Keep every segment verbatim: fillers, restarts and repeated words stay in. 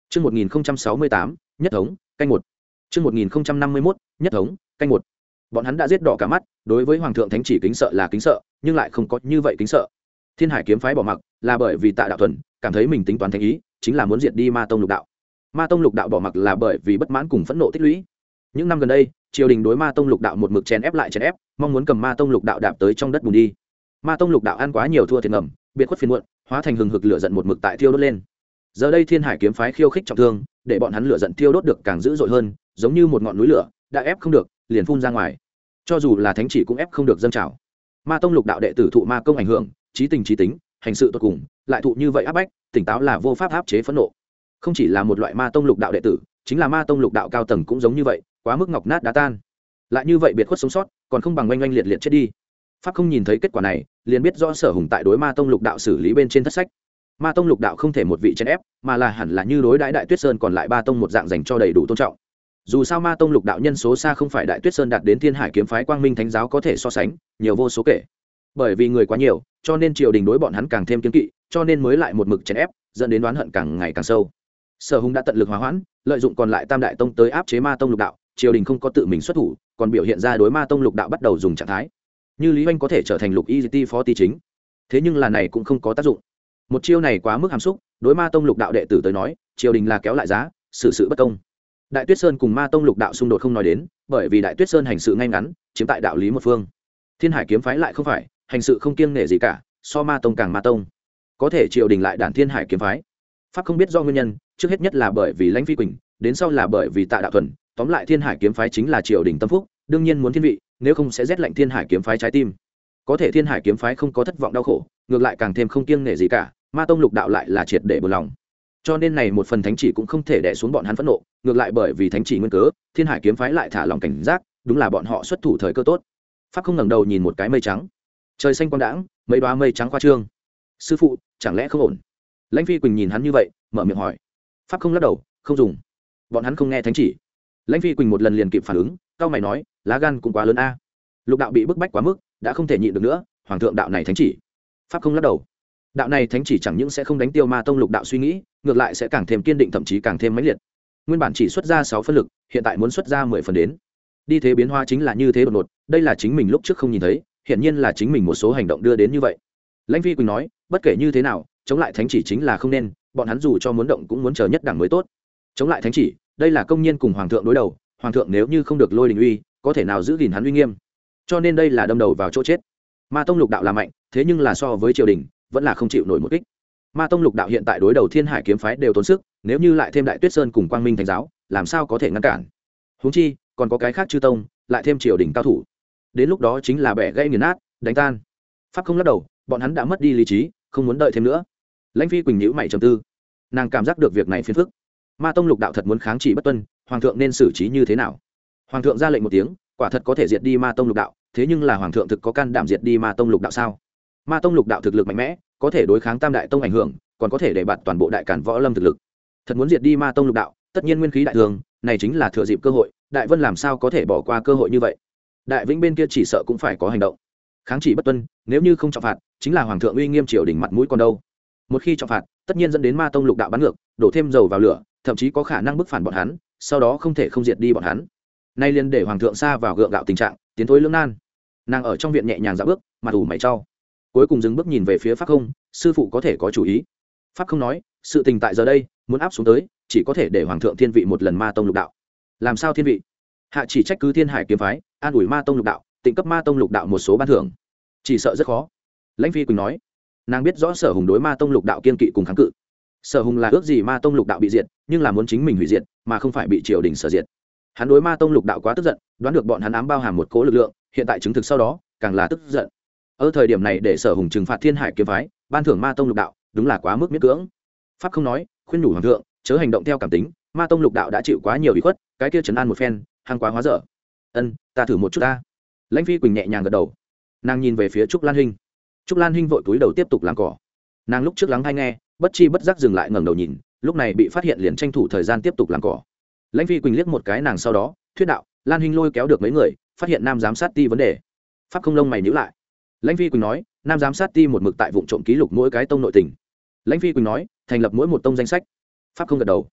Chương một nghìn sáu mươi tám, nhất thống, canh một. Chương một nghìn năm mươi mốt, nhất thống, canh một. Bọn hắn đã giết đỏ cả mắt, đối với hoàng thượng thánh chỉ kính sợ là kính sợ, nhưng lại không có như vậy kính sợ. Thiên Hải kiếm phái bỏ mặc, là bởi vì Tạ Đạo Thuần cảm thấy mình tính toán thánh ý, chính là muốn diệt đi Ma Tông Lục Đạo. Ma Tông Lục Đạo bỏ mặc là bởi vì bất mãn cùng phẫn nộ tích lũy. Những năm gần đây, triều đình đối Ma Tông Lục Đạo một mực chèn ép lại chèn ép, mong muốn cầm Ma Tông Lục Đạo đạp tới trong đất bùn đi. Ma Tông Lục Đạo ăn quá nhiều thua thiệt ngầm, biệt khuất phiền muộn, hóa thành hừng hực lửa giận một mực tại thiêu đốt lên. Giờ đây Thiên Hải kiếm phái khiêu khích trọng thương, để bọn hắn lửa giận thiêu đốt được càng dữ dội hơn, giống như một ngọn núi lửa, đã ép không được, liền phun ra ngoài. Cho dù là thánh chỉ cũng ép không được dâng trào. Ma Tông Lục Đạo đệ tử thụ ma công ảnh hưởng, trí tình trí tính, hành sự tốt cùng, lại thụ như vậy áp bách, tỉnh táo là vô pháp áp chế phẫn nộ. Không chỉ là một loại Ma Tông Lục Đạo đệ tử, chính là Ma Tông Lục Đạo cao tầng cũng giống như vậy, quá mức ngọc nát đá tan. Lại như vậy biệt khuất sống sót, còn không bằng oanh oanh liệt liệt chết đi. Pháp không nhìn thấy kết quả này, liền biết rõ Sở Hùng tại đối Ma Tông Lục Đạo xử lý bên trên thất sách. Ma Tông Lục Đạo không thể một vị chèn ép, mà là hẳn là như đối đãi Đại Tuyết Sơn còn lại ba tông một dạng dành cho đầy đủ tôn trọng. Dù sao Ma Tông Lục Đạo nhân số xa không phải Đại Tuyết Sơn đạt đến Thiên Hải kiếm phái Quang Minh Thánh giáo có thể so sánh, nhiều vô số kể. Bởi vì người quá nhiều, cho nên triều đình đối bọn hắn càng thêm kiêng kỵ, cho nên mới lại một mực chèn ép, dẫn đến oán hận càng ngày càng sâu. Sở Hùng đã tận lực hòa hoãn, lợi dụng còn lại Tam Đại tông tới áp chế Ma Tông Lục Đạo, triều đình không có tự mình xuất thủ, còn biểu hiện ra đối Ma Tông Lục Đạo bắt đầu dùng trạng thái. Như Lý Hoành có thể trở thành Lục Y Ti phó ti chính, thế nhưng là này cũng không có tác dụng. Một chiêu này quá mức hàm xúc, đối Ma Tông Lục Đạo đệ tử tới nói, triều đình là kéo lại giá, xử sự bất công. Đại Tuyết Sơn cùng Ma Tông Lục Đạo xung đột không nói đến, bởi vì Đại Tuyết Sơn hành sự ngay ngắn, chiếm tại đạo lý một phương. Thiên Hải kiếm phái lại không phải, hành sự không kiêng nể gì cả, so Ma Tông càng Ma Tông. Có thể triều đình lại đản Thiên Hải kiếm phái. Pháp không biết do nguyên nhân, trước hết nhất là bởi vì Lãnh Phi Quỳnh, đến sau là bởi vì Tạ Đạo Thuần, tóm lại Thiên Hải kiếm phái chính là triều đình tâm phúc, đương nhiên muốn thiên vị, nếu không sẽ rét lạnh Thiên Hải kiếm phái trái tim. Có thể Thiên Hải kiếm phái không có thất vọng đau khổ, ngược lại càng thêm không kiêng nể gì cả, Ma Tông Lục Đạo lại là triệt để buồn lòng. Cho nên này một phần thánh chỉ cũng không thể đè xuống bọn hắn phẫn nộ, ngược lại bởi vì thánh chỉ nguyên cớ, Thiên Hải kiếm phái lại thả lòng cảnh giác, đúng là bọn họ xuất thủ thời cơ tốt. Pháp không ngẩng đầu nhìn một cái mây trắng, trời xanh quang đãng, mấy đoá mây trắng khoa trương. Sư phụ, chẳng lẽ không ổn? Lãnh Phi Quỳnh nhìn hắn như vậy, mở miệng hỏi. Pháp không lắc đầu, không dùng. Bọn hắn không nghe thánh chỉ. Lãnh Phi Quỳnh một lần liền kịp phản ứng, cao mày nói, lá gan cũng quá lớn a. Lục đạo bị bức bách quá mức, đã không thể nhịn được nữa, hoàng thượng đạo này thánh chỉ. Pháp không lắc đầu. Đạo này thánh chỉ chẳng những sẽ không đánh tiêu Ma Tông Lục Đạo suy nghĩ, ngược lại sẽ càng thêm kiên định, thậm chí càng thêm mãnh liệt. Nguyên bản chỉ xuất ra sáu phân lực, hiện tại muốn xuất ra mười phần đến. Đi thế biến hóa chính là như thế đột ngột, đây là chính mình lúc trước không nhìn thấy, hiện nhiên là chính mình một số hành động đưa đến như vậy. Lãnh Phi Quỳnh nói, bất kể như thế nào, chống lại thánh chỉ chính là không nên, bọn hắn dù cho muốn động cũng muốn chờ nhất đẳng mới tốt. Chống lại thánh chỉ, đây là công nhiên cùng hoàng thượng đối đầu, hoàng thượng nếu như không được lôi đình uy, có thể nào giữ gìn hắn uy nghiêm. Cho nên đây là đâm đầu vào chỗ chết. Ma Tông Lục Đạo là mạnh, thế nhưng là so với triều đình, vẫn là không chịu nổi một kích. Ma Tông Lục Đạo hiện tại đối đầu Thiên Hải kiếm phái đều tốn sức, nếu như lại thêm Đại Tuyết Sơn cùng Quang Minh Thánh giáo, làm sao có thể ngăn cản? Huống chi, còn có cái khác chư tông, lại thêm triều đình cao thủ. Đến lúc đó chính là bẻ gãy nghiền nát, đánh tan. Pháp không lắc đầu, bọn hắn đã mất đi lý trí, không muốn đợi thêm nữa. Lãnh Phi Quỳnh nhíu mày trầm tư, nàng cảm giác được việc này phiền phức. Ma Tông Lục Đạo thật muốn kháng chỉ bất tuân, hoàng thượng nên xử trí như thế nào? Hoàng thượng ra lệnh một tiếng, quả thật có thể diệt đi Ma Tông Lục Đạo, thế nhưng là hoàng thượng thực có can đảm diệt đi Ma Tông Lục Đạo sao? Ma Tông Lục Đạo thực lực mạnh mẽ, có thể đối kháng Tam Đại tông ảnh hưởng, còn có thể để bạt toàn bộ Đại Càn võ lâm thực lực. Thật muốn diệt đi Ma Tông Lục Đạo, tất nhiên nguyên khí đại thường, này chính là thừa dịp cơ hội, Đại Vân làm sao có thể bỏ qua cơ hội như vậy? Đại Vĩnh bên kia chỉ sợ cũng phải có hành động. Kháng chỉ bất tuân, nếu như không trọng phạt, chính là hoàng thượng uy nghiêm triều đình mặt mũi còn đâu. Một khi trọng phạt, tất nhiên dẫn đến Ma Tông Lục Đạo bắn ngược, đổ thêm dầu vào lửa, thậm chí có khả năng bức phản bọn hắn, sau đó không thể không diệt đi bọn hắn. Nay liền để hoàng thượng sa vào gượng gạo tình trạng, tiến thối lưỡng nan. Nàng ở trong viện nhẹ nhàng dạo bước, mặt ủ mày trao, cuối cùng dừng bước nhìn về phía Pháp không, sư phụ có thể có chủ ý. Pháp không nói, sự tình tại giờ đây muốn áp xuống tới, chỉ có thể để hoàng thượng thiên vị một lần Ma Tông Lục Đạo. Làm sao thiên vị? Hạ chỉ trách cứ Thiên Hải kiếm phái, an ủi Ma Tông Lục Đạo, tịnh cấp Ma Tông Lục Đạo một số ban thưởng. Chỉ sợ rất khó. Lãnh Phi Quỳnh nói, nàng biết rõ Sở Hùng đối Ma Tông Lục Đạo kiên kỵ cùng kháng cự. Sở Hùng là ước gì Ma Tông Lục Đạo bị diệt, nhưng là muốn chính mình hủy diệt, mà không phải bị triều đình sở diệt. Hắn đối Ma Tông Lục Đạo quá tức giận, đoán được bọn hắn ám bao hàm một cỗ lực lượng, hiện tại chứng thực sau đó, càng là tức giận. Ở thời điểm này để Sở Hùng trừng phạt Thiên Hải kiếm phái, ban thưởng Ma Tông Lục Đạo, đúng là quá mức miễn cưỡng. Pháp không nói, khuyên nhủ hoàng thượng, chớ hành động theo cảm tính, Ma Tông Lục Đạo đã chịu quá nhiều ủy khuất, cái kia trấn an một phen, hăng quá hóa dở. Ân, ta thử một chút ta. Lãnh Phi Quỳnh nhẹ nhàng gật đầu. Nàng nhìn về phía Trúc Lan Hinh. Trúc Lan Hinh vội cúi đầu tiếp tục làm cỏ. Nàng lúc trước lắng hay nghe, bất chi bất giác dừng lại ngẩng đầu nhìn, lúc này bị phát hiện liền tranh thủ thời gian tiếp tục làm cỏ. Lãnh Phi Quỳnh liếc một cái nàng sau đó, thuyết đạo, Lan Hinh lôi kéo được mấy người, phát hiện nam giám sát ti vấn đề. Pháp không lông mày nhíu lại. Lãnh Phi Quỳnh nói, nam giám sát ti một mực tại vụ trộm ký lục mỗi cái tông nội tình. Lãnh Phi Quỳnh nói, thành lập mỗi một tông danh sách. Pháp không gật đầu.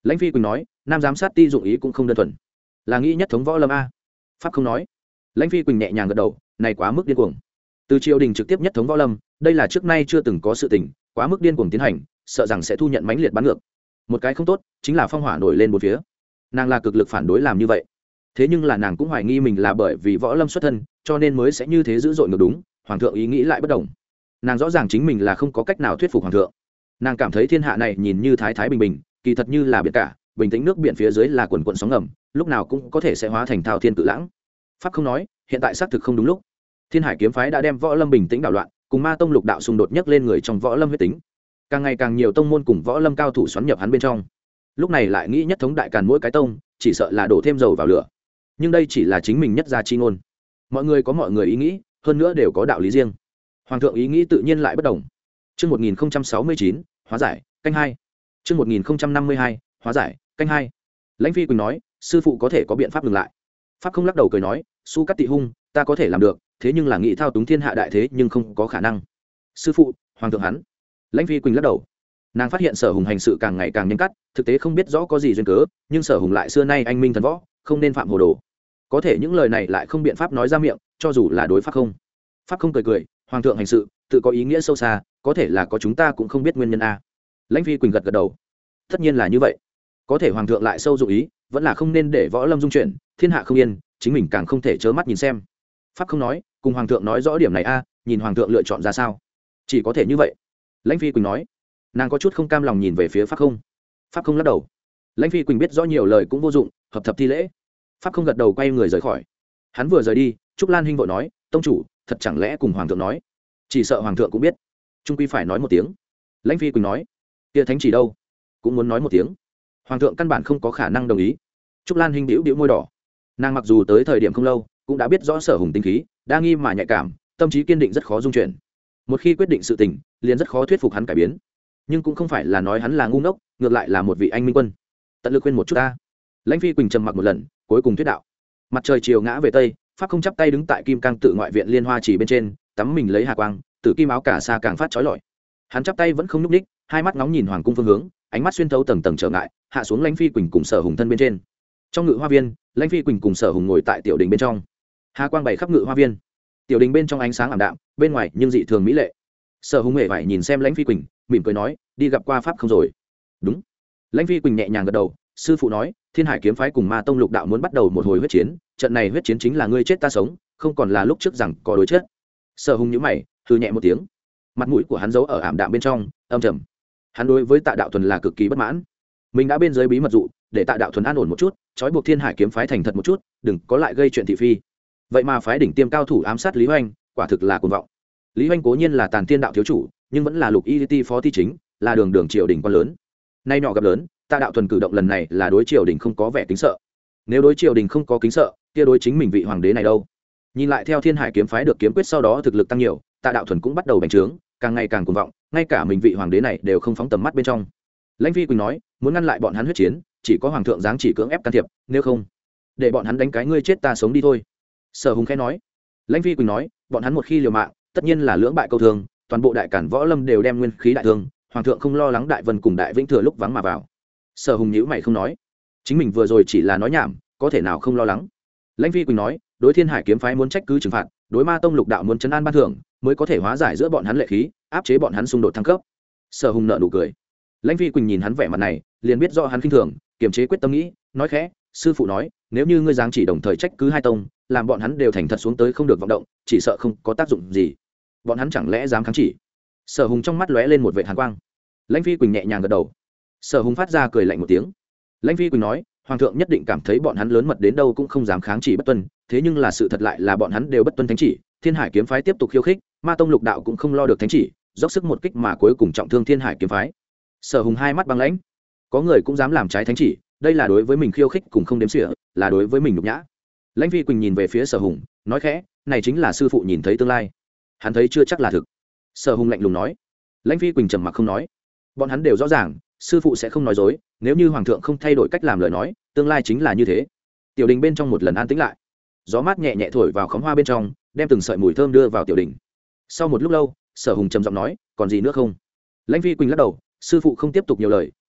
Lãnh Phi Quỳnh nói, nam giám sát ti dụng ý cũng không đơn thuần, là nghĩ nhất thống võ lâm a. Pháp không nói. Lãnh Phi Quỳnh nhẹ nhàng gật đầu, này quá mức điên cuồng. Từ triều đình trực tiếp nhất thống võ lâm, đây là trước nay chưa từng có sự tình, quá mức điên cuồng tiến hành, sợ rằng sẽ thu nhận mãnh liệt bắn ngược. Một cái không tốt, chính là phong hỏa nổi lên bốn phía. Nàng là cực lực phản đối làm như vậy. Thế nhưng là nàng cũng hoài nghi mình là bởi vì võ lâm xuất thân, cho nên mới sẽ như thế dữ dội ngược đúng, hoàng thượng ý nghĩ lại bất đồng. Nàng rõ ràng chính mình là không có cách nào thuyết phục hoàng thượng. Nàng cảm thấy thiên hạ này nhìn như thái thái bình bình, kỳ thật như là biển cả, bình tĩnh nước biển phía dưới là quần quần sóng ngầm, lúc nào cũng có thể sẽ hóa thành thao thiên cự lãng. Pháp không nói, hiện tại xác thực không đúng lúc. Thiên Hải kiếm phái đã đem võ lâm bình tĩnh đảo loạn, cùng ma tông lục đạo xung đột nhấc lên người trong võ lâm huyết tính. Càng ngày càng nhiều tông môn cùng võ lâm cao thủ xoắn nhập hắn bên trong. Lúc này lại nghĩ nhất thống đại càn mỗi cái tông, chỉ sợ là đổ thêm dầu vào lửa. Nhưng đây chỉ là chính mình nhất gia chi ngôn. Mọi người có mọi người ý nghĩ, hơn nữa đều có đạo lý riêng. Hoàng thượng ý nghĩ tự nhiên lại bất đồng. Chương một nghìn sáu mươi chín, hóa giải, canh hai. Chương một nghìn năm mươi hai, hóa giải, canh hai. Lãnh Phi Quỳnh nói, sư phụ có thể có biện pháp ngừng lại. Pháp không lắc đầu cười nói, su cắt tị hung, ta có thể làm được, thế nhưng là nghĩ thao túng thiên hạ đại thế nhưng không có khả năng. Sư phụ, hoàng thượng hắn. Lãnh Phi Quỳnh lắc đầu. Nàng phát hiện Sở Hùng hành sự càng ngày càng nhanh cắt, thực tế không biết rõ có gì duyên cớ, nhưng Sở Hùng lại xưa nay anh minh thần võ, không nên phạm hồ đồ. Có thể những lời này lại không biện pháp nói ra miệng, cho dù là đối pháp không. Pháp không cười cười, hoàng thượng hành sự tự có ý nghĩa sâu xa, có thể là có chúng ta cũng không biết nguyên nhân a. Lãnh Phi Quỳnh gật gật đầu. Tất nhiên là như vậy. Có thể hoàng thượng lại sâu dụng ý, vẫn là không nên để võ lâm dung chuyển, thiên hạ không yên, chính mình càng không thể trơ mắt nhìn xem. Pháp không nói, cùng hoàng thượng nói rõ điểm này a, nhìn hoàng thượng lựa chọn ra sao. Chỉ có thể như vậy. Lãnh Phi Quỳnh nói. Nàng có chút không cam lòng nhìn về phía Pháp không. Pháp không lắc đầu. Lãnh Phi Quỳnh biết rõ nhiều lời cũng vô dụng, hợp thập thi lễ. Pháp không gật đầu quay người rời khỏi. Hắn vừa rời đi, Trúc Lan Hinh vội nói, tông chủ, thật chẳng lẽ cùng hoàng thượng nói? Chỉ sợ hoàng thượng cũng biết, trung quy phải nói một tiếng. Lãnh Phi Quỳnh nói, kia thánh chỉ đâu, cũng muốn nói một tiếng. Hoàng thượng căn bản không có khả năng đồng ý. Trúc Lan Hinh bĩu bĩu môi đỏ. Nàng mặc dù tới thời điểm không lâu, cũng đã biết rõ Sở Hùng tinh khí, đa nghi mà nhạy cảm, tâm trí kiên định rất khó dung chuyển. Một khi quyết định sự tình, liền rất khó thuyết phục hắn cải biến. Nhưng cũng không phải là nói hắn là ngu ngốc, ngược lại là một vị anh minh quân. Tận lực khuyên một chút ta. Lãnh Phi Quỳnh trầm mặc một lần, cuối cùng thuyết đạo. Mặt trời chiều ngã về tây, Pháp không chắp tay đứng tại Kim Cang tự ngoại viện Liên Hoa Chỉ bên trên, tắm mình lấy hà quang, tử kim áo cả sa càng phát chói lọi. Hắn chắp tay vẫn không nhúc nhích, hai mắt ngóng nhìn hoàng cung phương hướng, ánh mắt xuyên thấu tầng tầng trở ngại, hạ xuống Lãnh Phi Quỳnh cùng Sở Hùng thân bên trên. Trong ngự hoa viên, Lãnh Phi Quỳnh cùng Sở Hùng ngồi tại tiểu đình bên trong. Hà quang bày khắp ngự hoa viên. Tiểu đình bên trong ánh sáng ảm đạm, bên ngoài nhưng dị thường mỹ lệ. Sở Hùng hề phải nhìn xem Lãnh Phi Quỳnh, mỉm cười nói, đi gặp qua Pháp không rồi. Đúng. Lãnh Phi Quỳnh nhẹ nhàng gật đầu, sư phụ nói, Thiên Hải kiếm phái cùng Ma tông lục đạo muốn bắt đầu một hồi huyết chiến, trận này huyết chiến chính là ngươi chết ta sống, không còn là lúc trước rằng có đối chết. Sở Hùng nhíu mày, hừ nhẹ một tiếng. Mặt mũi của hắn giấu ở ảm đạm bên trong, âm trầm. Hắn đối với Tạ Đạo Thuần là cực kỳ bất mãn. Mình đã bên dưới bí mật dụ, để Tạ Đạo Thuần an ổn một chút, trói buộc Thiên Hải kiếm phái thành thật một chút, đừng có lại gây chuyện thị phi. Vậy mà phái đỉnh tiêm cao thủ ám sát Lý Hoành, quả thực là cuồng vọng. Lý Hoành cố nhiên là Tàn Tiên đạo thiếu chủ, nhưng vẫn là Lục Y Ti phó ti chính, là đường đường triều đình quan lớn. Nay nhỏ gặp lớn, Tạ Đạo Thuần cử động lần này là đối triều đình không có vẻ kính sợ. Nếu đối triều đình không có kính sợ, kia đối chính mình vị hoàng đế này đâu? Nhìn lại theo Thiên Hải kiếm phái được kiếm quyết sau đó thực lực tăng nhiều, Tạ Đạo Thuần cũng bắt đầu bành trướng, càng ngày càng cuồng vọng, ngay cả mình vị hoàng đế này đều không phóng tầm mắt bên trong. Lãnh Phi Quỳnh nói, muốn ngăn lại bọn hắn huyết chiến, chỉ có hoàng thượng giáng chỉ cưỡng ép can thiệp, nếu không, để bọn hắn đánh cái ngươi chết ta sống đi thôi. Sở Hùng khẽ nói. Lãnh Phi Quỳnh nói, bọn hắn một khi liều mạng, tất nhiên là lưỡng bại câu thương, toàn bộ đại cản võ lâm đều đem nguyên khí đại thương, hoàng thượng không lo lắng đại vân cùng đại vĩnh thừa lúc vắng mà vào. Sở Hùng nhíu mày không nói, chính mình vừa rồi chỉ là nói nhảm, có thể nào không lo lắng. Lãnh Phi Quỳnh nói, đối Thiên Hải kiếm phái muốn trách cứ trừng phạt, đối Ma tông lục đạo muốn trấn an ban thưởng, mới có thể hóa giải giữa bọn hắn lệ khí, áp chế bọn hắn xung đột thăng cấp. Sở Hùng nợ nụ cười. Lãnh Phi Quỳnh nhìn hắn vẻ mặt này, liền biết rõ hắn khinh thường, kiềm chế quyết tâm nghĩ, nói khẽ, sư phụ nói, nếu như ngươi giáng chỉ đồng thời trách cứ hai tông, làm bọn hắn đều thành thật xuống tới không được vọng động, chỉ sợ không có tác dụng gì. Bọn hắn chẳng lẽ dám kháng chỉ? Sở Hùng trong mắt lóe lên một vệt hàn quang. Lãnh Phi Quỳnh nhẹ nhàng gật đầu. Sở Hùng phát ra cười lạnh một tiếng. Lãnh Phi Quỳnh nói, hoàng thượng nhất định cảm thấy bọn hắn lớn mật đến đâu cũng không dám kháng chỉ bất tuân, thế nhưng là sự thật lại là bọn hắn đều bất tuân thánh chỉ, Thiên Hải kiếm phái tiếp tục khiêu khích, Ma tông lục đạo cũng không lo được thánh chỉ, dốc sức một kích mà cuối cùng trọng thương Thiên Hải kiếm phái. Sở Hùng hai mắt băng lãnh. Có người cũng dám làm trái thánh chỉ, đây là đối với mình khiêu khích cùng không đếm xỉa, là đối với mình nhục nhã. Lãnh Phi Quỳnh nhìn về phía Sở Hùng, nói khẽ, này chính là sư phụ nhìn thấy tương lai. Hắn thấy chưa chắc là thực. Sở Hùng lạnh lùng nói. Lãnh Phi Quỳnh trầm mặc không nói. Bọn hắn đều rõ ràng, sư phụ sẽ không nói dối, nếu như hoàng thượng không thay đổi cách làm lời nói, tương lai chính là như thế. Tiểu đình bên trong một lần an tĩnh lại. Gió mát nhẹ nhẹ thổi vào khóm hoa bên trong, đem từng sợi mùi thơm đưa vào tiểu đình. Sau một lúc lâu, Sở Hùng trầm giọng nói, còn gì nữa không? Lãnh Phi Quỳnh lắc đầu, sư phụ không tiếp tục nhiều lời,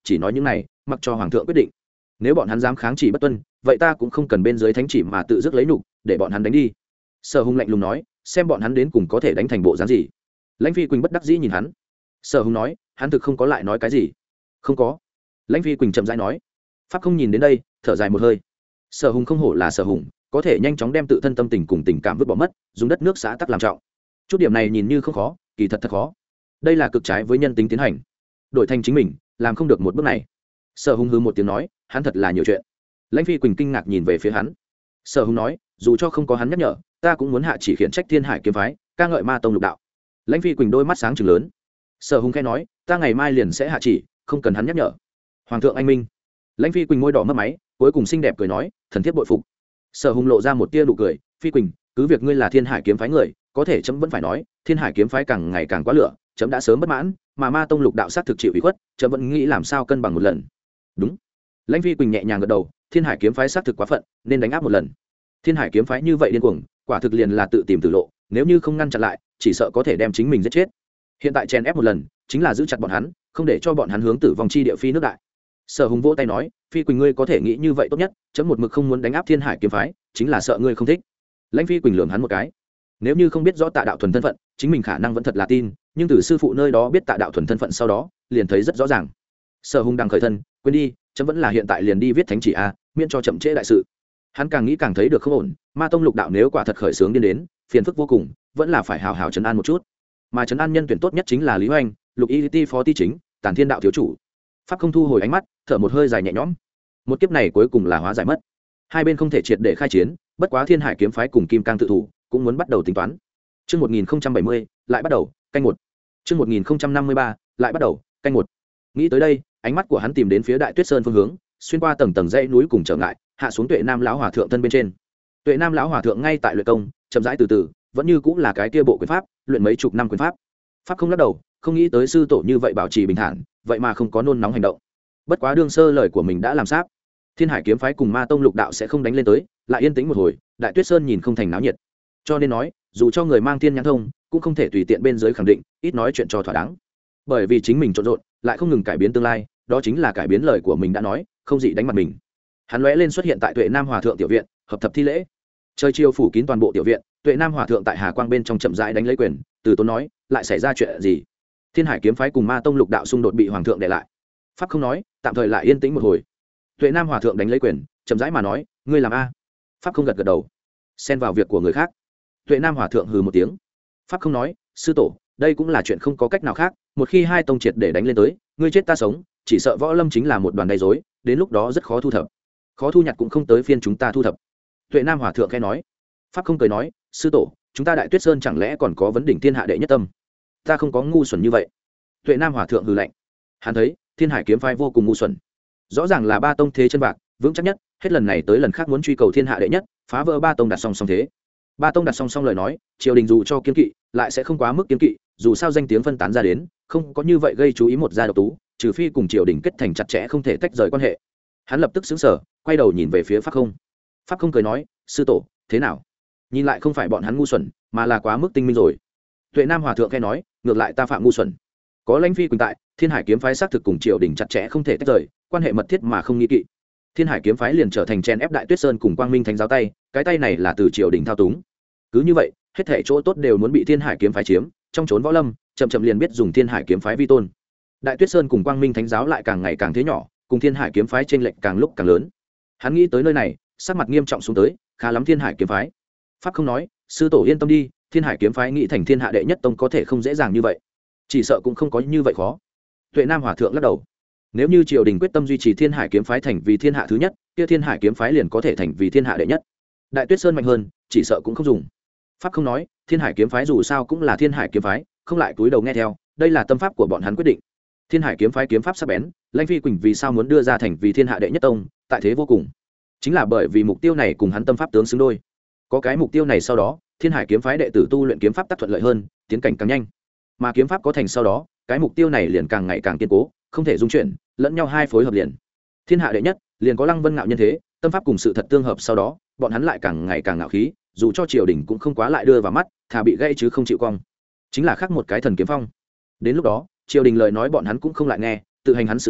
chỉ nói những này mặc cho hoàng thượng quyết định. Nếu bọn hắn dám kháng chỉ bất tuân, vậy ta cũng không cần bên dưới thánh chỉ mà tự dứt lấy nhục, để bọn hắn đánh đi. Sở Hùng lạnh lùng nói, xem bọn hắn đến cùng có thể đánh thành bộ dáng gì. Lãnh Phi Quỳnh bất đắc dĩ nhìn hắn. Sở Hùng nói, hắn thực không có lại nói cái gì. Không có. Lãnh Phi Quỳnh chậm rãi nói. Pháp không nhìn đến đây, thở dài một hơi. Sở Hùng không hổ là Sở Hùng, có thể nhanh chóng đem tự thân tâm tình cùng tình cảm vứt bỏ mất, dùng đất nước xã tắc làm trọng. Chút điểm này nhìn như không khó, kỳ thật thật khó. Đây là cực trái với nhân tính tiến hành. Đổi thành chính mình, làm không được một bước này. Sở Hùng hừ một tiếng nói, hắn thật là nhiều chuyện. Lãnh Phi Quỳnh kinh ngạc nhìn về phía hắn. Sở Hùng nói, dù cho không có hắn nhắc nhở, ta cũng muốn hạ chỉ khiển trách Thiên Hải kiếm phái, ca ngợi Ma tông lục đạo. Lãnh Phi Quỳnh đôi mắt sáng trừng lớn. Sở Hùng khẽ nói, ta ngày mai liền sẽ hạ chỉ, không cần hắn nhắc nhở. Hoàng thượng anh minh. Lãnh Phi Quỳnh môi đỏ mất máy, cuối cùng xinh đẹp cười nói, thần thiết bội phục. Sở Hùng lộ ra một tia nụ cười, Phi Quỳnh, cứ việc ngươi là Thiên Hải kiếm phái người, có thể chấm vẫn phải nói, Thiên Hải kiếm phái càng ngày càng quá lửa, chấm đã sớm bất mãn, mà Ma tông lục đạo sát thực chịu ủy khuất, chấm vẫn nghĩ làm sao cân bằng một lần. Đúng. Lãnh Phi Quỳnh nhẹ nhàng gật đầu, Thiên Hải kiếm phái sát thực quá phận, nên đánh áp một lần. Thiên Hải kiếm phái như vậy điên cuồng, quả thực liền là tự tìm tử lộ, nếu như không ngăn chặn lại, chỉ sợ có thể đem chính mình giết chết. Hiện tại chèn ép một lần, chính là giữ chặt bọn hắn, không để cho bọn hắn hướng tử vong chi địa phi nước đại. Sở Hùng vỗ tay nói, Phi Quỳnh ngươi có thể nghĩ như vậy tốt nhất, chấm một mực không muốn đánh áp Thiên Hải kiếm phái, chính là sợ ngươi không thích. Lãnh Phi Quỳnh lườm hắn một cái. Nếu như không biết rõ Tạ Đạo Thuần thân phận, chính mình khả năng vẫn thật là tin, nhưng từ sư phụ nơi đó biết Tạ Đạo Thuần thân phận sau đó, liền thấy rất rõ ràng. Sở Hùng đang khởi thân, quên đi, chấm vẫn là hiện tại liền đi viết thánh chỉ a, miễn cho chậm trễ đại sự. Hắn càng nghĩ càng thấy được không ổn, Ma tông lục đạo nếu quả thật khởi sướng điên đến, phiền phức vô cùng, vẫn là phải hào hào trấn an một chút. Mà trấn an nhân tuyển tốt nhất chính là Lý Hoành, Lục Y Ti phó ti chính, Tản Thiên đạo thiếu chủ. Pháp không thu hồi ánh mắt, thở một hơi dài nhẹ nhõm. Một kiếp này cuối cùng là hóa giải mất. Hai bên không thể triệt để khai chiến, bất quá Thiên Hải kiếm phái cùng Kim Cang tự thủ, cũng muốn bắt đầu tính toán. Chương một nghìn không trăm bảy mươi, lại bắt đầu, canh một. Chương một nghìn không trăm năm mươi ba, lại bắt đầu, canh một. Nghĩ tới đây, ánh mắt của hắn tìm đến phía Đại Tuyết Sơn phương hướng, xuyên qua tầng tầng dãy núi cùng trở ngại, hạ xuống Tuệ Nam lão hòa thượng thân bên trên. Tuệ Nam lão hòa thượng ngay tại luyện công, chậm rãi từ từ, vẫn như cũng là cái kia bộ quyền pháp, luyện mấy chục năm quyền pháp. Pháp không lắc đầu, không nghĩ tới sư tổ như vậy bảo trì bình thản, vậy mà không có nôn nóng hành động. Bất quá đương sơ lời của mình đã làm sáp. Thiên Hải kiếm phái cùng Ma tông lục đạo sẽ không đánh lên tới, lại yên tĩnh một hồi, Đại Tuyết Sơn nhìn không thành náo nhiệt. Cho nên nói, dù cho người mang tiên nhãn thông, cũng không thể tùy tiện bên dưới khẳng định, ít nói chuyện cho thỏa đáng. Bởi vì chính mình trộn rộn, lại không ngừng cải biến tương lai, đó chính là cải biến lời của mình đã nói, không gì đánh mặt mình. Hắn lóe lên xuất hiện tại Tuệ Nam hòa thượng tiểu viện, hợp thập thi lễ. Trời chiều phủ kín toàn bộ tiểu viện, Tuệ Nam hòa thượng tại Hà Quang bên trong chậm rãi đánh lấy quyền, từ tốn nói, lại xảy ra chuyện gì? Thiên Hải kiếm phái cùng Ma tông lục đạo xung đột bị hoàng thượng để lại. Pháp không nói, tạm thời lại yên tĩnh một hồi. Tuệ Nam hòa thượng đánh lấy quyền, chậm rãi mà nói, ngươi làm a? Pháp không gật gật đầu. Xen vào việc của người khác. Tuệ Nam hòa thượng hừ một tiếng. Pháp không nói, sư tổ, đây cũng là chuyện không có cách nào khác, một khi hai tông triệt để đánh lên tới, ngươi chết ta sống, chỉ sợ võ lâm chính là một đoàn đầy rối, đến lúc đó rất khó thu thập. Khó thu nhặt cũng không tới phiên chúng ta thu thập. Tuệ Nam hòa thượng khẽ nói. Pháp không cười nói, sư tổ, chúng ta Đại Tuyết Sơn chẳng lẽ còn có vấn đỉnh thiên hạ đệ nhất tâm? Ta không có ngu xuẩn như vậy. Tuệ Nam hòa thượng hừ lạnh. Hắn thấy Thiên Hải kiếm phái vô cùng ngu xuẩn, rõ ràng là ba tông thế chân bạc vững chắc nhất, hết lần này tới lần khác muốn truy cầu thiên hạ đệ nhất, phá vỡ ba tông đặt song song thế. Ba tông đặt song song lời nói, triều đình dù cho kiên kỵ, lại sẽ không quá mức kiên kỵ, dù sao danh tiếng phân tán ra đến, không có như vậy gây chú ý một gia độc tú, trừ phi cùng triều đình kết thành chặt chẽ không thể tách rời quan hệ. Hắn lập tức xứng sở, quay đầu nhìn về phía Pháp không. Pháp không cười nói, sư tổ, thế nào? Nhìn lại không phải bọn hắn ngu xuẩn, mà là quá mức tinh minh rồi. Tuệ Nam hòa thượng khẽ nói, ngược lại ta phạm ngu xuẩn. Có Lãnh Phi Quỳnh tại, Thiên Hải kiếm phái xác thực cùng triều đình chặt chẽ không thể tách rời, quan hệ mật thiết mà không nghi kỵ. Thiên Hải kiếm phái liền trở thành chen ép Đại Tuyết Sơn cùng Quang Minh Thánh giáo tay, cái tay này là từ triều đình thao túng. Cứ như vậy, hết thảy chỗ tốt đều muốn bị Thiên Hải kiếm phái chiếm, trong chốn võ lâm, chậm chậm liền biết dùng Thiên Hải kiếm phái vi tôn. Đại Tuyết Sơn cùng Quang Minh Thánh giáo lại càng ngày càng thế nhỏ, cùng Thiên Hải kiếm phái chênh lệch càng lúc càng lớn. Hắn nghĩ tới nơi này, sắc mặt nghiêm trọng xuống tới, khá lắm Thiên Hải kiếm phái. Pháp không nói, sư tổ yên tâm đi, Thiên Hải kiếm phái nghĩ thành thiên hạ đệ nhất tông có thể không dễ dàng như vậy, chỉ sợ cũng không có như vậy khó. Tuệ Nam hòa thượng lắc đầu. Nếu như triều đình quyết tâm duy trì Thiên Hải kiếm phái thành vì thiên hạ thứ nhất, kia Thiên Hải kiếm phái liền có thể thành vì thiên hạ đệ nhất. Đại Tuyết Sơn mạnh hơn, chỉ sợ cũng không dùng. Pháp không nói, Thiên Hải kiếm phái dù sao cũng là Thiên Hải kiếm phái, không lại cúi đầu nghe theo, đây là tâm pháp của bọn hắn quyết định. Thiên Hải kiếm phái kiếm pháp sắc bén, Lãnh Phi Quỳnh vì sao muốn đưa ra thành vì thiên hạ đệ nhất tông, tại thế vô cùng. Chính là bởi vì mục tiêu này cùng hắn tâm pháp tướng xứng đôi. Có cái mục tiêu này sau đó, Thiên Hải kiếm phái đệ tử tu luyện kiếm pháp tác thuận lợi hơn, tiến cảnh càng nhanh. Mà kiếm pháp có thành sau đó, cái mục tiêu này liền càng ngày càng kiên cố, không thể dung chuyển, lẫn nhau hai phối hợp liền. Thiên hạ đệ nhất, liền có Lăng Vân ngạo nhân thế, tâm pháp cùng sự thật tương hợp sau đó, bọn hắn lại càng ngày càng ngạo khí, dù cho triều đình cũng không quá lại đưa vào mắt, thà bị gây chứ không chịu cong. Chính là khác một cái thần kiếm phong. Đến lúc đó, triều đình lời nói bọn hắn cũng không lại nghe, tự hành hắn sự tình,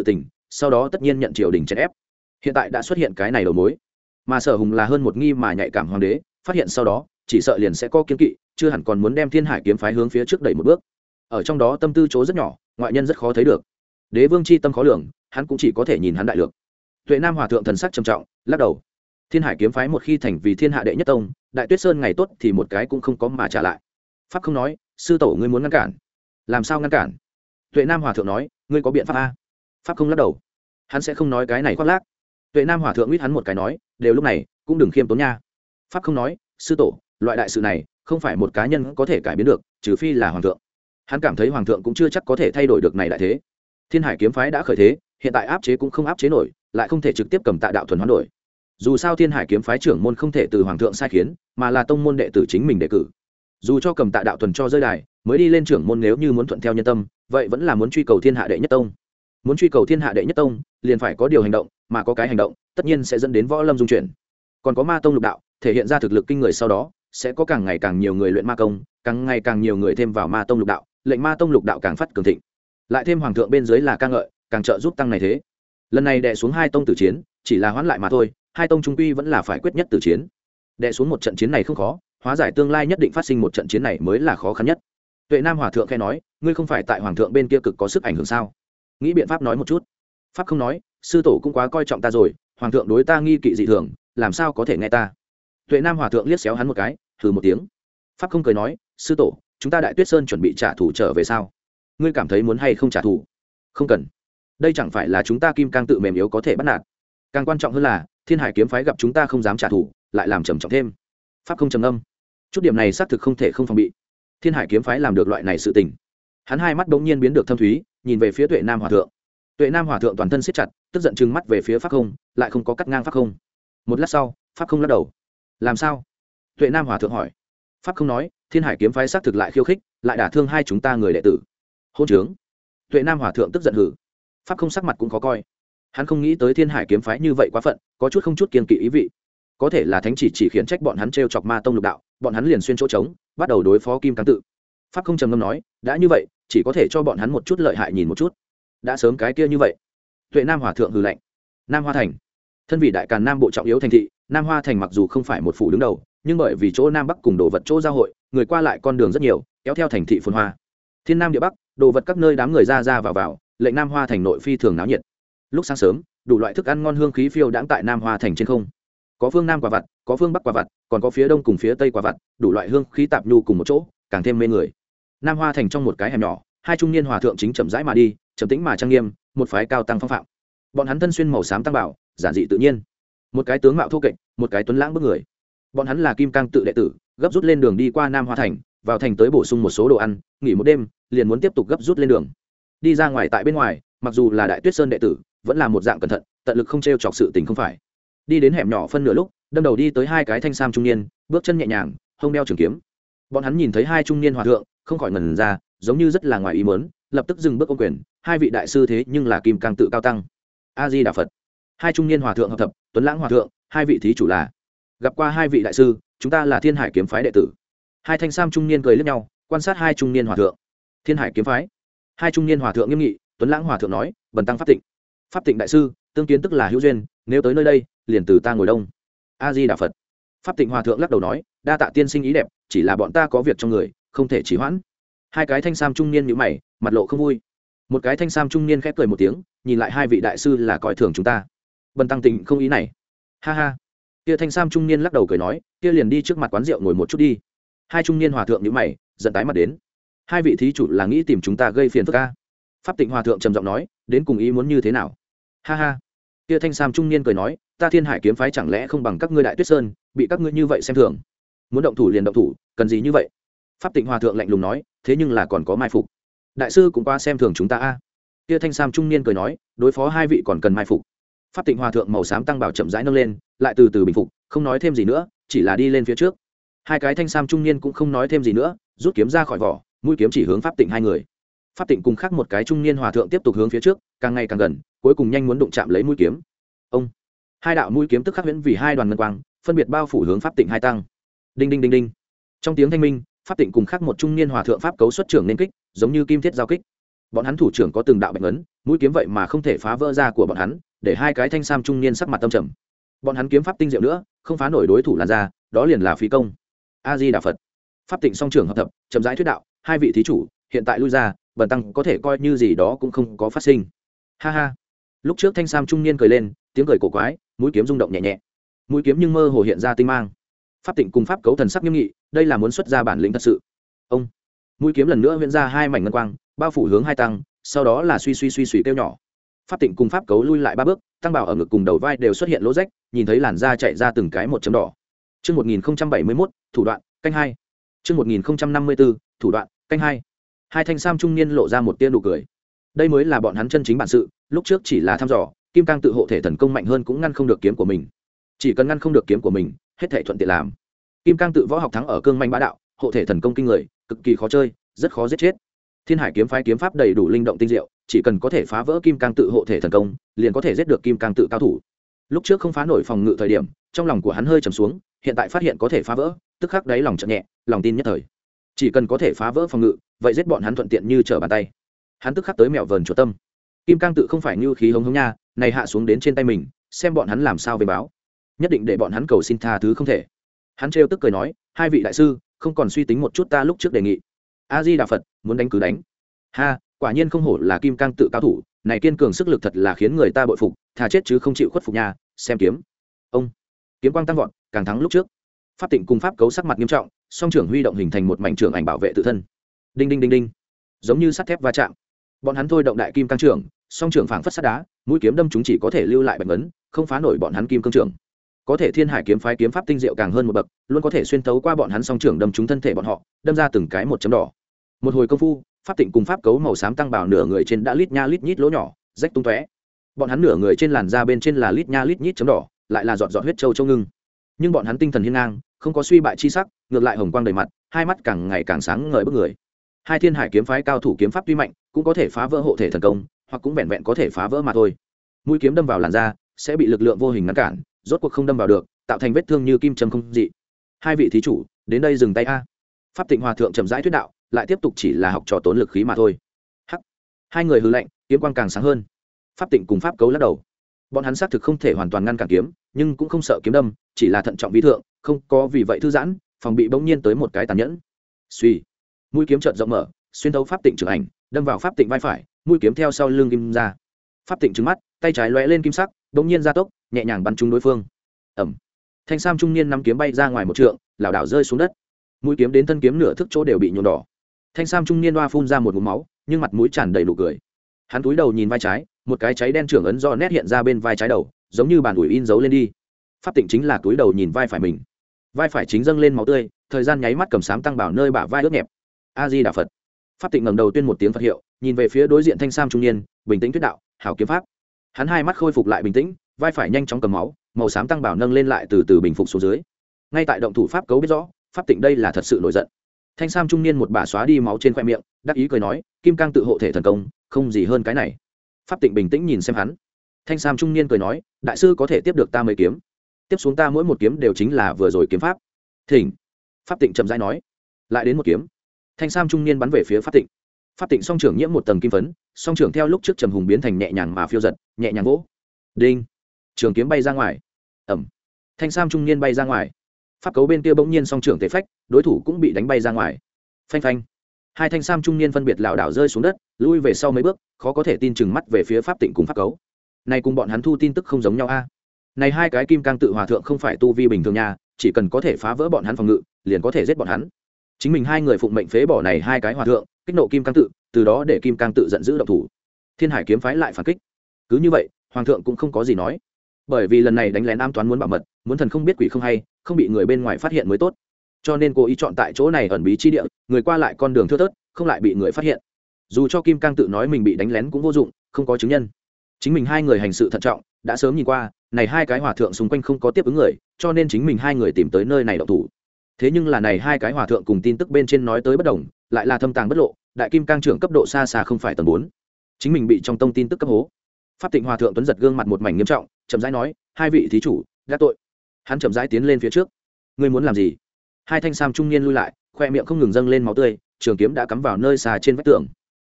sau đó tất nhiên nhận triều đình chèn ép. Hiện tại đã xuất hiện cái này đầu mối, mà Sở Hùng là hơn một nghi mà nhạy cảm hoàng đế, phát hiện sau đó chỉ sợ liền sẽ có kiên kỵ, chưa hẳn còn muốn đem Thiên Hải kiếm phái hướng phía trước đẩy một bước. Ở trong đó tâm tư chỗ rất nhỏ, ngoại nhân rất khó thấy được. Đế vương chi tâm khó lường, hắn cũng chỉ có thể nhìn hắn đại lược. Tuệ Nam hòa thượng thần sắc trầm trọng, lắc đầu. Thiên Hải kiếm phái một khi thành vì thiên hạ đệ nhất tông, Đại Tuyết Sơn ngày tốt thì một cái cũng không có mà trả lại. Pháp không nói, sư tổ ngươi muốn ngăn cản, làm sao ngăn cản? Tuệ Nam hòa thượng nói, ngươi có biện pháp a? Pháp không lắc đầu, hắn sẽ không nói cái này khoác lác. Tuệ Nam hòa thượng uýt hắn một cái nói, đều lúc này cũng đừng khiêm tốn nha. Pháp không nói, sư tổ, loại đại sự này không phải một cá nhân có thể cải biến được, trừ phi là hoàng thượng. Hắn cảm thấy hoàng thượng cũng chưa chắc có thể thay đổi được này đại thế. Thiên Hải kiếm phái đã khởi thế, hiện tại áp chế cũng không áp chế nổi, lại không thể trực tiếp cầm Tạ đạo thuần hoán đổi. Dù sao Thiên Hải kiếm phái trưởng môn không thể từ hoàng thượng sai khiến, mà là tông môn đệ tử chính mình đề cử. Dù cho cầm Tạ đạo thuần cho rơi đài, mới đi lên trưởng môn, nếu như muốn thuận theo nhân tâm, vậy vẫn là muốn truy cầu thiên hạ đệ nhất tông. Muốn truy cầu thiên hạ đệ nhất tông, liền phải có điều hành động, mà có cái hành động, tất nhiên sẽ dẫn đến võ lâm dung chuyển. Còn có ma tông lục đạo, thể hiện ra thực lực kinh người, sau đó sẽ có càng ngày càng nhiều người luyện ma công, càng ngày càng nhiều người thêm vào ma tông lục đạo, lệnh ma tông lục đạo càng phát cường thịnh. Lại thêm hoàng thượng bên dưới là ca ngợi, càng trợ giúp tăng này thế. Lần này đè xuống hai tông tử chiến, chỉ là hoãn lại mà thôi, hai tông trung quy vẫn là phải quyết nhất tử chiến. Đè xuống một trận chiến này không khó, hóa giải tương lai nhất định phát sinh một trận chiến này mới là khó khăn nhất. Tuệ Nam hòa thượng khẽ nói, ngươi không phải tại hoàng thượng bên kia cực có sức ảnh hưởng sao? Nghĩ biện pháp nói một chút. Pháp không nói, sư tổ cũng quá coi trọng ta rồi, hoàng thượng đối ta nghi kỵ dị thường, làm sao có thể nghe ta? Tuệ Nam hòa thượng liếc xéo hắn một cái, hừ một tiếng. Pháp không cười nói, sư tổ, chúng ta Đại Tuyết Sơn chuẩn bị trả thù trở về sao? Ngươi cảm thấy muốn hay không trả thù? Không cần. Đây chẳng phải là chúng ta kim cang tự mềm yếu có thể bắt nạt. Càng quan trọng hơn là Thiên Hải kiếm phái gặp chúng ta không dám trả thù, lại làm trầm trọng thêm. Pháp không trầm âm. Chút điểm này xác thực không thể không phòng bị. Thiên Hải kiếm phái làm được loại này sự tình. Hắn hai mắt bỗng nhiên biến được thâm thúy, nhìn về phía Tuệ Nam hòa thượng. Tuệ Nam hòa thượng toàn thân siết chặt, tức giận trừng mắt về phía Pháp không, lại không có cắt ngang Pháp không. Một lát sau, Pháp không lắc đầu. Làm sao? Tuệ Nam hòa thượng hỏi. Pháp không nói, Thiên Hải kiếm phái xác thực lại khiêu khích, lại đả thương hai chúng ta người đệ tử. Hôn trướng. Tuệ Nam hòa thượng tức giận hừ. Pháp không sắc mặt cũng khó coi. Hắn không nghĩ tới Thiên Hải kiếm phái như vậy quá phận, có chút không chút kiên kỵ ý vị. Có thể là thánh chỉ chỉ khiển trách bọn hắn trêu chọc ma tông lục đạo, bọn hắn liền xuyên chỗ trống, bắt đầu đối phó kim cang tự. Pháp không trầm ngâm nói, đã như vậy, chỉ có thể cho bọn hắn một chút lợi hại nhìn một chút. Đã sớm cái kia như vậy. Tuệ Nam hòa thượng hừ lạnh. Nam Hoa thành, thân vị đại càn nam bộ trọng yếu thành thị, Nam Hoa thành mặc dù không phải một phủ đứng đầu, nhưng bởi vì chỗ nam bắc cùng đồ vật chỗ giao hội, người qua lại con đường rất nhiều, kéo theo thành thị phồn hoa. Thiên nam địa bắc, đồ vật các nơi đám người ra ra vào vào, lệnh Nam Hoa thành nội phi thường náo nhiệt. Lúc sáng sớm, đủ loại thức ăn ngon hương khí phiêu đãng tại Nam Hoa thành trên không. Có phương nam quả vặt, có phương bắc quả vặt, còn có phía đông cùng phía tây quả vặt, đủ loại hương khí tạp nhu cùng một chỗ, càng thêm mê người. Nam Hoa thành trong một cái hẻm nhỏ, hai trung niên hòa thượng chính chậm rãi mà đi, trầm tĩnh mà trang nghiêm, một phái cao tăng phong phạm. Bọn hắn thân xuyên màu xám tăng bảo, giản dị tự nhiên. Một cái tướng mạo thô kệch, một cái tuấn lãng bức người. Bọn hắn là kim cang tự đệ tử, gấp rút lên đường đi qua Nam Hoa thành, vào thành tới bổ sung một số đồ ăn, nghỉ một đêm, liền muốn tiếp tục gấp rút lên đường. Đi ra ngoài tại bên ngoài, mặc dù là Đại Tuyết Sơn đệ tử, vẫn là một dạng cẩn thận, tận lực không trêu chọc sự tình không phải. Đi đến hẻm nhỏ phân nửa lúc, đâm đầu đi tới hai cái thanh sam trung niên, bước chân nhẹ nhàng, hông đeo trường kiếm. Bọn hắn nhìn thấy hai trung niên hòa thượng, không khỏi ngẩn ra, giống như rất là ngoài ý muốn, lập tức dừng bước ôm quyền, hai vị đại sư thế nhưng là kim cang tự cao tăng. A Di Đà Phật. Hai trung niên hòa thượng hợp thập, tuấn lãng hòa thượng, hai vị thí chủ là. Gặp qua hai vị đại sư, chúng ta là Thiên Hải kiếm phái đệ tử. Hai thanh sam trung niên cười liếc nhau, quan sát hai trung niên hòa thượng. Thiên Hải kiếm phái. Hai trung niên hòa thượng nghiêm nghị, tuấn lãng hòa thượng nói, bần tăng pháp tịnh. Pháp tịnh đại sư, tương kiến tức là hữu duyên, nếu tới nơi đây, liền từ ta ngồi đông. A Di Đà Phật. Pháp tịnh hòa thượng lắc đầu nói, đa tạ tiên sinh ý đẹp, chỉ là bọn ta có việc trong người, không thể trì hoãn. Hai cái thanh sam trung niên nhíu mày, mặt lộ không vui. Một cái thanh sam trung niên khép cười một tiếng, nhìn lại hai vị đại sư là coi thường chúng ta. Bần tăng tịnh không ý này. Ha ha. Kia thanh sam trung niên lắc đầu cười nói, kia liền đi trước mặt quán rượu ngồi một chút đi. Hai trung niên hòa thượng nhíu mày, giận tái mặt đến. Hai vị thí chủ là nghĩ tìm chúng ta gây phiền phức a? Pháp tịnh hòa thượng trầm giọng nói, đến cùng ý muốn như thế nào? Ha ha. Kia thanh sam trung niên cười nói, ta Thiên Hải kiếm phái chẳng lẽ không bằng các ngươi Đại Tuyết Sơn, bị các ngươi như vậy xem thường. Muốn động thủ liền động thủ, cần gì như vậy? Pháp tịnh hòa thượng lạnh lùng nói, thế nhưng là còn có mai phục. Đại sư cũng qua xem thường chúng ta a. Kia thanh sam trung niên cười nói, đối phó hai vị còn cần mai phục. Pháp tịnh hòa thượng màu xám tăng bảo chậm rãi nâng lên, lại từ từ bình phục, không nói thêm gì nữa, chỉ là đi lên phía trước. Hai cái thanh sam trung niên cũng không nói thêm gì nữa, rút kiếm ra khỏi vỏ, mũi kiếm chỉ hướng Pháp tịnh hai người. Pháp tịnh cùng khác một cái trung niên hòa thượng tiếp tục hướng phía trước, càng ngày càng gần, cuối cùng nhanh muốn đụng chạm lấy mũi kiếm. Ông, hai đạo mũi kiếm tức khắc huyễn vì hai đoàn ngân quang, phân biệt bao phủ hướng Pháp tịnh hai tăng. Đinh đinh đinh đinh. Trong tiếng thanh minh, Pháp tịnh cùng khác một trung niên hòa thượng pháp cấu xuất trưởng nên kích, giống như kim thiết giao kích. bọn hắn thủ trưởng có từng đạo bạch ấn, mũi kiếm vậy mà không thể phá vỡ ra của bọn hắn, để hai cái thanh sam trung niên sắc mặt tâm trầm. Bọn hắn kiếm pháp tinh diệu nữa, không phá nổi đối thủ làn ra, đó liền là phí công. A Di Đà Phật. Pháp Tịnh song trưởng hợp thập, chậm rãi thuyết đạo, hai vị thí chủ, hiện tại lui ra, bần tăng có thể coi như gì đó cũng không có phát sinh. Ha ha. Lúc trước thanh sam trung niên cười lên, tiếng cười cổ quái, mũi kiếm rung động nhẹ nhẹ. Mũi kiếm nhưng mơ hồ hiện ra tinh mang. Pháp Tịnh cùng pháp cấu thần sắc nghiêm nghị, đây là muốn xuất ra bản lĩnh thật sự. Ông. Mũi kiếm lần nữa hiện ra hai mảnh ngân quang, bao phủ hướng hai tăng, sau đó là suy suy suy suy kêu nhỏ. Pháp Tịnh cùng pháp cấu lui lại ba bước, tăng bảo ở ngực cùng đầu vai đều xuất hiện lỗ rách, nhìn thấy làn da chạy ra từng cái một chấm đỏ. Chương một nghìn bảy mươi mốt, thủ đoạn, canh hai. Chương một nghìn năm mươi tư, thủ đoạn, canh hai. Hai thanh sam trung niên lộ ra một tia nụ cười. Đây mới là bọn hắn chân chính bản sự, lúc trước chỉ là thăm dò, kim cang tự hộ thể thần công mạnh hơn cũng ngăn không được kiếm của mình. Chỉ cần ngăn không được kiếm của mình, hết thảy thuận tiện làm. Kim cang tự võ học thắng ở cương manh bá đạo, hộ thể thần công kinh người, cực kỳ khó chơi, rất khó giết chết. Thiên Hải kiếm phái kiếm pháp đầy đủ linh động tinh diệu, chỉ cần có thể phá vỡ kim cang tự hộ thể thần công, liền có thể giết được kim cang tự cao thủ. Lúc trước không phá nổi phòng ngự thời điểm, trong lòng của hắn hơi trầm xuống, hiện tại phát hiện có thể phá vỡ, tức khắc đáy lòng chợt nhẹ, lòng tin nhất thời. Chỉ cần có thể phá vỡ phòng ngự, vậy giết bọn hắn thuận tiện như trở bàn tay. Hắn tức khắc tới mèo vờn chuột tâm. Kim cang tự không phải như khí hống hống nha, này hạ xuống đến trên tay mình, xem bọn hắn làm sao về báo. Nhất định để bọn hắn cầu xin tha thứ không thể. Hắn trêu tức cười nói, hai vị đại sư, không còn suy tính một chút ta lúc trước đề nghị. A Di Đà Phật, muốn đánh cứ đánh. Ha, quả nhiên không hổ là kim cang tự cao thủ, này kiên cường sức lực thật là khiến người ta bội phục, thà chết chứ không chịu khuất phục nha. Xem kiếm. Ông. Kiếm quang tăng vọt, càng thắng lúc trước. Pháp Tịnh cùng pháp cấu sắc mặt nghiêm trọng, song trưởng huy động hình thành một mảnh trưởng ảnh bảo vệ tự thân. Đinh đinh đinh đinh, giống như sắt thép va chạm. Bọn hắn thôi động đại kim cang trưởng, song trưởng phảng phất sắt đá, mũi kiếm đâm chúng chỉ có thể lưu lại bạch ấn, không phá nổi bọn hắn kim cương trưởng. Có thể Thiên Hải kiếm phái kiếm pháp tinh diệu càng hơn một bậc, luôn có thể xuyên thấu qua bọn hắn song trưởng đâm trúng thân thể bọn họ, đâm ra từng cái một chấm đỏ. Một hồi công phu, Pháp Tịnh cùng pháp cấu màu xám tăng bảo nửa người trên đã lít nha lít nhít lỗ nhỏ, rách tung tóe. Bọn hắn nửa người trên làn da bên trên là lít nha lít nhít chấm đỏ, lại là giọt giọt huyết châu châu ngưng. Nhưng bọn hắn tinh thần hiên ngang, không có suy bại chi sắc, ngược lại hồng quang đầy mặt, hai mắt càng ngày càng sáng ngời bức người. Hai Thiên Hải kiếm phái cao thủ kiếm pháp tuy mạnh, cũng có thể phá vỡ hộ thể thần công, hoặc cũng vẹn vẹn có thể phá vỡ mà thôi. Mũi kiếm đâm vào làn da, sẽ bị lực lượng vô hình ngăn cản, rốt cuộc không đâm vào được, tạo thành vết thương như kim châm không dị. Hai vị thí chủ, đến đây dừng tay a. Pháp Tịnh hòa thượng chậm rãi thuyết đạo, lại tiếp tục chỉ là học trò tốn lực khí mà thôi. Hắc. Hai người hừ lạnh, kiếm quang càng sáng hơn. Pháp Tịnh cùng pháp cấu lắc đầu. Bọn hắn xác thực không thể hoàn toàn ngăn cản kiếm, nhưng cũng không sợ kiếm đâm, chỉ là thận trọng vi thượng, không có vì vậy thư giãn, phòng bị bỗng nhiên tới một cái tàn nhẫn. Suy. Mũi kiếm chợt rộng mở, xuyên thấu Pháp Tịnh trưởng ảnh, đâm vào Pháp Tịnh vai phải, mũi kiếm theo sau lưng kim ra. Pháp Tịnh trừng mắt, tay trái lóe lên kim sắc, bỗng nhiên gia tốc, nhẹ nhàng bắn trúng đối phương. Ầm. Thanh sam trung niên nắm kiếm bay ra ngoài một trượng, lảo đảo rơi xuống đất. Mũi kiếm đến thân kiếm nửa thước chỗ đều bị nhuộm đỏ. Thanh sam trung niên oa phun ra một ngụm máu, nhưng mặt mũi tràn đầy nụ cười. Hắn cúi đầu nhìn vai trái, một cái cháy đen trưởng ấn do nét hiện ra bên vai trái đầu, giống như bàn ủi in dấu lên đi. Pháp Tịnh chính là cúi đầu nhìn vai phải mình, vai phải chính dâng lên máu tươi, thời gian nháy mắt cầm sám tăng bảo nơi bả vai ướt nhẹp. A Di Đà Phật. Pháp Tịnh ngẩng đầu tuyên một tiếng Phật hiệu, nhìn về phía đối diện thanh sam trung niên, bình tĩnh thuyết đạo, hảo kiếm pháp. Hắn hai mắt khôi phục lại bình tĩnh, vai phải nhanh chóng cầm máu, màu xám tăng bảo nâng lên lại từ từ bình phục xuống dưới. Ngay tại động thủ pháp cấu biết rõ, Pháp Tịnh đây là thật sự nổi giận. Thanh sam trung niên một bả xóa đi máu trên khoe miệng, đắc ý cười nói, kim cang tự hộ thể thần công, không gì hơn cái này. Pháp Tịnh bình tĩnh nhìn xem hắn. Thanh sam trung niên cười nói, đại sư có thể tiếp được ta mấy kiếm, tiếp xuống ta mỗi một kiếm đều chính là vừa rồi kiếm pháp. Thỉnh. Pháp Tịnh chậm rãi nói, lại đến một kiếm. Thanh sam trung niên bắn về phía Pháp Tịnh. Pháp Tịnh song trưởng nhiễm một tầng kim phấn, song trưởng theo lúc trước trầm hùng biến thành nhẹ nhàng mà phiêu giật, nhẹ nhàng vỗ. Đinh. Trường kiếm bay ra ngoài. Ẩm. Thanh sam trung niên bay ra ngoài. Pháp cấu bên kia bỗng nhiên song trưởng thể phách, đối thủ cũng bị đánh bay ra ngoài. Phanh phanh. Hai thanh sam trung niên phân biệt lảo đảo rơi xuống đất, lui về sau mấy bước, khó có thể tin chừng mắt về phía Pháp Tịnh cùng pháp cấu. Này cùng bọn hắn thu tin tức không giống nhau a. Này hai cái kim cang tự hòa thượng không phải tu vi bình thường nha, chỉ cần có thể phá vỡ bọn hắn phòng ngự, liền có thể giết bọn hắn. Chính mình hai người phụng mệnh phế bỏ này hai cái hòa thượng, kích nộ kim cang tự, từ đó để kim cang tự giận dữ động thủ. Thiên Hải kiếm phái lại phản kích. Cứ như vậy, hoàng thượng cũng không có gì nói, bởi vì lần này đánh lén am toán muốn bảo mật, muốn thần không biết quỷ không hay, không bị người bên ngoài phát hiện mới tốt, cho nên cố ý chọn tại chỗ này ẩn bí chi địa, người qua lại con đường thưa thớt, không lại bị người phát hiện. Dù cho kim cang tự nói mình bị đánh lén cũng vô dụng, không có chứng nhân. Chính mình hai người hành sự thận trọng, đã sớm nhìn qua, này hai cái hòa thượng xung quanh không có tiếp ứng người, cho nên chính mình hai người tìm tới nơi này động thủ. Thế nhưng là này hai cái hòa thượng cùng tin tức bên trên nói tới bất đồng, lại là thâm tàng bất lộ, đại kim cang trưởng cấp độ xa xa không phải tầng bốn. Chính mình bị trong tông tin tức cấp hố. Pháp Tịnh hòa thượng tuấn giật gương mặt một mảnh nghiêm trọng, chậm rãi nói, hai vị thí chủ, gác tội. Hắn chậm rãi tiến lên phía trước. Ngươi muốn làm gì? Hai thanh sam trung niên lui lại, khoe miệng không ngừng dâng lên máu tươi, trường kiếm đã cắm vào nơi xa trên vách tường.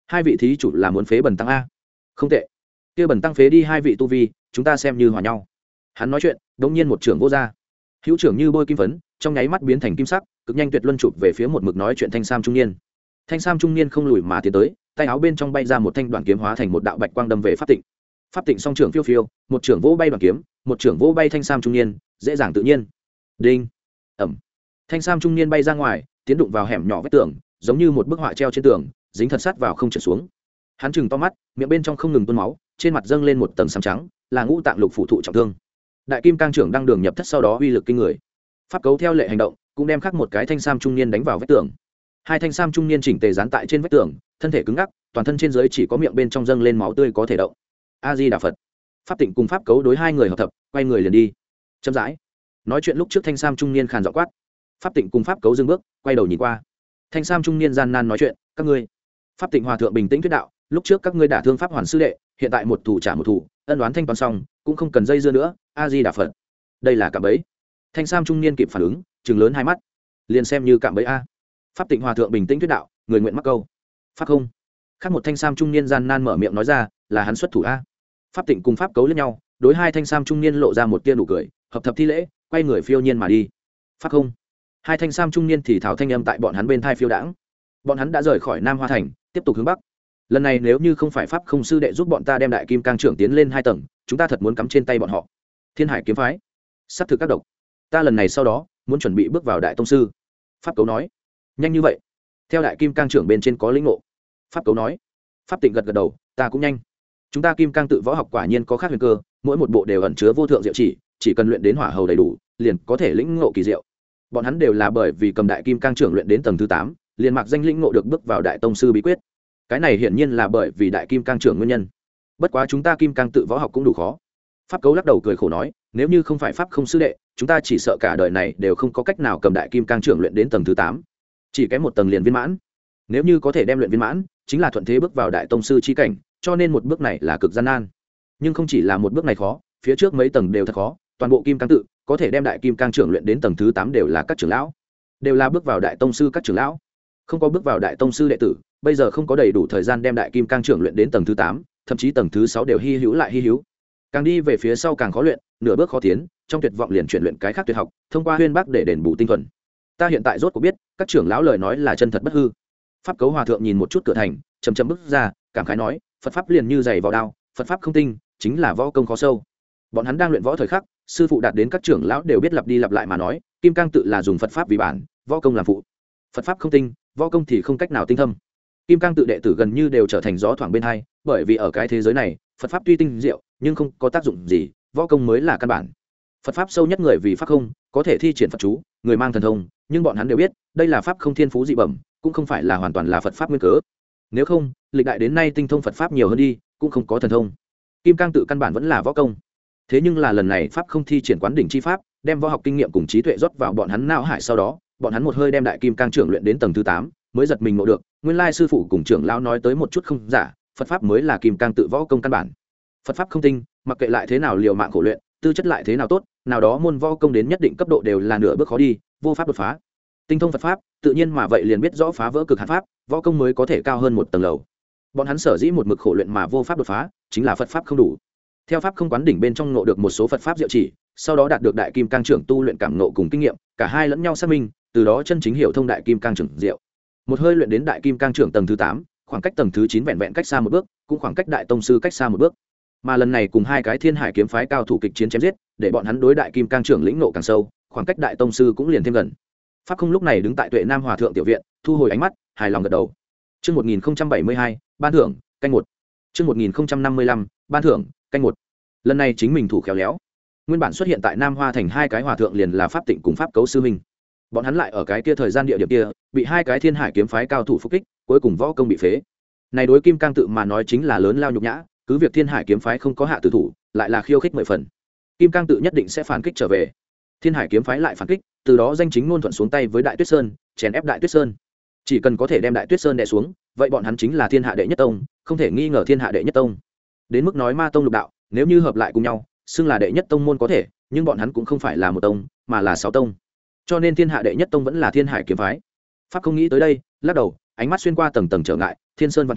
hai vị thí chủ là muốn phế bần tăng a? Không tệ, kia bần tăng phế đi hai vị tu vi, chúng ta xem như hòa nhau. Hắn nói chuyện đ ỗ n g nhiên một trưởng vô r, hữu trưởng như bôi kim phấn, trong nháy mắt biến thành kim sắc, cực nhanh tuyệt luân chụp về phía một mực nói chuyện thanh sam trung niên. Thanh sam trung niên không lùi mà tiến tới, tay áo bên trong bay ra một thanh đoạn kiếm hóa thành một đạo bạch quang đâm về pháp tịnh. Pháp tịnh song trưởng phiêu phiêu, một trưởng vỗ bay đoạn kiếm, một trưởng vỗ bay thanh sam trung niên, dễ dàng tự nhiên. Đinh, ẩm, thanh sam trung niên bay ra ngoài, tiến đụng vào hẻm nhỏ vách tường, giống như một bức họa treo trên tường, dính thật sát vào không trượt xuống. Hắn chừng to mắt, miệng bên trong không ngừng tuôn máu, trên mặt dâng lên một tầng xám trắng, là ngũ tạng lục phủ thụ trọng thương. Đại kim cang trưởng đang đường nhập thất sau đó uy lực kinh người, pháp cấu theo lệ hành động, cũng đem khắc một cái thanh sam trung niên đánh vào vách tường. Hai thanh sam trung niên chỉnh tề dán tại trên vách tường, thân thể cứng ngắc, toàn thân trên dưới chỉ có miệng bên trong dâng lên máu tươi có thể động. A Di Đà Phật. Pháp tịnh cùng pháp cấu đối hai người hợp thập, quay người liền đi. Chậm rãi nói chuyện lúc trước thanh sam trung niên khàn giọng quát. Pháp tịnh cùng pháp cấu dừng bước, quay đầu nhìn qua. Thanh sam trung niên gian nan nói chuyện, các ngươi. Pháp tịnh hòa thượng bình tĩnh thuyết đạo, lúc trước các ngươi đả thương pháp hoàn sư đệ, hiện tại một thủ trả một thủ, ân đoán thanh toán xong, cũng không cần dây dưa nữa. A Di Đà Phật. Đây là cạm bẫy. Thanh sam trung niên kịp phản ứng, trừng lớn hai mắt, liền xem như cạm bẫy a. Pháp tịnh hòa thượng bình tĩnh thuyết đạo, người nguyện mắc câu. Pháp không. Khác một thanh sam trung niên gian nan mở miệng nói ra, là hắn xuất thủ a. Pháp tịnh cùng pháp cấu lẫn nhau, đối hai thanh sam trung niên lộ ra một tia nụ cười, hợp thập thi lễ, quay người phiêu nhiên mà đi. Pháp không. Hai thanh sam trung niên thì thảo thanh âm tại bọn hắn bên thai phiêu đãng. Bọn hắn đã rời khỏi Nam Hoa thành, tiếp tục hướng bắc. Lần này nếu như không phải pháp không sư đệ giúp bọn ta đem đại kim cang trưởng tiến lên hai tầng, chúng ta thật muốn cắm trên tay bọn họ. Thiên Hải kiếm phái, sát thực các độc. Ta lần này sau đó muốn chuẩn bị bước vào đại tông sư. Pháp cấu nói. Nhanh như vậy? Theo đại kim cang trưởng bên trên có lĩnh ngộ. Pháp cấu nói. Pháp tịnh gật gật đầu, ta cũng nhanh. Chúng ta kim cang tự võ học quả nhiên có khác huyền cơ, mỗi một bộ đều ẩn chứa vô thượng diệu chỉ, chỉ cần luyện đến hỏa hầu đầy đủ, liền có thể lĩnh ngộ kỳ diệu. Bọn hắn đều là bởi vì cầm đại kim cang trưởng luyện đến tầng thứ tám, liền mặc danh lĩnh ngộ được bước vào đại tông sư bí quyết. Cái này hiển nhiên là bởi vì đại kim cang trưởng nguyên nhân. Bất quá chúng ta kim cang tự võ học cũng đủ khó. Pháp cấu lắc đầu cười khổ nói, nếu như không phải pháp không sư đệ, chúng ta chỉ sợ cả đời này đều không có cách nào cầm đại kim cang trưởng luyện đến tầng thứ tám, chỉ kém một tầng liền viên mãn. Nếu như có thể đem luyện viên mãn, chính là thuận thế bước vào đại tông sư chi cảnh, cho nên một bước này là cực gian nan. Nhưng không chỉ là một bước này khó, phía trước mấy tầng đều thật khó, toàn bộ kim cang tự có thể đem đại kim cang trưởng luyện đến tầng thứ tám đều là các trưởng lão, đều là bước vào đại tông sư các trưởng lão. Không có bước vào đại tông sư đệ tử, bây giờ không có đầy đủ thời gian đem đại kim cang trưởng luyện đến tầng thứ tám, thậm chí tầng thứ sáu đều hy hữu lại hy hữu. Càng đi về phía sau càng khó luyện, nửa bước khó tiến, trong tuyệt vọng liền chuyển luyện cái khác tuyệt học, thông qua huyên bác để đền bù tinh thuần. Ta hiện tại rốt cuộc biết, các trưởng lão lời nói là chân thật bất hư. Pháp cấu hòa thượng nhìn một chút cửa thành, chầm chậm bước ra, cảm khái nói, Phật pháp liền như giày vào đao, Phật pháp không tinh, chính là võ công khó sâu. Bọn hắn đang luyện võ thời khắc, sư phụ đạt đến các trưởng lão đều biết lặp đi lặp lại mà nói, kim cang tự là dùng Phật pháp vì bản, võ công làm phụ. Phật pháp không tinh, võ công thì không cách nào tinh thâm. Kim cang tự đệ tử gần như đều trở thành gió thoảng bên hai, bởi vì ở cái thế giới này, Phật pháp tuy tinh diệu, nhưng không có tác dụng gì, võ công mới là căn bản. Phật pháp sâu nhất người vì pháp không, có thể thi triển Phật chú, người mang thần thông, nhưng bọn hắn đều biết, đây là pháp không thiên phú dị bẩm, cũng không phải là hoàn toàn là Phật pháp nguyên cớ. Nếu không, lịch đại đến nay tinh thông Phật pháp nhiều hơn đi, cũng không có thần thông. Kim cang tự căn bản vẫn là võ công. Thế nhưng là lần này pháp không thi triển quán đỉnh chi pháp, đem võ học kinh nghiệm cùng trí tuệ rót vào bọn hắn não hải, sau đó, bọn hắn một hơi đem đại kim cang trưởng luyện đến tầng thứ tám, mới giật mình ngộ được, nguyên lai sư phụ cùng trưởng lão nói tới một chút không giả, Phật pháp mới là kim cang tự võ công căn bản. Phật pháp không tinh, mặc kệ lại thế nào liều mạng khổ luyện, tư chất lại thế nào tốt, nào đó môn võ công đến nhất định cấp độ đều là nửa bước khó đi, vô pháp đột phá. Tinh thông Phật pháp, tự nhiên mà vậy liền biết rõ phá vỡ cực hạn pháp, võ công mới có thể cao hơn một tầng lầu. Bọn hắn sở dĩ một mực khổ luyện mà vô pháp đột phá, chính là Phật pháp không đủ. Theo pháp không quán đỉnh bên trong ngộ được một số Phật pháp diệu chỉ, sau đó đạt được đại kim cang trưởng tu luyện cảm ngộ cùng kinh nghiệm, cả hai lẫn nhau xác minh, từ đó chân chính hiểu thông đại kim cang trưởng diệu. Một hơi luyện đến đại kim cang trưởng tầng thứ tám, khoảng cách tầng thứ chín vẹn vẹn cách xa một bước, cũng khoảng cách đại tông sư cách xa một bước. Mà lần này cùng hai cái Thiên Hải kiếm phái cao thủ kịch chiến chém giết, để bọn hắn đối đại kim cang trưởng lĩnh ngộ càng sâu, khoảng cách đại tông sư cũng liền thêm gần. Pháp không lúc này đứng tại Tuệ Nam Hòa thượng tiểu viện, thu hồi ánh mắt, hài lòng gật đầu. Chương một nghìn không trăm bảy mươi hai, ban thưởng, canh một. Chương một nghìn không trăm năm mươi lăm, ban thưởng, canh một. Lần này chính mình thủ khéo léo. Nguyên bản xuất hiện tại Nam Hoa thành hai cái hòa thượng liền là Pháp Tịnh cùng Pháp Cấu sư huynh. Bọn hắn lại ở cái kia thời gian địa điểm kia, bị hai cái Thiên Hải kiếm phái cao thủ phục kích, cuối cùng võ công bị phế. Này đối kim cang tự mà nói chính là lớn lao nhục nhã, cứ việc Thiên Hải kiếm phái không có hạ tử thủ, lại là khiêu khích mười phần. Kim cang tự nhất định sẽ phản kích trở về. Thiên Hải kiếm phái lại phản kích, từ đó danh chính ngôn thuận xuống tay với Đại Tuyết Sơn, chèn ép Đại Tuyết Sơn. Chỉ cần có thể đem Đại Tuyết Sơn đè xuống, vậy bọn hắn chính là thiên hạ đệ nhất tông, không thể nghi ngờ thiên hạ đệ nhất tông. Đến mức nói ma tông lục đạo, nếu như hợp lại cùng nhau, xưng là đệ nhất tông môn có thể, nhưng bọn hắn cũng không phải là một tông, mà là sáu tông. Cho nên thiên hạ đệ nhất tông vẫn là Thiên Hải kiếm phái. Pháp không nghĩ tới đây, lắc đầu, ánh mắt xuyên qua tầng tầng trở ngại, thiên sơn văn thủy,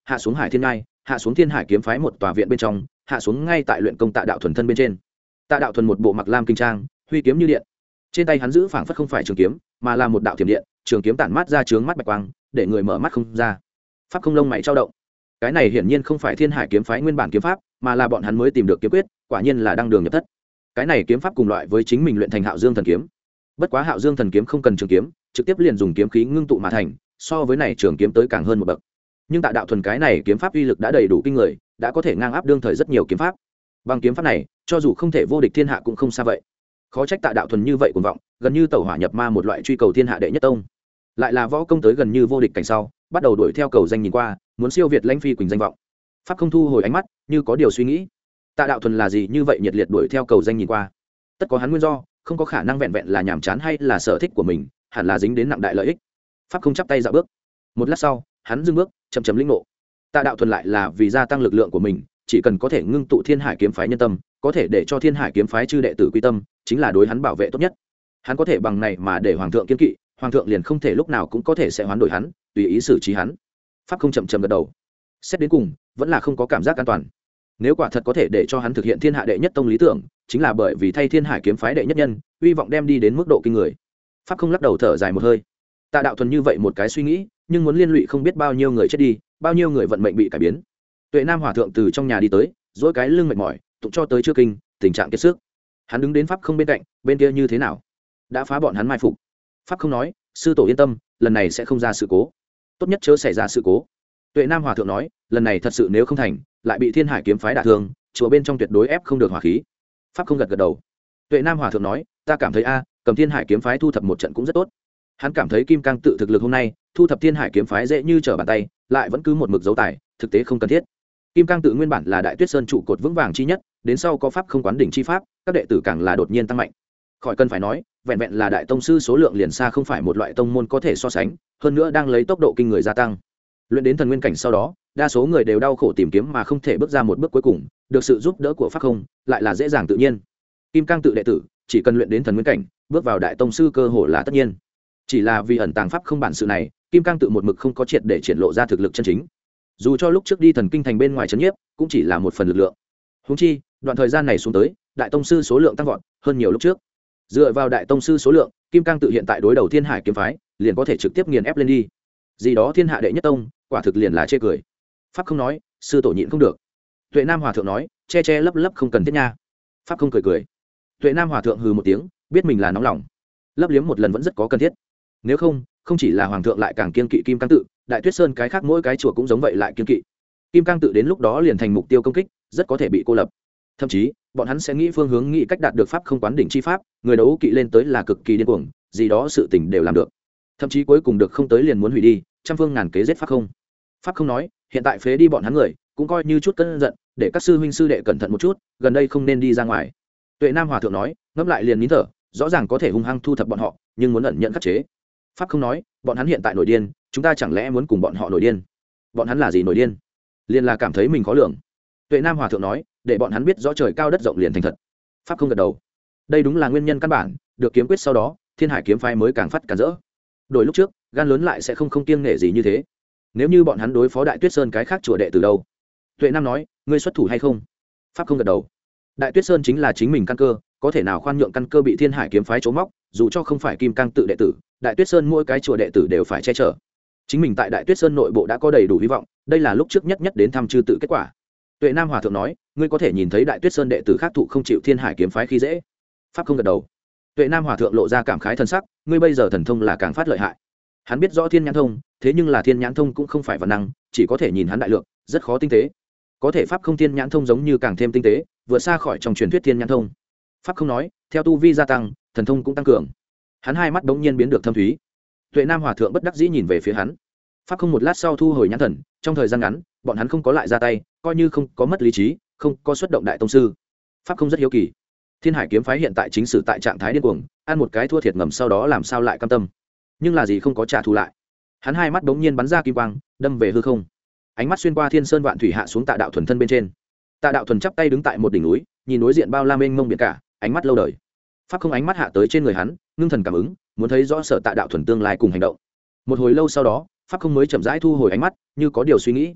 hạ xuống hải thiên ngai, hạ xuống thiên hải kiếm phái một tòa viện bên trong, hạ xuống ngay tại luyện công tạ đạo thuần thân bên trên. Tạ đạo thuần một bộ mặc lam kinh trang, huy kiếm như điện, trên tay hắn giữ phảng phất không phải trường kiếm mà là một đạo thiểm điện, trường kiếm tản mát ra chướng mắt bạch quang, để người mở mắt không ra. Pháp không lông mày trao động, cái này hiển nhiên không phải thiên hải kiếm phái nguyên bản kiếm pháp, mà là bọn hắn mới tìm được kiếm quyết, quả nhiên là đang đường nhập thất. Cái này kiếm pháp cùng loại với chính mình luyện thành Hạo Dương thần kiếm, bất quá Hạo Dương thần kiếm không cần trường kiếm, trực tiếp liền dùng kiếm khí ngưng tụ mà thành, so với này trường kiếm tới càng hơn một bậc. Nhưng Tạ đạo thuần cái này kiếm pháp uy lực đã đầy đủ kinh người, đã có thể ngang áp đương thời rất nhiều kiếm pháp. Bằng kiếm pháp này, cho dù không thể vô địch thiên hạ cũng không xa vậy. Khó trách Tạ đạo thuần như vậy cuồng vọng, gần như tẩu hỏa nhập ma một loại truy cầu thiên hạ đệ nhất tông. Lại là võ công tới gần như vô địch cảnh sau, bắt đầu đuổi theo cầu danh nhìn qua, muốn siêu việt lãnh phi quỳnh danh vọng. Pháp không thu hồi ánh mắt, như có điều suy nghĩ. Tạ đạo thuần là gì như vậy nhiệt liệt đuổi theo cầu danh nhìn qua? Tất có hắn nguyên do, không có khả năng vẹn vẹn là nhàm chán hay là sở thích của mình, hẳn là dính đến nặng đại lợi ích. Pháp không chắp tay dạo bước. Một lát sau, hắn dừng bước, chậm chậm lĩnh ngộ. Tạ đạo thuần lại là vì gia tăng lực lượng của mình, chỉ cần có thể ngưng tụ thiên hải kiếm phái nhân tâm, có thể để cho thiên hải kiếm phái chư đệ tử quy tâm, chính là đối hắn bảo vệ tốt nhất. Hắn có thể bằng này mà để hoàng thượng kiên kỵ, hoàng thượng liền không thể lúc nào cũng có thể sẽ hoán đổi hắn, tùy ý xử trí hắn. Pháp không chậm chậm gật đầu. Xét đến cùng, vẫn là không có cảm giác an toàn. Nếu quả thật có thể để cho hắn thực hiện thiên hạ đệ nhất tông lý tưởng, chính là bởi vì thay thiên hải kiếm phái đệ nhất nhân, uy vọng đem đi đến mức độ kinh người. Pháp không lắc đầu thở dài một hơi. Tạ đạo thuần như vậy một cái suy nghĩ, nhưng muốn liên lụy không biết bao nhiêu người chết đi, bao nhiêu người vận mệnh bị cải biến. Tuệ Nam hòa thượng từ trong nhà đi tới, dỗi cái lưng mệt mỏi, tụng cho tới chưa kinh, tình trạng kiệt sức. Hắn đứng đến Pháp không bên cạnh, bên kia như thế nào? Đã phá bọn hắn mai phục. Pháp không nói, sư tổ yên tâm, lần này sẽ không ra sự cố. Tốt nhất chớ xảy ra sự cố. Tuệ Nam hòa thượng nói, lần này thật sự nếu không thành, lại bị thiên hải kiếm phái đả thương, chùa bên trong tuyệt đối ép không được hỏa khí. Pháp không gật gật đầu. Tuệ Nam hòa thượng nói, ta cảm thấy a, cầm thiên hải kiếm phái thu thập một trận cũng rất tốt. Hắn cảm thấy kim cang tự thực lực hôm nay, thu thập thiên hải kiếm phái dễ như trở bàn tay, lại vẫn cứ một mực giấu tài, thực tế không cần thiết. Kim cang tự nguyên bản là đại tuyết sơn trụ cột vững vàng chi nhất, đến sau có pháp không quán đỉnh chi pháp, các đệ tử càng là đột nhiên tăng mạnh. Khỏi cần phải nói, vẹn vẹn là đại tông sư số lượng liền xa không phải một loại tông môn có thể so sánh, hơn nữa đang lấy tốc độ kinh người gia tăng. Luyện đến thần nguyên cảnh sau đó, đa số người đều đau khổ tìm kiếm mà không thể bước ra một bước cuối cùng, được sự giúp đỡ của pháp không, lại là dễ dàng tự nhiên. Kim cang tự đệ tử, chỉ cần luyện đến thần nguyên cảnh, bước vào đại tông sư cơ hội là tất nhiên. Chỉ là vì ẩn tàng pháp không bản sự này, Kim cang tự một mực không có triệt để triển lộ ra thực lực chân chính. Dù cho lúc trước đi thần kinh thành bên ngoài trấn nhiếp, cũng chỉ là một phần lực lượng. Huống chi, đoạn thời gian này xuống tới, đại tông sư số lượng tăng vọt hơn nhiều lúc trước. Dựa vào đại tông sư số lượng, Kim cang tự hiện tại đối đầu thiên hải kiếm phái, liền có thể trực tiếp nghiền ép lên đi. Gì đó thiên hạ đệ nhất tông, quả thực liền là chê cười. Pháp không nói, sư tổ nhịn không được. Tuệ Nam hòa thượng nói, che che lấp lấp không cần thiết nha. Pháp không cười cười. Tuệ Nam hòa thượng hừ một tiếng, biết mình là nóng lòng, lấp liếm một lần vẫn rất có cần thiết. Nếu không, không chỉ là hoàng thượng lại càng kiên kỵ Kim cang tự, đại tuyết sơn cái khác mỗi cái chùa cũng giống vậy lại kiên kỵ. Kim cang tự đến lúc đó liền thành mục tiêu công kích, rất có thể bị cô lập. Thậm chí, bọn hắn sẽ nghĩ phương hướng nghĩ cách đạt được pháp không quán đỉnh chi pháp, người đấu kỵ lên tới là cực kỳ điên cuồng, gì đó sự tình đều làm được. Thậm chí cuối cùng được không tới liền muốn hủy đi, trăm phương ngàn kế giết pháp không. Pháp không nói, hiện tại phế đi bọn hắn người, cũng coi như chút cơn giận, để các sư huynh sư đệ cẩn thận một chút, gần đây không nên đi ra ngoài. Tuệ Nam hòa thượng nói, ngẫm lại liền nín thở, rõ ràng có thể hung hăng thu thập bọn họ, nhưng muốn ẩn nhận khắc chế. Pháp không nói, bọn hắn hiện tại nổi điên, chúng ta chẳng lẽ muốn cùng bọn họ nổi điên? Bọn hắn là gì nổi điên? Liền là cảm thấy mình khó lường. Tuệ Nam hòa thượng nói, để bọn hắn biết rõ trời cao đất rộng liền thành thật. Pháp không gật đầu. Đây đúng là nguyên nhân căn bản, được kiếm quyết sau đó, thiên hải kiếm phái mới càng phát càng rỡ. Đổi lúc trước, gan lớn lại sẽ không không kiêng nể gì như thế. Nếu như bọn hắn đối phó đại tuyết sơn cái khác chùa đệ từ đâu? Tuệ Nam nói, ngươi xuất thủ hay không? Pháp không gật đầu. Đại tuyết sơn chính là chính mình căn cơ, có thể nào khoan nhượng căn cơ bị thiên hải kiếm phái trố móc, dù cho không phải kim cang tự đệ tử, đại tuyết sơn mỗi cái chùa đệ tử đều phải che chở. Chính mình tại đại tuyết sơn nội bộ đã có đầy đủ hy vọng, đây là lúc trước nhất nhất đến thăm chư tự kết quả. Tuệ Nam hòa thượng nói, ngươi có thể nhìn thấy đại tuyết sơn đệ tử khác thụ không chịu thiên hải kiếm phái khi dễ. Pháp không gật đầu. Tuệ Nam hòa thượng lộ ra cảm khái thân sắc, ngươi bây giờ thần thông là càng phát lợi hại. Hắn biết rõ thiên nhãn thông, thế nhưng là thiên nhãn thông cũng không phải văn năng, chỉ có thể nhìn hắn đại lượng, rất khó tinh tế. Có thể pháp không thiên nhãn thông giống như càng thêm tinh tế, vượt xa khỏi trong truyền thuyết thiên nhãn thông. Pháp không nói, theo tu vi gia tăng, thần thông cũng tăng cường. Hắn hai mắt bỗng nhiên biến được thâm thúy. Tuệ Nam hòa thượng bất đắc dĩ nhìn về phía hắn. Pháp không một lát sau thu hồi nhãn thần, trong thời gian ngắn, bọn hắn không có lại ra tay, coi như không có mất lý trí, không có xuất động đại tông sư. Pháp không rất hiếu kỳ. Thiên hải kiếm phái hiện tại chính sử tại trạng thái điên cuồng, ăn một cái thua thiệt ngầm sau đó làm sao lại cam tâm? Nhưng là gì không có trả thù lại. Hắn hai mắt bỗng nhiên bắn ra kim quang, đâm về hư không. Ánh mắt xuyên qua thiên sơn vạn thủy hạ xuống Tạ đạo thuần thân bên trên. Tạ đạo thuần chắp tay đứng tại một đỉnh núi, nhìn đối diện bao la mênh mông biển cả, ánh mắt lâu đời. Pháp không ánh mắt hạ tới trên người hắn, ngưng thần cảm ứng, muốn thấy rõ sở Tạ đạo thuần tương lai cùng hành động. Một hồi lâu sau đó, pháp không mới chậm rãi thu hồi ánh mắt, như có điều suy nghĩ.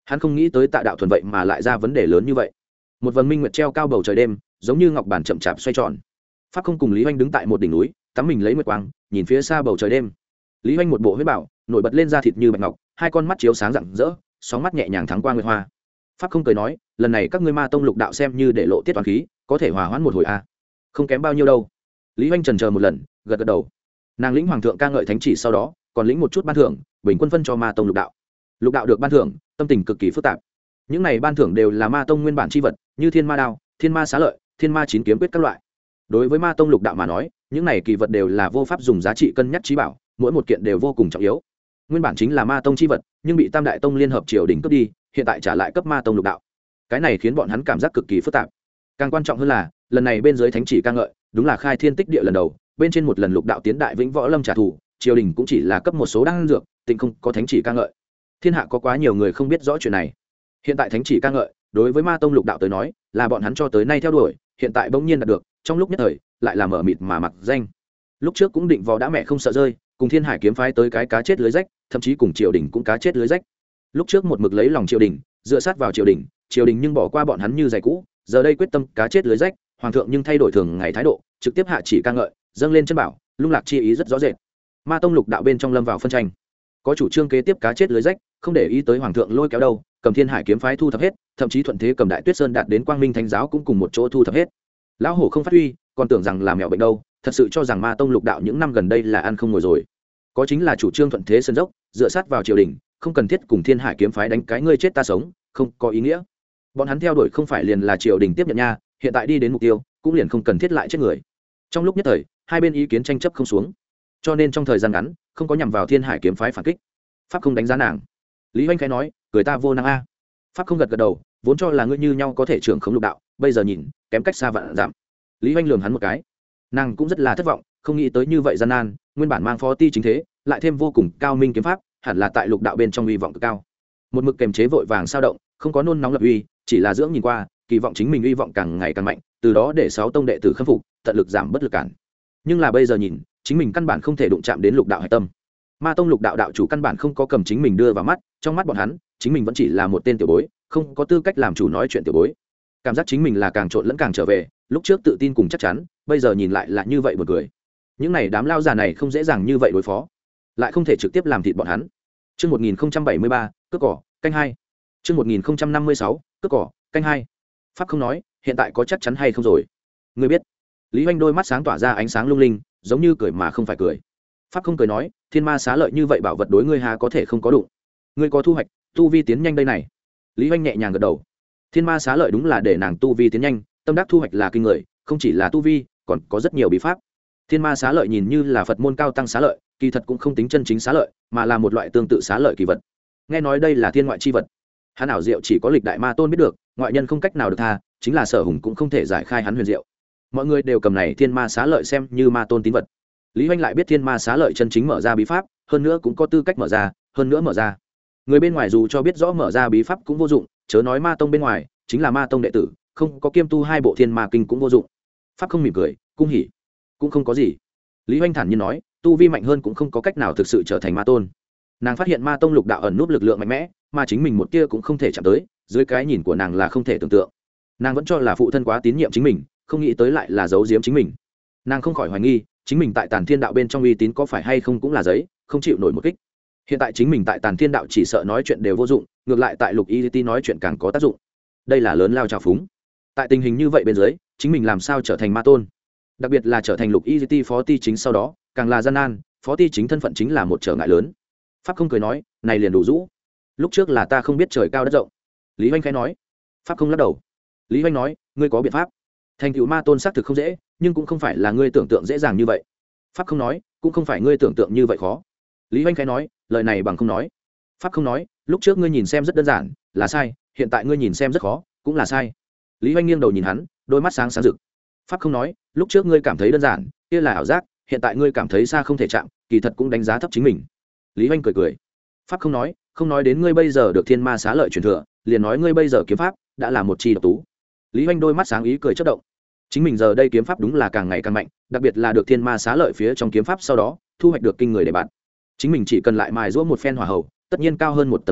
hắn không nghĩ tới Tạ Đạo Thuần vậy mà lại ra vấn đề lớn như vậy. Một vầng minh nguyệt treo cao bầu trời đêm, giống như ngọc bản chậm chạp xoay tròn. Pháp không cùng Lý Hoành đứng tại một đỉnh núi, tắm mình lấy nguyệt quang, nhìn phía xa bầu trời đêm. Lý Hoành một bộ huyết bảo, nổi bật lên da thịt như bạch ngọc, hai con mắt chiếu sáng rạng rỡ, sóng mắt nhẹ nhàng thắng qua nguyệt hoa. Pháp không cười nói, lần này các ngươi Ma tông lục đạo xem như để lộ tiết toàn khí, có thể hòa hoãn một hồi a. À. Không kém bao nhiêu đâu. Lý Hoành trần chờ một lần, gật gật đầu. Nàng lĩnh hoàng thượng ca ngợi thánh chỉ sau đó, còn lĩnh một chút ban thưởng, bình quân phân cho Ma tông lục đạo. Lục đạo được ban thưởng, tâm tình cực kỳ phức tạp. Những này ban thưởng đều là Ma tông nguyên bản chi vật, như thiên ma đao, thiên ma xá lợi, thiên ma chín kiếm quyết các loại. Đối với Ma tông lục đạo mà nói, những này kỳ vật đều là vô pháp dùng giá trị cân nhắc trí bảo, mỗi một kiện đều vô cùng trọng yếu. Nguyên bản chính là Ma tông chi vật, nhưng bị Tam đại tông liên hợp triều đình cướp đi, hiện tại trả lại cấp Ma tông lục đạo. Cái này khiến bọn hắn cảm giác cực kỳ phức tạp. Càng quan trọng hơn là, lần này bên dưới thánh chỉ ca ngợi, đúng là khai thiên tích địa lần đầu, bên trên một lần lục đạo tiến đại vĩnh võ lâm trả thù, triều đình cũng chỉ là cấp một số đan dược, tình không có thánh chỉ ca ngợi. Thiên hạ có quá nhiều người không biết rõ chuyện này. Hiện tại thánh chỉ ca ngợi, đối với Ma tông lục đạo tới nói, là bọn hắn cho tới nay theo đuổi, hiện tại bỗng nhiên đạt được, trong lúc nhất thời, lại là mở mịt mà mặc danh. Lúc trước cũng định vò đã mẹ không sợ rơi, cùng Thiên Hải kiếm phái tới cái cá chết lưới rách, thậm chí cùng triều đình cũng cá chết lưới rách. Lúc trước một mực lấy lòng triều đình, dựa sát vào triều đình, triều đình nhưng bỏ qua bọn hắn như giày cũ, giờ đây quyết tâm cá chết lưới rách, hoàng thượng nhưng thay đổi thường ngày thái độ, trực tiếp hạ chỉ ca ngợi, dâng lên chân bảo, lung lạc chi ý rất rõ rệt. Ma tông lục đạo bên trong lâm vào phân tranh, có chủ trương kế tiếp cá chết lưới rách, không để ý tới hoàng thượng lôi kéo đâu, cầm Thiên Hải kiếm phái thu thập hết, thậm chí thuận thế cầm Đại Tuyết Sơn đạt đến Quang Minh Thánh giáo cũng cùng một chỗ thu thập hết. Lão hổ không phát huy, còn tưởng rằng là mèo bệnh đâu, thật sự cho rằng Ma tông lục đạo những năm gần đây là ăn không ngồi rồi. Có chính là chủ trương thuận thế sơn dốc, dựa sát vào triều đình, không cần thiết cùng Thiên Hải kiếm phái đánh cái ngươi chết ta sống, không có ý nghĩa. Bọn hắn theo đuổi không phải liền là triều đình tiếp nhận nha, hiện tại đi đến mục tiêu, cũng liền không cần thiết lại chết người. Trong lúc nhất thời, hai bên ý kiến tranh chấp không xuống, cho nên trong thời gian ngắn, không có nhằm vào Thiên Hải kiếm phái phản kích. Pháp không đánh giá nàng. Lý Hoành khẽ nói, cười ta vô năng a. Pháp không gật gật đầu, vốn cho là ngươi như nhau có thể trưởng khống lục đạo, bây giờ nhìn, kém cách xa vạn dặm. Lý Hoành lườm hắn một cái. Nàng cũng rất là thất vọng, không nghĩ tới như vậy gian nan, nguyên bản mang phó ti chính thế, lại thêm vô cùng cao minh kiếm pháp, hẳn là tại lục đạo bên trong uy vọng cực cao. Một mực kềm chế vội vàng sao động, không có nôn nóng lập uy, chỉ là dưỡng nhìn qua, kỳ vọng chính mình uy vọng càng ngày càng mạnh, từ đó để sáu tông đệ tử khâm phục, tận lực giảm bất lực cản. Nhưng là bây giờ nhìn, chính mình căn bản không thể đụng chạm đến lục đạo hải tâm. Ma tông lục đạo đạo chủ căn bản không có cầm chính mình đưa vào mắt, trong mắt bọn hắn, chính mình vẫn chỉ là một tên tiểu bối, không có tư cách làm chủ nói chuyện tiểu bối. Cảm giác chính mình là càng trộn lẫn càng trở về, lúc trước tự tin cùng chắc chắn, bây giờ nhìn lại là như vậy một người. Những này đám lao già này không dễ dàng như vậy đối phó, lại không thể trực tiếp làm thịt bọn hắn. Chương một nghìn không trăm bảy mươi ba, cướp cỏ, canh hai. Chương một nghìn không trăm năm mươi sáu, cướp cỏ, canh hai. Pháp không nói, hiện tại có chắc chắn hay không rồi? Ngươi biết. Lý Hoành đôi mắt sáng tỏa ra ánh sáng lung linh, giống như cười mà không phải cười. Pháp không cười nói, thiên ma xá lợi như vậy bảo vật đối ngươi hà có thể không có đụng. Ngươi có thu hoạch, tu vi tiến nhanh đây này. Lý Hoành nhẹ nhàng gật đầu. Thiên ma xá lợi đúng là để nàng tu vi tiến nhanh, tâm đắc thu hoạch là kinh người, không chỉ là tu vi, còn có rất nhiều bí pháp. Thiên ma xá lợi nhìn như là Phật môn cao tăng xá lợi, kỳ thật cũng không tính chân chính xá lợi, mà là một loại tương tự xá lợi kỳ vật. Nghe nói đây là thiên ngoại chi vật. Hắn ảo diệu chỉ có lịch đại ma tôn biết được, ngoại nhân không cách nào được tha, chính là Sở Hùng cũng không thể giải khai hắn huyền diệu. Mọi người đều cầm này thiên ma xá lợi xem như ma tôn tín vật. Lý Hoành lại biết thiên ma xá lợi chân chính mở ra bí pháp, hơn nữa cũng có tư cách mở ra, hơn nữa mở ra. Người bên ngoài dù cho biết rõ mở ra bí pháp cũng vô dụng, chớ nói ma tông bên ngoài, chính là ma tông đệ tử, không có kiêm tu hai bộ thiên ma kinh cũng vô dụng. Pháp không mỉm cười, cung hỉ, cũng không có gì. Lý Hoành thản nhiên nói, tu vi mạnh hơn cũng không có cách nào thực sự trở thành ma tôn. Nàng phát hiện ma tông lục đạo ẩn núp lực lượng mạnh mẽ, mà chính mình một tia cũng không thể chạm tới, dưới cái nhìn của nàng là không thể tưởng tượng. Nàng vẫn cho là phụ thân quá tín nhiệm chính mình, không nghĩ tới lại là giấu giếm chính mình. Nàng không khỏi hoài nghi, chính mình tại Tàn Thiên đạo bên trong uy tín có phải hay không cũng là giấy, không chịu nổi một kích. Hiện tại chính mình tại Tàn Thiên đạo chỉ sợ nói chuyện đều vô dụng, ngược lại tại Lục Y Ti nói chuyện càng có tác dụng. Đây là lớn lao trào phúng. Tại tình hình như vậy bên dưới, chính mình làm sao trở thành ma tôn? Đặc biệt là trở thành Lục Y Ti phó ti chính sau đó, càng là gian nan, phó ti chính thân phận chính là một trở ngại lớn. Pháp không cười nói, này liền đủ rũ. Lúc trước là ta không biết trời cao đất rộng. Lý Hoành khẽ nói. Pháp không lắc đầu. Lý Hoành nói, ngươi có biện pháp. Thành tựu ma tôn xác thực không dễ, nhưng cũng không phải là ngươi tưởng tượng dễ dàng như vậy. Pháp không nói, cũng không phải ngươi tưởng tượng như vậy khó. Lý Hoành khẽ nói, lời này bằng không nói. Pháp không nói, lúc trước ngươi nhìn xem rất đơn giản, là sai, hiện tại ngươi nhìn xem rất khó, cũng là sai. Lý Hoành nghiêng đầu nhìn hắn, đôi mắt sáng sáng rực. Pháp không nói, lúc trước ngươi cảm thấy đơn giản, kia là ảo giác, hiện tại ngươi cảm thấy xa không thể chạm, kỳ thật cũng đánh giá thấp chính mình. Lý Hoành cười cười. Pháp không nói, không nói đến ngươi bây giờ được thiên ma xá lợi truyền thừa, liền nói ngươi bây giờ kiếm pháp đã là một chi độc tú. Lý Hoành đôi mắt sáng ý cười chớp động. Chính mình giờ đây kiếm pháp đúng là càng ngày càng mạnh, đặc biệt là được thiên ma xá lợi phía trong kiếm pháp sau đó thu hoạch được kinh người để bạn. Chính mình chỉ cần lại mài giũa một phen hỏa hầu, tất nhiên cao hơn một tầng lầu,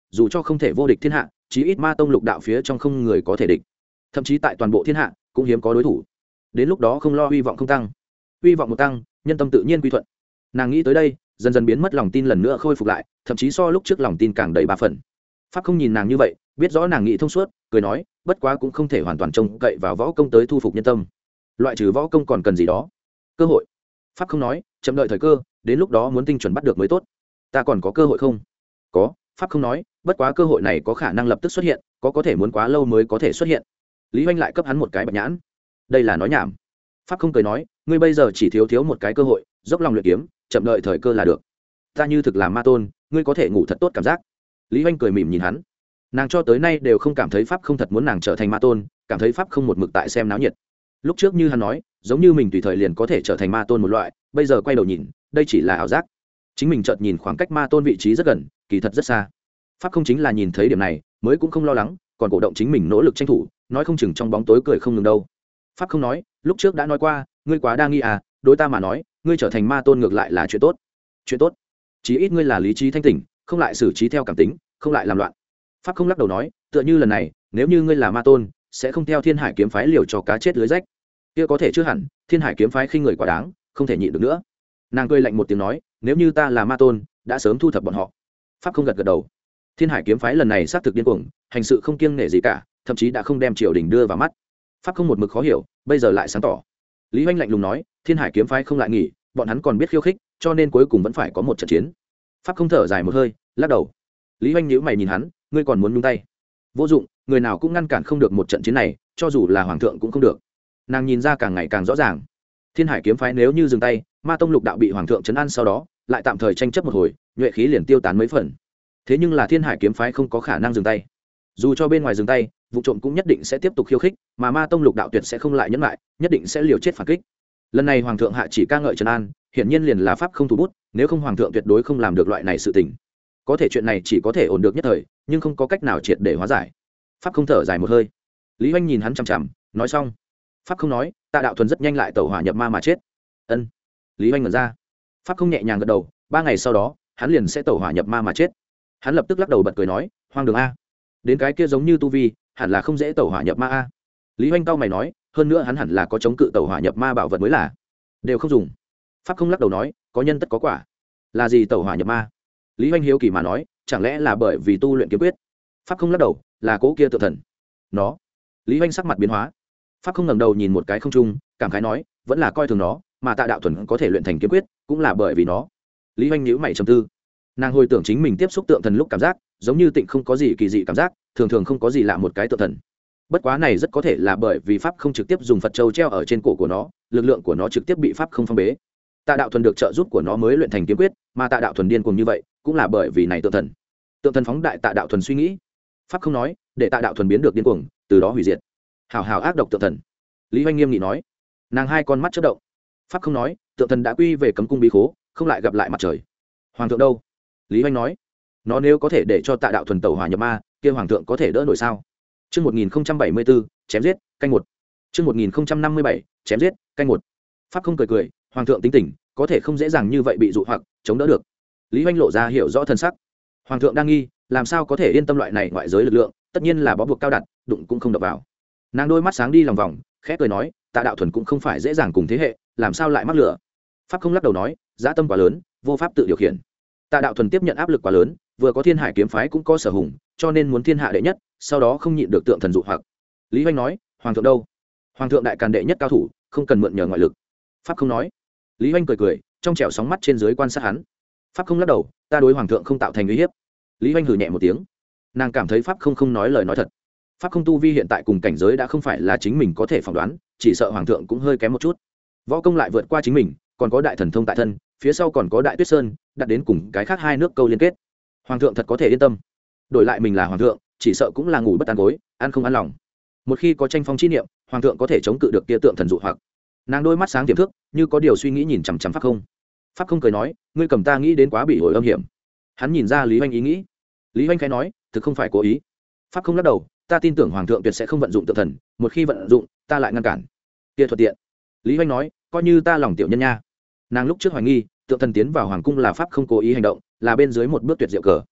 dù cho không thể vô địch thiên hạ, chí ít ma tông lục đạo phía trong không người có thể địch, thậm chí tại toàn bộ thiên hạ cũng hiếm có đối thủ. Đến lúc đó không lo hy vọng không tăng, hy vọng một tăng, nhân tâm tự nhiên quy thuận. Nàng nghĩ tới đây, dần dần biến mất lòng tin lần nữa khôi phục lại, thậm chí so lúc trước lòng tin càng đầy ba phần. Pháp không nhìn nàng như vậy, biết rõ nàng nghĩ thông suốt, cười nói, bất quá cũng không thể hoàn toàn trông cậy vào võ công tới thu phục nhân tâm, loại trừ võ công còn cần gì đó cơ hội. Pháp không nói, chậm đợi thời cơ, đến lúc đó muốn tinh chuẩn bắt được mới tốt. Ta còn có cơ hội không? Có. Pháp không nói, bất quá cơ hội này có khả năng lập tức xuất hiện, có có thể muốn quá lâu mới có thể xuất hiện. Lý Hoành lại cấp hắn một cái bạch nhãn. Đây là nói nhảm. Pháp không cười nói, ngươi bây giờ chỉ thiếu thiếu một cái cơ hội, dốc lòng luyện kiếm, chậm đợi thời cơ là được. Ta như thực làm ma tôn, ngươi có thể ngủ thật tốt cảm giác. Lý Hoành cười mỉm nhìn hắn. Nàng cho tới nay đều không cảm thấy Pháp không thật muốn nàng trở thành ma tôn, cảm thấy Pháp không một mực tại xem náo nhiệt. Lúc trước như hắn nói, giống như mình tùy thời liền có thể trở thành ma tôn một loại, bây giờ quay đầu nhìn, đây chỉ là ảo giác. Chính mình chợt nhìn khoảng cách ma tôn vị trí rất gần, kỳ thật rất xa. Pháp không chính là nhìn thấy điểm này, mới cũng không lo lắng, còn cổ động chính mình nỗ lực tranh thủ, nói không chừng trong bóng tối cười không ngừng đâu. Pháp không nói, lúc trước đã nói qua, ngươi quá đa nghi à, đối ta mà nói, ngươi trở thành ma tôn ngược lại là chuyện tốt. Chuyện tốt? Chí ít ngươi là lý trí thanh tỉnh, không lại xử trí theo cảm tính, không lại làm loạn. Pháp không lắc đầu nói, tựa như lần này, nếu như ngươi là ma tôn, sẽ không theo Thiên Hải kiếm phái liều cho cá chết lưới rách. Kia có thể chưa hẳn, Thiên Hải kiếm phái khinh người quá đáng, không thể nhịn được nữa. Nàng cười lạnh một tiếng nói, nếu như ta là ma tôn, đã sớm thu thập bọn họ. Pháp không gật gật đầu. Thiên Hải kiếm phái lần này xác thực điên cuồng, hành sự không kiêng nể gì cả, thậm chí đã không đem triều đình đưa vào mắt. Pháp không một mực khó hiểu, bây giờ lại sáng tỏ. Lý Hoành lạnh lùng nói, Thiên Hải kiếm phái không lại nghỉ, bọn hắn còn biết khiêu khích, cho nên cuối cùng vẫn phải có một trận chiến. Pháp không thở dài một hơi, lắc đầu. Lý Hoành nhíu mày nhìn hắn, ngươi còn muốn nhúng tay? Vô dụng, người nào cũng ngăn cản không được một trận chiến này, cho dù là hoàng thượng cũng không được. Nàng nhìn ra càng ngày càng rõ ràng. Thiên Hải kiếm phái nếu như dừng tay, ma tông lục đạo bị hoàng thượng trấn an sau đó, lại tạm thời tranh chấp một hồi, nhuệ khí liền tiêu tán mấy phần. Thế nhưng là Thiên Hải kiếm phái không có khả năng dừng tay. Dù cho bên ngoài dừng tay, vụ trộm cũng nhất định sẽ tiếp tục khiêu khích, mà ma tông lục đạo tuyệt sẽ không lại nhẫn lại, nhất định sẽ liều chết phản kích. Lần này hoàng thượng hạ chỉ ca ngợi trấn an, hiển nhiên liền là pháp không thủ bút, nếu không hoàng thượng tuyệt đối không làm được loại này sự tình. Có thể chuyện này chỉ có thể ổn được nhất thời, nhưng không có cách nào triệt để hóa giải. Pháp không thở dài một hơi. Lý Hoành nhìn hắn chằm chằm, nói xong. Pháp không nói, Tạ Đạo Thuần rất nhanh lại tẩu hỏa nhập ma mà chết. Ân. Lý Hoành ngẩn ra. Pháp không nhẹ nhàng gật đầu, ba ngày sau đó, hắn liền sẽ tẩu hỏa nhập ma mà chết. Hắn lập tức lắc đầu bật cười nói, hoang đường a. Đến cái kia giống như tu vi, hẳn là không dễ tẩu hỏa nhập ma a. Lý Hoành cau mày nói, hơn nữa hắn hẳn là có chống cự tẩu hỏa nhập ma bảo vật mới là. Đều không dùng. Pháp không lắc đầu nói, có nhân tất có quả. Là gì tẩu hỏa nhập ma? Lý Hoành hiếu kỳ mà nói, chẳng lẽ là bởi vì tu luyện kiếm quyết? Pháp không lắc đầu, là cố kia tự thần. Nó. Lý Hoành sắc mặt biến hóa. Pháp không ngẩng đầu nhìn một cái không trung, cảm khái nói, vẫn là coi thường nó, mà Tạ Đạo Thuần có thể luyện thành kiếm quyết, cũng là bởi vì nó. Lý Hoành nhíu mày trầm tư. Nàng hồi tưởng chính mình tiếp xúc tượng thần lúc cảm giác, giống như tịnh không có gì kỳ dị cảm giác, thường thường không có gì lạ một cái tượng thần. Bất quá này rất có thể là bởi vì pháp không trực tiếp dùng Phật châu treo ở trên cổ của nó, lực lượng của nó trực tiếp bị pháp không phong bế. Tạ Đạo Thuần được trợ giúp của nó mới luyện thành kiếm quyết, mà Tạ Đạo Thuần điên cuồng như vậy, cũng là bởi vì này tượng thần. Tượng thần phóng đại Tạ Đạo Thuần suy nghĩ. Pháp không nói, để Tạ Đạo Thuần biến được điên cuồng, từ đó hủy diệt. Hào hào ác độc tượng thần. Lý Hoành nghiêm nghị nói. Nàng hai con mắt chớp động. Pháp không nói, tượng thần đã quy về cấm cung bí khố, không lại gặp lại mặt trời. Hoàng thượng đâu? Lý Hoành nói. Nó nếu có thể để cho Tạ Đạo Thuần tẩu hỏa nhập ma, kia hoàng thượng có thể đỡ nổi sao? Chương một nghìn bảy mươi bốn, chém giết, canh một. Chương một nghìn năm mươi bảy, chém giết, canh một. Pháp không cười cười, hoàng thượng tính tình, có thể không dễ dàng như vậy bị dụ hoặc chống đỡ được. Lý Hoành lộ ra hiểu rõ thân sắc. Hoàng thượng đang nghi, làm sao có thể yên tâm loại này ngoại giới lực lượng, tất nhiên là bó buộc cao đặt, đụng cũng không đập vào. Nàng đôi mắt sáng đi lòng vòng, khẽ cười nói, Tạ Đạo Thuần cũng không phải dễ dàng cùng thế hệ, làm sao lại mắc lửa? Pháp không lắc đầu nói, dã tâm quá lớn, vô pháp tự điều khiển. Tạ Đạo Thuần tiếp nhận áp lực quá lớn, vừa có Thiên Hải kiếm phái cũng có sở hùng, cho nên muốn thiên hạ đệ nhất, sau đó không nhịn được tượng thần dụ hoặc. Lý Hoành nói, hoàng thượng đâu? Hoàng thượng đại càn đệ nhất cao thủ, không cần mượn nhờ ngoại lực. Pháp không nói. Lý Hoành cười cười, trong trẻo sóng mắt trên dưới quan sát hắn. Pháp không lắc đầu, ta đối hoàng thượng không tạo thành uy hiếp. Lý Hoành hừ nhẹ một tiếng. Nàng cảm thấy pháp không không nói lời nói thật. Pháp không tu vi hiện tại cùng cảnh giới đã không phải là chính mình có thể phỏng đoán, chỉ sợ hoàng thượng cũng hơi kém một chút. Võ công lại vượt qua chính mình, còn có đại thần thông tại thân, phía sau còn có đại tuyết sơn, đặt đến cùng cái khác hai nước câu liên kết. Hoàng thượng thật có thể yên tâm. Đổi lại mình là hoàng thượng, chỉ sợ cũng là ngủ bất an gối, ăn không ăn lòng. Một khi có tranh phong chi niệm, hoàng thượng có thể chống cự được kia tượng thần dụ hoặc. Nàng đôi mắt sáng tiềm thức, như có điều suy nghĩ nhìn chằm chằm pháp không. Pháp không cười nói, ngươi cầm ta nghĩ đến quá bị ổi âm hiểm. Hắn nhìn ra Lý Hoành ý nghĩ. Lý Hoành khẽ nói, thực không phải cố ý. Pháp không lắc đầu, ta tin tưởng hoàng thượng tuyệt sẽ không vận dụng tượng thần, một khi vận dụng, ta lại ngăn cản. Kia thuận tiện. Lý Hoành nói, coi như ta lòng tiểu nhân nha. Nàng lúc trước hoài nghi, tượng thần tiến vào hoàng cung là pháp không cố ý hành động, là bên dưới một bước tuyệt diệu cờ.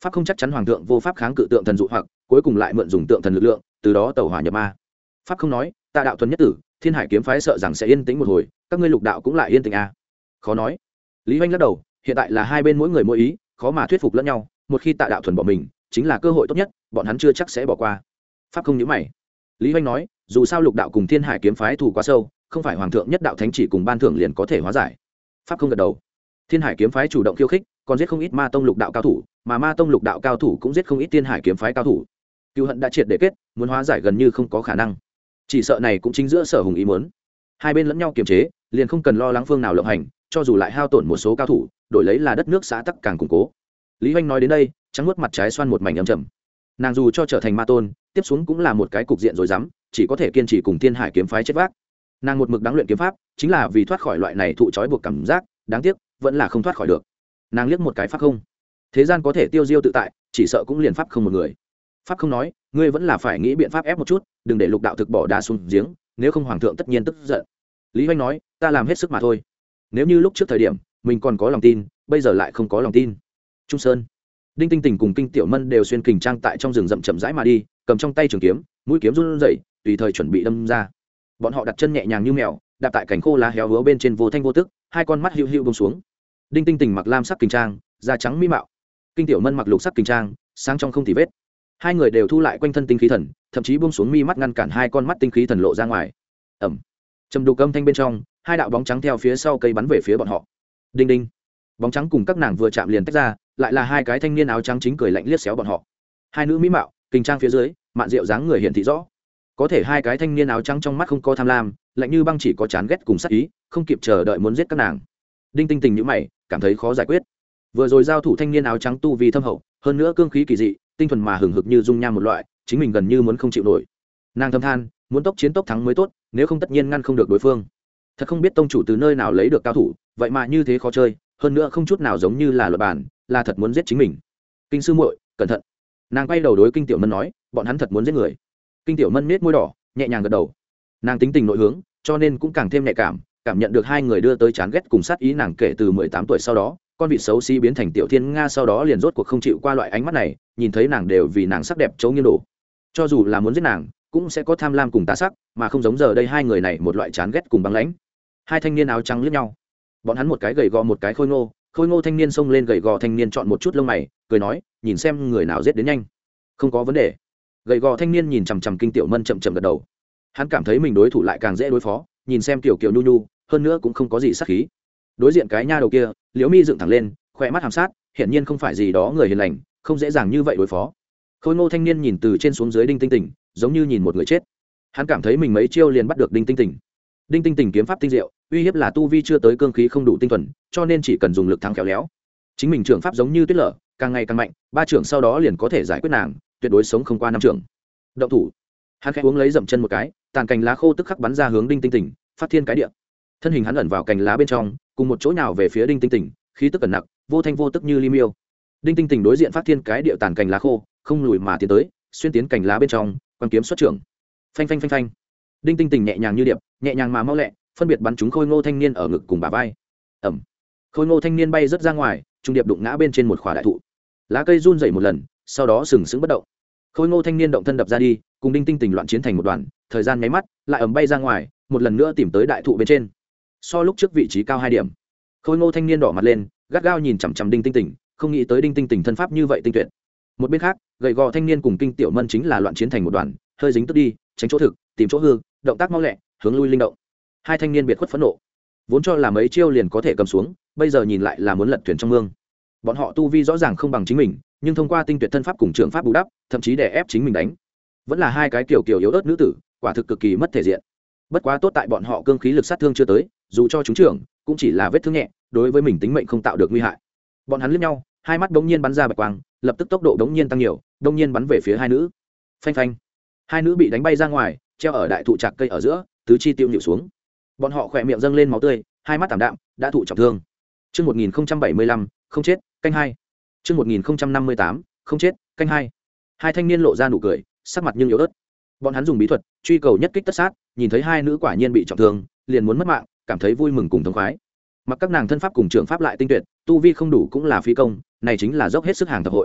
pháp không chắc chắn hoàng thượng vô pháp kháng cự tượng thần dụ hoặc cuối cùng lại mượn dùng tượng thần lực lượng từ đó tẩu hỏa nhập ma. Pháp không nói ta đạo thuần nhất tử, thiên hải kiếm phái sợ rằng sẽ yên tĩnh một hồi, các ngươi lục đạo cũng lại yên tĩnh à. Khó nói. Lý Hoành lắc đầu, hiện tại là hai bên mỗi người mỗi ý, khó mà thuyết phục lẫn nhau, một khi tạ đạo thuần bỏ mình chính là cơ hội tốt nhất, bọn hắn chưa chắc sẽ bỏ qua. Pháp không nhíu mày. Lý Hoành nói, dù sao lục đạo cùng thiên hải kiếm phái thù quá sâu, không phải hoàng thượng nhất đạo thánh chỉ cùng ban thưởng liền có thể hóa giải. Pháp không gật đầu. Thiên hải kiếm phái chủ động khiêu khích, còn giết không ít ma tông lục đạo cao thủ, mà ma tông lục đạo cao thủ cũng giết không ít thiên hải kiếm phái cao thủ. Cựu hận đã triệt để kết, muốn hóa giải gần như không có khả năng. Chỉ sợ này cũng chính giữa sở hùng ý muốn, hai bên lẫn nhau kiềm chế, liền không cần lo lắng phương nào lộng hành, cho dù lại hao tổn một số cao thủ, đổi lấy là đất nước xã tắc càng củng cố. Lý Hoành nói đến đây, trắng nuốt mặt trái xoan một mảnh âm trầm. Nàng dù cho trở thành ma tôn, tiếp xuống cũng là một cái cục diện rối rắm, chỉ có thể kiên trì cùng thiên hải kiếm phái chết vác. Nàng một mực đáng luyện kiếm pháp, chính là vì thoát khỏi loại này thụ trói buộc cảm giác, đáng tiếc vẫn là không thoát khỏi được. Nàng liếc một cái pháp không, thế gian có thể tiêu diêu tự tại, chỉ sợ cũng liền pháp không một người. Pháp không nói, ngươi vẫn là phải nghĩ biện pháp ép một chút, đừng để lục đạo thực bỏ đá xuống giếng, nếu không hoàng thượng tất nhiên tức giận. Lý Hoành nói, ta làm hết sức mà thôi. Nếu như lúc trước thời điểm mình còn có lòng tin, bây giờ lại không có lòng tin. Trung Sơn, Đinh Tinh Tình cùng Kinh Tiểu Mân đều xuyên kình trang tại trong rừng rậm chậm rãi mà đi, cầm trong tay trường kiếm, mũi kiếm run rẩy, tùy thời chuẩn bị đâm ra. Bọn họ đặt chân nhẹ nhàng như mèo, đạp tại cành khô lá héo hứa bên trên vô thanh vô tức, hai con mắt hữu hữu buông xuống. Đinh Tinh Tình mặc lam sắc kình trang, da trắng mỹ mạo. Kinh Tiểu Mân mặc lục sắc kình trang, sáng trong không tì vết. Hai người đều thu lại quanh thân tinh khí thần, thậm chí buông xuống mi mắt ngăn cản hai con mắt tinh khí thần lộ ra ngoài. Ầm. Trầm đục âm thanh bên trong, hai đạo bóng trắng theo phía sau cây bắn về phía bọn họ. Đinh đinh. Bóng trắng cùng các nàng vừa chạm liền tách ra, lại là hai cái thanh niên áo trắng chính cười lạnh liếc xéo bọn họ. Hai nữ mỹ mạo, kình trang phía dưới, mạn rượu dáng người hiện thị rõ. Có thể hai cái thanh niên áo trắng trong mắt không có tham lam, lạnh như băng chỉ có chán ghét cùng sát ý, không kịp chờ đợi muốn giết các nàng. Đinh Tinh Tình nhíu mày, cảm thấy khó giải quyết. Vừa rồi giao thủ thanh niên áo trắng tu vi thâm hậu, hơn nữa cương khí kỳ dị, tinh thuần mà hừng hực như dung nham một loại, chính mình gần như muốn không chịu nổi. Nàng thầm than, muốn tốc chiến tốc thắng mới tốt, nếu không tất nhiên ngăn không được đối phương. Thật không biết tông chủ từ nơi nào lấy được cao thủ, vậy mà như thế khó chơi, hơn nữa không chút nào giống như là luật bản, là thật muốn giết chính mình. Kinh sư muội, cẩn thận. Nàng quay đầu đối Kinh Tiểu Mân nói, bọn hắn thật muốn giết người. Kinh Tiểu Mân nết môi đỏ, nhẹ nhàng gật đầu. Nàng tính tình nội hướng, cho nên cũng càng thêm nhạy cảm, cảm nhận được hai người đưa tới chán ghét cùng sát ý nàng kể từ mười tám tuổi sau đó, con vịt xấu xí biến thành Tiểu Thiên Nga sau đó liền rốt cuộc không chịu qua loại ánh mắt này, nhìn thấy nàng đều vì nàng sắc đẹp chấu nghiêng đổ. Cho dù là muốn giết nàng, cũng sẽ có tham lam cùng tà sắc, mà không giống giờ đây hai người này một loại chán ghét cùng băng lãnh. Hai thanh niên áo trắng liếc nhau, bọn hắn một cái gầy gò một cái khôi ngô, khôi ngô thanh niên xông lên gầy gò thanh niên chọn một chút lông mày, cười nói, nhìn xem người nào giết đến nhanh. Không có vấn đề. Gầy gò thanh niên nhìn chằm chằm Kinh Tiểu Mân chậm chậm gật đầu. Hắn cảm thấy mình đối thủ lại càng dễ đối phó, nhìn xem Tiểu Kiều nhu nhu, hơn nữa cũng không có gì sát khí. Đối diện cái nha đầu kia, Liễu Mi dựng thẳng lên, khỏe mắt hàm sát, hiển nhiên không phải gì đó người hiền lành, không dễ dàng như vậy đối phó. Khôi ngô thanh niên nhìn từ trên xuống dưới Đinh Tinh Tình, giống như nhìn một người chết. Hắn cảm thấy mình mấy chiêu liền bắt được Đinh Tinh Tình. Đinh Tinh Tình kiếm pháp tinh diệu, uy hiếp là tu vi chưa tới cương khí không đủ tinh thuần, cho nên chỉ cần dùng lực thắng khéo léo. Chính mình trưởng pháp giống như tuyết lở, càng ngày càng mạnh, ba trưởng sau đó liền có thể giải quyết nàng, tuyệt đối sống không qua năm trưởng. Động thủ. Hắn khẽ uống lấy dậm chân một cái, tàn cành lá khô tức khắc bắn ra hướng Đinh Tinh Tình, phát thiên cái địa. Thân hình hắn ẩn vào cành lá bên trong, cùng một chỗ nhào về phía Đinh Tinh Tình, khí tức cẩn nặc, vô thanh vô tức như ly miêu. Đinh Tinh Tình đối diện phát thiên cái địa tàn cành lá khô, không lùi mà tiến tới, xuyên tiến cành lá bên trong, quan kiếm xuất trưởng. Phanh phanh phanh phanh. Đinh Tinh Tình nhẹ nhàng như điệp, nhẹ nhàng mà mau lẹ, phân biệt bắn trúng khôi ngô thanh niên ở ngực cùng bả vai. Ẩm. Khôi ngô thanh niên bay rất ra ngoài, trung điệp đụng ngã bên trên một khỏa đại thụ. Lá cây run rẩy một lần, sau đó sừng sững bất động. Khôi ngô thanh niên động thân đập ra đi, cùng Đinh Tinh Tình loạn chiến thành một đoàn, thời gian nháy mắt, lại ầm bay ra ngoài, một lần nữa tìm tới đại thụ bên trên. So lúc trước vị trí cao hai điểm. Khôi ngô thanh niên đỏ mặt lên, gắt gao nhìn chằm chằm Đinh Tinh Tình, không nghĩ tới Đinh Tinh Tình thân pháp như vậy tinh tuyệt. Một bên khác, gầy gò thanh niên cùng Kinh Tiểu Mân chính là loạn chiến thành một đoàn, hơi dính tức đi, tránh chỗ thực, tìm chỗ hư, động tác mau lẹ, hướng lui linh động. Hai thanh niên biệt khuất phẫn nộ, vốn cho là mấy chiêu liền có thể cầm xuống, bây giờ nhìn lại là muốn lật thuyền trong mương. Bọn họ tu vi rõ ràng không bằng chính mình, nhưng thông qua tinh tuyệt thân pháp cùng trường pháp bù đắp, thậm chí để ép chính mình đánh. Vẫn là hai cái kiểu kiểu yếu ớt nữ tử, quả thực cực kỳ mất thể diện. Bất quá tốt tại bọn họ cương khí lực sát thương chưa tới, dù cho chúng trưởng, cũng chỉ là vết thương nhẹ, đối với mình tính mệnh không tạo được nguy hại. Bọn hắn liếc nhau, hai mắt đống nhiên bắn ra bạch quang, lập tức tốc độ đống nhiên tăng nhiều, đống nhiên bắn về phía hai nữ. Phanh phanh. Hai nữ bị đánh bay ra ngoài, treo ở đại thụ trạc cây ở giữa, tứ chi tiêu nhịu xuống. Bọn họ khỏe miệng dâng lên máu tươi, hai mắt tảm đạm, đã thụ trọng thương. Chương một nghìn không trăm bảy mươi lăm, không chết, canh hai. Chương một nghìn không trăm năm mươi tám, không chết, canh hai. Hai thanh niên lộ ra nụ cười, sắc mặt nhưng yếu ớt. Bọn hắn dùng bí thuật truy cầu nhất kích tất sát, nhìn thấy hai nữ quả nhiên bị trọng thương, liền muốn mất mạng, cảm thấy vui mừng cùng thống khoái. Mặc các nàng thân pháp cùng trường pháp lại tinh tuyệt, tu vi không đủ cũng là phi công, này chính là dốc hết sức hàng thập hội.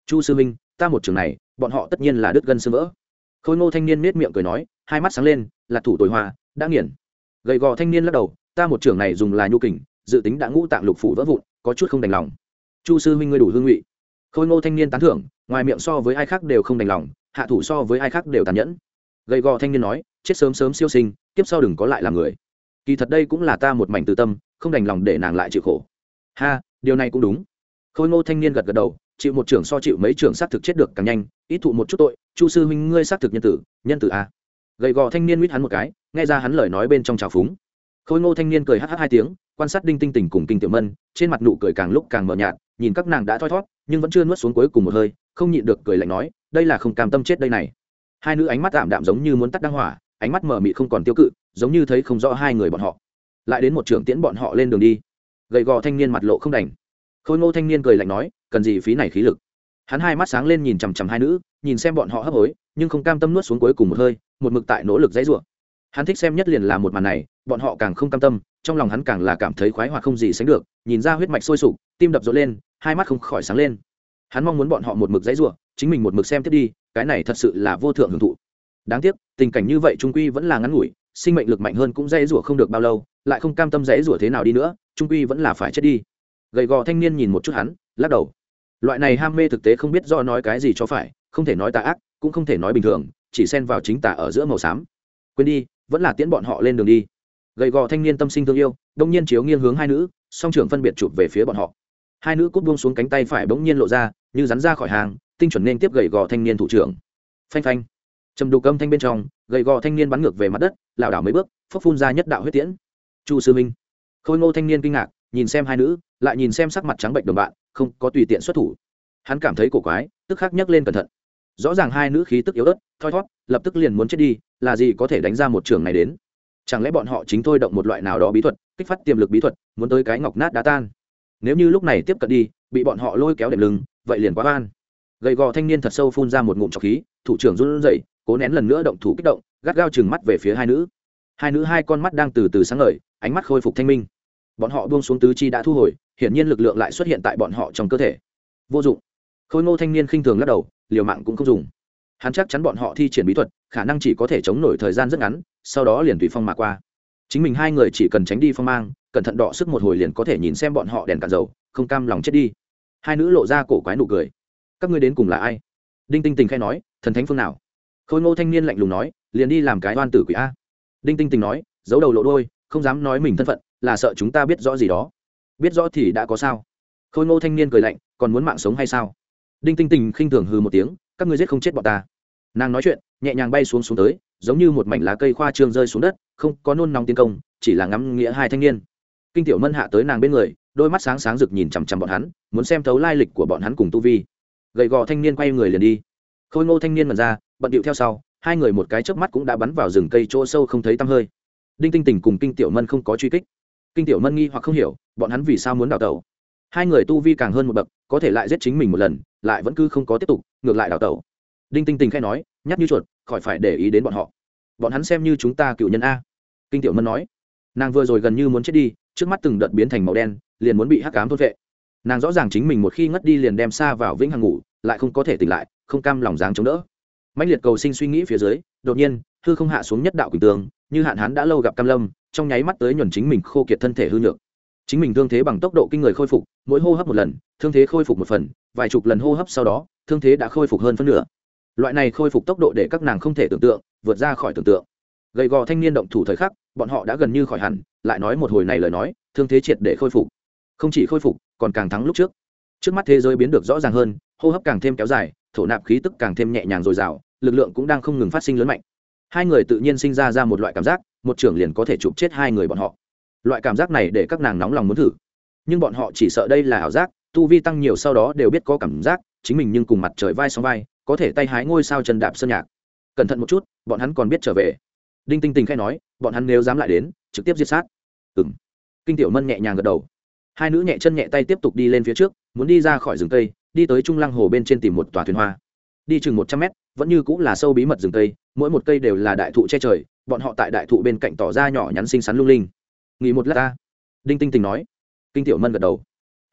Chu sư minh, ta một trường này bọn họ tất nhiên là đứt gân xương vỡ. Khôi ngô thanh niên nết miệng cười nói, hai mắt sáng lên, là thủ tồi hoa đã nghiền. Gầy gò thanh niên lắc đầu, ta một trường này dùng là nhu kình, dự tính đã ngũ tạng lục phủ vỡ vụn, có chút không đành lòng. Chu sư huynh ngươi đủ hương vị. Khôi ngô thanh niên tán thưởng, ngoài miệng so với ai khác đều không đành lòng, hạ thủ so với ai khác đều tàn nhẫn. Gầy gò thanh niên nói, chết sớm sớm siêu sinh, tiếp sau đừng có lại làm người. Kỳ thật đây cũng là ta một mảnh từ tâm, không đành lòng để nàng lại chịu khổ. Ha, điều này cũng đúng. Khôi ngô thanh niên gật gật đầu, chịu một trưởng so chịu mấy trưởng sát thực chết được càng nhanh, ít thụ một chút tội. Chu sư huynh ngươi sát thực nhân tử, nhân tử a. Gầy gò thanh niên huýt hắn một cái, nghe ra hắn lời nói bên trong trào phúng. Khôi ngô thanh niên cười hắc hắc hai tiếng, quan sát Đinh Tinh Tình cùng Kinh Tiểu Mân, trên mặt nụ cười càng lúc càng mờ nhạt, nhìn các nàng đã thoi thót, nhưng vẫn chưa nuốt xuống cuối cùng một hơi, không nhịn được cười lạnh nói, đây là không cam tâm chết đây này. Hai nữ ánh mắt tạm đạm giống như muốn tắt đăng hỏa, ánh mắt mờ mịt không còn tiêu cự, giống như thấy không rõ hai người bọn họ. Lại đến một trưởng tiễn bọn họ lên đường đi. Gầy gò thanh niên mặt lộ không đành. Khôi ngô thanh niên cười lạnh nói, cần gì phí này khí lực. Hắn hai mắt sáng lên nhìn chằm chằm hai nữ, nhìn xem bọn họ hấp hối, nhưng không cam tâm nuốt xuống cuối cùng một hơi, một mực tại nỗ lực dãy rủa. Hắn thích xem nhất liền là một màn này, bọn họ càng không cam tâm, trong lòng hắn càng là cảm thấy khoái hoạt không gì sánh được, nhìn ra huyết mạch sôi sục, tim đập rộn lên, hai mắt không khỏi sáng lên. Hắn mong muốn bọn họ một mực dãy rủa, chính mình một mực xem tiếp đi, cái này thật sự là vô thượng hưởng thụ. Đáng tiếc, tình cảnh như vậy trung quy vẫn là ngắn ngủi, sinh mệnh lực mạnh hơn cũng dãy rủa không được bao lâu, lại không cam tâm dãy rủa thế nào đi nữa, trung quy vẫn là phải chết đi. Gầy gò thanh niên nhìn một chút hắn, lắc đầu. Loại này ham mê thực tế không biết do nói cái gì cho phải, không thể nói tà ác, cũng không thể nói bình thường, chỉ xen vào chính tà ở giữa màu xám. Quên đi, vẫn là tiễn bọn họ lên đường đi. Gầy gò thanh niên tâm sinh thương yêu, đông nhiên chiếu nghiêng hướng hai nữ, song trưởng phân biệt chụp về phía bọn họ. Hai nữ cút buông xuống cánh tay phải bỗng nhiên lộ ra, như rắn ra khỏi hàng, tinh chuẩn nên tiếp gầy gò thanh niên thủ trưởng. Phanh phanh. Trầm đục âm thanh bên trong, gầy gò thanh niên bắn ngược về mặt đất, lảo đảo mấy bước, phốc phun ra nhất đạo huyết tiễn. Chu sư minh. Khôi ngô thanh niên kinh ngạc, nhìn xem hai nữ, lại nhìn xem sắc mặt trắng bệnh đồng bạn, không có tùy tiện xuất thủ. Hắn cảm thấy cổ quái, tức khắc nhấc lên cẩn thận. Rõ ràng hai nữ khí tức yếu ớt, thoi thoát, lập tức liền muốn chết đi, là gì có thể đánh ra một trường này đến? Chẳng lẽ bọn họ chính thôi động một loại nào đó bí thuật, kích phát tiềm lực bí thuật, muốn tới cái ngọc nát đá tan? Nếu như lúc này tiếp cận đi, bị bọn họ lôi kéo đệm lưng, vậy liền quá oan. Gầy gò thanh niên thật sâu phun ra một ngụm trọc khí, thủ trưởng run rẩy, cố nén lần nữa động thủ kích động, gắt gao chừng mắt về phía hai nữ. Hai nữ hai con mắt đang từ từ sáng ngời, ánh mắt khôi phục thanh minh. Bọn họ buông xuống tứ chi đã thu hồi, hiển nhiên lực lượng lại xuất hiện tại bọn họ trong cơ thể. Vô dụng. Khôi ngô thanh niên khinh thường lắc đầu, liều mạng cũng không dùng. Hắn chắc chắn bọn họ thi triển bí thuật, khả năng chỉ có thể chống nổi thời gian rất ngắn, sau đó liền tùy phong mà qua. Chính mình hai người chỉ cần tránh đi phong mang, cẩn thận đọ sức một hồi liền có thể nhìn xem bọn họ đèn cạn dầu, không cam lòng chết đi. Hai nữ lộ ra cổ quái nụ cười. Các ngươi đến cùng là ai? Đinh Tinh Tình khẽ nói, thần thánh phương nào? Khôi ngô thanh niên lạnh lùng nói, liền đi làm cái oan tử quỷ a. Đinh Tinh Tình nói, giấu đầu lộ đuôi, không dám nói mình thân phận, là sợ chúng ta biết rõ gì đó. Biết rõ thì đã có sao? Khôi ngô thanh niên cười lạnh, còn muốn mạng sống hay sao? Đinh Tinh Tình khinh thường hừ một tiếng, các ngươi giết không chết bọn ta. Nàng nói chuyện, nhẹ nhàng bay xuống xuống tới, giống như một mảnh lá cây khoa trương rơi xuống đất, không có nôn nóng tiến công, chỉ là ngắm nghĩa hai thanh niên. Kinh Tiểu Mân hạ tới nàng bên người, đôi mắt sáng sáng rực nhìn chằm chằm bọn hắn, muốn xem thấu lai lịch của bọn hắn cùng tu vi. Gầy gò thanh niên quay người liền đi. Khôi ngô thanh niên mần ra, bận điệu theo sau, hai người một cái chớp mắt cũng đã bắn vào rừng cây chỗ sâu không thấy tăm hơi. Đinh Tinh Tình cùng Kinh Tiểu Mân không có truy kích. Kinh Tiểu Mân nghi hoặc không hiểu, bọn hắn vì sao muốn đào tẩu. Hai người tu vi càng hơn một bậc, có thể lại giết chính mình một lần, lại vẫn cứ không có tiếp tục, ngược lại đào tẩu. Đinh Tinh Tình khẽ nói, nhát như chuột, khỏi phải để ý đến bọn họ. Bọn hắn xem như chúng ta cựu nhân a. Kinh Tiểu Mân nói. Nàng vừa rồi gần như muốn chết đi, trước mắt từng đợt biến thành màu đen, liền muốn bị hắc ám thôn vệ. Nàng rõ ràng chính mình một khi ngất đi liền đem xa vào vĩnh hằng ngủ, lại không có thể tỉnh lại, không cam lòng dáng chống đỡ. Mãnh liệt cầu sinh suy nghĩ phía dưới, đột nhiên, hư không hạ xuống nhất đạo quỷ tường, như hạn hán đã lâu gặp cam lâm, trong nháy mắt tới nhuần chính mình khô kiệt thân thể hư nhược. Chính mình thương thế bằng tốc độ kinh người khôi phục, mỗi hô hấp một lần, thương thế khôi phục một phần, vài chục lần hô hấp sau đó, thương thế đã khôi phục hơn phân nửa. Loại này khôi phục tốc độ để các nàng không thể tưởng tượng, vượt ra khỏi tưởng tượng. Gầy gò thanh niên động thủ thời khắc, bọn họ đã gần như khỏi hẳn, lại nói một hồi này lời nói, thương thế triệt để khôi phục. Không chỉ khôi phục, còn càng thắng lúc trước. Trước mắt thế giới biến được rõ ràng hơn, hô hấp càng thêm kéo dài, thổ nạp khí tức càng thêm nhẹ nhàng dồi dào, lực lượng cũng đang không ngừng phát sinh lớn mạnh. Hai người tự nhiên sinh ra ra một loại cảm giác, một trưởng liền có thể chụp chết hai người bọn họ. Loại cảm giác này để các nàng nóng lòng muốn thử, nhưng bọn họ chỉ sợ đây là ảo giác, tu vi tăng nhiều sau đó đều biết có cảm giác, chính mình nhưng cùng mặt trời vai sóng vai, có thể tay hái ngôi sao chân đạp sơn nhạc. Cẩn thận một chút, bọn hắn còn biết trở về. Đinh Tinh Tình khẽ nói, bọn hắn nếu dám lại đến, trực tiếp giết sát. Ừm. Kinh Tiểu Mân nhẹ nhàng gật đầu. Hai nữ nhẹ chân nhẹ tay tiếp tục đi lên phía trước, muốn đi ra khỏi rừng cây, đi tới trung lăng hồ bên trên tìm một tòa thuyền hoa. Đi chừng một trăm mét, vẫn như cũng là sâu bí mật rừng cây, mỗi một cây đều là đại thụ che trời, bọn họ tại đại thụ bên cạnh tỏ ra nhỏ nhắn xinh xắn lung linh. Nghỉ một lát ta. Đinh Tinh Tình nói. Kinh Tiểu Mân gật đầu.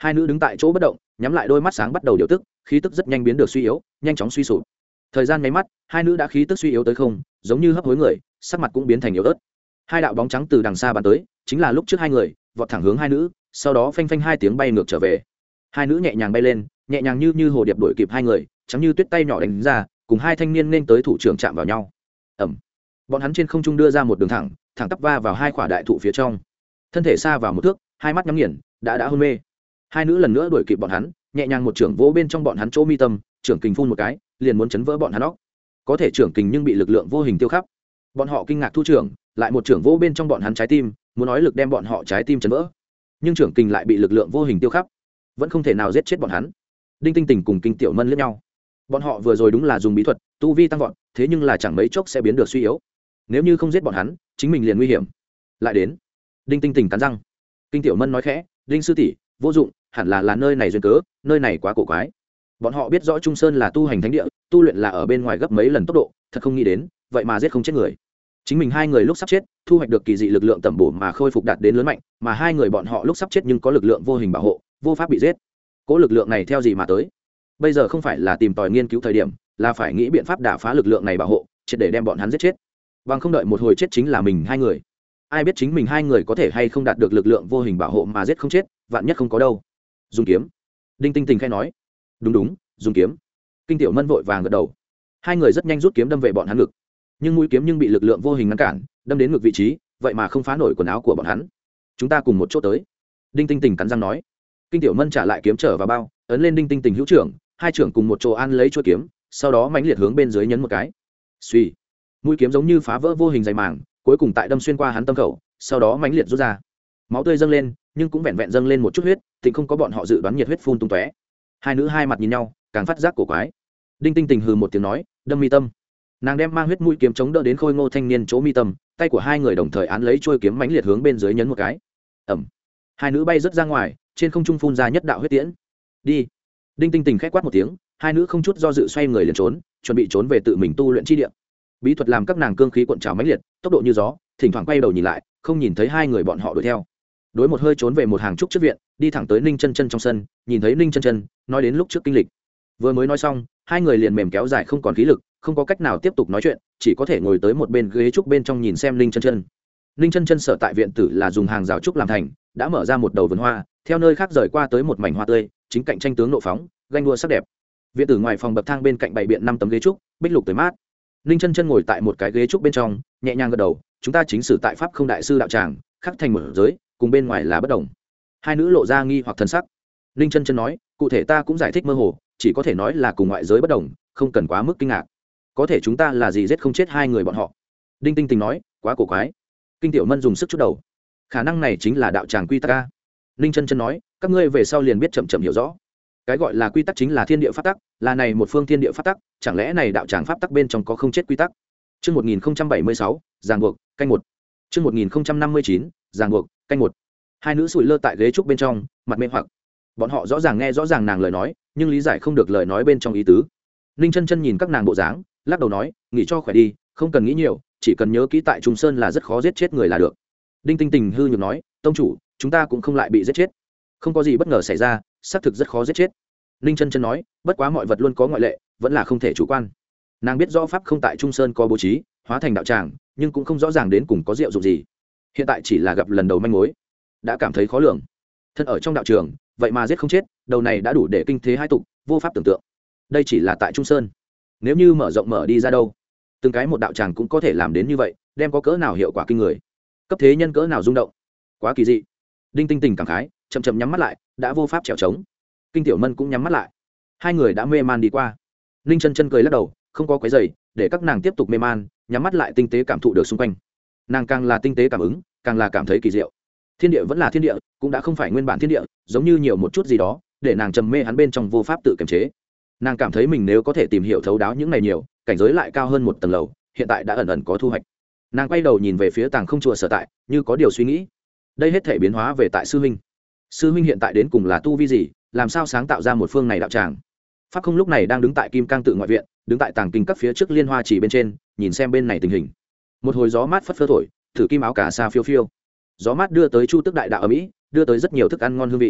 hai nữ đứng tại chỗ bất động, nhắm lại đôi mắt sáng bắt đầu điều tức, khí tức rất nhanh biến được suy yếu, nhanh chóng suy sụp. Thời gian mấy mắt, hai nữ đã khí tức suy yếu tới không, giống như hấp hối người, sắc mặt cũng biến thành yếu ớt. Hai đạo bóng trắng từ đằng xa bắn tới, chính là lúc trước hai người vọt thẳng hướng hai nữ, sau đó phanh phanh hai tiếng bay ngược trở về. Hai nữ nhẹ nhàng bay lên, nhẹ nhàng như như hồ điệp đuổi kịp hai người, trắng như tuyết tay nhỏ đánh ra, cùng hai thanh niên nên tới thủ trưởng chạm vào nhau. Ầm. Bọn hắn trên không trung đưa ra một đường thẳng, thẳng tắp va vào hai quả đại thụ phía trong. Thân thể xa vào một thước, hai mắt nhắm nghiền, đã đã hôn mê. Hai nữ lần nữa đuổi kịp bọn hắn, nhẹ nhàng một trưởng vỗ bên trong bọn hắn chỗ mi tâm, trưởng kình phun một cái, liền muốn chấn vỡ bọn hắn óc. Có thể trưởng kình nhưng bị lực lượng vô hình tiêu khắp. Bọn họ kinh ngạc thu trưởng, lại một trưởng vỗ bên trong bọn hắn trái tim, muốn nói lực đem bọn họ trái tim chấn vỡ. Nhưng trưởng kình lại bị lực lượng vô hình tiêu khắp, vẫn không thể nào giết chết bọn hắn. Đinh Tinh Tình cùng Kinh Tiểu Mân liếc nhau. Bọn họ vừa rồi đúng là dùng bí thuật, tu vi tăng vọt, thế nhưng là chẳng mấy chốc sẽ biến được suy yếu. Nếu như không giết bọn hắn, chính mình liền nguy hiểm. Lại đến. Đinh Tinh Tình cắn răng. Kinh Tiểu Mân nói khẽ, "Đinh sư tỷ, vô dụng, hẳn là là nơi này duyên cớ, nơi này quá cổ quái." Bọn họ biết rõ Trung Sơn là tu hành thánh địa, tu luyện là ở bên ngoài gấp mấy lần tốc độ, thật không nghĩ đến, vậy mà giết không chết người. Chính mình hai người lúc sắp chết, thu hoạch được kỳ dị lực lượng tẩm bổ mà khôi phục đạt đến lớn mạnh, mà hai người bọn họ lúc sắp chết nhưng có lực lượng vô hình bảo hộ, vô pháp bị giết. Cố lực lượng này theo gì mà tới? Bây giờ không phải là tìm tòi nghiên cứu thời điểm, là phải nghĩ biện pháp đả phá lực lượng này bảo hộ, triệt để đem bọn hắn giết chết. Bằng không đợi một hồi chết chính là mình hai người. Ai biết chính mình hai người có thể hay không đạt được lực lượng vô hình bảo hộ mà giết không chết, vạn nhất không có đâu. Dùng kiếm. Đinh Tinh Tình khẽ nói. Đúng đúng, dùng kiếm. Kinh Tiểu Mân vội vàng gật đầu. Hai người rất nhanh rút kiếm đâm về bọn hắn ngực, nhưng mũi kiếm nhưng bị lực lượng vô hình ngăn cản, đâm đến ngực vị trí, vậy mà không phá nổi quần áo của bọn hắn. Chúng ta cùng một chỗ tới. Đinh Tinh Tình cắn răng nói. Kinh Tiểu Mân trả lại kiếm trở vào bao, ấn lên Đinh Tinh Tình hữu trưởng, hai trưởng cùng một chỗ an lấy chuôi kiếm, sau đó mãnh liệt hướng bên dưới nhấn một cái. Suy, mũi kiếm giống như phá vỡ vô hình dày màng, cuối cùng tại đâm xuyên qua hắn tâm khẩu, sau đó mãnh liệt rút ra. Máu tươi dâng lên, nhưng cũng vẹn vẹn dâng lên một chút huyết, tình không có bọn họ dự đoán nhiệt huyết phun tung tóe. Hai nữ hai mặt nhìn nhau, càng phát giác cổ quái. Đinh Tinh Tình hừ một tiếng nói, đâm mi tâm. Nàng đem mang huyết mũi kiếm chống đỡ đến khôi ngô thanh niên chỗ mi tâm, tay của hai người đồng thời án lấy chuôi kiếm mãnh liệt hướng bên dưới nhấn một cái. Ầm. Hai nữ bay rất ra ngoài, trên không trung phun ra nhất đạo huyết tiễn. Đi. Đinh Tinh Tình khẽ quát một tiếng, hai nữ không chút do dự xoay người liền trốn, chuẩn bị trốn về tự mình tu luyện chi địa. Bí thuật làm các nàng cương khí cuộn trào mãnh liệt, tốc độ như gió, thỉnh thoảng quay đầu nhìn lại, không nhìn thấy hai người bọn họ đuổi theo. Đối một hơi trốn về một hàng trúc trước viện, đi thẳng tới Ninh Chân Chân trong sân, nhìn thấy Ninh Chân Chân, nói đến lúc trước kinh lịch. Vừa mới nói xong, hai người liền mềm kéo dài không còn khí lực, không có cách nào tiếp tục nói chuyện, chỉ có thể ngồi tới một bên ghế trúc bên trong nhìn xem Ninh Chân Chân. Ninh Chân Chân sở tại viện tử là dùng hàng rào trúc làm thành, đã mở ra một đầu vườn hoa, theo nơi khác rời qua tới một mảnh hoa tươi, chính cạnh tranh tướng nộ phóng, ganh đua sắc đẹp. Viện tử ngoài phòng bậc thang bên cạnh bày biện năm tấm ghế trúc, bích lục tươi mát. Ninh Chân Chân ngồi tại một cái ghế trúc bên trong, nhẹ nhàng gật đầu, chúng ta chính sử tại pháp không đại sư đạo tràng, khắc thành một giới, cùng bên ngoài là bất đồng. Hai nữ lộ ra nghi hoặc thần sắc. Ninh Chân Chân nói, cụ thể ta cũng giải thích mơ hồ, chỉ có thể nói là cùng ngoại giới bất đồng, không cần quá mức kinh ngạc. Có thể chúng ta là gì giết không chết hai người bọn họ? Đinh Tinh Tình nói, quá cổ quái. Kinh Tiểu Mân dùng sức chút đầu. Khả năng này chính là đạo tràng quy tắc a. Ninh Chân Chân nói, các ngươi về sau liền biết chậm chậm hiểu rõ. Cái gọi là quy tắc chính là thiên địa pháp tắc, là này một phương thiên địa pháp tắc, chẳng lẽ này đạo tràng pháp tắc bên trong có không chết quy tắc? Chương một nghìn không trăm bảy mươi sáu, ràng buộc, canh một. Chương một nghìn không trăm năm mươi chín, ràng buộc, canh một. Hai nữ sủi lơ tại ghế trúc bên trong, mặt mê hoặc. Bọn họ rõ ràng nghe rõ ràng nàng lời nói, nhưng lý giải không được lời nói bên trong ý tứ. Ninh Chân Chân nhìn các nàng bộ dáng, lắc đầu nói, nghỉ cho khỏe đi, không cần nghĩ nhiều, chỉ cần nhớ kỹ tại Trung Sơn là rất khó giết chết người là được. Đinh Tinh Tình hư nhược nói, tông chủ, chúng ta cũng không lại bị giết chết, không có gì bất ngờ xảy ra, xác thực rất khó giết chết. Ninh Chân Chân nói, bất quá mọi vật luôn có ngoại lệ, vẫn là không thể chủ quan. Nàng biết rõ pháp không tại Trung Sơn có bố trí, hóa thành đạo tràng, nhưng cũng không rõ ràng đến cùng có diệu dụng gì. Hiện tại chỉ là gặp lần đầu manh mối, đã cảm thấy khó lường. Thân ở trong đạo trường, vậy mà giết không chết, đầu này đã đủ để kinh thế hai tục, vô pháp tưởng tượng. Đây chỉ là tại Trung Sơn, nếu như mở rộng mở đi ra đâu, từng cái một đạo tràng cũng có thể làm đến như vậy, đem có cỡ nào hiệu quả kinh người, cấp thế nhân cỡ nào rung động, quá kỳ dị. Đinh Tinh Tình cảm khái, chậm chậm nhắm mắt lại, đã vô pháp trèo trống. Kinh Tiểu Mân cũng nhắm mắt lại, hai người đã mê man đi qua. Ninh Chân Chân cười lắc đầu, không có quấy rầy, để các nàng tiếp tục mê man, nhắm mắt lại tinh tế cảm thụ được xung quanh. Nàng càng là tinh tế cảm ứng, càng là cảm thấy kỳ diệu. Thiên địa vẫn là thiên địa, cũng đã không phải nguyên bản thiên địa, giống như nhiều một chút gì đó, để nàng trầm mê hắn bên trong vô pháp tự kiềm chế. Nàng cảm thấy mình nếu có thể tìm hiểu thấu đáo những này nhiều, cảnh giới lại cao hơn một tầng lầu, hiện tại đã ẩn ẩn có thu hoạch. Nàng quay đầu nhìn về phía Tàng Không chùa sở tại, như có điều suy nghĩ. Đây hết thể biến hóa về tại sư huynh. Sư huynh hiện tại đến cùng là tu vi gì, làm sao sáng tạo ra một phương này đạo tràng? Pháp Không lúc này đang đứng tại Kim Cang tự ngoại viện, đứng tại Tàng Kinh các phía trước Liên Hoa chỉ bên trên, nhìn xem bên này tình hình. Một hồi gió mát phất phơ thổi, thử kim áo cà sa phiêu phiêu. Gió mát đưa tới Chu Tức đại đạo ở Mỹ, đưa tới rất nhiều thức ăn ngon hương vị.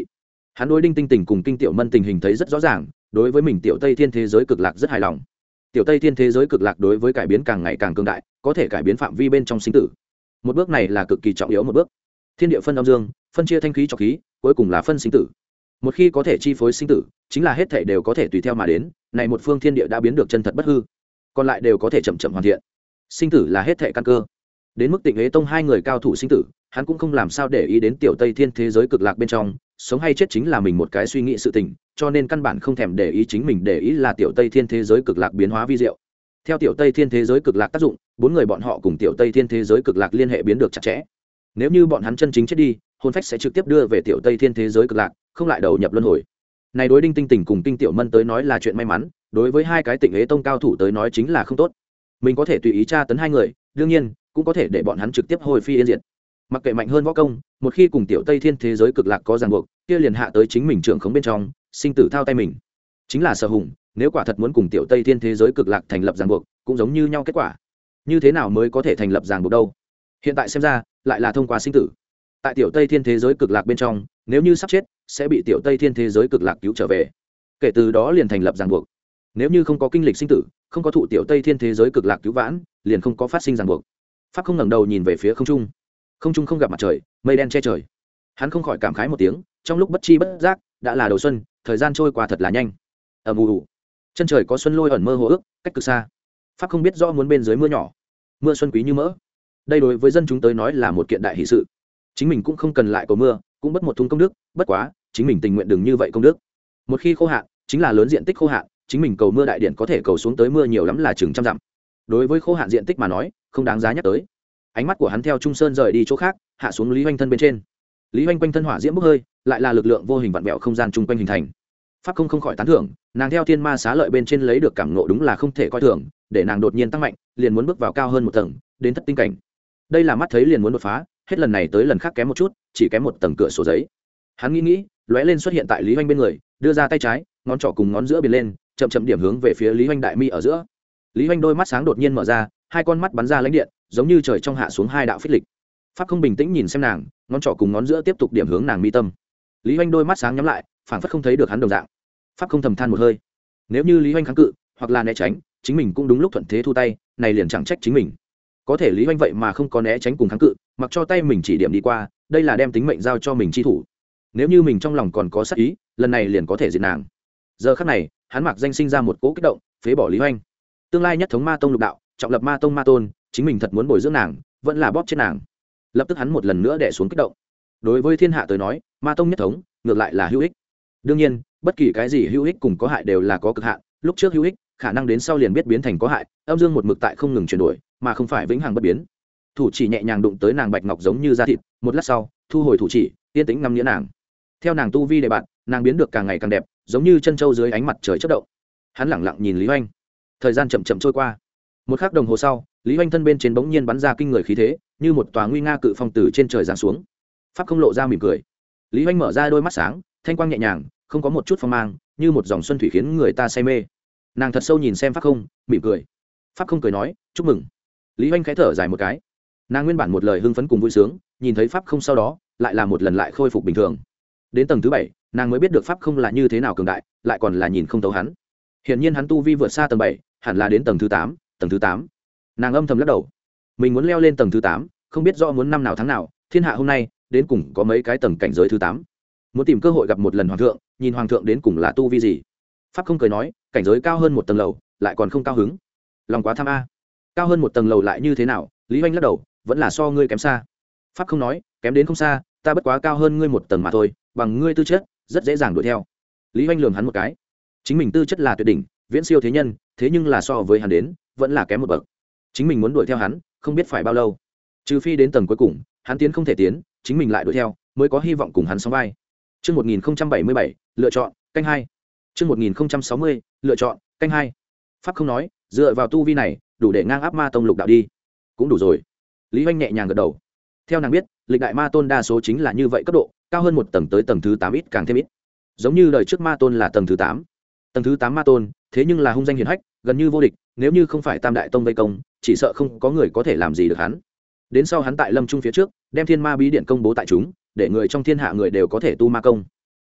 Hắn đối Đinh Tinh Tình cùng Kinh Tiểu Mân tình hình thấy rất rõ ràng, đối với mình Tiểu Tây Thiên thế giới cực lạc rất hài lòng. Tiểu Tây Thiên thế giới cực lạc đối với cải biến càng ngày càng cường đại, có thể cải biến phạm vi bên trong sinh tử. Một bước này là cực kỳ trọng yếu một bước. Thiên địa phân âm dương, phân chia thanh khí cho khí, cuối cùng là phân sinh tử. Một khi có thể chi phối sinh tử, chính là hết thảy đều có thể tùy theo mà đến, này một phương thiên địa đã biến được chân thật bất hư, còn lại đều có thể chậm chậm hoàn thiện. Sinh tử là hết thảy căn cơ. Đến mức Tịnh Hế Tông hai người cao thủ sinh tử, hắn cũng không làm sao để ý đến Tiểu Tây Thiên thế giới cực lạc bên trong, sống hay chết chính là mình một cái suy nghĩ sự tình, cho nên căn bản không thèm để ý chính mình để ý là Tiểu Tây Thiên thế giới cực lạc biến hóa vi diệu. Theo Tiểu Tây Thiên thế giới cực lạc tác dụng, bốn người bọn họ cùng Tiểu Tây Thiên thế giới cực lạc liên hệ biến được chặt chẽ. Nếu như bọn hắn chân chính chết đi, hồn phách sẽ trực tiếp đưa về Tiểu Tây Thiên thế giới cực lạc, không lại đầu nhập luân hồi. Này đối Đinh Tinh Tình cùng Kinh Tiểu Mân tới nói là chuyện may mắn, đối với hai cái Tịnh Hế Tông cao thủ tới nói chính là không tốt. Mình có thể tùy ý tra tấn hai người, đương nhiên cũng có thể để bọn hắn trực tiếp hồi phi yên diệt. Mặc kệ mạnh hơn võ công, một khi cùng Tiểu Tây Thiên thế giới cực lạc có ràng buộc, kia liền hạ tới chính mình trưởng khống bên trong, sinh tử thao tay mình. Chính là Sở Hùng, nếu quả thật muốn cùng Tiểu Tây Thiên thế giới cực lạc thành lập ràng buộc, cũng giống như nhau kết quả. Như thế nào mới có thể thành lập ràng buộc đâu? Hiện tại xem ra, lại là thông qua sinh tử. Tại Tiểu Tây Thiên thế giới cực lạc bên trong, nếu như sắp chết, sẽ bị Tiểu Tây Thiên thế giới cực lạc cứu trở về. Kể từ đó liền thành lập ràng buộc. Nếu như không có kinh lịch sinh tử, không có thụ Tiểu Tây Thiên thế giới cực lạc cứu vãn, liền không có phát sinh ràng buộc. Pháp không ngẩng đầu nhìn về phía không trung. Không trung không gặp mặt trời, mây đen che trời. Hắn không khỏi cảm khái một tiếng, trong lúc bất chi bất giác, đã là đầu xuân, thời gian trôi qua thật là nhanh. Ầm ù, chân trời có xuân lôi ẩn mơ hồ ước, cách cực xa. Pháp không biết rõ muốn bên dưới mưa nhỏ, mưa xuân quý như mỡ. Đây đối với dân chúng tới nói là một kiện đại hỷ sự. Chính mình cũng không cần lại cầu mưa, cũng bất một thung công đức, bất quá, chính mình tình nguyện đừng như vậy công đức. Một khi khô hạn, chính là lớn diện tích khô hạn, chính mình cầu mưa đại điện có thể cầu xuống tới mưa nhiều lắm là chừng trăm dặm. Đối với khô hạn diện tích mà nói, không đáng giá nhắc tới. Ánh mắt của hắn theo Trung Sơn rời đi chỗ khác, hạ xuống Lý Hoành thân bên trên. Lý Hoành quanh thân hỏa diễm bốc hơi, lại là lực lượng vô hình vặn vẹo không gian chung quanh hình thành. Pháp không không khỏi tán thưởng, nàng theo thiên ma xá lợi bên trên lấy được cảm ngộ đúng là không thể coi thường, để nàng đột nhiên tăng mạnh, liền muốn bước vào cao hơn một tầng, đến thất tinh cảnh. Đây là mắt thấy liền muốn đột phá, hết lần này tới lần khác kém một chút, chỉ kém một tầng cửa sổ giấy. Hắn nghĩ nghĩ, lóe lên xuất hiện tại Lý Hoành bên người, đưa ra tay trái, ngón trỏ cùng ngón giữa biên lên, chậm chậm điểm hướng về phía Lý Hoành đại mi ở giữa. Lý Hoành đôi mắt sáng đột nhiên mở ra, hai con mắt bắn ra lãnh điện, giống như trời trong hạ xuống hai đạo phích lịch. Pháp không bình tĩnh nhìn xem nàng, ngón trỏ cùng ngón giữa tiếp tục điểm hướng nàng mi tâm. Lý Hoành đôi mắt sáng nhắm lại, phảng phất không thấy được hắn đồng dạng. Pháp không thầm than một hơi. Nếu như Lý Hoành kháng cự, hoặc là né tránh, chính mình cũng đúng lúc thuận thế thu tay, này liền chẳng trách chính mình. Có thể Lý Hoành vậy mà không có né tránh cùng kháng cự, mặc cho tay mình chỉ điểm đi qua, đây là đem tính mệnh giao cho mình chi thủ. Nếu như mình trong lòng còn có sát ý, lần này liền có thể diệt nàng. Giờ khắc này, hắn mặc danh sinh ra một cỗ kích động, phế bỏ Lý Hoành. Tương lai nhất thống ma tông lục đạo, trọng lập ma tông ma tôn, chính mình thật muốn bồi dưỡng nàng, vẫn là bóp chết nàng. Lập tức hắn một lần nữa đè xuống kích động. Đối với thiên hạ tới nói, ma tông nhất thống ngược lại là hữu ích. Đương nhiên, bất kỳ cái gì hữu ích cùng có hại đều là có cực hạn, lúc trước hữu ích, khả năng đến sau liền biết biến thành có hại, âm dương một mực tại không ngừng chuyển đổi, mà không phải vĩnh hằng bất biến. Thủ chỉ nhẹ nhàng đụng tới nàng bạch ngọc giống như da thịt, một lát sau, thu hồi thủ chỉ, yên tĩnh ngắm nghĩa nàng. Theo nàng tu vi đề bạn, nàng biến được càng ngày càng đẹp, giống như chân châu dưới ánh mặt trời chớp động. Hắn lẳng lặng nhìn Lý Hoành. Thời gian chậm chậm trôi qua. Một khắc đồng hồ sau, Lý Hoành thân bên trên bỗng nhiên bắn ra kinh người khí thế, như một tòa nguy nga cự phong từ trên trời giáng xuống. Pháp không lộ ra mỉm cười. Lý Hoành mở ra đôi mắt sáng, thanh quang nhẹ nhàng, không có một chút phong mang, như một dòng xuân thủy khiến người ta say mê. Nàng thật sâu nhìn xem Pháp không, mỉm cười. Pháp không cười nói, chúc mừng. Lý Hoành khẽ thở dài một cái. Nàng nguyên bản một lời hưng phấn cùng vui sướng, nhìn thấy Pháp không sau đó, lại là một lần lại khôi phục bình thường. Đến tầng thứ bảy, nàng mới biết được Pháp không là như thế nào cường đại, lại còn là nhìn không thấu hắn. Hiển nhiên hắn tu vi vượt xa tầng bảy, hẳn là đến tầng thứ tám, tầng thứ tám. Nàng âm thầm lắc đầu. Mình muốn leo lên tầng thứ tám, không biết rõ muốn năm nào tháng nào, thiên hạ hôm nay, đến cùng có mấy cái tầng cảnh giới thứ tám. Muốn tìm cơ hội gặp một lần hoàng thượng, nhìn hoàng thượng đến cùng là tu vi gì. Pháp không cười nói, cảnh giới cao hơn một tầng lầu, lại còn không cao hứng. Lòng quá tham a. Cao hơn một tầng lầu lại như thế nào? Lý Hoành lắc đầu, vẫn là so ngươi kém xa. Pháp không nói, kém đến không xa, ta bất quá cao hơn ngươi một tầng mà thôi, bằng ngươi tư chất, rất dễ dàng đuổi theo. Lý Hoành lườm hắn một cái. Chính mình tư chất là tuyệt đỉnh, viễn siêu thế nhân, thế nhưng là so với hắn đến, vẫn là kém một bậc. Chính mình muốn đuổi theo hắn, không biết phải bao lâu. Trừ phi đến tầng cuối cùng, hắn tiến không thể tiến, chính mình lại đuổi theo, mới có hy vọng cùng hắn sóng vai. Chương một nghìn không trăm bảy mươi bảy, lựa chọn, canh hai. Chương một nghìn không trăm sáu mươi, lựa chọn, canh hai. Pháp không nói, dựa vào tu vi này, đủ để ngang áp ma tông lục đạo đi. Cũng đủ rồi. Lý Hoành nhẹ nhàng gật đầu. Theo nàng biết, lịch đại ma tôn đa số chính là như vậy cấp độ, cao hơn một tầng tới tầng thứ tám ít càng thêm ít. Giống như đời trước ma tôn là tầng thứ tám. Tầng thứ tám ma tôn, thế nhưng là hung danh hiển hách, gần như vô địch, nếu như không phải Tam đại tông vây công, chỉ sợ không có người có thể làm gì được hắn. Đến sau hắn tại Lâm Trung phía trước, đem Thiên Ma bí điện công bố tại chúng, để người trong thiên hạ người đều có thể tu ma công.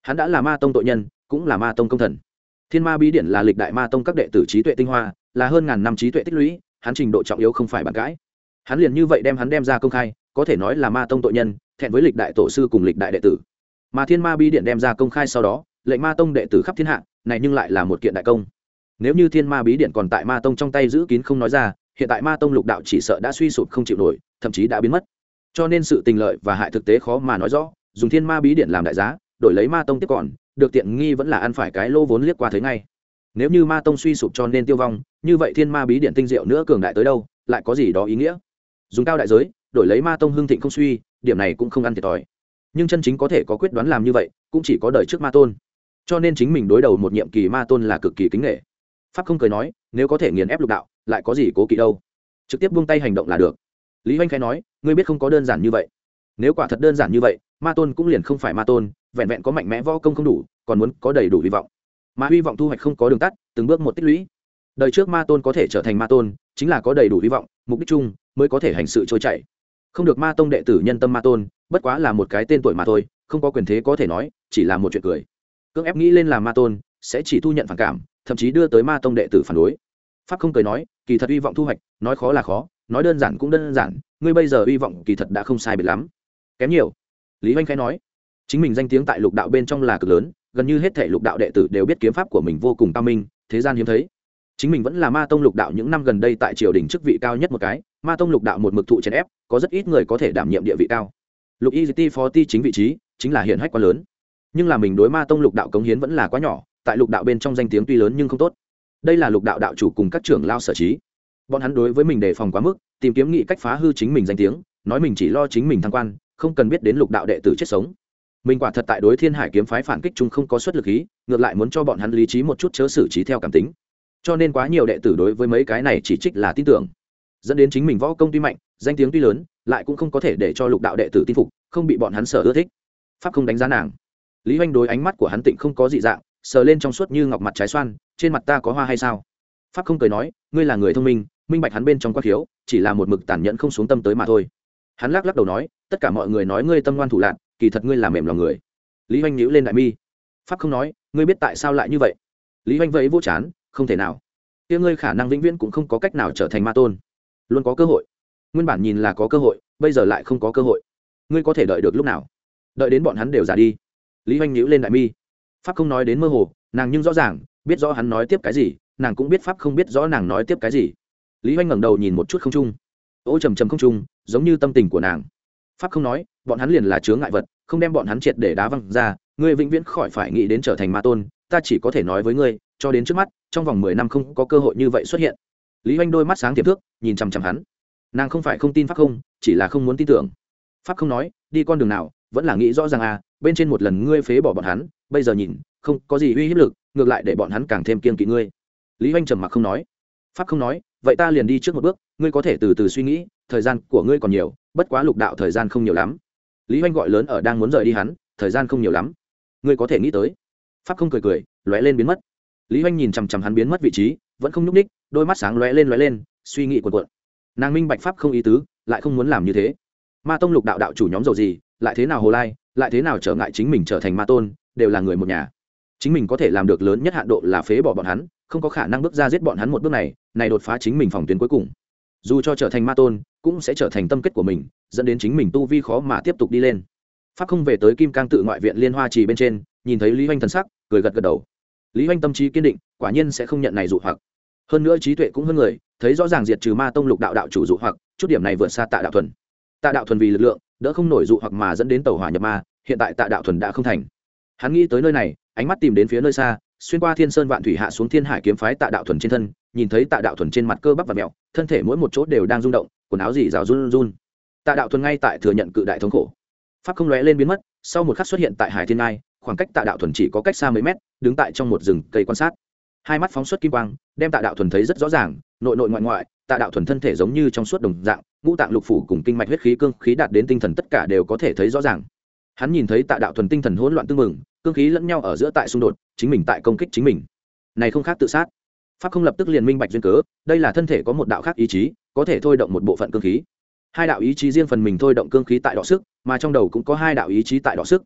hắn đã là ma tông tội nhân, cũng là ma tông công thần. Thiên ma bí điển là lịch đại ma tông các đệ tử trí tuệ tinh hoa, là hơn ngàn năm trí tuệ tích lũy, hắn trình độ trọng yếu không phải bàn cãi. Hắn liền như vậy đem hắn đem ra công khai, có thể nói là ma tông tội nhân, thẹn với lịch đại tổ sư cùng lịch đại đệ tử. Mà thiên ma bí điển đem ra công khai sau đó, lệnh ma tông đệ tử khắp thiên hạ, này nhưng lại là một kiện đại công. Nếu như thiên ma bí điển còn tại ma tông trong tay giữ kín không nói ra, hiện tại ma tông lục đạo chỉ sợ đã suy sụp không chịu nổi, thậm chí đã biến mất. Cho nên sự tình lợi và hại thực tế khó mà nói rõ, dùng thiên ma bí điển làm đại giá, đổi lấy ma tông tiếp còn, được tiện nghi vẫn là ăn phải cái lô vốn liếc qua thấy ngay. Nếu như ma tông suy sụp cho nên tiêu vong, như vậy thiên ma bí điển tinh diệu nữa cường đại tới đâu, lại có gì đó ý nghĩa. Dùng cao đại giới, đổi lấy ma tông hưng thịnh không suy, điểm này cũng không ăn thiệt thòi. Nhưng chân chính có thể có quyết đoán làm như vậy, cũng chỉ có đời trước ma tôn. Cho nên chính mình đối đầu một nhiệm kỳ ma tôn là cực kỳ kính nể. Pháp không cười nói, nếu có thể nghiền ép lục đạo, lại có gì cố kỵ đâu, trực tiếp buông tay hành động là được. Lý Hoành khẽ nói, ngươi biết không có đơn giản như vậy. Nếu quả thật đơn giản như vậy, ma tôn cũng liền không phải ma tôn, vẹn vẹn có mạnh mẽ võ công không đủ, còn muốn có đầy đủ hy vọng. Mà hy vọng thu hoạch không có đường tắt, từng bước một tích lũy. Đời trước ma tôn có thể trở thành ma tôn, chính là có đầy đủ hy vọng, mục đích chung mới có thể hành sự trôi chảy. Không được ma tông đệ tử nhân tâm ma tôn, bất quá là một cái tên tuổi mà thôi, không có quyền thế có thể nói, chỉ là một chuyện cười. Cưỡng ép nghĩ lên làm ma tôn, sẽ chỉ thu nhận phản cảm, thậm chí đưa tới ma tông đệ tử phản đối. Pháp không cười nói, kỳ thật hy vọng thu hoạch, nói khó là khó, nói đơn giản cũng đơn giản, ngươi bây giờ hy vọng kỳ thật đã không sai biệt lắm. Kém nhiều. Lý Hoành khẽ nói, chính mình danh tiếng tại lục đạo bên trong là cực lớn, gần như hết thảy lục đạo đệ tử đều biết kiếm pháp của mình vô cùng cao minh, thế gian hiếm thấy. Chính mình vẫn là ma tông lục đạo những năm gần đây tại triều đình chức vị cao nhất một cái, ma tông lục đạo một mực thụ chèn ép, có rất ít người có thể đảm nhiệm địa vị cao. Lục y ti phó ti chính vị trí, chính là hiển hách quá lớn. Nhưng là mình đối ma tông lục đạo cống hiến vẫn là quá nhỏ, tại lục đạo bên trong danh tiếng tuy lớn nhưng không tốt. Đây là lục đạo đạo chủ cùng các trưởng lao sở trí. Bọn hắn đối với mình đề phòng quá mức, tìm kiếm nghị cách phá hư chính mình danh tiếng, nói mình chỉ lo chính mình thăng quan, không cần biết đến lục đạo đệ tử chết sống. Mình quả thật tại đối Thiên Hải kiếm phái phản kích chung không có xuất lực ý, ngược lại muốn cho bọn hắn lý trí một chút chớ xử trí theo cảm tính. Cho nên quá nhiều đệ tử đối với mấy cái này chỉ trích là tin tưởng, dẫn đến chính mình võ công tuy mạnh, danh tiếng tuy lớn, lại cũng không có thể để cho lục đạo đệ tử tin phục, không bị bọn hắn sở ưa thích. Pháp không đánh giá nàng. Lý Hoành đối ánh mắt của hắn tịnh không có dị dạng, sờ lên trong suốt như ngọc mặt trái xoan, trên mặt ta có hoa hay sao? Pháp không cười nói, ngươi là người thông minh, minh bạch hắn bên trong quá thiếu, chỉ là một mực tàn nhẫn không xuống tâm tới mà thôi. Hắn lắc lắc đầu nói, tất cả mọi người nói ngươi tâm ngoan thủ lạn, kỳ thật ngươi là mềm lòng người. Lý Hoành nhíu lên đại mi. Pháp không nói, ngươi biết tại sao lại như vậy? Lý Hoành vẫy vỗ chán, không thể nào. Kia ngươi khả năng vĩnh viễn cũng không có cách nào trở thành ma tôn, luôn có cơ hội. Nguyên bản nhìn là có cơ hội, bây giờ lại không có cơ hội. Ngươi có thể đợi được lúc nào? Đợi đến bọn hắn đều già đi. Lý Hoành nhíu lên đại mi. Pháp không nói đến mơ hồ, nàng nhưng rõ ràng biết rõ hắn nói tiếp cái gì, nàng cũng biết Pháp không biết rõ nàng nói tiếp cái gì. Lý Hoành ngẩng đầu nhìn một chút không trung, ô trầm trầm không trung, giống như tâm tình của nàng. Pháp không nói, bọn hắn liền là chướng ngại vật, không đem bọn hắn triệt để đá văng ra, ngươi vĩnh viễn khỏi phải nghĩ đến trở thành ma tôn, ta chỉ có thể nói với ngươi, cho đến trước mắt, trong vòng mười năm không có cơ hội như vậy xuất hiện. Lý Hoành đôi mắt sáng tiềm thước, nhìn chằm chằm hắn. Nàng không phải không tin Pháp không, chỉ là không muốn tin tưởng. Pháp không nói, đi con đường nào, vẫn là nghĩ rõ ràng à, bên trên một lần ngươi phế bỏ bọn hắn, bây giờ nhìn, không có gì uy hiếp lực, ngược lại để bọn hắn càng thêm kiêng kỵ ngươi. Lý Hoành trầm mặc không nói. Pháp không nói, vậy ta liền đi trước một bước, ngươi có thể từ từ suy nghĩ, thời gian của ngươi còn nhiều, bất quá lục đạo thời gian không nhiều lắm. Lý Hoành gọi lớn ở đang muốn rời đi hắn, thời gian không nhiều lắm, ngươi có thể nghĩ tới. Pháp không cười cười, lóe lên biến mất. Lý Hoành nhìn chằm chằm hắn biến mất vị trí, vẫn không nhúc ních, đôi mắt sáng lóe lên lóe lên, suy nghĩ cuộn cuộn. Nàng minh bạch Pháp không ý tứ, lại không muốn làm như thế. Ma tông lục đạo đạo chủ nhóm dầu gì, lại thế nào hồ lai, lại thế nào trở ngại chính mình trở thành ma tôn, đều là người một nhà. Chính mình có thể làm được lớn nhất hạn độ là phế bỏ bọn hắn, không có khả năng bước ra giết bọn hắn một bước này, này đột phá chính mình phòng tuyến cuối cùng. Dù cho trở thành ma tôn, cũng sẽ trở thành tâm kết của mình, dẫn đến chính mình tu vi khó mà tiếp tục đi lên. Pháp không về tới Kim Cang tự ngoại viện Liên Hoa Trì bên trên, nhìn thấy Lý Hoành thần sắc, cười gật gật đầu. Lý Hoành tâm trí kiên định, quả nhiên sẽ không nhận này dụ hoặc. Hơn nữa trí tuệ cũng hơn người, thấy rõ ràng diệt trừ ma tông lục đạo đạo chủ dụ hoặc, chút điểm này vượt xa Tạ Đạo Thuần. Tạ Đạo Thuần vì lực lượng, đỡ không nổi dụ hoặc mà dẫn đến tẩu hỏa nhập ma, hiện tại Tạ Đạo Thuần đã không thành. Hắn nghĩ tới nơi này, ánh mắt tìm đến phía nơi xa, xuyên qua thiên sơn vạn thủy hạ xuống Thiên Hải kiếm phái Tạ Đạo Thuần trên thân, nhìn thấy Tạ Đạo Thuần trên mặt cơ bắp và mèo, thân thể mỗi một chỗ đều đang rung động, quần áo gì rào run run. Tạ Đạo Thuần ngay tại thừa nhận cự đại thống khổ. Pháp không lóe lên biến mất, sau một khắc xuất hiện tại Hải Thiên Ngai, khoảng cách Tạ Đạo Thuần chỉ có cách xa mấy mét, đứng tại trong một rừng cây quan sát. Hai mắt phóng xuất kim quang, đem Tạ Đạo Thuần thấy rất rõ ràng, nội nội ngoại ngoại, Tạ Đạo Thuần thân thể giống như trong suốt đồng dạng, ngũ tạng lục phủ cùng kinh mạch huyết khí cương khí đạt đến tinh thần tất cả đều có thể thấy rõ ràng. Hắn nhìn thấy Tạ Đạo Thuần tinh thần hỗn loạn tương mừng, cương khí lẫn nhau ở giữa tại xung đột, chính mình tại công kích chính mình. Này không khác tự sát. Pháp không lập tức liền minh bạch duyên cớ, đây là thân thể có một đạo khác ý chí, có thể thôi động một bộ phận cương khí. Hai đạo ý chí riêng phần mình thôi động cương khí tại đọ sức, mà trong đầu cũng có hai đạo ý chí tại đọ sức.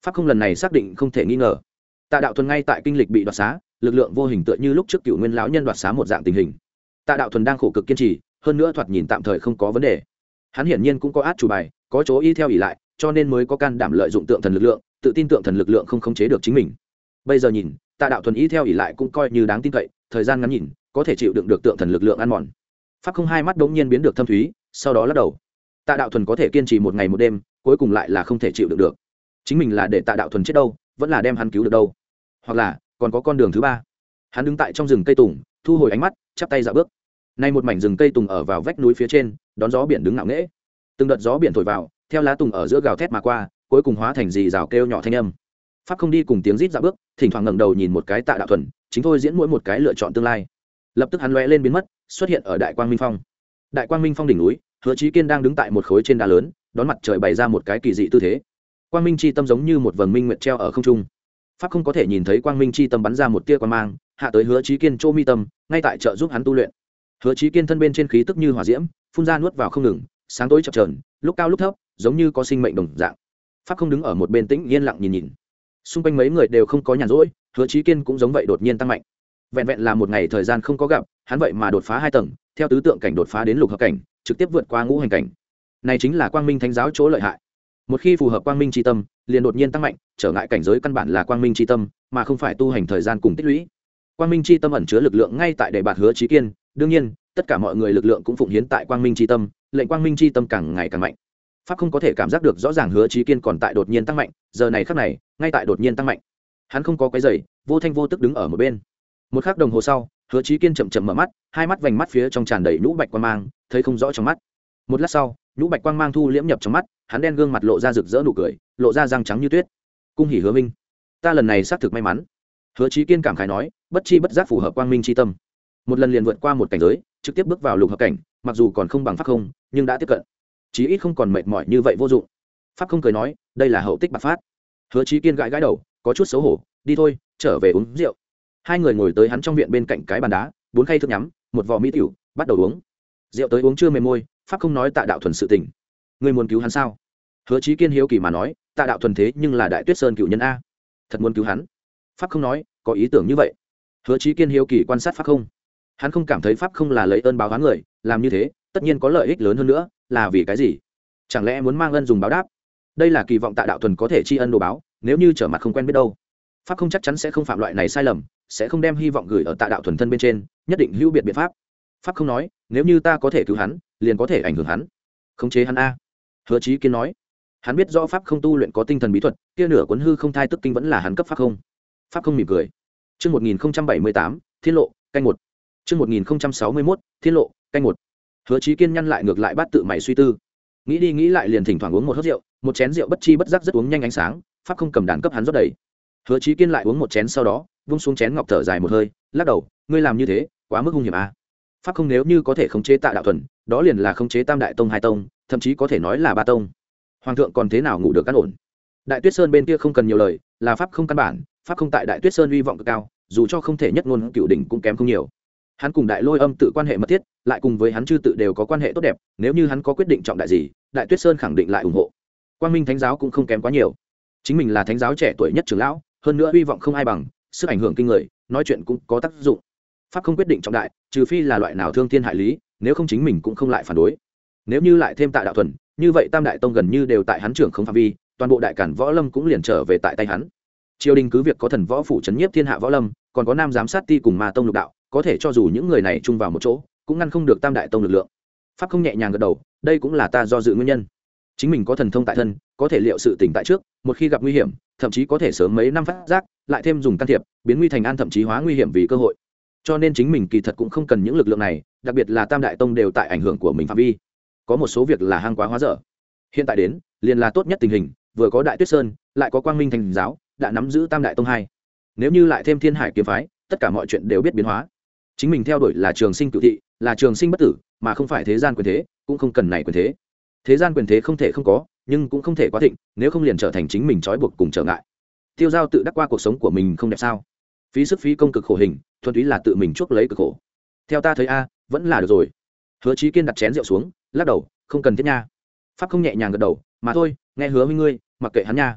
pháp không lần này xác định không thể nghi ngờ. Tạ đạo thuần ngay tại kinh lịch bị đoạt xá, lực lượng vô hình tựa như lúc trước cựu nguyên lão nhân đoạt xá một dạng tình hình. Tạ đạo thuần đang khổ cực kiên trì, hơn nữa thoạt nhìn tạm thời không có vấn đề. Hắn hiển nhiên cũng có át chủ bài, có chỗ y theo ỷ lại, cho nên mới có can đảm lợi dụng tượng thần lực lượng, tự tin tượng thần lực lượng không khống chế được chính mình. Bây giờ nhìn, Tạ đạo thuần y theo ỷ lại cũng coi như đáng tin cậy, thời gian ngắn nhìn, có thể chịu đựng được tượng thần lực lượng ăn mòn. Pháp không hai mắt đống nhiên biến được thâm thúy, sau đó lắc đầu. Tạ đạo thuần có thể kiên trì một ngày một đêm, cuối cùng lại là không thể chịu đựng được. Chính mình là để Tạ đạo thuần chết đâu, vẫn là đem hắn cứu được đâu, hoặc là còn có con đường thứ ba. Hắn đứng tại trong rừng cây tùng, thu hồi ánh mắt, chắp tay dạo bước. Nay một mảnh rừng cây tùng ở vào vách núi phía trên, đón gió biển đứng ngạo nghễ. Từng đợt gió biển thổi vào, theo lá tùng ở giữa gào thét mà qua, cuối cùng hóa thành dì rào kêu nhỏ thanh âm. Pháp không đi cùng tiếng rít dạo bước, thỉnh thoảng ngẩng đầu nhìn một cái Tạ đạo thuần, chính thôi diễn mỗi một cái lựa chọn tương lai. Lập tức hắn lóe lên biến mất, xuất hiện ở Đại Quang Minh Phong. Đại Quang Minh Phong đỉnh núi, Hứa Chí Kiên đang đứng tại một khối trên đá lớn, đón mặt trời bày ra một cái kỳ dị tư thế. Quang Minh chi tâm giống như một vầng minh nguyệt treo ở không trung. Pháp không có thể nhìn thấy Quang Minh chi tâm bắn ra một tia quang mang, hạ tới Hứa Chí Kiên chỗ mi tâm, ngay tại trợ giúp hắn tu luyện. Hứa Chí Kiên thân bên trên khí tức như hỏa diễm, phun ra nuốt vào không ngừng, sáng tối chập chờn, lúc cao lúc thấp, giống như có sinh mệnh đồng dạng. Pháp không đứng ở một bên tĩnh yên lặng nhìn nhìn. Xung quanh mấy người đều không có nhàn rỗi, Hứa Chí Kiên cũng giống vậy đột nhiên tăng mạnh. Vẹn vẹn là một ngày thời gian không có gặp, hắn vậy mà đột phá hai tầng, theo tứ tượng cảnh đột phá đến lục hợp cảnh, trực tiếp vượt qua ngũ hành cảnh. Này chính là Quang Minh Thánh giáo chỗ lợi hại. Một khi phù hợp Quang Minh chi tâm, liền đột nhiên tăng mạnh, trở ngại cảnh giới căn bản là Quang Minh chi tâm, mà không phải tu hành thời gian cùng tích lũy. Quang Minh chi tâm ẩn chứa lực lượng ngay tại đề bạt Hứa Chí Kiên, đương nhiên, tất cả mọi người lực lượng cũng phụng hiến tại Quang Minh chi tâm, lệnh Quang Minh chi tâm càng ngày càng mạnh. Pháp không có thể cảm giác được rõ ràng Hứa Chí Kiên còn tại đột nhiên tăng mạnh, giờ này khắc này, ngay tại đột nhiên tăng mạnh. Hắn không có quấy rầy, vô thanh vô tức đứng ở một bên. Một khắc đồng hồ sau, Hứa Chí Kiên chậm chậm mở mắt, hai mắt vành mắt phía trong tràn đầy nhũ bạch quang mang, thấy không rõ trong mắt. Một lát sau, nhũ bạch quang mang thu liễm nhập trong mắt, hắn đen gương mặt lộ ra rực rỡ nụ cười, lộ ra răng trắng như tuyết. Cung hỉ Hứa Minh, ta lần này xác thực may mắn. Hứa Chí Kiên cảm khái nói, bất chi bất giác phù hợp Quang Minh chi tâm, một lần liền vượt qua một cảnh giới, trực tiếp bước vào lục hợp cảnh, mặc dù còn không bằng pháp không, nhưng đã tiếp cận, chí ít không còn mệt mỏi như vậy vô dụng. Pháp không cười nói, đây là hậu tích bạc phát. Hứa Chí Kiên gãi gãi đầu, có chút xấu hổ, đi thôi, trở về uống rượu. Hai người ngồi tới hắn trong viện bên cạnh cái bàn đá, bốn khay thức nhắm, một vò mỹ tiểu, bắt đầu uống. Rượu tới uống chưa mềm môi, Pháp không nói Tạ đạo thuần sự tình. Ngươi muốn cứu hắn sao? Hứa Chí Kiên hiếu kỳ mà nói, Tạ đạo thuần thế nhưng là Đại Tuyết Sơn cựu nhân a, thật muốn cứu hắn. Pháp không nói, có ý tưởng như vậy. Hứa Chí Kiên hiếu kỳ quan sát Pháp không. Hắn không cảm thấy Pháp không là lấy ơn báo oán người, làm như thế, tất nhiên có lợi ích lớn hơn nữa, là vì cái gì? Chẳng lẽ muốn mang ân dùng báo đáp? Đây là kỳ vọng Tạ đạo thuần có thể tri ân đồ báo, nếu như trở mặt không quen biết đâu. Pháp không chắc chắn sẽ không phạm loại này sai lầm, sẽ không đem hy vọng gửi ở Tạ đạo thuần thân bên trên, nhất định hữu biệt biện pháp. Pháp không nói, nếu như ta có thể cứu hắn, liền có thể ảnh hưởng hắn, khống chế hắn a. Hứa Chí Kiên nói, hắn biết rõ Pháp không tu luyện có tinh thần bí thuật, kia nửa cuốn hư không thai tức kinh vẫn là hắn cấp Pháp không. Pháp không mỉm cười. Chương một nghìn bảy mươi tám, Thiên lộ, canh một. Chương một nghìn sáu mươi mốt, Thiên lộ, canh một. Hứa Chí Kiên nhăn lại ngược lại bắt tự mày suy tư. Nghĩ đi nghĩ lại liền thỉnh thoảng uống một hớp rượu, một chén rượu bất chi bất giác rất uống nhanh ánh sáng, Pháp không cầm đàn cấp hắn rót đầy. Hứa Chí Kiên lại uống một chén sau đó, vung xuống chén ngọc thở dài một hơi, lắc đầu, ngươi làm như thế, quá mức hung hiểm a. Pháp không nếu như có thể khống chế Tạ đạo thuần, đó liền là khống chế Tam đại tông hai tông, thậm chí có thể nói là ba tông. Hoàng thượng còn thế nào ngủ được an ổn? Đại Tuyết Sơn bên kia không cần nhiều lời, là pháp không căn bản, pháp không tại Đại Tuyết Sơn uy vọng cực cao, dù cho không thể nhất ngôn cửu đỉnh cũng kém không nhiều. Hắn cùng Đại Lôi Âm tự quan hệ mật thiết, lại cùng với hắn chư tự đều có quan hệ tốt đẹp, nếu như hắn có quyết định trọng đại gì, Đại Tuyết Sơn khẳng định lại ủng hộ. Quang Minh Thánh giáo cũng không kém quá nhiều. Chính mình là thánh giáo trẻ tuổi nhất trưởng lão, hơn nữa uy vọng không ai bằng, sức ảnh hưởng kinh người, nói chuyện cũng có tác dụng. Pháp không quyết định trọng đại, trừ phi là loại nào thương thiên hại lý, nếu không chính mình cũng không lại phản đối. Nếu như lại thêm Tạ đạo thuần, như vậy Tam đại tông gần như đều tại hắn trưởng không phạm vi, toàn bộ đại cản võ lâm cũng liền trở về tại tay hắn. Triều đình cứ việc có thần võ phủ trấn nhiếp thiên hạ võ lâm, còn có nam giám sát ti cùng ma tông lục đạo, có thể cho dù những người này chung vào một chỗ, cũng ngăn không được Tam đại tông lực lượng. Pháp không nhẹ nhàng gật đầu, đây cũng là ta do dự nguyên nhân. Chính mình có thần thông tại thân, có thể liệu sự tình tại trước, một khi gặp nguy hiểm, thậm chí có thể sớm mấy năm phát giác, lại thêm dùng can thiệp, biến nguy thành an, thậm chí hóa nguy hiểm vì cơ hội. Cho nên chính mình kỳ thật cũng không cần những lực lượng này, đặc biệt là Tam đại tông đều tại ảnh hưởng của mình phạm vi. Có một số việc là hang quá hóa dở. Hiện tại đến, liền là tốt nhất tình hình, vừa có Đại Tuyết Sơn, lại có Quang Minh Thánh giáo, đã nắm giữ Tam đại tông hai. Nếu như lại thêm Thiên Hải kiếm phái, tất cả mọi chuyện đều biết biến hóa. Chính mình theo đuổi là trường sinh cửu thị, là trường sinh bất tử, mà không phải thế gian quyền thế, cũng không cần này quyền thế. Thế gian quyền thế không thể không có, nhưng cũng không thể quá thịnh, nếu không liền trở thành chính mình trói buộc cùng trở ngại. Tiêu Giao tự đắc qua cuộc sống của mình không đẹp sao? Phí sức phí công cực khổ hình, thuần túy là tự mình chuốc lấy cực khổ. Theo ta thấy a, vẫn là được rồi. Hứa Chí Kiên đặt chén rượu xuống, lắc đầu, không cần thiết nha. Pháp không nhẹ nhàng gật đầu, mà thôi, nghe Hứa huynh ngươi, mặc kệ hắn nha.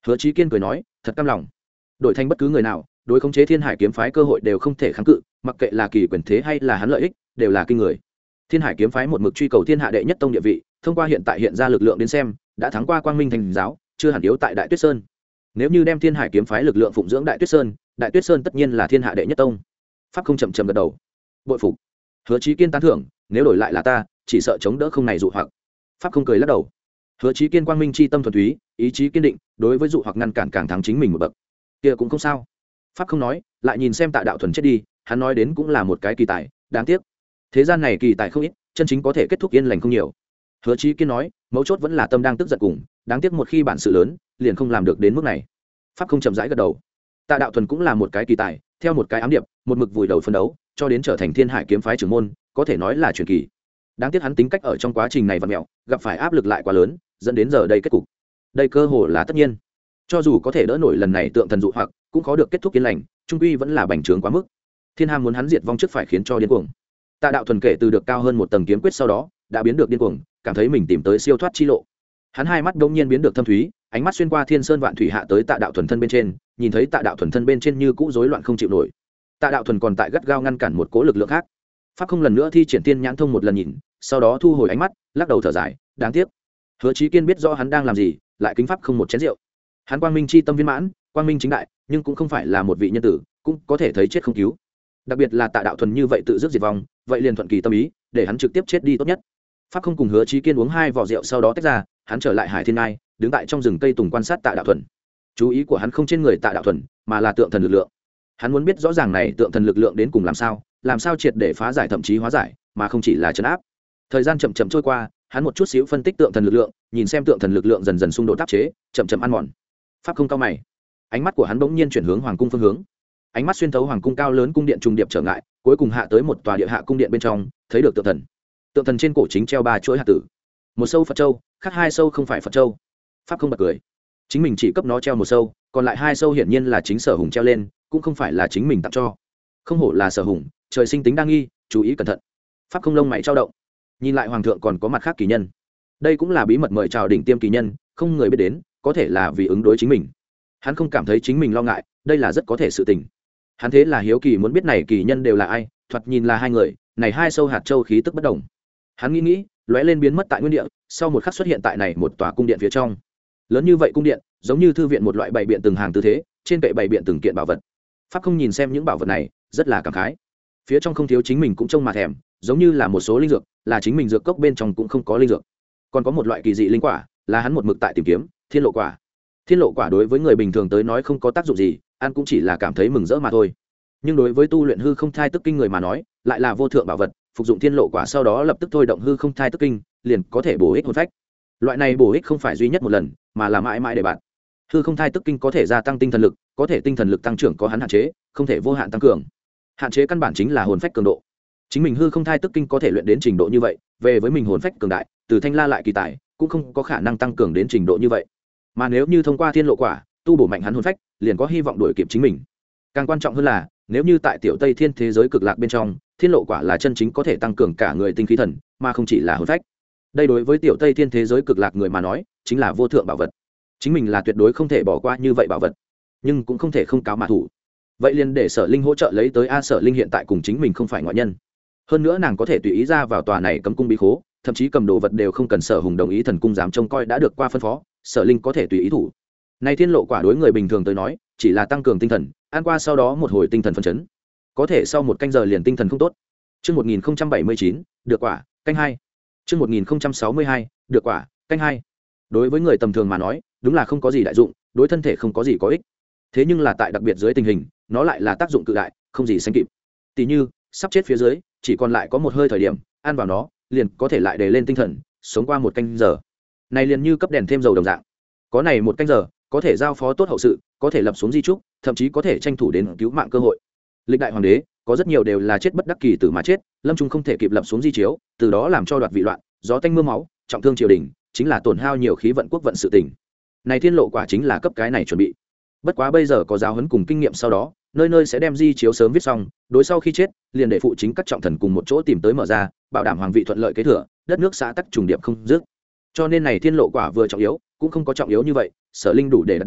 Hứa Chí Kiên cười nói, thật cam lòng. Đổi thành bất cứ người nào, đối khống chế Thiên Hải kiếm phái cơ hội đều không thể kháng cự, mặc kệ là kỳ quyền thế hay là hắn lợi ích, đều là kinh người. Thiên Hải kiếm phái một mực truy cầu thiên hạ đệ nhất tông địa vị, thông qua hiện tại hiện ra lực lượng đến xem, đã thắng qua Quang Minh Thành giáo, chưa hẳn yếu tại Đại Tuyết Sơn. Nếu như đem Thiên Hải kiếm phái lực lượng phụng dưỡng Đại Tuyết Sơn, Đại Tuyết Sơn tất nhiên là thiên hạ đệ nhất tông. Pháp không chậm chậm gật đầu. Bội phục. Hứa Chí Kiên tán thưởng, nếu đổi lại là ta, chỉ sợ chống đỡ không này dụ hoặc. Pháp không cười lắc đầu. Hứa Chí Kiên quang minh chi tâm thuần túy, ý chí kiên định, đối với dụ hoặc ngăn cản càng thắng chính mình một bậc. Kia cũng không sao. Pháp không nói, lại nhìn xem Tạ Đạo Thuần chết đi, hắn nói đến cũng là một cái kỳ tài, đáng tiếc. Thế gian này kỳ tài không ít, chân chính có thể kết thúc yên lành không nhiều. Hứa Chí Kiên nói, mấu chốt vẫn là tâm đang tức giận cùng, đáng tiếc một khi bản sự lớn, liền không làm được đến mức này. Pháp không chậm rãi gật đầu. Tạ Đạo Thuần cũng là một cái kỳ tài, theo một cái ám điệp, một mực vùi đầu phân đấu, cho đến trở thành Thiên Hải kiếm phái trưởng môn, có thể nói là truyền kỳ. Đáng tiếc hắn tính cách ở trong quá trình này vặn mẹo, gặp phải áp lực lại quá lớn, dẫn đến giờ đây kết cục. Đây cơ hồ là tất nhiên. Cho dù có thể đỡ nổi lần này tượng thần dụ hoặc, cũng khó được kết thúc yên lành, trung quy vẫn là bành trướng quá mức. Thiên Ham muốn hắn diệt vong trước phải khiến cho điên cuồng. Tạ Đạo Thuần kể từ được cao hơn một tầng kiếm quyết sau đó, đã biến được điên cuồng, cảm thấy mình tìm tới siêu thoát chi lộ. Hắn hai mắt đột nhiên biến được thâm thúy, ánh mắt xuyên qua thiên sơn vạn thủy hạ tới Tạ Đạo Thuần thân bên trên, nhìn thấy Tạ Đạo Thuần thân bên trên như cũ rối loạn không chịu nổi. Tạ Đạo Thuần còn tại gắt gao ngăn cản một cỗ lực lượng khác. Pháp không lần nữa thi triển tiên nhãn thông một lần nhìn, sau đó thu hồi ánh mắt, lắc đầu thở dài, đáng tiếc. Hứa Chí Kiên biết rõ hắn đang làm gì, lại kính pháp không một chén rượu. Hắn quang minh chi tâm viên mãn, quang minh chính đại, nhưng cũng không phải là một vị nhân tử, cũng có thể thấy chết không cứu. Đặc biệt là Tạ Đạo Thuần như vậy tự dứt diệt vong, vậy liền thuận kỳ tâm ý, để hắn trực tiếp chết đi tốt nhất. Pháp không cùng Hứa Chí Kiên uống hai vò rượu sau đó tách ra, hắn trở lại Hải Thiên Ngai, đứng tại trong rừng cây tùng quan sát Tạ Đạo Thuần. Chú ý của hắn không trên người Tạ Đạo Thuần, mà là tượng thần lực lượng. Hắn muốn biết rõ ràng này tượng thần lực lượng đến cùng làm sao, làm sao triệt để phá giải thậm chí hóa giải, mà không chỉ là trấn áp. Thời gian chậm chậm trôi qua, hắn một chút xíu phân tích tượng thần lực lượng, nhìn xem tượng thần lực lượng dần dần xung đột áp chế, chậm chậm ăn mòn. Pháp không cao mày, ánh mắt của hắn bỗng nhiên chuyển hướng hoàng cung phương hướng. Ánh mắt xuyên thấu hoàng cung cao lớn cung điện trùng điệp trở ngại, cuối cùng hạ tới một tòa địa hạ cung điện bên trong, thấy được tượng thần. Tượng thần trên cổ chính treo ba chuỗi hạt tử, một sâu Phật châu, khác hai sâu không phải Phật châu. Pháp không bật cười, chính mình chỉ cấp nó treo một sâu, còn lại hai sâu hiển nhiên là chính Sở Hùng treo lên, cũng không phải là chính mình tặng cho. Không hổ là Sở Hùng, trời sinh tính đa nghi, chú ý cẩn thận. Pháp không lông mày trao động, nhìn lại hoàng thượng còn có mặt khác kỳ nhân, đây cũng là bí mật mời chào đỉnh tiêm kỳ nhân, không người biết đến, có thể là vì ứng đối chính mình. Hắn không cảm thấy chính mình lo ngại, đây là rất có thể sự tình. Hắn thế là hiếu kỳ muốn biết này kỳ nhân đều là ai, thoạt nhìn là hai người, này hai sâu hạt châu khí tức bất đồng. Hắn nghĩ nghĩ, lóe lên biến mất tại nguyên địa, sau một khắc xuất hiện tại này một tòa cung điện phía trong. Lớn như vậy cung điện, giống như thư viện một loại bày biện từng hàng tư thế, trên kệ bày biện từng kiện bảo vật. Pháp không nhìn xem những bảo vật này, rất là cảm khái. Phía trong không thiếu chính mình cũng trông mà thèm, giống như là một số linh dược, là chính mình dược cốc bên trong cũng không có linh dược. Còn có một loại kỳ dị linh quả, là hắn một mực tại tìm kiếm, thiên lộ quả. Thiên lộ quả đối với người bình thường tới nói không có tác dụng gì, ăn cũng chỉ là cảm thấy mừng rỡ mà thôi. Nhưng đối với tu luyện hư không thai tức kinh người mà nói, lại là vô thượng bảo vật, phục dụng thiên lộ quả sau đó lập tức thôi động hư không thai tức kinh, liền có thể bổ ích hồn phách. Loại này bổ ích không phải duy nhất một lần, mà là mãi mãi để bạn. Hư không thai tức kinh có thể gia tăng tinh thần lực, có thể tinh thần lực tăng trưởng có hắn hạn chế, không thể vô hạn tăng cường. Hạn chế căn bản chính là hồn phách cường độ. Chính mình hư không thai tức kinh có thể luyện đến trình độ như vậy, về với mình hồn phách cường đại, từ thanh la lại kỳ tài, cũng không có khả năng tăng cường đến trình độ như vậy. Mà nếu như thông qua thiên lộ quả, tu bổ mạnh hắn hồn phách, liền có hy vọng đuổi kịp chính mình. Càng quan trọng hơn là, nếu như tại tiểu Tây Thiên thế giới cực lạc bên trong, thiên lộ quả là chân chính có thể tăng cường cả người tinh khí thần, mà không chỉ là hồn phách. Đây đối với tiểu Tây Thiên thế giới cực lạc người mà nói, chính là vô thượng bảo vật. Chính mình là tuyệt đối không thể bỏ qua như vậy bảo vật, nhưng cũng không thể không cáo mà thủ. Vậy liền để Sở Linh hỗ trợ lấy tới. A Sở Linh hiện tại cùng chính mình không phải ngoại nhân, hơn nữa nàng có thể tùy ý ra vào tòa này cấm cung bí khố, thậm chí cầm đồ vật đều không cần Sở Hùng đồng ý, thần cung dám trông coi đã được qua phân phó, Sở Linh có thể tùy ý thủ. Này thiên lộ quả đối người bình thường tới nói, chỉ là tăng cường tinh thần, ăn qua sau đó một hồi tinh thần phấn chấn, có thể sau một canh giờ liền tinh thần không tốt. Chương một nghìn bảy mươi chín, được quả, canh hai. Chương một nghìn sáu mươi hai, được quả, canh hai. Đối với người tầm thường mà nói, đúng là không có gì đại dụng, đối thân thể không có gì có ích. Thế nhưng là tại đặc biệt dưới tình hình, nó lại là tác dụng cự đại, không gì sánh kịp. Tỷ như, sắp chết phía dưới, chỉ còn lại có một hơi thời điểm, ăn vào nó, liền có thể lại đề lên tinh thần, sống qua một canh giờ. Này liền như cấp đèn thêm dầu đồng dạng. Có này một canh giờ, có thể giao phó tốt hậu sự, có thể lập xuống di trúc, thậm chí có thể tranh thủ đến cứu mạng cơ hội. Lịch đại hoàng đế, có rất nhiều đều là chết bất đắc kỳ tử mà chết, lâm trung không thể kịp lập xuống di chiếu, từ đó làm cho đoạt vị loạn, gió tanh mưa máu, trọng thương triều đình, chính là tổn hao nhiều khí vận quốc vận sự tình. Này thiên lộ quả chính là cấp cái này chuẩn bị. Bất quá bây giờ có giáo huấn cùng kinh nghiệm sau đó, nơi nơi sẽ đem di chiếu sớm viết xong, đối sau khi chết, liền để phụ chính các trọng thần cùng một chỗ tìm tới mở ra, bảo đảm hoàng vị thuận lợi kế thừa, đất nước xã tắc trùng điệp không dứt. Cho nên này thiên lộ quả vừa trọng yếu, cũng không có trọng yếu như vậy, Sở Linh đủ để đạt được,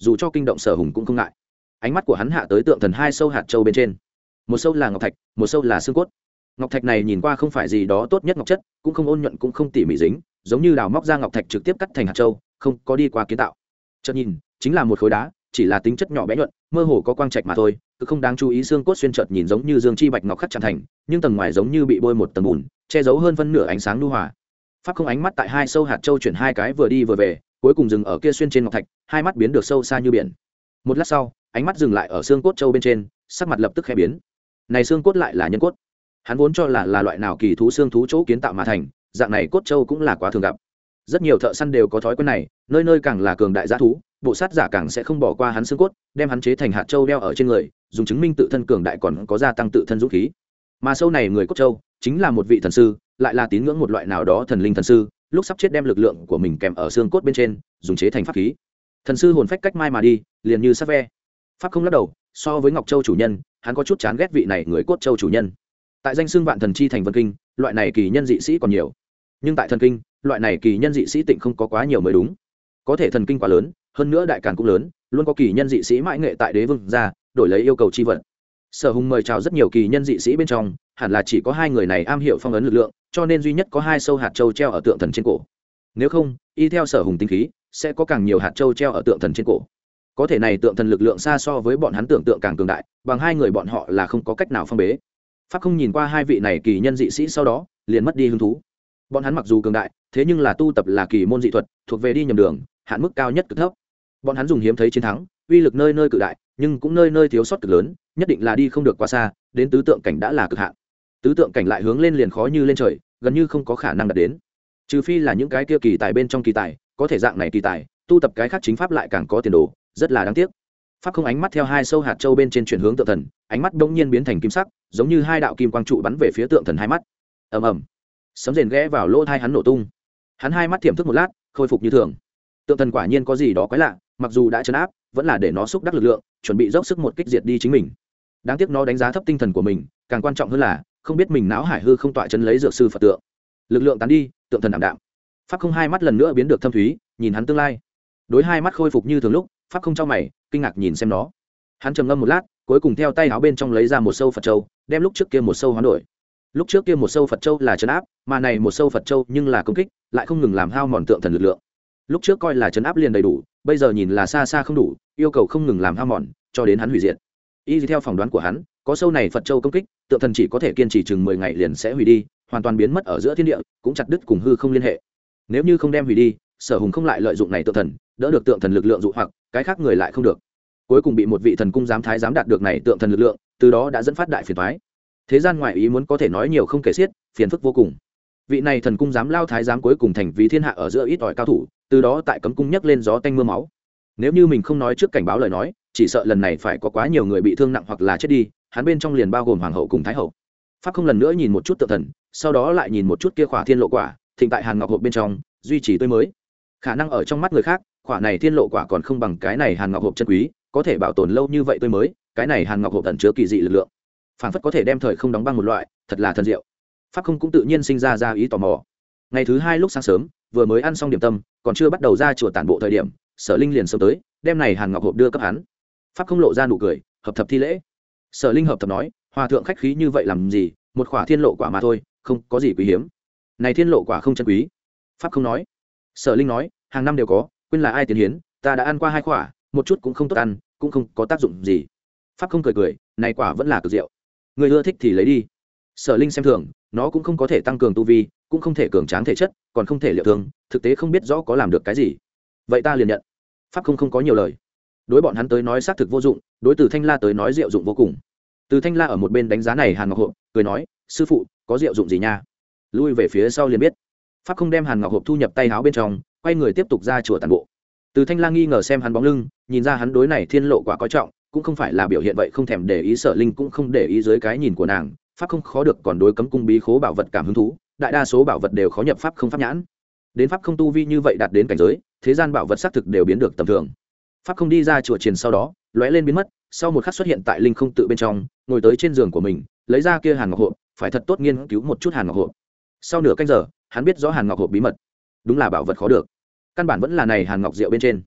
dù cho kinh động Sở Hùng cũng không ngại. Ánh mắt của hắn hạ tới tượng thần hai sâu hạt châu bên trên, một sâu là ngọc thạch, một sâu là xương cốt. Ngọc thạch này nhìn qua không phải gì đó tốt nhất ngọc chất, cũng không ôn nhuận cũng không tỉ mỉ dính, giống như đào móc ra ngọc thạch trực tiếp cắt thành hạt châu, không có đi qua kiến tạo. Chợt nhìn, chính là một khối đá, chỉ là tính chất nhỏ bé nhuận, mơ hồ có quang trạch mà thôi, cứ không đáng chú ý. Xương cốt xuyên chợt nhìn giống như dương chi bạch ngọc khắc chạm thành, nhưng tầng ngoài giống như bị bôi một tầng bùn, che giấu hơn phân nửa ánh sáng nhu hòa. Pháp không ánh mắt tại hai sâu hạt châu chuyển hai cái vừa đi vừa về, cuối cùng dừng ở kia xuyên trên ngọc thạch, hai mắt biến được sâu xa như biển. Một lát sau, ánh mắt dừng lại ở xương cốt châu bên trên, sắc mặt lập tức khẽ biến. Này xương cốt lại là nhân cốt. Hắn vốn cho là là loại nào kỳ thú xương thú chỗ kiến tạo mà thành, dạng này cốt châu cũng là quá thường gặp. Rất nhiều thợ săn đều có thói quen này, nơi nơi càng là cường đại giá thú, bộ sát giả càng sẽ không bỏ qua hắn xương cốt, đem hắn chế thành hạt châu đeo ở trên người, dùng chứng minh tự thân cường đại còn có gia tăng tự thân dũng khí. Mà sâu này người cốt châu chính là một vị thần sư, lại là tín ngưỡng một loại nào đó thần linh thần sư, lúc sắp chết đem lực lượng của mình kèm ở xương cốt bên trên, dùng chế thành pháp khí. Thần sư hồn phách cách mai mà đi, liền như sắt ve. Pháp không lắc đầu, so với Ngọc Châu chủ nhân, hắn có chút chán ghét vị này người cốt châu chủ nhân. Tại danh xưng vạn thần chi thành Vân Kinh, loại này kỳ nhân dị sĩ còn nhiều, nhưng tại thần kinh, loại này kỳ nhân dị sĩ tịnh không có quá nhiều mới đúng. Có thể thần kinh quá lớn, hơn nữa đại càn cũng lớn, luôn có kỳ nhân dị sĩ mãi nghệ tại đế vương ra, đổi lấy yêu cầu chi vận. Sở Hùng mời chào rất nhiều kỳ nhân dị sĩ bên trong, hẳn là chỉ có hai người này am hiểu phong ấn lực lượng, cho nên duy nhất có hai sâu hạt châu treo ở tượng thần trên cổ. Nếu không, y theo Sở Hùng tính khí, sẽ có càng nhiều hạt châu treo ở tượng thần trên cổ. Có thể này tượng thần lực lượng xa so với bọn hắn tưởng tượng càng cường đại, bằng hai người bọn họ là không có cách nào phong bế. Pháp không nhìn qua hai vị này kỳ nhân dị sĩ sau đó, liền mất đi hứng thú. Bọn hắn mặc dù cường đại, thế nhưng là tu tập là kỳ môn dị thuật, thuộc về đi nhầm đường, hạn mức cao nhất cực thấp. Bọn hắn dùng hiếm thấy chiến thắng, uy lực nơi nơi cự đại, nhưng cũng nơi nơi thiếu sót cực lớn, nhất định là đi không được quá xa, đến tứ tượng cảnh đã là cực hạn. Tứ tượng cảnh lại hướng lên liền khó như lên trời, gần như không có khả năng đạt đến. Trừ phi là những cái kia kỳ tài bên trong kỳ tài, có thể dạng này kỳ tài, tu tập cái khác chính pháp lại càng có tiền đồ, rất là đáng tiếc. Pháp không ánh mắt theo hai sâu hạt châu bên trên chuyển hướng tượng thần, ánh mắt bỗng nhiên biến thành kim sắc, giống như hai đạo kim quang trụ bắn về phía tượng thần hai mắt. Ầm ầm, sấm rền ghé vào lỗ tai hắn nổ tung. Hắn hai mắt thiểm thức một lát, khôi phục như thường. Tượng thần quả nhiên có gì đó quái lạ, mặc dù đã trấn áp, vẫn là để nó xúc đắc lực lượng, chuẩn bị dốc sức một kích diệt đi chính mình. Đáng tiếc nó đánh giá thấp tinh thần của mình, càng quan trọng hơn là không biết mình não hải hư không tọa chấn lấy dược sư Phật tượng. Lực lượng tán đi, tượng thần đạm đạm. Pháp không hai mắt lần nữa biến được thâm thúy, nhìn hắn tương lai. Đối hai mắt khôi phục như thường lúc, Pháp không trao mày, kinh ngạc nhìn xem nó. Hắn trầm ngâm một lát, cuối cùng theo tay áo bên trong lấy ra một sâu Phật châu, đem lúc trước kia một sâu hoán đổi. Lúc trước kia một sâu Phật châu là trấn áp, mà này một sâu Phật châu nhưng là công kích, lại không ngừng làm hao mòn tượng thần lực lượng. Lúc trước coi là trấn áp liền đầy đủ, bây giờ nhìn là xa xa không đủ, yêu cầu không ngừng làm hao mòn, cho đến hắn hủy diệt. Y theo phỏng đoán của hắn, có sâu này Phật châu công kích, tượng thần chỉ có thể kiên trì chừng mười ngày liền sẽ hủy đi, hoàn toàn biến mất ở giữa thiên địa, cũng chặt đứt cùng hư không liên hệ. Nếu như không đem hủy đi, Sở Hùng không lại lợi dụng này tượng thần, đỡ được tượng thần lực lượng dụ hoặc, cái khác người lại không được. Cuối cùng bị một vị thần cung giám thái giám đạt được này tượng thần lực lượng, từ đó đã dẫn phát đại phiền toái. Thế gian ngoại ý muốn có thể nói nhiều không kể xiết, phiền phức vô cùng. Vị này thần cung giám lao thái giám cuối cùng thành vì thiên hạ ở giữa ít ỏi cao thủ, từ đó tại cấm cung nhấc lên gió tanh mưa máu. Nếu như mình không nói trước cảnh báo lời nói, chỉ sợ lần này phải có quá nhiều người bị thương nặng hoặc là chết đi, hắn bên trong liền bao gồm hoàng hậu cùng thái hậu. Pháp không lần nữa nhìn một chút tượng thần, sau đó lại nhìn một chút kia khỏa thiên lộ quả, thịnh tại hàn ngọc hộp bên trong, duy trì tươi mới. Khả năng ở trong mắt người khác, khỏa này thiên lộ quả còn không bằng cái này hàn ngọc hộp chân quý, có thể bảo tồn lâu như vậy tươi mới, cái này hàn ngọc hộp ẩn chứa kỳ dị lực lượng, phảng phất có thể đem thời không đóng băng một loại, thật là thần diệu. Pháp không cũng tự nhiên sinh ra ra ý tò mò. Ngày thứ hai lúc sáng sớm, vừa mới ăn xong điểm tâm, còn chưa bắt đầu ra chùa tản bộ thời điểm, Sở Linh liền sớm tới, đem này hàn ngọc hộp đưa cấp hắn. Pháp không lộ ra nụ cười, hợp thập thi lễ. Sở Linh hợp thập nói, hòa thượng khách khí như vậy làm gì, một khỏa thiên lộ quả mà thôi, không có gì quý hiếm. Này thiên lộ quả không chân quý. Pháp không nói. Sở Linh nói, hàng năm đều có, quên là ai tiến hiến, ta đã ăn qua hai khỏa, một chút cũng không tốt ăn, cũng không có tác dụng gì. Pháp không cười cười, này quả vẫn là cực diệu, người ưa thích thì lấy đi. Sở Linh xem thường, nó cũng không có thể tăng cường tu vi, cũng không thể cường tráng thể chất, còn không thể liệu thương, thực tế không biết rõ có làm được cái gì. Vậy ta liền nhận. Pháp không không có nhiều lời. Đối bọn hắn tới nói xác thực vô dụng, đối từ Thanh La tới nói diệu dụng vô cùng. Từ Thanh La ở một bên đánh giá này hàn ngọc hộp, cười nói, sư phụ, có diệu dụng gì nha? Lui về phía sau liền biết. Pháp không đem hàn ngọc hộp thu nhập tay áo bên trong, quay người tiếp tục ra chùa tản bộ. Từ Thanh La nghi ngờ xem hắn bóng lưng, nhìn ra hắn đối này thiên lộ quả coi trọng, cũng không phải là biểu hiện vậy không thèm để ý. Sở Linh cũng không để ý dưới cái nhìn của nàng, pháp không khó được còn đối cấm cung bí khố bảo vật cảm hứng thú, đại đa số bảo vật đều khó nhập pháp không pháp nhãn. Đến pháp không tu vi như vậy đạt đến cảnh giới, thế gian bảo vật xác thực đều biến được tầm thường. Pháp không đi ra chùa chiền sau đó, lóe lên biến mất, sau một khắc xuất hiện tại linh không tự bên trong, ngồi tới trên giường của mình, lấy ra kia hàn ngọc hộp, phải thật tốt nghiên cứu một chút hàn ngọc hộp. Sau nửa canh giờ, hắn biết rõ hàn ngọc hộp bí mật, đúng là bảo vật khó được, căn bản vẫn là này hàn ngọc rượu bên trên.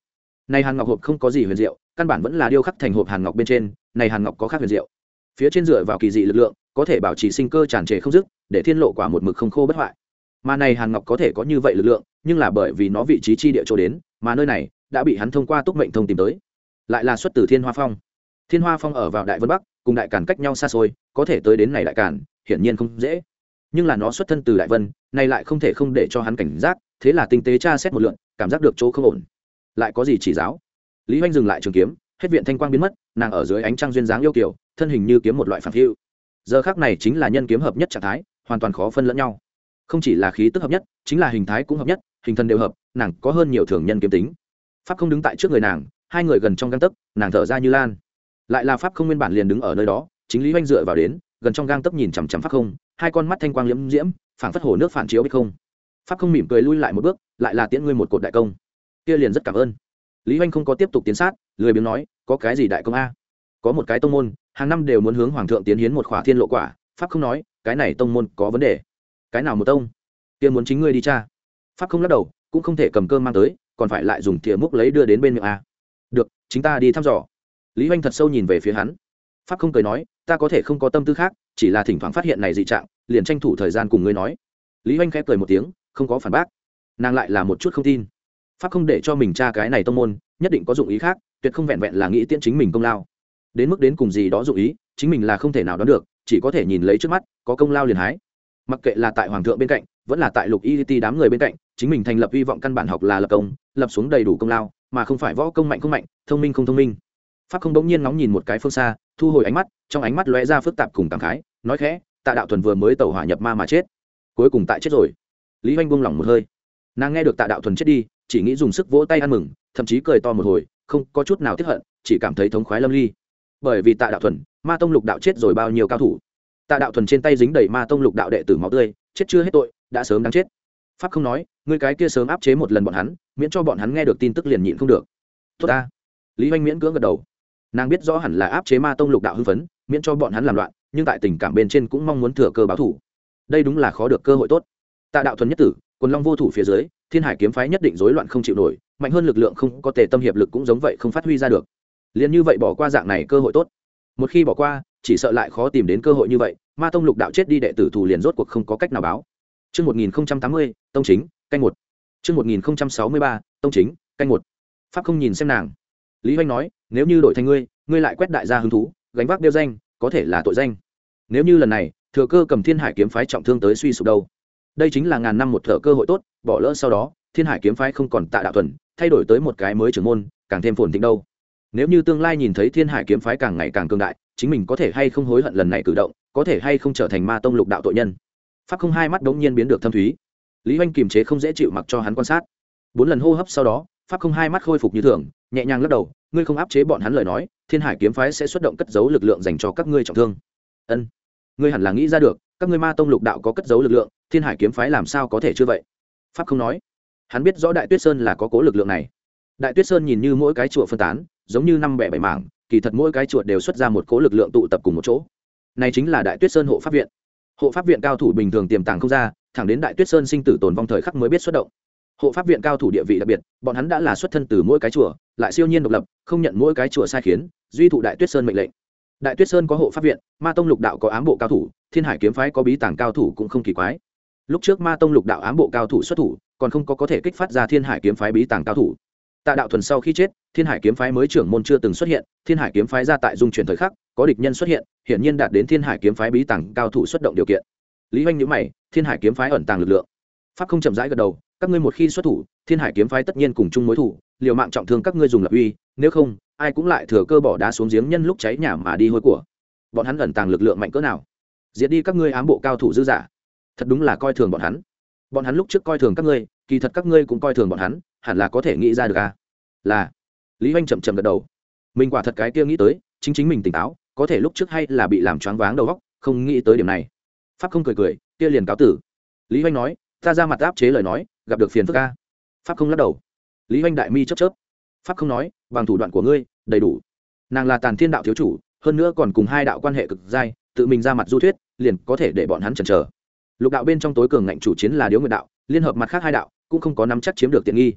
này hàn ngọc hộp không có gì huyền diệu, căn bản vẫn là điêu khắc thành hộp hàn ngọc bên trên, này hàn ngọc có khác huyền diệu. Phía trên dựa vào kỳ dị lực lượng, có thể bảo trì sinh cơ tràn trề không dứt, để thiên lộ quả một mực không khô bất hoại. Mà này hàn ngọc có thể có như vậy lực lượng, nhưng là bởi vì nó vị trí chi địa chỗ đến, mà nơi này đã bị hắn thông qua túc mệnh thông tìm tới. Lại là xuất từ Thiên Hoa Phong. Thiên Hoa Phong ở vào Đại Vân Bắc, cùng Đại Càn cách nhau xa xôi, có thể tới đến này Đại Càn, hiển nhiên không dễ. Nhưng là nó xuất thân từ Đại Vân, này lại không thể không để cho hắn cảnh giác, thế là tinh tế tra xét một lượt, cảm giác được chỗ không ổn. Lại có gì chỉ giáo? Lý Hoành dừng lại trường kiếm, hết viện thanh quang biến mất, nàng ở dưới ánh trăng duyên dáng yêu kiều, thân hình như kiếm một loại phản phiu. Giờ khắc này chính là nhân kiếm hợp nhất trạng thái, hoàn toàn khó phân lẫn nhau. Không chỉ là khí tức hợp nhất, chính là hình thái cũng hợp nhất, hình thân đều hợp, nàng có hơn nhiều thường nhân kiếm tính. Pháp không đứng tại trước người nàng, hai người gần trong gang tấc, nàng thở ra như lan. Lại là Pháp không nguyên bản liền đứng ở nơi đó, chính Lý Hoành dựa vào đến, gần trong gang tấc nhìn chằm chằm Pháp không, hai con mắt thanh quang liễm diễm, phảng phất hồ nước phản chiếu biết không. Pháp không mỉm cười lui lại một bước, lại là tiễn ngươi một cột đại công. Kia liền rất cảm ơn. Lý Hoành không có tiếp tục tiến sát, lười biếng nói, có cái gì đại công a? Có một cái tông môn, hàng năm đều muốn hướng hoàng thượng tiến hiến một khỏa thiên lộ quả, Pháp không nói, cái này tông môn có vấn đề. Cái nào một tông? Kia muốn chính ngươi đi tra. Pháp không lắc đầu, cũng không thể cầm cơm mang tới, còn phải lại dùng thìa múc lấy đưa đến bên miệng a. Được, chính ta đi thăm dò. Lý Hoành thật sâu nhìn về phía hắn. Pháp không cười nói, ta có thể không có tâm tư khác, chỉ là thỉnh thoảng phát hiện này dị trạng, liền tranh thủ thời gian cùng ngươi nói. Lý Hoành khẽ cười một tiếng, không có phản bác. Nàng lại là một chút không tin. Pháp không để cho mình tra cái này tông môn, nhất định có dụng ý khác, tuyệt không vẹn vẹn là nghĩ tiễn chính mình công lao. Đến mức đến cùng gì đó dụng ý, chính mình là không thể nào đoán được, chỉ có thể nhìn lấy trước mắt, có công lao liền hái. Mặc kệ là tại hoàng thượng bên cạnh, vẫn là tại Lục Y Ti đám người bên cạnh, chính mình thành lập hy vọng căn bản học là lập công, lập xuống đầy đủ công lao, mà không phải võ công mạnh không mạnh, thông minh không thông minh. Pháp không đống nhiên ngóng nhìn một cái phương xa, thu hồi ánh mắt, trong ánh mắt lóe ra phức tạp cùng cảm khái, nói khẽ, Tạ Đạo Thuần vừa mới tẩu hỏa nhập ma mà chết, cuối cùng tại chết rồi. Lý Hoành buông lỏng một hơi, nàng nghe được Tạ Đạo Thuần chết đi, chỉ nghĩ dùng sức vỗ tay ăn mừng, thậm chí cười to một hồi, không có chút nào tiếc hận, chỉ cảm thấy thống khoái lâm ly. Bởi vì Tạ Đạo Thuần, Ma Tông Lục Đạo chết rồi bao nhiêu cao thủ. Tạ Đạo Thuần trên tay dính đầy Ma Tông Lục Đạo đệ tử máu tươi, chết chưa hết tội, đã sớm đáng chết. Pháp không nói, ngươi cái kia sớm áp chế một lần bọn hắn, miễn cho bọn hắn nghe được tin tức liền nhịn không được. Tốt ta. Lý Hoành miễn cưỡng gật đầu. Nàng biết rõ hẳn là áp chế Ma Tông Lục Đạo hưng phấn, miễn cho bọn hắn làm loạn, nhưng tại tình cảm bên trên cũng mong muốn thừa cơ báo thủ. Đây đúng là khó được cơ hội tốt. Tạ Đạo Thuần nhất tử, Quần Long vô thủ phía dưới, Thiên Hải kiếm phái nhất định rối loạn không chịu nổi, mạnh hơn lực lượng không có Tề Tâm hiệp lực cũng giống vậy không phát huy ra được. Liên như vậy bỏ qua dạng này cơ hội tốt. Một khi bỏ qua, chỉ sợ lại khó tìm đến cơ hội như vậy, Ma Tông Lục Đạo chết đi đệ tử thủ liền rốt cuộc không có cách nào báo. Chương một nghìn tám mươi, tông chính, canh một. Chương một nghìn sáu mươi ba, tông chính, canh một. Pháp không nhìn xem nàng. Lý Hoành nói, nếu như đổi thành ngươi, ngươi lại quét đại gia hứng thú, gánh vác đeo danh, có thể là tội danh. Nếu như lần này, thừa cơ cầm Thiên Hải kiếm phái trọng thương tới suy sụp đâu. Đây chính là ngàn năm một thở cơ hội tốt, bỏ lỡ sau đó, Thiên Hải kiếm phái không còn Tạ Đạo Thuần, thay đổi tới một cái mới trưởng môn, càng thêm phồn thịnh đâu. Nếu như tương lai nhìn thấy Thiên Hải kiếm phái càng ngày càng cường đại, chính mình có thể hay không hối hận lần này cử động, có thể hay không trở thành Ma Tông Lục Đạo tội nhân. Pháp không hai mắt đống nhiên biến được thâm thúy. Lý Hoành kiềm chế không dễ chịu mặc cho hắn quan sát. Bốn lần hô hấp sau đó, Pháp không hai mắt khôi phục như thường, nhẹ nhàng lắc đầu, ngươi không áp chế bọn hắn lời nói, Thiên Hải kiếm phái sẽ xuất động cất giấu lực lượng dành cho các ngươi trọng thương. Ân, ngươi hẳn là nghĩ ra được, các ngươi Ma Tông Lục Đạo có cất giấu lực lượng, Thiên Hải kiếm phái làm sao có thể chưa vậy? Pháp không nói, hắn biết rõ Đại Tuyết Sơn là có cố lực lượng này. Đại Tuyết Sơn nhìn như mỗi cái chùa phân tán, giống như năm bẻ bảy mảng, kỳ thật mỗi cái chùa đều xuất ra một cố lực lượng tụ tập cùng một chỗ. Này chính là Đại Tuyết Sơn hộ pháp viện. Hộ pháp viện cao thủ bình thường tiềm tàng không ra, thẳng đến Đại Tuyết Sơn sinh tử tồn vong thời khắc mới biết xuất động. Hộ pháp viện cao thủ địa vị đặc biệt, bọn hắn đã là xuất thân từ mỗi cái chùa, lại siêu nhiên độc lập, không nhận mỗi cái chùa sai khiến, duy thụ Đại Tuyết Sơn mệnh lệnh. Đại Tuyết Sơn có hộ pháp viện, Ma Tông Lục Đạo có ám bộ cao thủ, Thiên Hải kiếm phái có bí tàng cao thủ cũng không kỳ quái. Lúc trước Ma Tông Lục Đạo ám bộ cao thủ xuất thủ, còn không có có thể kích phát ra Thiên Hải kiếm phái bí tàng cao thủ. Tạ Đạo Thuần sau khi chết, Thiên Hải kiếm phái mới trưởng môn chưa từng xuất hiện, Thiên Hải kiếm phái ra tại dung chuyển thời khắc, có địch nhân xuất hiện, hiển nhiên đạt đến Thiên Hải kiếm phái bí tàng cao thủ xuất động điều kiện. Lý Hoành nhíu mày, Thiên Hải kiếm phái ẩn tàng lực lượng. Pháp không chậm rãi gật đầu, các ngươi một khi xuất thủ, Thiên Hải kiếm phái tất nhiên cùng chung mối thủ, liều mạng trọng thương các ngươi dùng lập uy, nếu không, ai cũng lại thừa cơ bỏ đá xuống giếng nhân lúc cháy nhà mà đi hôi của. Bọn hắn ẩn tàng lực lượng mạnh cỡ nào? Diệt đi các ngươi ám bộ cao thủ dư giả. Thật đúng là coi thường bọn hắn. Bọn hắn lúc trước coi thường các ngươi, kỳ thật các ngươi cũng coi thường bọn hắn, hẳn là có thể nghĩ ra được à? Là. Lý Hoành chậm chậm gật đầu. Mình quả thật cái kia nghĩ tới, chính chính mình tỉnh táo, có thể lúc trước hay là bị làm choáng váng đầu óc, không nghĩ tới điểm này. Pháp không cười cười, kia liền cáo tử. Lý Hoành nói, ta ra mặt áp chế lời nói, gặp được phiền phức a. Pháp không lắc đầu. Lý Hoành đại mi chớp chớp. Pháp không nói, bằng thủ đoạn của ngươi, đầy đủ. Nàng là Tàn Thiên đạo thiếu chủ, hơn nữa còn cùng hai đạo quan hệ cực dai, tự mình ra mặt du thuyết, liền có thể để bọn hắn chần chờ. Lục đạo bên trong tối cường ngạnh chủ chiến là Điếu Nguyệt đạo, liên hợp mặt khác hai đạo, cũng không có nắm chắc chiếm được tiện nghi.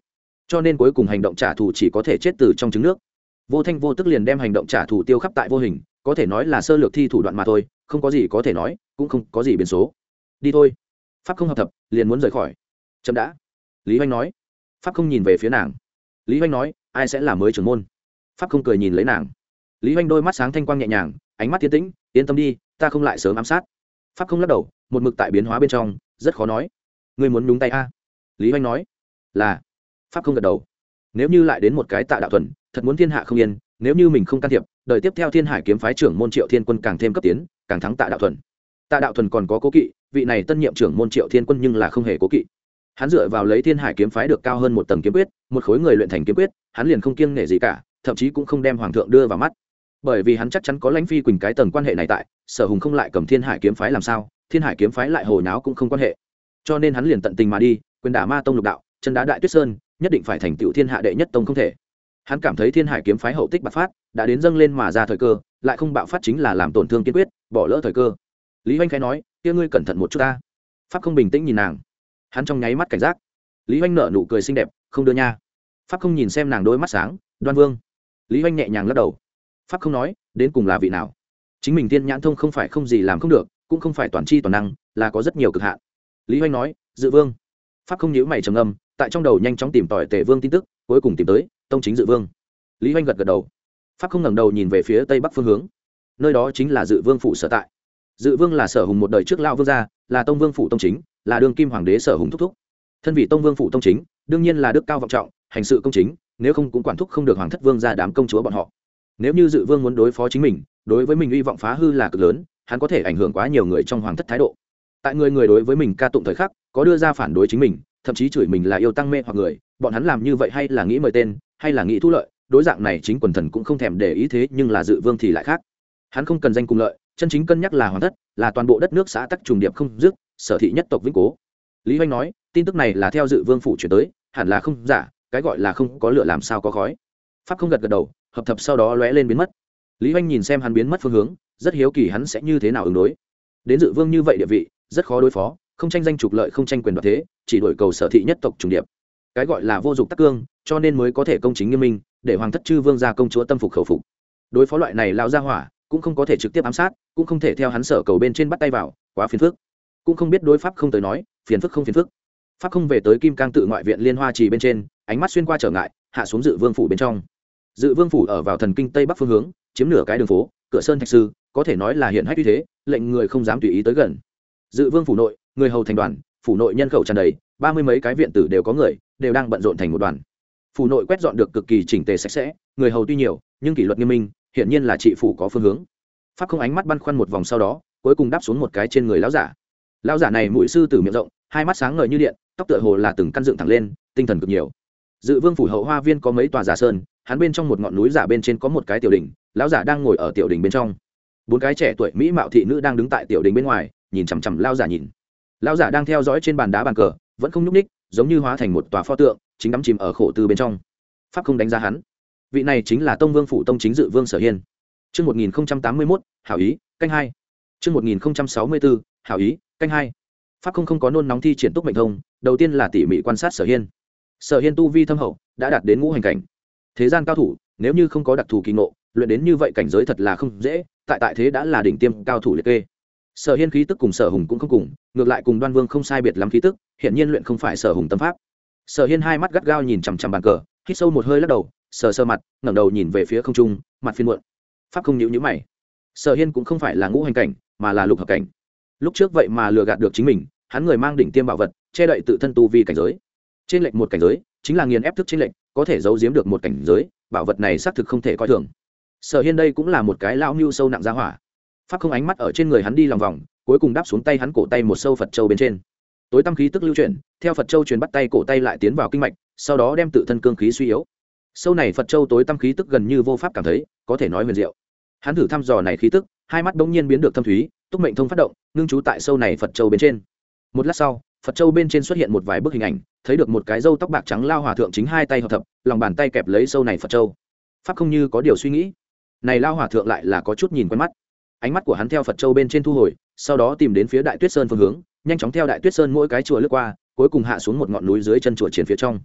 cho nên cuối cùng hành động trả thù chỉ có thể chết từ trong trứng nước. Vô thanh vô tức liền đem hành động trả thù tiêu khắp tại vô hình, có thể nói là sơ lược thi thủ đoạn mà thôi, không có gì có thể nói, cũng không có gì biến số. Đi thôi. Pháp không hợp thập liền muốn rời khỏi. Chậm đã. Lý Hoành nói. Pháp không nhìn về phía nàng. Lý Hoành nói, ai sẽ là mới trưởng môn? Pháp không cười nhìn lấy nàng. Lý Hoành đôi mắt sáng thanh quang nhẹ nhàng, ánh mắt tiến tĩnh, yên tâm đi, ta không lại sớm ám sát. Pháp không lắc đầu, một mực tại biến hóa bên trong, rất khó nói. Ngươi muốn nhúng tay a? Lý Hoành nói. Là. Pháp không gật đầu. Nếu như lại đến một cái Tạ Đạo Thuần, thật muốn thiên hạ không yên, nếu như mình không can thiệp, đời tiếp theo Thiên Hải kiếm phái trưởng môn Triệu Thiên Quân càng thêm cấp tiến, càng thắng Tạ Đạo Thuần. Tạ Đạo Thuần còn có cố kỵ, vị này tân nhiệm trưởng môn Triệu Thiên Quân nhưng là không hề cố kỵ. Hắn dựa vào lấy Thiên Hải kiếm phái được cao hơn một tầng kiếm quyết, một khối người luyện thành kiếm quyết, hắn liền không kiêng nể gì cả, thậm chí cũng không đem hoàng thượng đưa vào mắt. Bởi vì hắn chắc chắn có Lãnh Phi Quỳnh cái tầng quan hệ này tại, Sở Hùng không lại cầm Thiên Hải kiếm phái làm sao, Thiên Hải kiếm phái lại hồi náo cũng không quan hệ. Cho nên hắn liền tận tình mà đi, quyền đả Ma tông lục đạo, chân đá Đại Tuyết Sơn, nhất định phải thành tựu thiên hạ đệ nhất tông không thể. Hắn cảm thấy Thiên Hải kiếm phái hậu tích bạc phát, đã đến dâng lên mà ra thời cơ, lại không bạo phát chính là làm tổn thương kiên quyết, bỏ lỡ thời cơ. Lý Hoành khẽ nói, kia ngươi cẩn thận một chút ta. Pháp không bình tĩnh nhìn nàng, hắn trong nháy mắt cảnh giác. Lý Hoành nở nụ cười xinh đẹp, không đưa nha. Pháp không nhìn xem nàng đôi mắt sáng, Đoan Vương. Lý Hoành nhẹ nhàng lắc đầu. Pháp không nói, đến cùng là vị nào? Chính mình Thiên Nhãn thông không phải không gì làm không được, cũng không phải toàn chi toàn năng, là có rất nhiều cực hạn. Lý Hoành nói, Dự Vương. Pháp không nhíu mày trầm ngâm, tại trong đầu nhanh chóng tìm tòi Tề Vương tin tức, cuối cùng tìm tới tông chính Dự Vương. Lý Hoành gật gật đầu. Pháp không ngẩng đầu nhìn về phía tây bắc phương hướng, nơi đó chính là Dự Vương phủ sở tại. Dự Vương là Sở Hùng một đời trước lão vương gia, là tông vương phủ tông chính, là đương kim hoàng đế Sở Hùng thúc thúc. Thân vị tông vương phủ tông chính, đương nhiên là đức cao vọng trọng, hành sự công chính, nếu không cũng quản thúc không được hoàng thất vương gia đám công chúa bọn họ. Nếu như Dự Vương muốn đối phó chính mình, đối với mình uy vọng phá hư là cực lớn, hắn có thể ảnh hưởng quá nhiều người trong hoàng thất thái độ. Tại người người đối với mình ca tụng thời khắc, có đưa ra phản đối chính mình, thậm chí chửi mình là yêu tăng mê hoặc người, bọn hắn làm như vậy hay là nghĩ mời tên, hay là nghĩ thu lợi, đối dạng này chính quần thần cũng không thèm để ý, thế nhưng là Dự Vương thì lại khác. Hắn không cần danh cùng lợi, chân chính cân nhắc là hoàng thất, là toàn bộ đất nước xã tắc trùng điệp không dứt, sở thị nhất tộc vĩnh cố. Lý Hoành nói, tin tức này là theo Dự Vương phủ chuyển tới, hẳn là không giả, cái gọi là không có lửa làm sao có khói. Pháp không gật gật đầu, hợp thập sau đó lóe lên biến mất. Lý Hoành nhìn xem hắn biến mất phương hướng, rất hiếu kỳ hắn sẽ như thế nào ứng đối. Đến Dự Vương như vậy địa vị, rất khó đối phó, không tranh danh trục lợi, không tranh quyền đoạt thế, chỉ đổi cầu sở thị nhất tộc trùng điệp. Cái gọi là vô dụng tắc cương, cho nên mới có thể công chính nghiêm minh, để hoàng thất chư vương gia công chúa tâm phục khẩu phục. Đối phó loại này lao ra hỏa, cũng không có thể trực tiếp ám sát, cũng không thể theo hắn sở cầu bên trên bắt tay vào, quá phiền phức. Cũng không biết đối pháp không tới nói, phiền phức không phiền phức. Pháp không về tới Kim Cang tự ngoại viện Liên Hoa trì bên trên, ánh mắt xuyên qua trở ngại, hạ xuống Dự Vương phủ bên trong. Dự Vương phủ ở vào thần kinh tây bắc phương hướng, chiếm nửa cái đường phố, cửa sơn thạch sư, có thể nói là hiện hách uy thế, lệnh người không dám tùy ý tới gần. Dự Vương phủ nội, người hầu thành đoàn, phủ nội nhân khẩu tràn đầy, ba mươi mấy cái viện tử đều có người, đều đang bận rộn thành một đoàn. Phủ nội quét dọn được cực kỳ chỉnh tề sạch sẽ, người hầu tuy nhiều, nhưng kỷ luật nghiêm minh, hiển nhiên là trị phủ có phương hướng. Pháp không ánh mắt băn khoăn một vòng sau đó, cuối cùng đáp xuống một cái trên người lão giả. Lão giả này mũi sư tử miệng rộng, hai mắt sáng ngời như điện, tóc tựa hồ là từng căn dựng thẳng lên, tinh thần cực nhiều. Dự Vương phủ hậu hoa viên có mấy tòa giả sơn, hắn bên trong một ngọn núi giả bên trên có một cái tiểu đỉnh, lão giả đang ngồi ở tiểu đỉnh bên trong. Bốn cái trẻ tuổi mỹ mạo thị nữ đang đứng tại tiểu đỉnh bên ngoài, nhìn chằm chằm lão giả nhìn. Lão giả đang theo dõi trên bàn đá bàn cờ, vẫn không nhúc ních, giống như hóa thành một tòa pho tượng, chính đắm chìm ở khổ tư bên trong. Pháp không đánh giá hắn. Vị này chính là tông vương phủ tông chính Dự Vương Sở Hiên. Chương một nghìn tám mươi mốt, hảo ý, canh hai. Chương một nghìn sáu mươi tư, hảo ý, canh hai. Pháp không không có nôn nóng thi triển túc mệnh thông, đầu tiên là tỉ mỉ quan sát Sở Hiên. Sở Hiên tu vi thâm hậu, đã đạt đến ngũ hành cảnh. Thế gian cao thủ, nếu như không có đặc thù kỳ ngộ, luyện đến như vậy cảnh giới thật là không dễ, tại tại thế đã là đỉnh tiêm cao thủ liệt kê. Sở Hiên khí tức cùng Sở Hùng cũng không cùng, ngược lại cùng Đoan Vương không sai biệt lắm khí tức, hiện nhiên luyện không phải Sở Hùng tâm pháp. Sở Hiên hai mắt gắt gao nhìn chằm chằm bàn cờ, hít sâu một hơi lắc đầu, sờ sờ mặt, ngẩng đầu nhìn về phía không trung, mặt phiền muộn. Pháp không nhíu nhíu mày. Sở Hiên cũng không phải là ngũ hành cảnh, mà là lục hợp cảnh. Lúc trước vậy mà lừa gạt được chính mình, hắn người mang đỉnh tiêm bảo vật, che đậy tự thân tu vi cảnh giới. Trên lệnh một cảnh giới, chính là nghiền ép thức trên lệnh, có thể giấu giếm được một cảnh giới, bảo vật này xác thực không thể coi thường. Sở Hiên đây cũng là một cái lão nhu sâu nặng gia hỏa. Pháp không ánh mắt ở trên người hắn đi lòng vòng, cuối cùng đáp xuống tay hắn cổ tay một sâu Phật châu bên trên. Tối tâm khí tức lưu chuyển, theo Phật châu truyền bắt tay cổ tay lại tiến vào kinh mạch, sau đó đem tự thân cương khí suy yếu. Sâu này Phật châu tối tâm khí tức gần như vô pháp cảm thấy, có thể nói huyền diệu. Hắn thử thăm dò này khí tức, hai mắt bỗng nhiên biến được thâm thúy, túc mệnh thông phát động, ngưng trú tại sâu này Phật châu bên trên. Một lát sau, Phật châu bên trên xuất hiện một vài bức hình ảnh, thấy được một cái râu tóc bạc trắng lao hòa thượng chính hai tay hợp thập, lòng bàn tay kẹp lấy sâu này Phật châu. Pháp không như có điều suy nghĩ, này lao hòa thượng lại là có chút nhìn quen mắt. Ánh mắt của hắn theo Phật châu bên trên thu hồi, sau đó tìm đến phía Đại Tuyết Sơn phương hướng, nhanh chóng theo Đại Tuyết Sơn mỗi cái chùa lướt qua, cuối cùng hạ xuống một ngọn núi dưới chân chùa triển phía trong.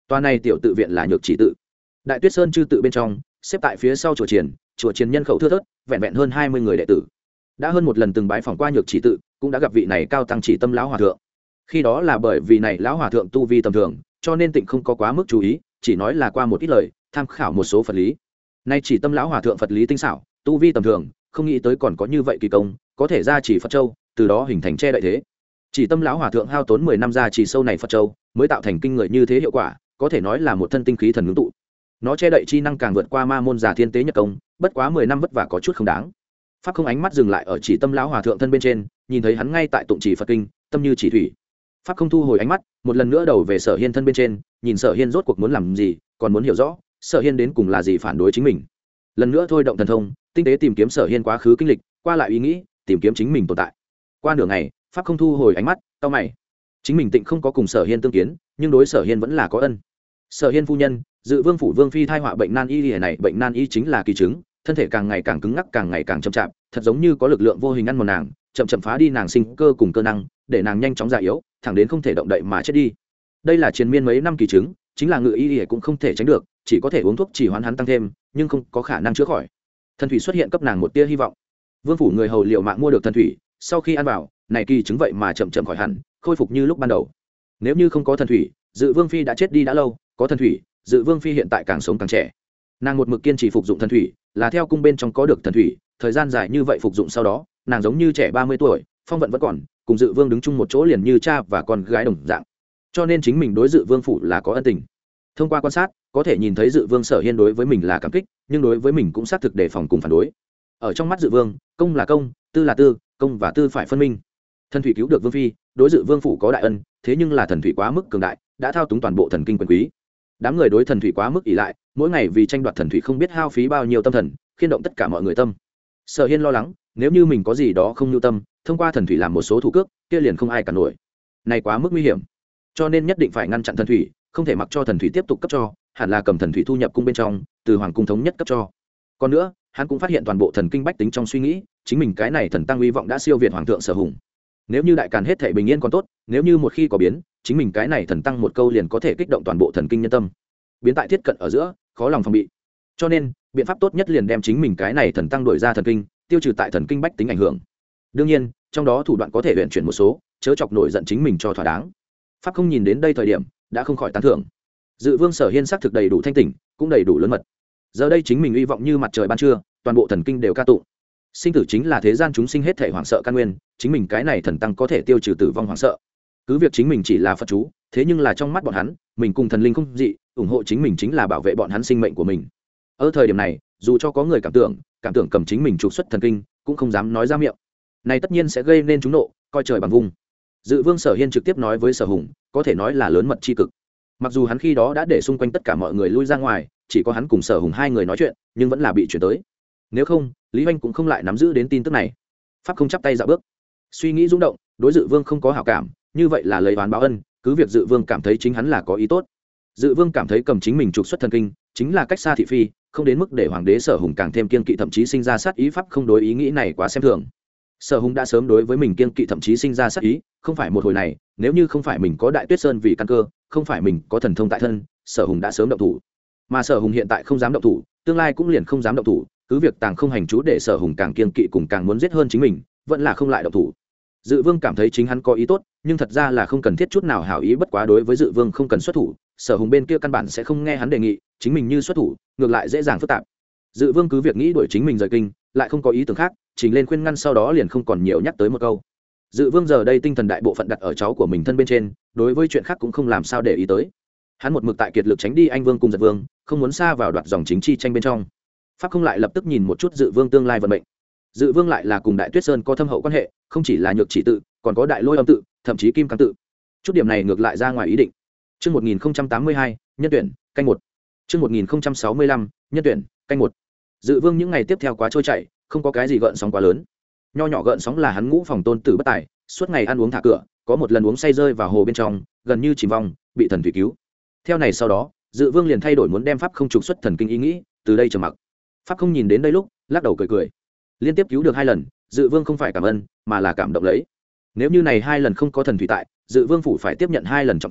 Toa này tiểu tự viện là Nhược Chỉ tự. Đại Tuyết Sơn chư tự bên trong, xếp tại phía sau chùa Triển, chùa Triển nhân khẩu thưa thớt, vẹn vẹn hơn hai mươi người đệ tử. Đã hơn một lần từng bái phỏng qua Nhược Chỉ tự, cũng đã gặp vị này cao tăng Chỉ Tâm lão hòa thượng. Khi đó là bởi vì này lão hòa thượng tu vi tầm thường, cho nên Tịnh không có quá mức chú ý, chỉ nói là qua một ít lời, tham khảo một số Phật lý. Nay Chỉ Tâm lão hòa thượng Phật lý tinh xảo, tu vi tầm thường, không nghĩ tới còn có như vậy kỳ công, có thể ra chỉ Phật châu, từ đó hình thành che đậy thế. Chỉ Tâm lão hòa thượng hao tốn mười năm ra chỉ sâu này Phật châu, mới tạo thành kinh người như thế hiệu quả, có thể nói là một thân tinh khí thần ngưng tụ. Nó che đậy chi năng càng vượt qua ma môn giả thiên tế nhật công, bất quá mười năm vất vả có chút không đáng. Pháp không ánh mắt dừng lại ở Chỉ Tâm lão hòa thượng thân bên trên, nhìn thấy hắn ngay tại tụng chỉ Phật kinh, tâm như chỉ thủy. Pháp không thu hồi ánh mắt, một lần nữa đầu về Sở Hiên thân bên trên, nhìn Sở Hiên rốt cuộc muốn làm gì, còn muốn hiểu rõ Sở Hiên đến cùng là gì phản đối chính mình. Lần nữa thôi động thần thông, tinh tế tìm kiếm Sở Hiên quá khứ kinh lịch, qua lại ý nghĩ, tìm kiếm chính mình tồn tại. Qua nửa ngày, Pháp không thu hồi ánh mắt, cau mày. Chính mình Tịnh không có cùng Sở Hiên tương kiến, nhưng đối Sở Hiên vẫn là có ân. Sở Hiên phu nhân, Dự Vương phủ Vương phi thai họa bệnh nan y lìa này, bệnh nan y chính là kỳ chứng, thân thể càng ngày càng cứng ngắc, càng ngày càng chậm chạp, thật giống như có lực lượng vô hình ăn mòn nàng, chậm chậm phá đi nàng sinh cơ cùng cơ năng, để nàng nhanh chóng già yếu, thẳng đến không thể động đậy mà chết đi. Đây là triền miên mấy năm kỳ chứng, chính là ngự y lìa cũng không thể tránh được, chỉ có thể uống thuốc chỉ hoán hắn tăng thêm, nhưng không có khả năng chữa khỏi. Thần thủy xuất hiện cấp nàng một tia hy vọng. Vương phủ người hầu liệu mạng mua được thần thủy, sau khi ăn vào, này kỳ chứng vậy mà chậm chậm khỏi hẳn, khôi phục như lúc ban đầu. Nếu như không có thần thủy, Dự Vương phi đã chết đi đã lâu, có thần thủy, Dự Vương phi hiện tại càng sống càng trẻ. Nàng một mực kiên trì phục dụng thần thủy, là theo cung bên trong có được thần thủy, thời gian dài như vậy phục dụng sau đó, nàng giống như trẻ ba mươi tuổi, phong vận vẫn còn, cùng Dự Vương đứng chung một chỗ liền như cha và con gái đồng dạng. Cho nên chính mình đối Dự Vương phủ là có ân tình. Thông qua quan sát, có thể nhìn thấy Dự Vương Sở Hiên đối với mình là cảm kích, nhưng đối với mình cũng xác thực đề phòng cùng phản đối. Ở trong mắt Dự Vương, công là công, tư là tư, công và tư phải phân minh. Thần thủy cứu được Vương phi, đối Dự Vương phủ có đại ân, thế nhưng là thần thủy quá mức cường đại, đã thao túng toàn bộ thần kinh quyền quý. Đám người đối thần thủy quá mức ỷ lại, mỗi ngày vì tranh đoạt thần thủy không biết hao phí bao nhiêu tâm thần, khiên động tất cả mọi người tâm. Sở Hiên lo lắng, nếu như mình có gì đó không nhu tâm, thông qua thần thủy làm một số thủ cước, kia liền không ai cản nổi. Này quá mức nguy hiểm, cho nên nhất định phải ngăn chặn thần thủy, không thể mặc cho thần thủy tiếp tục cấp cho, hẳn là cầm thần thủy thu nhập cung bên trong, từ hoàng cung thống nhất cấp cho. Còn nữa, hắn cũng phát hiện toàn bộ thần kinh bách tính trong suy nghĩ, chính mình cái này thần tăng uy vọng đã siêu việt hoàng thượng Sở Hùng. Nếu như đại càn hết thảy bình yên còn tốt, nếu như một khi có biến, chính mình cái này thần tăng một câu liền có thể kích động toàn bộ thần kinh nhân tâm. Biến tại thiết cận ở giữa, khó lòng phòng bị. Cho nên, biện pháp tốt nhất liền đem chính mình cái này thần tăng đổi ra thần kinh, tiêu trừ tại thần kinh bách tính ảnh hưởng. Đương nhiên, trong đó thủ đoạn có thể luyện chuyển một số, chớ chọc nổi giận chính mình cho thỏa đáng. Pháp không nhìn đến đây thời điểm, đã không khỏi tán thưởng. Dự Vương Sở Hiên xác thực đầy đủ thanh tỉnh, cũng đầy đủ lớn mật. Giờ đây chính mình uy vọng như mặt trời ban trưa, toàn bộ thần kinh đều ca tụng. Sinh tử chính là thế gian chúng sinh hết thể hoảng sợ căn nguyên, chính mình cái này thần tăng có thể tiêu trừ tử vong hoảng sợ. Cứ việc chính mình chỉ là Phật chú, thế nhưng là trong mắt bọn hắn, mình cùng thần linh không dị, ủng hộ chính mình chính là bảo vệ bọn hắn sinh mệnh của mình. Ở thời điểm này, dù cho có người cảm tưởng, cảm tưởng cầm chính mình trục xuất thần kinh, cũng không dám nói ra miệng. Này tất nhiên sẽ gây nên chúng nộ, coi trời bằng vùng. Dự Vương Sở Hiên trực tiếp nói với Sở Hùng, có thể nói là lớn mật chi cực. Mặc dù hắn khi đó đã để xung quanh tất cả mọi người lui ra ngoài, chỉ có hắn cùng Sở Hùng hai người nói chuyện, nhưng vẫn là bị chuyển tới. Nếu không, Lý Hoành cũng không lại nắm giữ đến tin tức này. Pháp không chắp tay dạo bước, suy nghĩ rung động, đối Dự Vương không có hảo cảm, như vậy là lấy oán báo ân, cứ việc Dự Vương cảm thấy chính hắn là có ý tốt. Dự Vương cảm thấy cầm chính mình trục xuất thần kinh, chính là cách xa thị phi, không đến mức để hoàng đế Sở Hùng càng thêm kiên kỵ, thậm chí sinh ra sát ý. Pháp không đối ý nghĩ này quá xem thường. Sở Hùng đã sớm đối với mình kiên kỵ, thậm chí sinh ra sát ý, không phải một hồi này, nếu như không phải mình có Đại Tuyết Sơn vì căn cơ, không phải mình có thần thông tại thân, Sở Hùng đã sớm động thủ. Mà Sở Hùng hiện tại không dám động thủ, tương lai cũng liền không dám động thủ, cứ việc tàng không hành chú để Sở Hùng càng kiên kỵ cùng càng muốn giết hơn chính mình, vẫn là không lại động thủ. Dự Vương cảm thấy chính hắn có ý tốt, nhưng thật ra là không cần thiết chút nào hảo ý, bất quá đối với Dự Vương không cần xuất thủ, Sở Hùng bên kia căn bản sẽ không nghe hắn đề nghị, chính mình như xuất thủ, ngược lại dễ dàng phức tạp. Dự Vương cứ việc nghĩ đuổi chính mình rời kinh, lại không có ý tưởng khác, chỉnh lên khuyên ngăn sau đó liền không còn nhiều nhắc tới một câu. Dự Vương giờ đây tinh thần đại bộ phận đặt ở cháu của mình thân bên trên, đối với chuyện khác cũng không làm sao để ý tới. Hắn một mực tại kiệt lực tránh đi Anh Vương cùng Giật Vương, không muốn xa vào đoạt dòng chính chi tranh bên trong. Pháp không lại lập tức nhìn một chút Dự Vương tương lai vận mệnh. Dự Vương lại là cùng Đại Tuyết Sơn có thâm hậu quan hệ, không chỉ là Nhược Chỉ tự, còn có Đại Lôi Âm tự, thậm chí Kim Cang tự. Chút điểm này ngược lại ra ngoài ý định. Chương một nghìn tám mươi hai, nhân tuyển, canh một. Chương một nghìn sáu mươi lăm, nhân tuyển, canh một. Dự Vương những ngày tiếp theo quá trôi chảy, không có cái gì gợn sóng quá lớn. Nho nhỏ gợn sóng là hắn ngũ phòng tôn tử bất tài, suốt ngày ăn uống thả cửa, có một lần uống say rơi vào hồ bên trong, gần như chìm vong, bị thần thủy cứu. Theo này sau đó, Dự Vương liền thay đổi muốn đem pháp không trục xuất thần kinh ý nghĩ, từ đây trầm mặc. Pháp không nhìn đến đây lúc, lắc đầu cười cười. Liên tiếp cứu được hai lần, Dự Vương không phải cảm ơn, mà là cảm động lấy. Nếu như này hai lần không có thần thủy tại, Dự Vương phủ phải tiếp nhận hai lần trọng thương,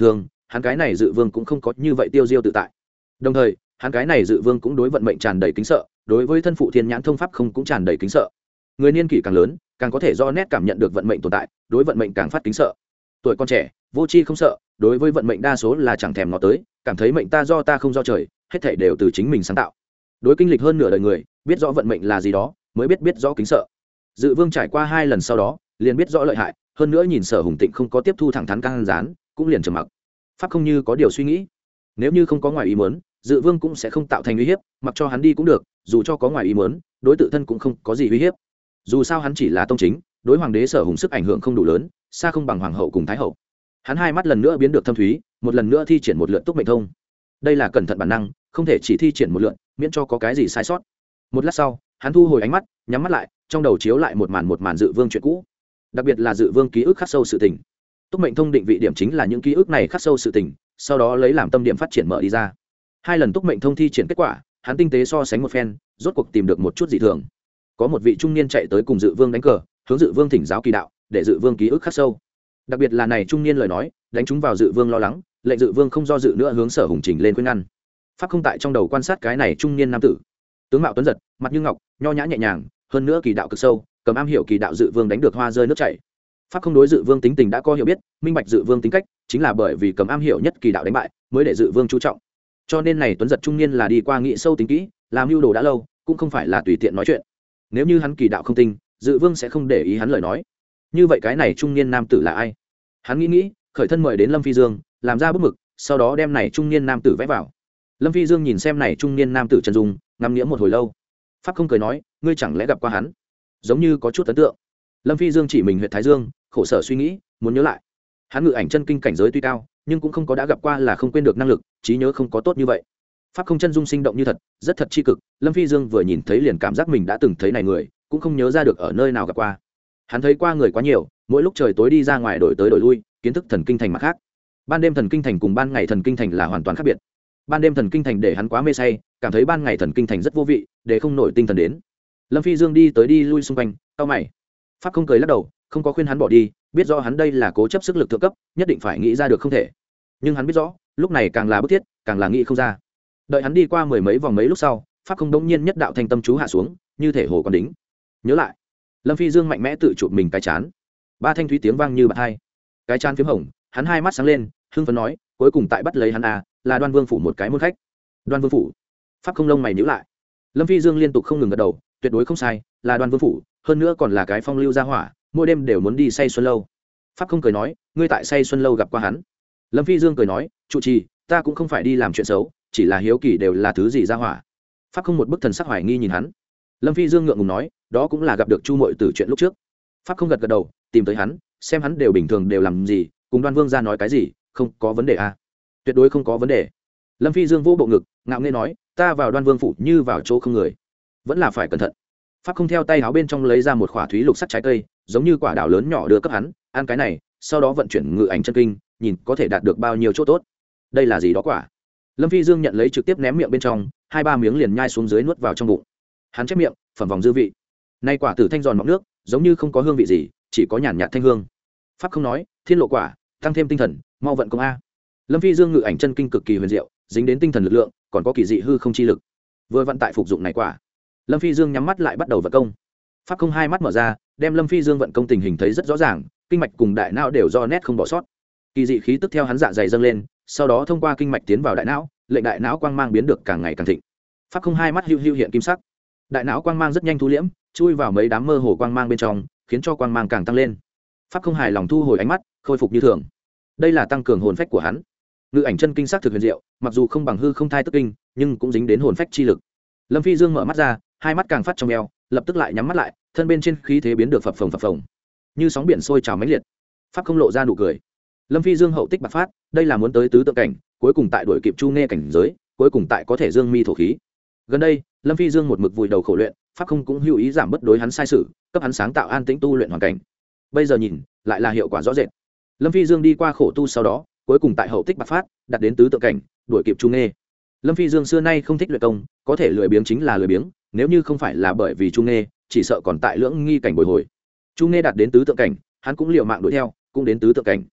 hắn cái này dự vương cũng không có như vậy tiêu diêu tự tại. Đồng thời hắn cái này dự vương cũng đối vận mệnh tràn đầy kính sợ, đối với thân phụ thiên nhãn thông pháp không cũng tràn đầy kính sợ. Người niên kỷ càng lớn càng có thể do nét cảm nhận được vận mệnh tồn tại, đối vận mệnh càng phát kính sợ. Tuổi con trẻ vô tri không sợ, đối với vận mệnh đa số là chẳng thèm ngó tới, cảm thấy mệnh ta do ta không do trời, hết thảy đều từ chính mình sáng tạo. Đối kinh lịch hơn nửa đời người, biết rõ vận mệnh là gì đó mới biết biết rõ kính sợ. Dự vương trải qua hai lần sau đó liền biết rõ lợi hại, hơn nữa nhìn Sở Hùng Tịnh không có tiếp thu thẳng thắn căng rán, cũng liền trầm mặc. Pháp không như có điều suy nghĩ, nếu như không có ngoài ý muốn, dự vương cũng sẽ không tạo thành uy hiếp, mặc cho hắn đi cũng được, dù cho có ngoài ý muốn, đối tự thân cũng không có gì uy hiếp. Dù sao hắn chỉ là tông chính, đối hoàng đế Sở Hùng sức ảnh hưởng không đủ lớn, xa không bằng hoàng hậu cùng thái hậu. Hắn hai mắt lần nữa biến được thâm thúy, một lần nữa thi triển một lượt túc mệnh thông. Đây là cẩn thận bản năng, không thể chỉ thi triển một lượt, miễn cho có cái gì sai sót. Một lát sau, hắn thu hồi ánh mắt, nhắm mắt lại, trong đầu chiếu lại một màn một màn dự vương chuyện cũ, đặc biệt là dự vương ký ức khắc sâu sự tình. Túc mệnh thông định vị điểm chính là những ký ức này khắc sâu sự tình, sau đó lấy làm tâm điểm phát triển mở đi ra. Hai lần túc mệnh thông thi triển kết quả, hắn tinh tế so sánh một phen, rốt cuộc tìm được một chút dị thường. Có một vị trung niên chạy tới cùng dự vương đánh cờ, hướng dự vương thỉnh giáo kỳ đạo, để dự vương ký ức khắc sâu. Đặc biệt là này trung niên lời nói, đánh trúng vào dự vương lo lắng, lệnh dự vương không do dự nữa hướng Sở Hùng trình lên khuyên ngăn. Pháp không tại trong đầu quan sát cái này trung niên nam tử, tướng mạo tuấn giật, mặt như ngọc, nho nhã nhẹ nhàng, hơn nữa kỳ đạo cực sâu, cầm am hiểu kỳ đạo dự vương đánh được hoa rơi nước chảy. Pháp không đối dự vương tính tình đã có hiểu biết, minh bạch dự vương tính cách chính là bởi vì cầm am hiểu nhất kỳ đạo đánh bại mới để dự vương chú trọng, cho nên này tuấn giật trung niên là đi qua nghị sâu tính kỹ, làm mưu đồ đã lâu, cũng không phải là tùy tiện nói chuyện. Nếu như hắn kỳ đạo không tinh, dự vương sẽ không để ý hắn lời nói. Như vậy cái này trung niên nam tử là ai? Hắn nghĩ nghĩ, khởi thân mời đến Lâm Phi Dương, làm ra bức mực, sau đó đem này trung niên nam tử vẽ vào. Lâm Phi Dương nhìn xem này trung niên nam tử chân dung, ngắm nghĩa một hồi lâu. Pháp không cười nói, ngươi chẳng lẽ gặp qua hắn? Giống như có chút ấn tượng. Lâm Phi Dương chỉ mình huyện Thái Dương, khổ sở suy nghĩ, muốn nhớ lại. Hắn ngự ảnh chân kinh cảnh giới tuy cao, nhưng cũng không có đã gặp qua là không quên được năng lực, trí nhớ không có tốt như vậy. Pháp không chân dung sinh động như thật, rất thật chi cực. Lâm Phi Dương vừa nhìn thấy liền cảm giác mình đã từng thấy này người, cũng không nhớ ra được ở nơi nào gặp qua. Hắn thấy qua người quá nhiều, mỗi lúc trời tối đi ra ngoài đổi tới đổi lui, kiến thức thần kinh thành mặt khác. Ban đêm thần kinh thành cùng ban ngày thần kinh thành là hoàn toàn khác biệt. Ban đêm thần kinh thành để hắn quá mê say, cảm thấy ban ngày thần kinh thành rất vô vị, để không nổi tinh thần đến. Lâm Phi Dương đi tới đi lui xung quanh, cau mày. Pháp không cười lắc đầu, không có khuyên hắn bỏ đi, biết rõ hắn đây là cố chấp sức lực thượng cấp, nhất định phải nghĩ ra được không thể. Nhưng hắn biết rõ, lúc này càng là bức thiết, càng là nghĩ không ra. Đợi hắn đi qua mười mấy vòng mấy lúc sau, Pháp không đống nhiên nhất đạo thanh tâm chú hạ xuống, như thể hồ còn đính. Nhớ lại. Lâm Phi Dương mạnh mẽ tự chụp mình cái chán. Ba thanh thúy tiếng vang như bạc hai. Cái chán phím hồng, hắn hai mắt sáng lên, hưng phấn nói, cuối cùng tại bắt lấy hắn à, là Đoan Vương phủ một cái môn khách. Đoan Vương phủ? Pháp không lông mày nhíu lại. Lâm Phi Dương liên tục không ngừng gật đầu, tuyệt đối không sai, là Đoan Vương phủ, hơn nữa còn là cái phong lưu gia hỏa, mỗi đêm đều muốn đi say xuân lâu. Pháp không cười nói, ngươi tại say xuân lâu gặp qua hắn? Lâm Phi Dương cười nói, trụ trì, ta cũng không phải đi làm chuyện xấu, chỉ là hiếu kỳ đều là thứ gì gia hỏa. Pháp không một bức thần sắc hoài nghi nhìn hắn. Lâm Phi Dương ngượng ngùng nói, đó cũng là gặp được Chu Mội từ chuyện lúc trước. Pháp không gật gật đầu, tìm tới hắn, xem hắn đều bình thường đều làm gì, cùng Đoan Vương ra nói cái gì, không có vấn đề à? Tuyệt đối không có vấn đề. Lâm Phi Dương vô bộ ngực, ngạo nghễ nói, ta vào Đoan Vương phủ như vào chỗ không người, vẫn là phải cẩn thận. Pháp không theo tay áo bên trong lấy ra một quả thúy lục sắc trái cây, giống như quả đào lớn nhỏ đưa cấp hắn, ăn cái này, sau đó vận chuyển ngự ảnh chân kinh, nhìn có thể đạt được bao nhiêu chỗ tốt. Đây là gì đó quả? Lâm Phi Dương nhận lấy trực tiếp ném miệng bên trong, hai ba miếng liền nhai xuống dưới nuốt vào trong bụng. Hắn chép miệng, phẩm vòng dư vị. Nay quả tử thanh giòn mọng nước, giống như không có hương vị gì, chỉ có nhàn nhạt thanh hương. Pháp không nói, thiên lộ quả, tăng thêm tinh thần, mau vận công a. Lâm Phi Dương ngự ảnh chân kinh cực kỳ huyền diệu, dính đến tinh thần lực lượng, còn có kỳ dị hư không chi lực. Vừa vận tại phục dụng này quả, Lâm Phi Dương nhắm mắt lại bắt đầu vận công. Pháp không hai mắt mở ra, đem Lâm Phi Dương vận công tình hình thấy rất rõ ràng, kinh mạch cùng đại não đều do nét không bỏ sót. Kỳ dị khí tức theo hắn dạ dày dâng lên, sau đó thông qua kinh mạch tiến vào đại não, lệnh đại não quang mang biến được càng ngày càng thịnh. Pháp không hai mắt hưu hưu hiện kim sắc, đại não quang mang rất nhanh thu liễm, chui vào mấy đám mơ hồ quang mang bên trong, khiến cho quang mang càng tăng lên. Pháp không hài lòng thu hồi ánh mắt, khôi phục như thường. Đây là tăng cường hồn phách của hắn. Ngự ảnh chân kinh sắc thực huyền diệu, mặc dù không bằng hư không thai tức kinh, nhưng cũng dính đến hồn phách chi lực. Lâm Phi Dương mở mắt ra, hai mắt càng phát trong eo, lập tức lại nhắm mắt lại, thân bên trên khí thế biến được phập phồng phập phồng, như sóng biển sôi trào mãnh liệt. Pháp không lộ ra nụ cười. Lâm Phi Dương hậu tích bạc phát, đây là muốn tới tứ tượng cảnh, cuối cùng tại đuổi kịp Chu Nghe cảnh giới, cuối cùng tại có thể dương mi thổ khí. Gần đây, Lâm Phi Dương một mực vùi đầu khổ luyện, Pháp không cũng hữu ý giảm bớt đối hắn sai sự, cấp hắn sáng tạo an tĩnh tu luyện hoàn cảnh. Bây giờ nhìn, lại là hiệu quả rõ rệt. Lâm Phi Dương đi qua khổ tu sau đó, cuối cùng tại hậu tích bạc phát, đạt đến tứ tượng cảnh, đuổi kịp Chu Nghe. Lâm Phi Dương xưa nay không thích luyện công, có thể lười biếng chính là lười biếng, nếu như không phải là bởi vì Chu Nghe, chỉ sợ còn tại lưỡng nghi cảnh bồi hồi. Chu Nghe đạt đến tứ tượng cảnh, hắn cũng liều mạng đuổi theo, cũng đến tứ tượng cảnh.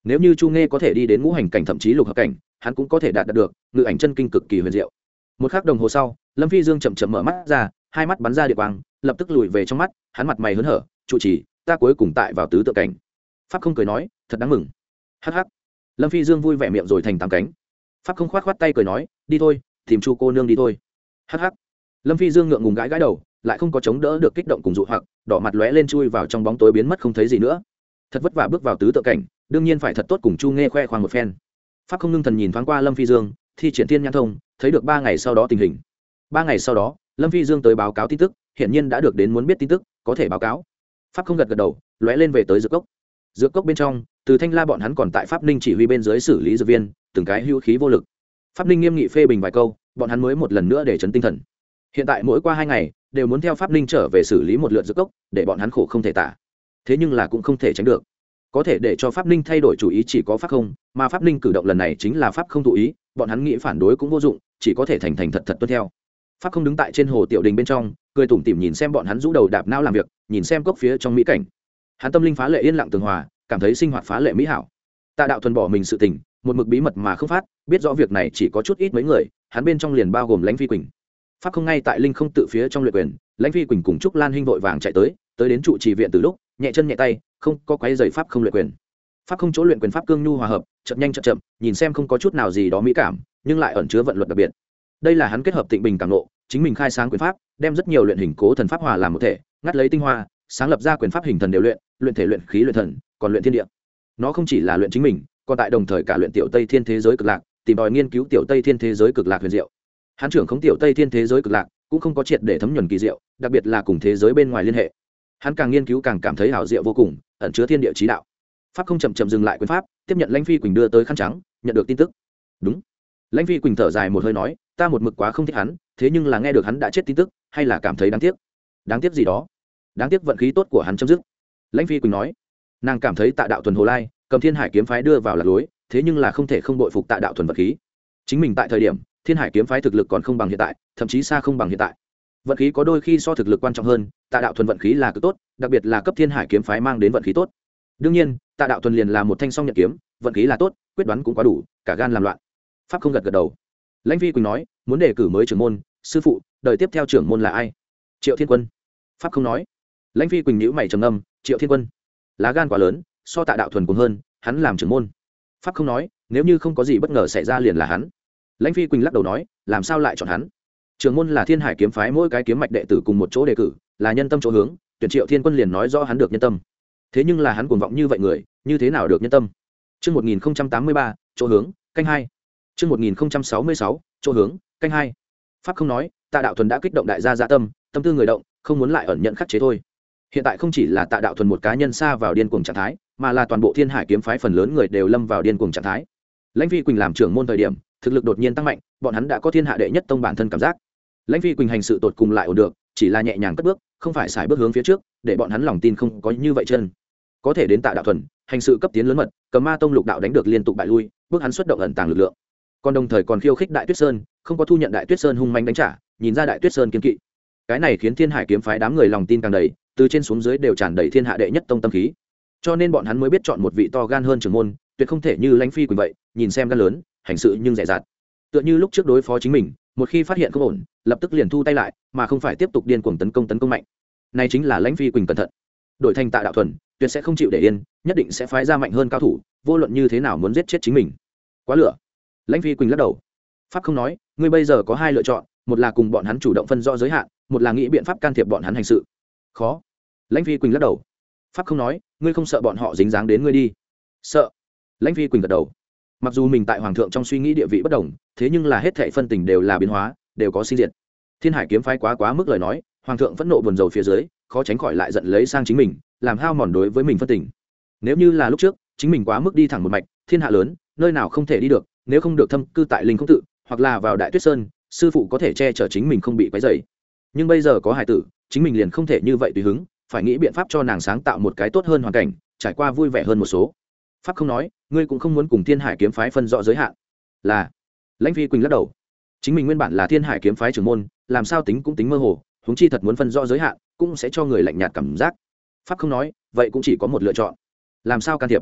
nếu như chu nghe có thể đi đến ngũ hành cảnh thậm chí lục hợp cảnh hắn cũng có thể đạt, đạt được ngự ảnh chân kinh cực kỳ huyền diệu. Một khắc đồng hồ sau Lâm Phi Dương chậm chậm mở mắt ra, hai mắt bắn ra địa quang, lập tức lùi về trong mắt, hắn mặt mày hớn hở, trụ trì, ta cuối cùng tại vào tứ tượng cảnh. Pháp không cười nói, thật đáng mừng. Hắc hắc. Lâm Phi Dương vui vẻ miệng rồi thành tám cánh. Pháp không khoát khoát tay cười nói, đi thôi, tìm chu cô nương đi thôi. Hắc hắc. Lâm Phi Dương ngượng ngùng gãi gãi đầu, lại không có chống đỡ được kích động cùng dụ hoặc, đỏ mặt lóe lên chui vào trong bóng tối biến mất không thấy gì nữa. Thật vất vả bước vào tứ tượng cảnh, đương nhiên phải thật tốt cùng chu nghe khoe khoang một phen. Pháp không ngưng thần nhìn thoáng qua Lâm Phi Dương, thi triển thiên nhãn thông, thấy được ba ngày sau đó tình hình. Ba ngày sau đó, Lâm Phi Dương tới báo cáo tin tức, hiển nhiên đã được đến muốn biết tin tức, có thể báo cáo. Pháp không gật gật đầu, lóe lên về tới dược cốc. Dược cốc bên trong, Từ Thanh La bọn hắn còn tại Pháp Ninh chỉ huy bên dưới xử lý dược viên, từng cái hữu khí vô lực. Pháp Ninh nghiêm nghị phê bình vài câu, bọn hắn mới một lần nữa để trấn tinh thần. Hiện tại mỗi qua hai ngày, đều muốn theo Pháp Ninh trở về xử lý một lượt dược cốc, để bọn hắn khổ không thể tả. Thế nhưng là cũng không thể tránh được. Có thể để cho Pháp Ninh thay đổi chủ ý chỉ có Pháp không, mà Pháp Ninh cử động lần này chính là Pháp không thụ ý, bọn hắn nghĩ phản đối cũng vô dụng, chỉ có thể thành thành thật thật tuân theo. Pháp không đứng tại trên hồ tiểu đình bên trong, cười tủm tỉm nhìn xem bọn hắn rũ đầu đạp não làm việc, nhìn xem cốc phía trong mỹ cảnh. Hắn tâm linh phá lệ yên lặng tường hòa, cảm thấy sinh hoạt phá lệ mỹ hảo. Tạ Đạo Thuần bỏ mình sự tình, một mực bí mật mà không phát, biết rõ việc này chỉ có chút ít mấy người, hắn bên trong liền bao gồm Lãnh Phi Quỳnh. Pháp không ngay tại linh không tự phía trong luyện quyền, Lãnh Phi Quỳnh cùng Trúc Lan Hinh vội vàng chạy tới, tới đến trụ trì viện từ lúc, nhẹ chân nhẹ tay, không có quấy rầy pháp không luyện quyền. Pháp không chỗ luyện quyền pháp cương nhu hòa hợp, chậm nhanh chậm chậm, nhìn xem không có chút nào gì đó mỹ cảm, nhưng lại ẩn chứa vận luật đặc biệt. Đây là hắn kết hợp tịnh bình cảm nộ, chính mình khai sáng quyền pháp, đem rất nhiều luyện hình cố thần pháp hòa làm một thể, ngắt lấy tinh hoa, sáng lập ra quyền pháp hình thần đều luyện, luyện thể luyện khí luyện thần, còn luyện thiên địa. Nó không chỉ là luyện chính mình, còn tại đồng thời cả luyện tiểu Tây Thiên thế giới cực lạc, tìm tòi nghiên cứu tiểu Tây Thiên thế giới cực lạc huyền diệu. Hắn trưởng khống tiểu Tây Thiên thế giới cực lạc, cũng không có triệt để thấm nhuần kỳ diệu, đặc biệt là cùng thế giới bên ngoài liên hệ. Hắn càng nghiên cứu càng cảm thấy hảo diệu vô cùng, ẩn chứa thiên địa chí đạo. Pháp không chậm chậm dừng lại quyền pháp, tiếp nhận Lãnh Phi Quỳnh đưa tới khăn trắng, nhận được tin tức. Đúng. Lãnh Phi Quỳnh thở dài một hơi nói, ta một mực quá không thích hắn, thế nhưng là nghe được hắn đã chết tin tức, hay là cảm thấy đáng tiếc. Đáng tiếc gì đó? Đáng tiếc vận khí tốt của hắn chấm dứt. Lãnh Phi Quỳnh nói, nàng cảm thấy Tạ Đạo Thuần Hồ Lai, cầm Thiên Hải kiếm phái đưa vào lạc lối, thế nhưng là không thể không bội phục Tạ Đạo Thuần vận khí. Chính mình tại thời điểm, Thiên Hải kiếm phái thực lực còn không bằng hiện tại, thậm chí xa không bằng hiện tại. Vận khí có đôi khi so thực lực quan trọng hơn, Tạ Đạo Thuần vận khí là cực tốt, đặc biệt là cấp Thiên Hải kiếm phái mang đến vận khí tốt. Đương nhiên, Tạ Đạo Thuần liền là một thanh song nhật kiếm, vận khí là tốt, quyết đoán cũng quá đủ, cả gan làm loạn. Pháp không gật gật đầu. Lãnh Phi Quỳnh nói, muốn đề cử mới trưởng môn, sư phụ, đời tiếp theo trưởng môn là ai? Triệu Thiên Quân. Pháp không nói. Lãnh Phi Quỳnh nhíu mày trầm ngâm, Triệu Thiên Quân, lá gan quá lớn, so Tạ Đạo Thuần cũng hơn, hắn làm trưởng môn. Pháp không nói, nếu như không có gì bất ngờ xảy ra liền là hắn. Lãnh Phi Quỳnh lắc đầu nói, làm sao lại chọn hắn? Trưởng môn là Thiên Hải kiếm phái mỗi cái kiếm mạch đệ tử cùng một chỗ đề cử, là nhân tâm chỗ hướng, tuyển Triệu Thiên Quân liền nói rõ hắn được nhân tâm. Thế nhưng là hắn cuồng vọng như vậy người, như thế nào được nhân tâm? Chương một nghìn không trăm tám mươi ba, chỗ hướng, canh hai. Chương một nghìn không trăm sáu mươi sáu, chỗ hướng, canh hai. Pháp không nói, Tạ Đạo Thuần đã kích động đại gia dạ tâm, tâm tư người động, không muốn lại ẩn nhận khắc chế thôi. Hiện tại không chỉ là Tạ Đạo Thuần một cá nhân xa vào điên cuồng trạng thái, mà là toàn bộ Thiên Hải kiếm phái phần lớn người đều lâm vào điên cuồng trạng thái. Lãnh Phi Quỳnh làm trưởng môn thời điểm, thực lực đột nhiên tăng mạnh, bọn hắn đã có thiên hạ đệ nhất tông bản thân cảm giác. Lãnh Phi Quỳnh hành sự tột cùng lại ổn được, chỉ là nhẹ nhàng cất bước, không phải xài bước hướng phía trước, để bọn hắn lòng tin không có như vậy chân. Có thể đến Tạ Đạo Thuần, hành sự cấp tiến lớn mật, cầm Ma tông lục đạo đánh được liên tục bại lui, bước hắn xuất động ẩn tàng lực lượng. Còn đồng thời còn khiêu khích Đại Tuyết Sơn, không có thu nhận Đại Tuyết Sơn hung manh đánh trả, nhìn ra Đại Tuyết Sơn kiên kỵ. Cái này khiến Thiên Hải kiếm phái đám người lòng tin càng đầy, từ trên xuống dưới đều tràn đầy thiên hạ đệ nhất tông tâm khí. Cho nên bọn hắn mới biết chọn một vị to gan hơn trưởng môn, tuyệt không thể như Lãnh Phi Quỳnh vậy, nhìn xem gan lớn, hành sự nhưng dè dặt. Tựa như lúc trước đối phó chính mình, một khi phát hiện không ổn, lập tức liền thu tay lại, mà không phải tiếp tục điên cuồng tấn công tấn công mạnh. Này chính là Lãnh Phi Quỳnh cẩn thận. Đổi thành Tạ Đạo Thuần, tuyệt sẽ không chịu để yên, nhất định sẽ phái ra mạnh hơn cao thủ, vô luận như thế nào muốn giết chết chính mình. Quá lửa. Lãnh Phi Quỳnh lắc đầu. Pháp không nói, ngươi bây giờ có hai lựa chọn, một là cùng bọn hắn chủ động phân rõ giới hạn, một là nghĩ biện pháp can thiệp bọn hắn hành sự. Khó. Lãnh Phi Quỳnh lắc đầu. Pháp không nói, ngươi không sợ bọn họ dính dáng đến ngươi đi? Sợ. Lãnh Phi Quỳnh gật đầu. Mặc dù mình tại hoàng thượng trong suy nghĩ địa vị bất đồng, thế nhưng là hết thảy phân tình đều là biến hóa, đều có sinh diệt. Thiên Hải kiếm phái quá quá mức lời nói, hoàng thượng phẫn nộ buồn rầu phía dưới, khó tránh khỏi lại giận lấy sang chính mình, làm hao mòn đối với mình phân tình. Nếu như là lúc trước, chính mình quá mức đi thẳng một mạch, thiên hạ lớn, nơi nào không thể đi được, nếu không được thâm cư tại linh không tự, hoặc là vào Đại Tuyết Sơn, sư phụ có thể che chở chính mình không bị quấy rầy. Nhưng bây giờ có hài tử, chính mình liền không thể như vậy tùy hứng, phải nghĩ biện pháp cho nàng sáng tạo một cái tốt hơn hoàn cảnh, trải qua vui vẻ hơn một số. Pháp không nói, ngươi cũng không muốn cùng Thiên Hải kiếm phái phân rõ giới hạn. Là. Lãnh Phi Quỳnh lắc đầu. Chính mình nguyên bản là Thiên Hải kiếm phái trưởng môn, làm sao tính cũng tính mơ hồ, huống chi thật muốn phân rõ giới hạn, cũng sẽ cho người lạnh nhạt cảm giác. Pháp không nói, vậy cũng chỉ có một lựa chọn. Làm sao can thiệp?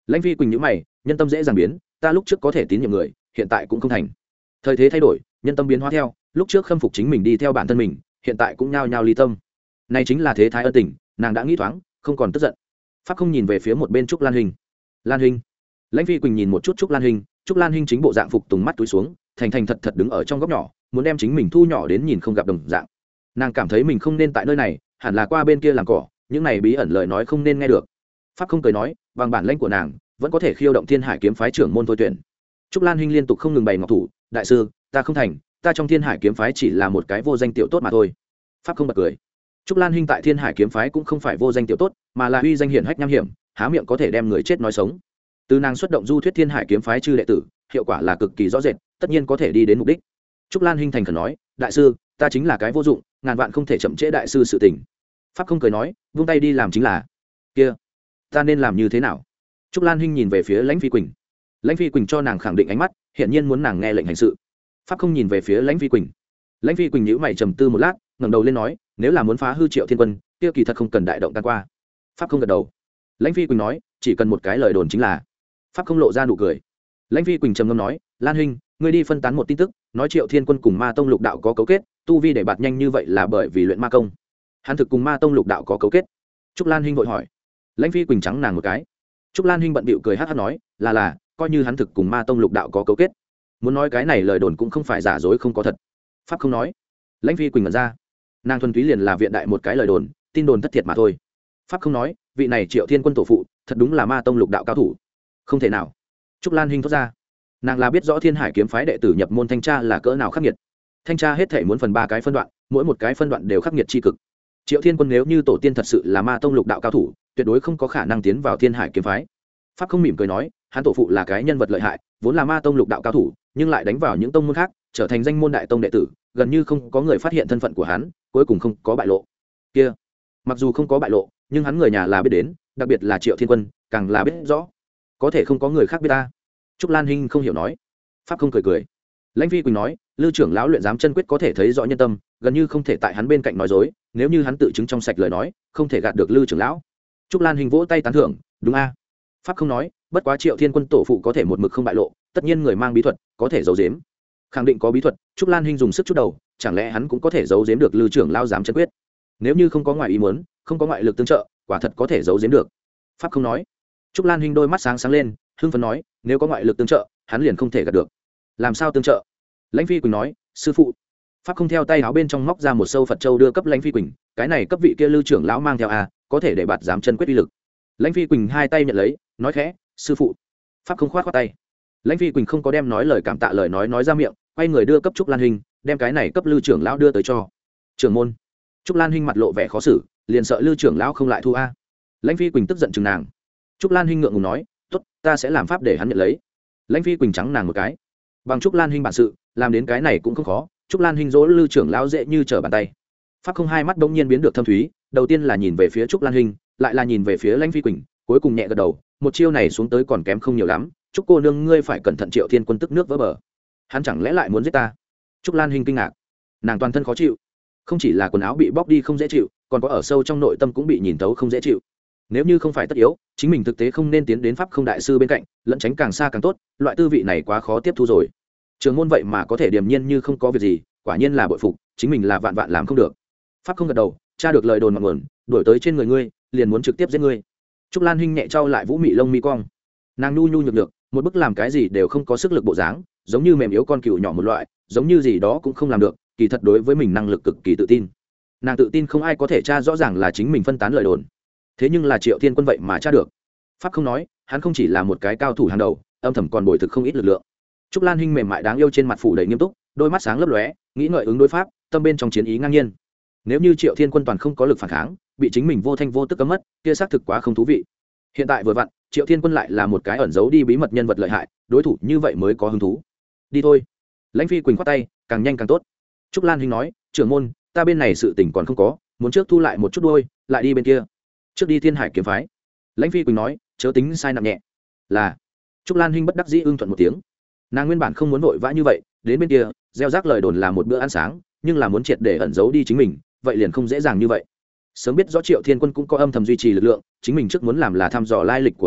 Lãnh Phi Quỳnh nhíu mày, nhân tâm dễ dàng biến, ta lúc trước có thể tín nhiệm người, hiện tại cũng không thành. Thời thế thay đổi, nhân tâm biến hóa theo, lúc trước khâm phục chính mình đi theo bản thân mình, hiện tại cũng nhao nhao ly tâm. Này chính là thế thái ân tình, nàng đã nghĩ thoáng, không còn tức giận. Pháp không nhìn về phía một bên Trúc Lan Hinh. Lan Hinh. Lãnh Phi Quỳnh nhìn một chút Trúc Lan Hinh, Trúc Lan Hinh chính bộ dạng phục tùng mắt túi xuống, thành thành thật thật đứng ở trong góc nhỏ, muốn đem chính mình thu nhỏ đến nhìn không gặp đồng dạng. Nàng cảm thấy mình không nên tại nơi này, hẳn là qua bên kia làm cỏ, những này bí ẩn lời nói không nên nghe được. Pháp không cười nói, bằng bản lĩnh của nàng, vẫn có thể khiêu động Thiên Hải kiếm phái trưởng môn thôi tuyển. Trúc Lan Hinh liên tục không ngừng bày ngọc thủ, đại sư, ta không thành, ta trong Thiên Hải kiếm phái chỉ là một cái vô danh tiểu tốt mà thôi. Pháp không bật cười. Trúc Lan Hinh tại Thiên Hải kiếm phái cũng không phải vô danh tiểu tốt, mà là uy danh hiển hách nham hiểm, há miệng có thể đem người chết nói sống. Từ nàng xuất động du thuyết Thiên Hải kiếm phái chư đệ tử, hiệu quả là cực kỳ rõ rệt, tất nhiên có thể đi đến mục đích. Trúc Lan Hinh thành khẩn nói, đại sư, ta chính là cái vô dụng, ngàn vạn không thể chậm trễ đại sư sự tình. Pháp không cười nói, vung tay đi làm chính là. Kia, ta nên làm như thế nào? Trúc Lan Hinh nhìn về phía Lãnh Phi Quỳnh. Lãnh Phi Quỳnh cho nàng khẳng định ánh mắt, hiện nhiên muốn nàng nghe lệnh hành sự. Pháp không nhìn về phía Lãnh Phi Quỳnh. Lãnh Phi Quỳnh nhíu mày trầm tư một lát, ngẩng đầu lên nói, nếu là muốn phá hư Triệu Thiên Quân, kia kỳ thật không cần đại động can qua. Pháp không gật đầu. Lãnh Phi Quỳnh nói, chỉ cần một cái lời đồn chính là. Pháp không lộ ra nụ cười. Lãnh Phi Quỳnh trầm ngâm nói, Lan Hinh, ngươi đi phân tán một tin tức, nói Triệu Thiên Quân cùng Ma Tông Lục Đạo có cấu kết, tu vi để bạt nhanh như vậy là bởi vì luyện ma công. Hắn thực cùng Ma Tông Lục Đạo có cấu kết. Trúc Lan Hinh vội hỏi. Lãnh Phi Quỳnh trắng nàng một cái. Trúc Lan Hinh bận bịu cười hắc hắc nói, là là, coi như hắn thực cùng Ma Tông Lục Đạo có cấu kết. Muốn nói cái này lời đồn cũng không phải giả dối không có thật. Pháp không nói. Lãnh Phi Quỳnh ngẩn ra. Nàng thuần túy liền là viện đại một cái lời đồn, tin đồn thất thiệt mà thôi. Pháp không nói, vị này Triệu Thiên Quân tổ phụ, thật đúng là Ma Tông Lục Đạo cao thủ. Không thể nào. Trúc Lan Hinh thốt ra. Nàng là biết rõ Thiên Hải kiếm phái đệ tử nhập môn thanh tra là cỡ nào khắc nghiệt. Thanh tra hết thể muốn phần ba cái phân đoạn, mỗi một cái phân đoạn đều khắc nghiệt tri cực. Triệu Thiên Quân nếu như tổ tiên thật sự là Ma Tông Lục Đạo cao thủ, tuyệt đối không có khả năng tiến vào Thiên Hải kiếm phái. Pháp không mỉm cười nói, hắn tổ phụ là cái nhân vật lợi hại, vốn là Ma Tông Lục Đạo cao thủ, nhưng lại đánh vào những tông môn khác, trở thành danh môn đại tông đệ tử, gần như không có người phát hiện thân phận của hắn, cuối cùng không có bại lộ. Kia, mặc dù không có bại lộ, nhưng hắn người nhà là biết đến, đặc biệt là Triệu Thiên Quân, càng là biết rõ. Có thể không có người khác biết ta. Trúc Lan Hinh không hiểu nói. Pháp không cười cười. Lãnh Phi Quỳnh nói, Lư trưởng lão luyện giám chân quyết có thể thấy rõ nhân tâm, gần như không thể tại hắn bên cạnh nói dối, nếu như hắn tự chứng trong sạch lời nói, không thể gạt được Lư trưởng lão. Trúc Lan Hinh vỗ tay tán thưởng, đúng a. Pháp không nói, bất quá Triệu Thiên Quân tổ phụ có thể một mực không bại lộ, tất nhiên người mang bí thuật, có thể giấu giếm. Khẳng định có bí thuật, Trúc Lan Hinh dùng sức chút đầu, chẳng lẽ hắn cũng có thể giấu giếm được Lư trưởng lão giám chân quyết? Nếu như không có ngoại ý muốn, không có ngoại lực tương trợ, quả thật có thể giấu giếm được. Pháp không nói. Trúc Lan Hinh đôi mắt sáng sáng lên, hưng phấn nói, nếu có ngoại lực tương trợ, hắn liền không thể gạt được. Làm sao tương trợ? Lãnh Phi Quỳnh nói, sư phụ. Pháp không theo tay áo bên trong móc ra một sâu Phật châu đưa cấp Lãnh Phi Quỳnh, cái này cấp vị kia Lư trưởng lão mang theo à, có thể để bạt giám chân quyết uy lực. Lãnh Phi Quỳnh hai tay nhận lấy, nói khẽ, sư phụ. Pháp không khoát khoát tay. Lãnh Phi Quỳnh không có đem nói lời cảm tạ lời nói nói ra miệng, quay người đưa cấp Trúc Lan Hinh, đem cái này cấp Lư trưởng lão đưa tới cho trưởng môn. Trúc Lan Hinh mặt lộ vẻ khó xử, liền sợ Lư trưởng lão không lại thu a. Lãnh Phi Quỳnh tức giận chừng nàng. Trúc Lan Hinh ngượng ngùng nói, tốt, ta sẽ làm pháp để hắn nhận lấy. Lãnh Phi Quỳnh trắng nàng một cái. Bằng Trúc Lan Hinh bản sự, làm đến cái này cũng không khó. Trúc Lan Hinh dỗ Lư trưởng lão dễ như trở bàn tay. Pháp không hai mắt bỗng nhiên biến được thâm thúy, đầu tiên là nhìn về phía Trúc Lan Hinh, lại là nhìn về phía Lãnh Phi Quỳnh, cuối cùng nhẹ gật đầu, một chiêu này xuống tới còn kém không nhiều lắm. Trúc cô nương ngươi phải cẩn thận, Triệu Thiên Quân tức nước vỡ bờ. Hắn chẳng lẽ lại muốn giết ta? Trúc Lan Hinh kinh ngạc, nàng toàn thân khó chịu, không chỉ là quần áo bị bóc đi không dễ chịu, còn có ở sâu trong nội tâm cũng bị nhìn tấu không dễ chịu. Nếu như không phải tất yếu, chính mình thực tế không nên tiến đến pháp không đại sư bên cạnh, lẫn tránh càng xa càng tốt, loại tư vị này quá khó tiếp thu rồi. Trường môn vậy mà có thể điềm nhiên như không có việc gì, quả nhiên là bội phục, chính mình là vạn vạn làm không được. Pháp không gật đầu, tra được lời đồn ngọn nguồn, đuổi tới trên người ngươi, liền muốn trực tiếp giết ngươi. Trúc Lan Hinh nhẹ trao lại vũ mị lông mi cong, nàng nhu nhu nhược nhược, một bức làm cái gì đều không có sức lực bộ dáng, giống như mềm yếu con cừu nhỏ một loại, giống như gì đó cũng không làm được, kỳ thật đối với mình năng lực cực kỳ tự tin. Nàng tự tin không ai có thể tra rõ ràng là chính mình phân tán lời đồn, thế nhưng là Triệu Thiên Quân vậy mà tra được. Pháp không nói, hắn không chỉ là một cái cao thủ hàng đầu, âm thầm còn bồi thực không ít lực lượng. Trúc Lan Hinh mềm mại đáng yêu trên mặt phủ đầy nghiêm túc, đôi mắt sáng lấp lóe, nghĩ ngợi ứng đối pháp, tâm bên trong chiến ý ngang nhiên. Nếu như Triệu Thiên Quân toàn không có lực phản kháng, bị chính mình vô thanh vô tức cấm mất, kia xác thực quá không thú vị. Hiện tại vừa vặn, Triệu Thiên Quân lại là một cái ẩn giấu đi bí mật nhân vật lợi hại, đối thủ như vậy mới có hứng thú. Đi thôi. Lãnh Phi Quỳnh khoát tay, càng nhanh càng tốt. Trúc Lan Hinh nói, trưởng môn, ta bên này sự tình còn không có, muốn trước thu lại một chút đuôi, lại đi bên kia. Trước đi Thiên Hải kiếm phái. Lãnh Phi Quỳnh nói, chớ tính sai nặng nhẹ. Là. Trúc Lan Hinh bất đắc dĩ ưng thuận một tiếng. Nàng nguyên bản không muốn vội vã như vậy, đến bên kia, gieo rắc lời đồn là một bữa ăn sáng, nhưng là muốn triệt để ẩn giấu đi chính mình, vậy liền không dễ dàng như vậy. Sớm biết rõ Triệu Thiên Quân cũng có âm thầm duy trì lực lượng, chính mình trước muốn làm là thăm dò lai lịch của hắn,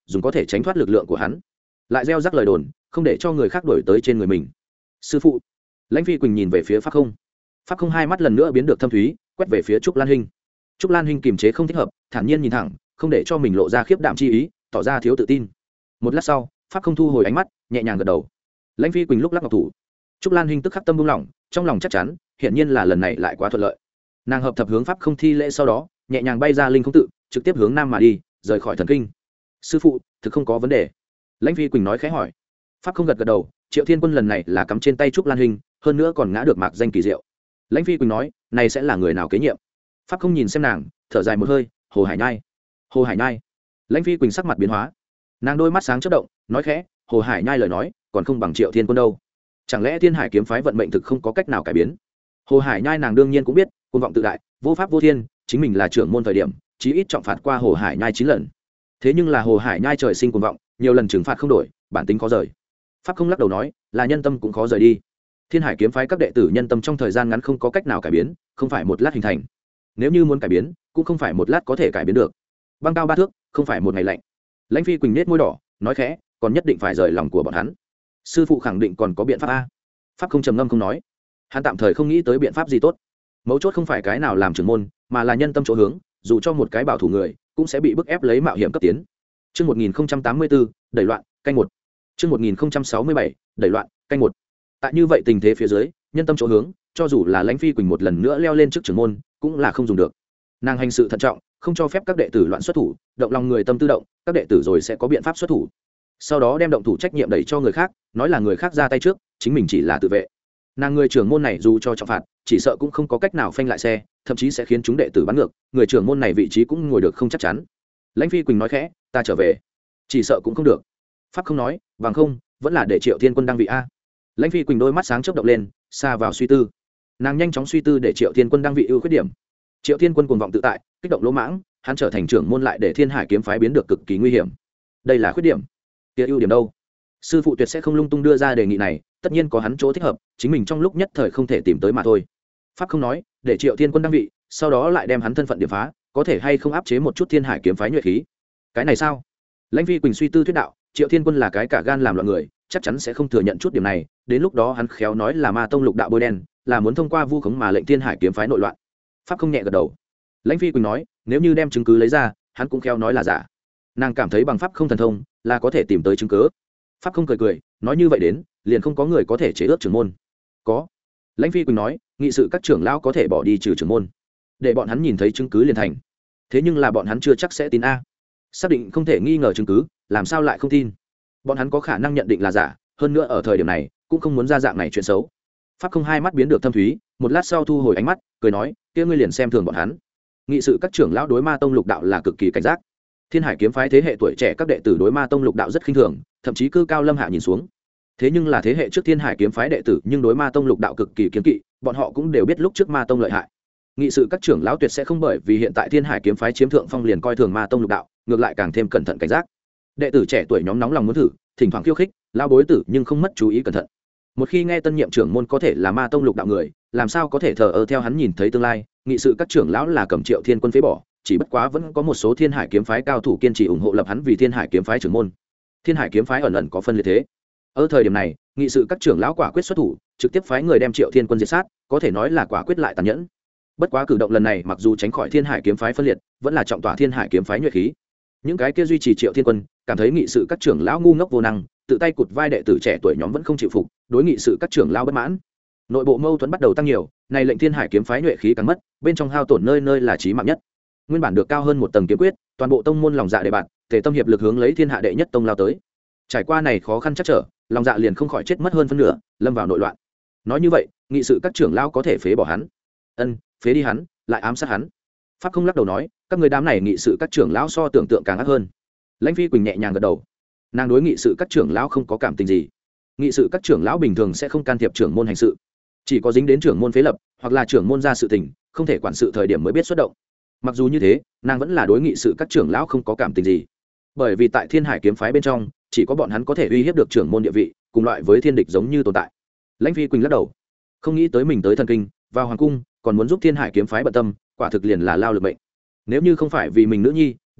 dùng có thể tránh thoát lực lượng của hắn, lại gieo rắc lời đồn không để cho người khác đổi tới trên người mình. Sư phụ. Lãnh Phi Quỳnh nhìn về phía Pháp Không. Pháp Không hai mắt lần nữa biến được thâm thúy, quét về phía Trúc Lan Hinh. Trúc Lan Hinh kiềm chế không thích hợp, thản nhiên nhìn thẳng, không để cho mình lộ ra khiếp đảm chi ý, tỏ ra thiếu tự tin. Một lát sau, Pháp Không thu hồi ánh mắt, nhẹ nhàng gật đầu. Lãnh Phi Quỳnh lúc lắc ngọc thủ. Trúc Lan Hinh tức khắc tâm buông lỏng, trong lòng chắc chắn, hiện nhiên là lần này lại quá thuận lợi. Nàng hợp thập hướng Pháp Không thi lễ sau đó, nhẹ nhàng bay ra linh không tự, trực tiếp hướng nam mà đi, rời khỏi thần kinh. Sư phụ, thực không có vấn đề. Lãnh Phi Quỳnh nói khẽ hỏi. Pháp Không gật gật đầu, Triệu Thiên Quân lần này là cắm trên tay Trúc Lan Hinh, hơn nữa còn ngã được mạc danh kỳ diệu. Lãnh Phi Quỳnh nói, này sẽ là người nào kế nhiệm? Pháp Không nhìn xem nàng, thở dài một hơi, Hồ Hải Nhai. Hồ Hải Nhai. Lãnh Phi Quỳnh sắc mặt biến hóa, nàng đôi mắt sáng chớp động, nói khẽ, Hồ Hải Nhai lời nói còn không bằng Triệu Thiên Quân đâu. Chẳng lẽ Thiên Hải kiếm phái vận mệnh thực không có cách nào cải biến? Hồ Hải Nhai nàng đương nhiên cũng biết, cuồng vọng tự đại, vô pháp vô thiên, chính mình là trưởng môn thời điểm, chí ít trọng phạt qua Hồ Hải Nhai chín lần. Thế nhưng là Hồ Hải Nhai trời sinh cuồng vọng, nhiều lần trừng phạt không đổi, bản tính khó rời. Pháp Không lắc đầu nói, là nhân tâm cũng khó rời đi. Thiên Hải kiếm phái các đệ tử nhân tâm trong thời gian ngắn không có cách nào cải biến, không phải một lát hình thành. Nếu như muốn cải biến, cũng không phải một lát có thể cải biến được. Băng cao ba thước, không phải một ngày lạnh. Lãnh Phi Quỳnh nết môi đỏ, nói khẽ, còn nhất định phải rời lòng của bọn hắn. Sư phụ khẳng định còn có biện pháp a. Pháp Không trầm ngâm không nói, hắn tạm thời không nghĩ tới biện pháp gì tốt. Mấu chốt không phải cái nào làm trưởng môn, mà là nhân tâm chỗ hướng, dù cho một cái bảo thủ người, cũng sẽ bị bức ép lấy mạo hiểm cấp tiến. Chương một nghìn tám mươi tư, đẩy loạn, canh một. Chương một nghìn sáu mươi bảy, đẩy loạn, canh một. Tại như vậy tình thế phía dưới, nhân tâm chỗ hướng, cho dù là Lãnh Phi Quỳnh một lần nữa leo lên trước trưởng môn, cũng là không dùng được. Nàng hành sự thận trọng, không cho phép các đệ tử loạn xuất thủ, động lòng người tâm tư động, các đệ tử rồi sẽ có biện pháp xuất thủ. Sau đó đem động thủ trách nhiệm đẩy cho người khác, nói là người khác ra tay trước, chính mình chỉ là tự vệ. Nàng người trưởng môn này dù cho trọng phạt, chỉ sợ cũng không có cách nào phanh lại xe, thậm chí sẽ khiến chúng đệ tử bắn ngược, người trưởng môn này vị trí cũng ngồi được không chắc chắn. Lãnh Phi Quỳnh nói khẽ, ta trở về, chỉ sợ cũng không được. Pháp Không nói, bằng không, vẫn là để Triệu Thiên Quân đăng vị a. Lãnh Phi Quỳnh đôi mắt sáng chớp động lên, xa vào suy tư. Nàng nhanh chóng suy tư để Triệu Thiên Quân đăng vị ưu khuyết điểm. Triệu Thiên Quân cuồng vọng tự tại, kích động lỗ mãng, hắn trở thành trưởng môn lại để Thiên Hải kiếm phái biến được cực kỳ nguy hiểm. Đây là khuyết điểm. Kia ưu điểm đâu? Sư phụ tuyệt sẽ không lung tung đưa ra đề nghị này, tất nhiên có hắn chỗ thích hợp, chính mình trong lúc nhất thời không thể tìm tới mà thôi. Pháp Không nói, để Triệu Thiên Quân đăng vị, sau đó lại đem hắn thân phận điểm phá, có thể hay không áp chế một chút Thiên Hải kiếm phái nhuệ khí. Cái này sao? Lãnh Phi Quỳnh suy tư thuyết đạo, Triệu Thiên Quân là cái cả gan làm loạn người, chắc chắn sẽ không thừa nhận chút điểm này, đến lúc đó hắn khéo nói là Ma tông lục đạo bôi đen, là muốn thông qua vu khống mà lệnh Thiên Hải kiếm phái nội loạn. Pháp Không nhẹ gật đầu. Lãnh Phi Quỳnh nói, nếu như đem chứng cứ lấy ra, hắn cũng khéo nói là giả. Nàng cảm thấy bằng pháp không thần thông, là có thể tìm tới chứng cứ. Pháp Không cười cười, nói như vậy đến, liền không có người có thể chế ước trưởng môn. Có. Lãnh Phi Quỳnh nói, nghị sự các trưởng lão có thể bỏ đi trừ trưởng môn, để bọn hắn nhìn thấy chứng cứ liền thành. Thế nhưng là bọn hắn chưa chắc sẽ tin a. Xác định không thể nghi ngờ chứng cứ, làm sao lại không tin? Bọn hắn có khả năng nhận định là giả, hơn nữa ở thời điểm này cũng không muốn ra dạng này chuyện xấu. Pháp Không hai mắt biến được thâm thúy, một lát sau thu hồi ánh mắt, cười nói, kia ngươi liền xem thường bọn hắn. Nghị sự các trưởng lão đối Ma tông lục đạo là cực kỳ cảnh giác. Thiên Hải kiếm phái thế hệ tuổi trẻ các đệ tử đối Ma tông lục đạo rất khinh thường, thậm chí cư cao lâm hạ nhìn xuống. Thế nhưng là thế hệ trước Thiên Hải kiếm phái đệ tử nhưng đối Ma tông lục đạo cực kỳ kiêng kỵ, bọn họ cũng đều biết lúc trước Ma tông lợi hại. Nghị sự các trưởng lão tuyệt sẽ không bởi vì hiện tại Thiên Hải kiếm phái chiếm thượng phong liền coi thường Ma tông lục đạo, ngược lại càng thêm cẩn thận cảnh giác. Đệ tử trẻ tuổi nhóm nóng lòng muốn thử, thỉnh thoảng khiêu khích, lao bối tử nhưng không mất chú ý cẩn thận. Một khi nghe tân nhiệm trưởng môn có thể là Ma tông lục đạo người, làm sao có thể thờ ơ theo hắn nhìn thấy tương lai. Nghị sự các trưởng lão là cầm Triệu Thiên Quân phế bỏ, chỉ bất quá vẫn có một số Thiên Hải kiếm phái cao thủ kiên trì ủng hộ lập hắn vì Thiên Hải kiếm phái trưởng môn. Thiên Hải kiếm phái ẩn ẩn có phân liệt thế. Ở thời điểm này, nghị sự các trưởng lão quả quyết xuất thủ, trực tiếp phái người đem Triệu Thiên Quân diệt sát, có thể nói là quả quyết lại tàn nhẫn. Bất quá cử động lần này mặc dù tránh khỏi Thiên Hải kiếm phái phân liệt, vẫn là trọng tỏa Thiên Hải kiếm phái nhuệ khí. Những cái kia duy trì Triệu Thiên Quân, cảm thấy nghị sự các trưởng lão ngu ngốc vô năng, tự tay cụt vai đệ tử trẻ tuổi nhóm vẫn không chịu phục, đối nghị sự các trưởng lão bất mãn. Nội bộ mâu thuẫn bắt đầu tăng nhiều, này lệnh Thiên Hải kiếm phái nhuệ khí càng mất, bên trong hao tổn nơi nơi là chí mạng nhất. Nguyên bản được cao hơn một tầng kiếm quyết, toàn bộ tông môn lòng dạ đề bạt, tề tâm hiệp lực hướng lấy Thiên Hạ đệ nhất tông lao tới. Trải qua này khó khăn chắc trở, lòng dạ liền không khỏi chết mất hơn phân nửa, lâm vào nội loạn. Nói như vậy, nghị sự các trưởng lão có thể phế bỏ hắn. Ân, phế đi hắn, lại ám sát hắn. Pháp Không lắc đầu nói, các người đám này nghị sự các trưởng lão so tưởng tượng càng ác hơn. Lãnh Phi Quỳnh nhẹ nhàng gật đầu. Nàng đối nghị sự các trưởng lão không có cảm tình gì. Nghị sự các trưởng lão bình thường sẽ không can thiệp trưởng môn hành sự, chỉ có dính đến trưởng môn phế lập hoặc là trưởng môn ra sự tình, không thể quản sự thời điểm mới biết xuất động. Mặc dù như thế, nàng vẫn là đối nghị sự các trưởng lão không có cảm tình gì, bởi vì tại Thiên Hải kiếm phái bên trong, chỉ có bọn hắn có thể uy hiếp được trưởng môn địa vị, cùng loại với thiên địch giống như tồn tại. Lãnh Phi Quỳnh lắc đầu, không nghĩ tới mình tới thần kinh, vào hoàng cung, còn muốn giúp Thiên Hải kiếm phái bận tâm, quả thực liền là lao lực bệnh. Nếu như không phải vì mình nữ nhi,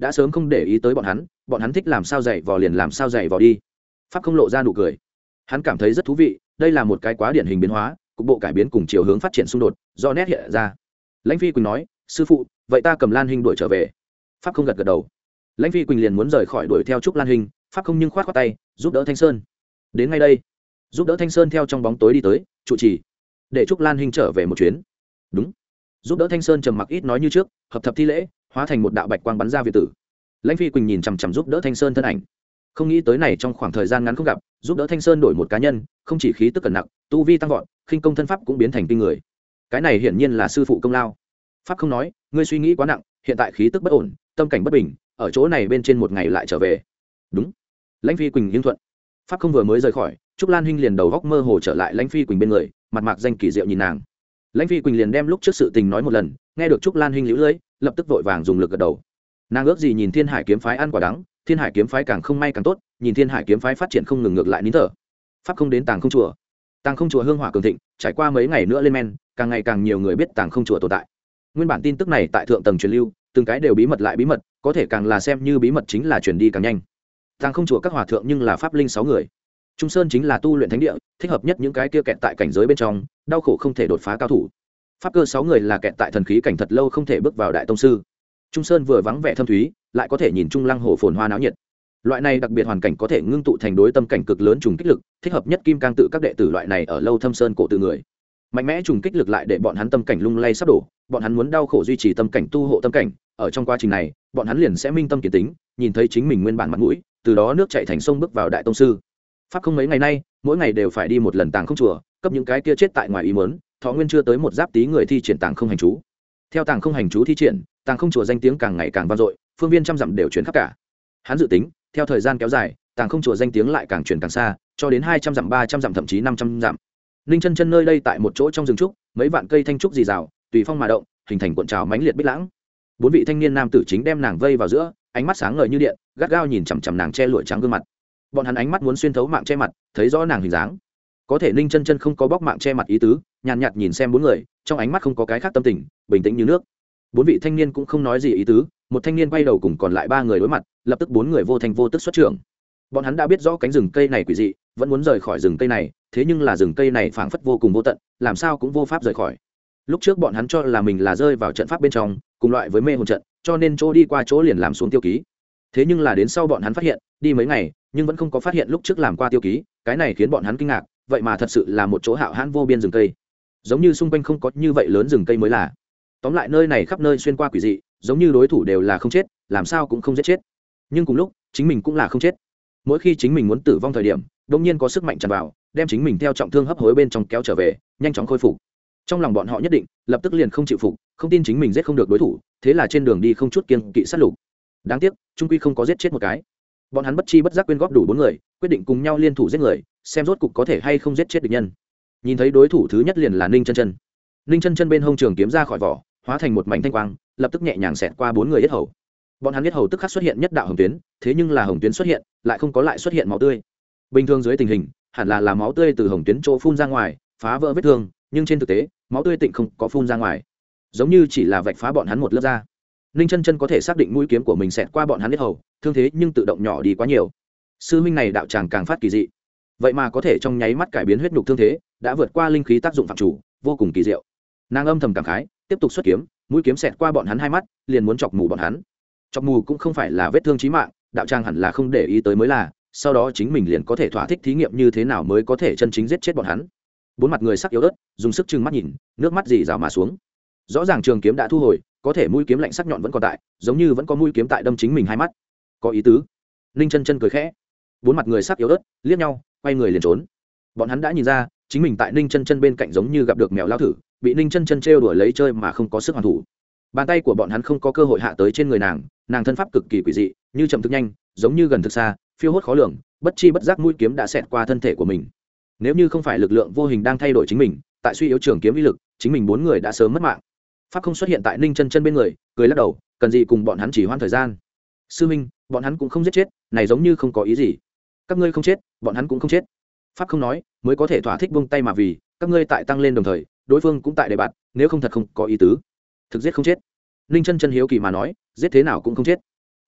đã sớm không để ý tới bọn hắn, bọn hắn thích làm sao dạy vò liền làm sao dạy vò đi. Pháp không lộ ra nụ cười, hắn cảm thấy rất thú vị, đây là một cái quá điển hình biến hóa, cục bộ cải biến cùng chiều hướng phát triển xung đột do nét hiện ra. Lãnh Phi Quỳnh nói, sư phụ, vậy ta cầm Lan Hinh đuổi trở về. Pháp không gật gật đầu. Lãnh Phi Quỳnh liền muốn rời khỏi đuổi theo Trúc Lan Hinh, Pháp không nhưng khoát khoát tay giúp đỡ Thanh Sơn. Đến ngay đây, giúp đỡ Thanh Sơn theo trong bóng tối đi tới trụ trì, để Trúc Lan Hinh trở về một chuyến. Đúng. Giúp đỡ Thanh Sơn trầm mặc ít nói như trước, hợp thập thi lễ, hóa thành một đạo bạch quang bắn ra việt tử. Lãnh Phi Quỳnh nhìn chằm chằm giúp đỡ Thanh Sơn thân ảnh, không nghĩ tới này trong khoảng thời gian ngắn không gặp, giúp đỡ Thanh Sơn đổi một cá nhân, không chỉ khí tức cẩn nặng, tu vi tăng vọt, khinh công thân pháp cũng biến thành kinh người. Cái này hiển nhiên là sư phụ công lao. Pháp không nói, ngươi suy nghĩ quá nặng, hiện tại khí tức bất ổn, tâm cảnh bất bình, ở chỗ này bên trên một ngày lại trở về. Đúng. Lãnh Phi Quỳnh nghiêng thuận. Pháp không vừa mới rời khỏi, Trúc Lan Hinh liền đầu góc mơ hồ trở lại Lãnh Phi Quỳnh bên người, mặt mạc danh kỳ diệu nhìn nàng. Lãnh Phi Quỳnh liền đem lúc trước sự tình nói một lần, nghe được Trúc Lan Hinh liễu lưỡi, lập tức vội vàng dùng lực gật đầu. Nàng ước gì nhìn Thiên Hải kiếm phái ăn quả đắng, Thiên Hải kiếm phái càng không may càng tốt, nhìn Thiên Hải kiếm phái phát triển không ngừng ngược lại nín thở. Pháp không đến Tàng Không chùa. Tàng Không chùa hương hỏa cường thịnh, trải qua mấy ngày nữa lên men, càng ngày càng nhiều người biết Tàng Không chùa tồn tại. Nguyên bản tin tức này tại thượng tầng truyền lưu, từng cái đều bí mật lại bí mật, có thể càng là xem như bí mật chính là truyền đi càng nhanh. Tàng Không chùa các hòa thượng nhưng là pháp linh sáu người. Trung Sơn chính là tu luyện thánh địa, thích hợp nhất những cái kia kẹt tại cảnh giới bên trong, đau khổ không thể đột phá cao thủ. Pháp cơ sáu người là kẹt tại thần khí cảnh thật lâu không thể bước vào đại tông sư. Trung Sơn vừa vắng vẻ thâm thúy, lại có thể nhìn trung lăng hồ phồn hoa náo nhiệt. Loại này đặc biệt hoàn cảnh có thể ngưng tụ thành đối tâm cảnh cực lớn trùng kích lực, thích hợp nhất kim cang tự các đệ tử loại này ở lâu thâm sơn cổ tự người. Mạnh mẽ trùng kích lực lại để bọn hắn tâm cảnh lung lay sắp đổ, bọn hắn muốn đau khổ duy trì tâm cảnh tu hộ tâm cảnh, ở trong quá trình này, bọn hắn liền sẽ minh tâm kiến tính, nhìn thấy chính mình nguyên bản mặt mũi, từ đó nước chảy thành sông bước vào đại tông sư. Pháp không mấy ngày nay, mỗi ngày đều phải đi một lần Tàng Không chùa, cấp những cái kia chết tại ngoài ý muốn, thọ nguyên chưa tới một giáp tí người thi triển Tàng Không hành chú. Theo Tàng Không hành chú thi triển, Tàng Không chùa danh tiếng càng ngày càng vang dội, phương viên trăm dặm đều truyền khắp cả. Hắn dự tính, theo thời gian kéo dài, Tàng Không chùa danh tiếng lại càng truyền càng xa, cho đến hai trăm dặm, ba trăm dặm thậm chí năm trăm dặm. Ninh Chân Chân nơi đây tại một chỗ trong rừng trúc, mấy vạn cây thanh trúc rì rào, tùy phong mà động, hình thành cuộn trào mãnh liệt bích lãng. Bốn vị thanh niên nam tử chính đem nàng vây vào giữa, ánh mắt sáng ngời như điện, gắt gao nhìn chằm chằm nàng che lụa trắng gương mặt. Bọn hắn ánh mắt muốn xuyên thấu mạng che mặt, thấy rõ nàng hình dáng. Có thể Ninh Chân Chân không có bóc mạng che mặt ý tứ, nhàn nhạt nhìn xem bốn người, trong ánh mắt không có cái khác tâm tình, bình tĩnh như nước. Bốn vị thanh niên cũng không nói gì ý tứ, một thanh niên quay đầu cùng còn lại ba người đối mặt, lập tức bốn người vô thanh vô tức xuất trưởng. Bọn hắn đã biết rõ cánh rừng cây này quỷ dị, vẫn muốn rời khỏi rừng cây này, thế nhưng là rừng cây này phảng phất vô cùng vô tận, làm sao cũng vô pháp rời khỏi. Lúc trước bọn hắn cho là mình là rơi vào trận pháp bên trong, cùng loại với mê hồn trận, cho nên chỗ đi qua chỗ liền làm xuống tiêu ký. Thế nhưng là đến sau bọn hắn phát hiện, đi mấy ngày, nhưng vẫn không có phát hiện lúc trước làm qua tiêu ký, cái này khiến bọn hắn kinh ngạc, vậy mà thật sự là một chỗ hạo hãn vô biên rừng cây. Giống như xung quanh không có như vậy lớn rừng cây mới là. Tóm lại nơi này khắp nơi xuyên qua quỷ dị, giống như đối thủ đều là không chết, làm sao cũng không giết chết. Nhưng cùng lúc, chính mình cũng là không chết. Mỗi khi chính mình muốn tử vong thời điểm, đột nhiên có sức mạnh tràn vào, đem chính mình theo trọng thương hấp hối bên trong kéo trở về, nhanh chóng khôi phục. Trong lòng bọn họ nhất định, lập tức liền không chịu phục, không tin chính mình giết không được đối thủ, thế là trên đường đi không chút kiêng kỵ sát lục. Đáng tiếc, trung quy không có giết chết một cái. Bọn hắn bất chi bất giác quyên góp đủ bốn người, quyết định cùng nhau liên thủ giết người, xem rốt cục có thể hay không giết chết địch nhân. Nhìn thấy đối thủ thứ nhất liền là Ninh Chân Chân. Ninh Chân Chân bên hông trường kiếm ra khỏi vỏ, hóa thành một mảnh thanh quang, lập tức nhẹ nhàng xẹt qua bốn người yết hầu. Bọn hắn yết hầu tức khắc xuất hiện nhất đạo hồng tuyến, thế nhưng là hồng tuyến xuất hiện, lại không có lại xuất hiện máu tươi. Bình thường dưới tình hình, hẳn là là máu tươi từ hồng tuyến chỗ phun ra ngoài, phá vỡ vết thương, nhưng trên thực tế, máu tươi tịnh không có phun ra ngoài, giống như chỉ là vạch phá bọn hắn một lớp da. Ninh Chân Chân có thể xác định mũi kiếm của mình xẹt qua bọn hắn yết hầu, thương thế nhưng tự động nhỏ đi quá nhiều. Sư huynh này đạo tràng càng phát kỳ dị, vậy mà có thể trong nháy mắt cải biến huyết nhục thương thế, đã vượt qua linh khí tác dụng phạm chủ, vô cùng kỳ diệu. Nàng âm thầm cảm khái, tiếp tục xuất kiếm, mũi kiếm xẹt qua bọn hắn hai mắt, liền muốn chọc mù bọn hắn. Chọc mù cũng không phải là vết thương chí mạng, đạo tràng hẳn là không để ý tới mới là, sau đó chính mình liền có thể thỏa thích thí nghiệm như thế nào mới có thể chân chính giết chết bọn hắn. Bốn mặt người sắc yếu ớt, dùng sức trừng mắt nhìn, nước mắt rỉ rào mà xuống. Rõ ràng trường kiếm đã thu hồi, có thể mũi kiếm lạnh sắc nhọn vẫn còn tại, giống như vẫn có mũi kiếm tại đâm chính mình hai mắt. Có ý tứ. Ninh Chân Chân cười khẽ. Bốn mặt người sắc yếu ớt liếc nhau, quay người liền trốn. Bọn hắn đã nhìn ra, chính mình tại Ninh Chân Chân bên cạnh giống như gặp được mèo lao thử, bị Ninh Chân Chân trêu đùa lấy chơi mà không có sức hoàn thủ. Bàn tay của bọn hắn không có cơ hội hạ tới trên người nàng, nàng thân pháp cực kỳ quỷ dị, như chậm thực nhanh, giống như gần thực xa, phiêu hốt khó lường, bất chi bất giác mũi kiếm đã xẹt qua thân thể của mình. Nếu như không phải lực lượng vô hình đang thay đổi chính mình, tại suy yếu trường kiếm uy lực, chính mình bốn người đã sớm mất mạng. Pháp không xuất hiện tại Ninh Chân Chân bên người, cười lắc đầu, cần gì cùng bọn hắn chỉ hoãn thời gian. Sư minh, bọn hắn cũng không giết chết, này giống như không có ý gì. Các ngươi không chết, bọn hắn cũng không chết. Pháp không nói, mới có thể thỏa thích buông tay mà vì, các ngươi tại tăng lên đồng thời, đối phương cũng tại đề bạt, nếu không thật không có ý tứ. Thực giết không chết. Ninh Chân Chân hiếu kỳ mà nói, giết thế nào cũng không chết.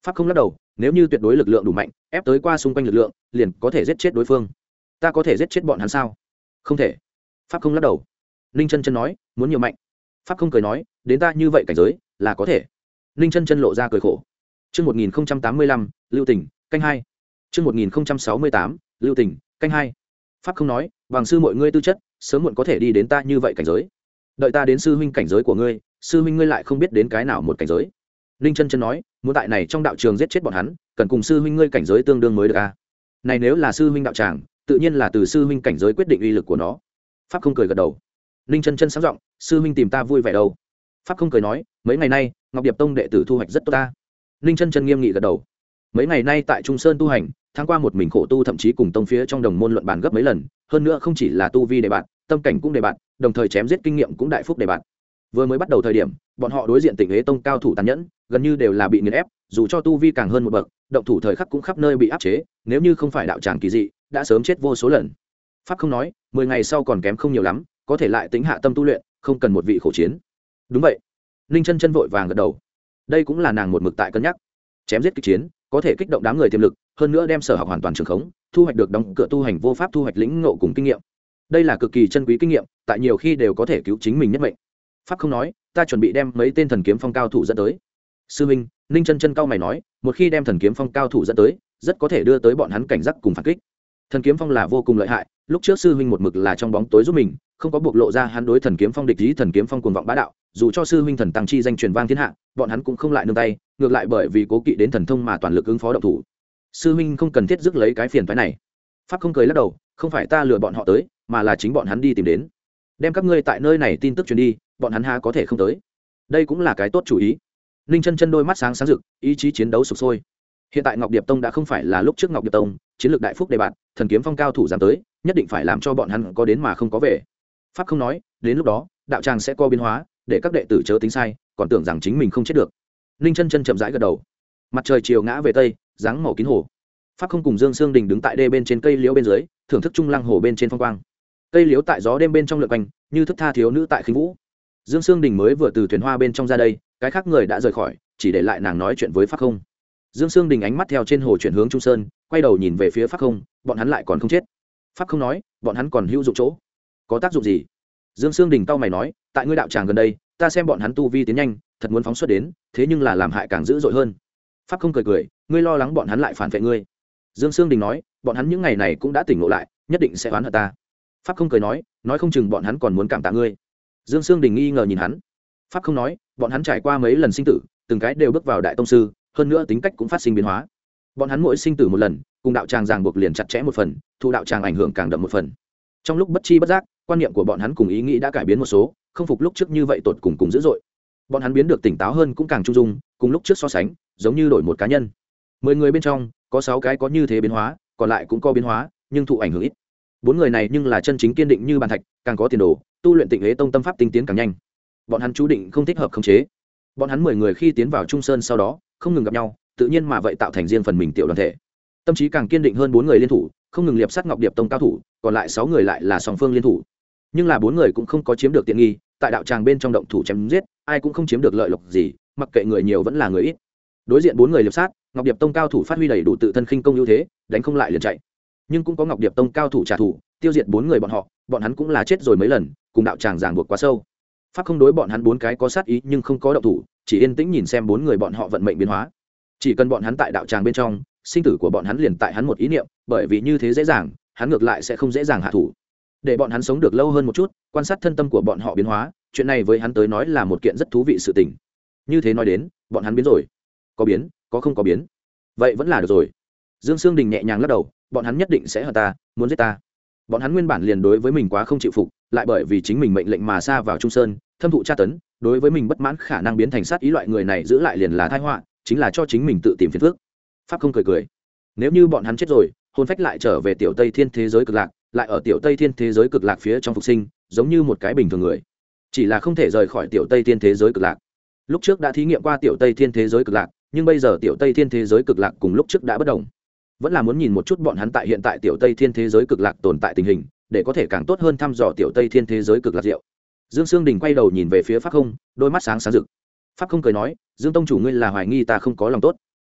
pháp không lắc đầu, nếu như tuyệt đối lực lượng đủ mạnh ép tới qua xung quanh lực lượng liền có thể giết chết đối phương. Ta có thể giết chết bọn hắn sao? Không thể. Pháp không lắc đầu. Ninh chân chân nói, muốn nhiều mạnh? Pháp không cười nói, đến ta như vậy cảnh giới là có thể. Ninh chân chân lộ ra cười khổ. Chương một nghìn tám mươi lăm, lưu tình, canh hai. Chương một nghìn sáu mươi tám, lưu tình, canh hai. Pháp không nói, bằng sư mọi ngươi tư chất sớm muộn có thể đi đến ta như vậy cảnh giới. Đợi ta đến sư huynh cảnh giới của ngươi, sư huynh ngươi lại không biết đến cái nào một cảnh giới. Ninh chân chân nói, muốn tại này trong đạo trường giết chết bọn hắn cần cùng sư huynh ngươi cảnh giới tương đương mới được a à? Này nếu là sư huynh đạo tràng tự nhiên là từ sư huynh cảnh giới quyết định uy lực của nó. Pháp không cười gật đầu. Ninh chân chân sáng giọng, sư huynh tìm ta vui vẻ đâu? Pháp không cười nói, mấy ngày nay Ngọc Điệp Tông đệ tử thu hoạch rất tốt ta. Ninh chân chân nghiêm nghị gật đầu. Mấy ngày nay tại Trung Sơn tu hành, tháng qua một mình khổ tu, thậm chí cùng tông phía trong đồng môn luận bàn gấp mấy lần, hơn nữa không chỉ là tu vi đề bạt, tâm cảnh cũng đề bạt, đồng thời chém giết kinh nghiệm cũng đại phúc đề bạt. Vừa mới bắt đầu thời điểm, bọn họ đối diện Tịnh Hế Tông cao thủ tàn nhẫn, gần như đều là bị nghiền ép, dù cho tu vi càng hơn một bậc, động thủ thời khắc cũng khắp nơi bị áp chế, nếu như không phải đạo tràng kỳ dị, đã sớm chết vô số lần. Pháp không nói, mười ngày sau còn kém không nhiều lắm, có thể lại tính hạ tâm tu luyện, không cần một vị khổ chiến. Đúng vậy. Ninh chân chân vội vàng gật đầu. Đây cũng là nàng một mực tại cân nhắc. Chém giết kích chiến, có thể kích động đám người tiềm lực, hơn nữa đem sở học hoàn toàn trường khống, thu hoạch được đóng cửa tu hành vô pháp thu hoạch lĩnh ngộ cùng kinh nghiệm. Đây là cực kỳ chân quý kinh nghiệm, tại nhiều khi đều có thể cứu chính mình nhất mệnh. Pháp không nói, ta chuẩn bị đem mấy tên thần kiếm phong cao thủ dẫn tới. Sư huynh, Ninh chân chân cao mày nói, một khi đem thần kiếm phong cao thủ dẫn tới, rất có thể đưa tới bọn hắn cảnh giác cùng phản kích. Thần kiếm phong là vô cùng lợi hại, lúc trước sư huynh một mực là trong bóng tối giúp mình, không có bộc lộ ra hắn đối thần kiếm phong địch ý. Thần kiếm phong cuồng vọng bá đạo, dù cho sư huynh thần tăng chi danh truyền vang thiên hạ, bọn hắn cũng không lại nương tay, ngược lại bởi vì cố kỵ đến thần thông mà toàn lực ứng phó động thủ. Sư huynh không cần thiết rước lấy cái phiền phái này. Pháp không cười lắc đầu, không phải ta lừa bọn họ tới, mà là chính bọn hắn đi tìm đến. Đem các ngươi tại nơi này tin tức truyền đi, bọn hắn há có thể không tới. Đây cũng là cái tốt chủ ý. Ninh chân chân đôi mắt sáng sáng rực, ý chí chiến đấu sục sôi. Hiện tại Ngọc Điệp Tông đã không phải là lúc trước Ngọc Điệp Tông, chiến lược đại phúc đề bạt, thần kiếm phong cao thủ dám tới, nhất định phải làm cho bọn hắn có đến mà không có về. Pháp không nói, đến lúc đó đạo tràng sẽ có biến hóa, để các đệ tử chớ tính sai, còn tưởng rằng chính mình không chết được. Ninh chân chân chậm rãi gật đầu. Mặt trời chiều ngã về tây, dáng màu kín hồ. Pháp không cùng Dương Sương Đình đứng tại đê bên trên cây liễu bên dưới, thưởng thức trung lăng hồ bên trên phong quang. Cây liễu tại gió đêm bên trong lượn quanh, như thức tha thiếu nữ tại khinh vũ. Dương Sương Đình mới vừa từ thuyền hoa bên trong ra đây, cái khác người đã rời khỏi, chỉ để lại nàng nói chuyện với Pháp không. Dương Sương Đình ánh mắt theo trên hồ chuyển hướng Trung Sơn, quay đầu nhìn về phía Pháp không, bọn hắn lại còn không chết. Pháp không nói, bọn hắn còn hữu dụng chỗ. Có tác dụng gì? Dương Sương Đình cau mày nói, tại ngươi đạo tràng gần đây, ta xem bọn hắn tu vi tiến nhanh, thật muốn phóng xuất đến, thế nhưng là làm hại càng dữ dội hơn. Pháp không cười cười, ngươi lo lắng bọn hắn lại phản vệ ngươi. Dương Sương Đình nói, bọn hắn những ngày này cũng đã tỉnh ngộ lại, nhất định sẽ oán hận ta. Pháp không cười nói, nói không chừng bọn hắn còn muốn cảm tạ ngươi. Dương Sương Đình nghi ngờ nhìn hắn. Pháp không nói, bọn hắn trải qua mấy lần sinh tử, từng cái đều bước vào đại tông sư, hơn nữa tính cách cũng phát sinh biến hóa. Bọn hắn mỗi sinh tử một lần, cùng đạo tràng ràng buộc liền chặt chẽ một phần, thu đạo tràng ảnh hưởng càng đậm một phần. Trong lúc bất chi bất giác, quan niệm của bọn hắn cùng ý nghĩ đã cải biến một số, không phục lúc trước như vậy tột cùng cùng dữ dội. Bọn hắn biến được tỉnh táo hơn cũng càng trung dung, cùng lúc trước so sánh, giống như đổi một cá nhân. Mười người bên trong, có sáu cái có như thế biến hóa, còn lại cũng có biến hóa, nhưng thụ ảnh hưởng ít. Bốn người này nhưng là chân chính kiên định như bàn thạch, càng có tiền đồ, tu luyện Tịnh Hế Tông tâm pháp tinh tiến càng nhanh. Bọn hắn chú định không thích hợp khống chế. Bọn hắn mười người khi tiến vào Trung Sơn sau đó, không ngừng gặp nhau, tự nhiên mà vậy tạo thành riêng phần mình tiểu đoàn thể. Tâm trí càng kiên định hơn bốn người liên thủ, không ngừng liệp sát Ngọc Điệp Tông cao thủ, còn lại sáu người lại là song phương liên thủ. Nhưng là bốn người cũng không có chiếm được tiện nghi, tại đạo tràng bên trong động thủ chém giết, ai cũng không chiếm được lợi lộc gì, mặc kệ người nhiều vẫn là người ít. Đối diện bốn người liệp sát, Ngọc Điệp Tông cao thủ phát huy đầy đủ tự thân khinh công ưu thế, đánh không lại liền chạy. Nhưng cũng có Ngọc Điệp Tông cao thủ trả thù, tiêu diệt bốn người bọn họ, bọn hắn cũng là chết rồi mấy lần, cùng đạo tràng ràng buộc quá sâu. Pháp không đối bọn hắn bốn cái có sát ý nhưng không có động thủ, chỉ yên tĩnh nhìn xem bốn người bọn họ vận mệnh biến hóa. Chỉ cần bọn hắn tại đạo tràng bên trong, sinh tử của bọn hắn liền tại hắn một ý niệm, bởi vì như thế dễ dàng, hắn ngược lại sẽ không dễ dàng hạ thủ. Để bọn hắn sống được lâu hơn một chút, quan sát thân tâm của bọn họ biến hóa, chuyện này với hắn tới nói là một kiện rất thú vị sự tình. Như thế nói đến, bọn hắn biến rồi. Có biến, có không có biến. Vậy vẫn là được rồi. Dương Sương Đình nhẹ nhàng lắc đầu, bọn hắn nhất định sẽ hận ta, muốn giết ta. Bọn hắn nguyên bản liền đối với mình quá không chịu phục, lại bởi vì chính mình mệnh lệnh mà xa vào Trung Sơn, thâm thụ tra tấn, đối với mình bất mãn khả năng biến thành sát ý, loại người này giữ lại liền là tai họa, chính là cho chính mình tự tìm phiền phức. Pháp không cười cười. Nếu như bọn hắn chết rồi, hồn phách lại trở về tiểu Tây Thiên thế giới cực lạc, lại ở tiểu Tây Thiên thế giới cực lạc phía trong phục sinh, giống như một cái bình thường người. Chỉ là không thể rời khỏi tiểu Tây Thiên thế giới cực lạc. Lúc trước đã thí nghiệm qua tiểu Tây Thiên thế giới cực lạc, nhưng bây giờ tiểu Tây Thiên thế giới cực lạc cùng lúc trước đã bất đồng. Vẫn là muốn nhìn một chút bọn hắn tại hiện tại tiểu Tây Thiên thế giới cực lạc tồn tại tình hình, để có thể càng tốt hơn thăm dò tiểu Tây Thiên thế giới cực lạc diệu. Dương Sương Đình quay đầu nhìn về phía Pháp Không, đôi mắt sáng sáng rực. Pháp Không cười nói, Dương tông chủ ngươi là hoài nghi ta không có lòng tốt.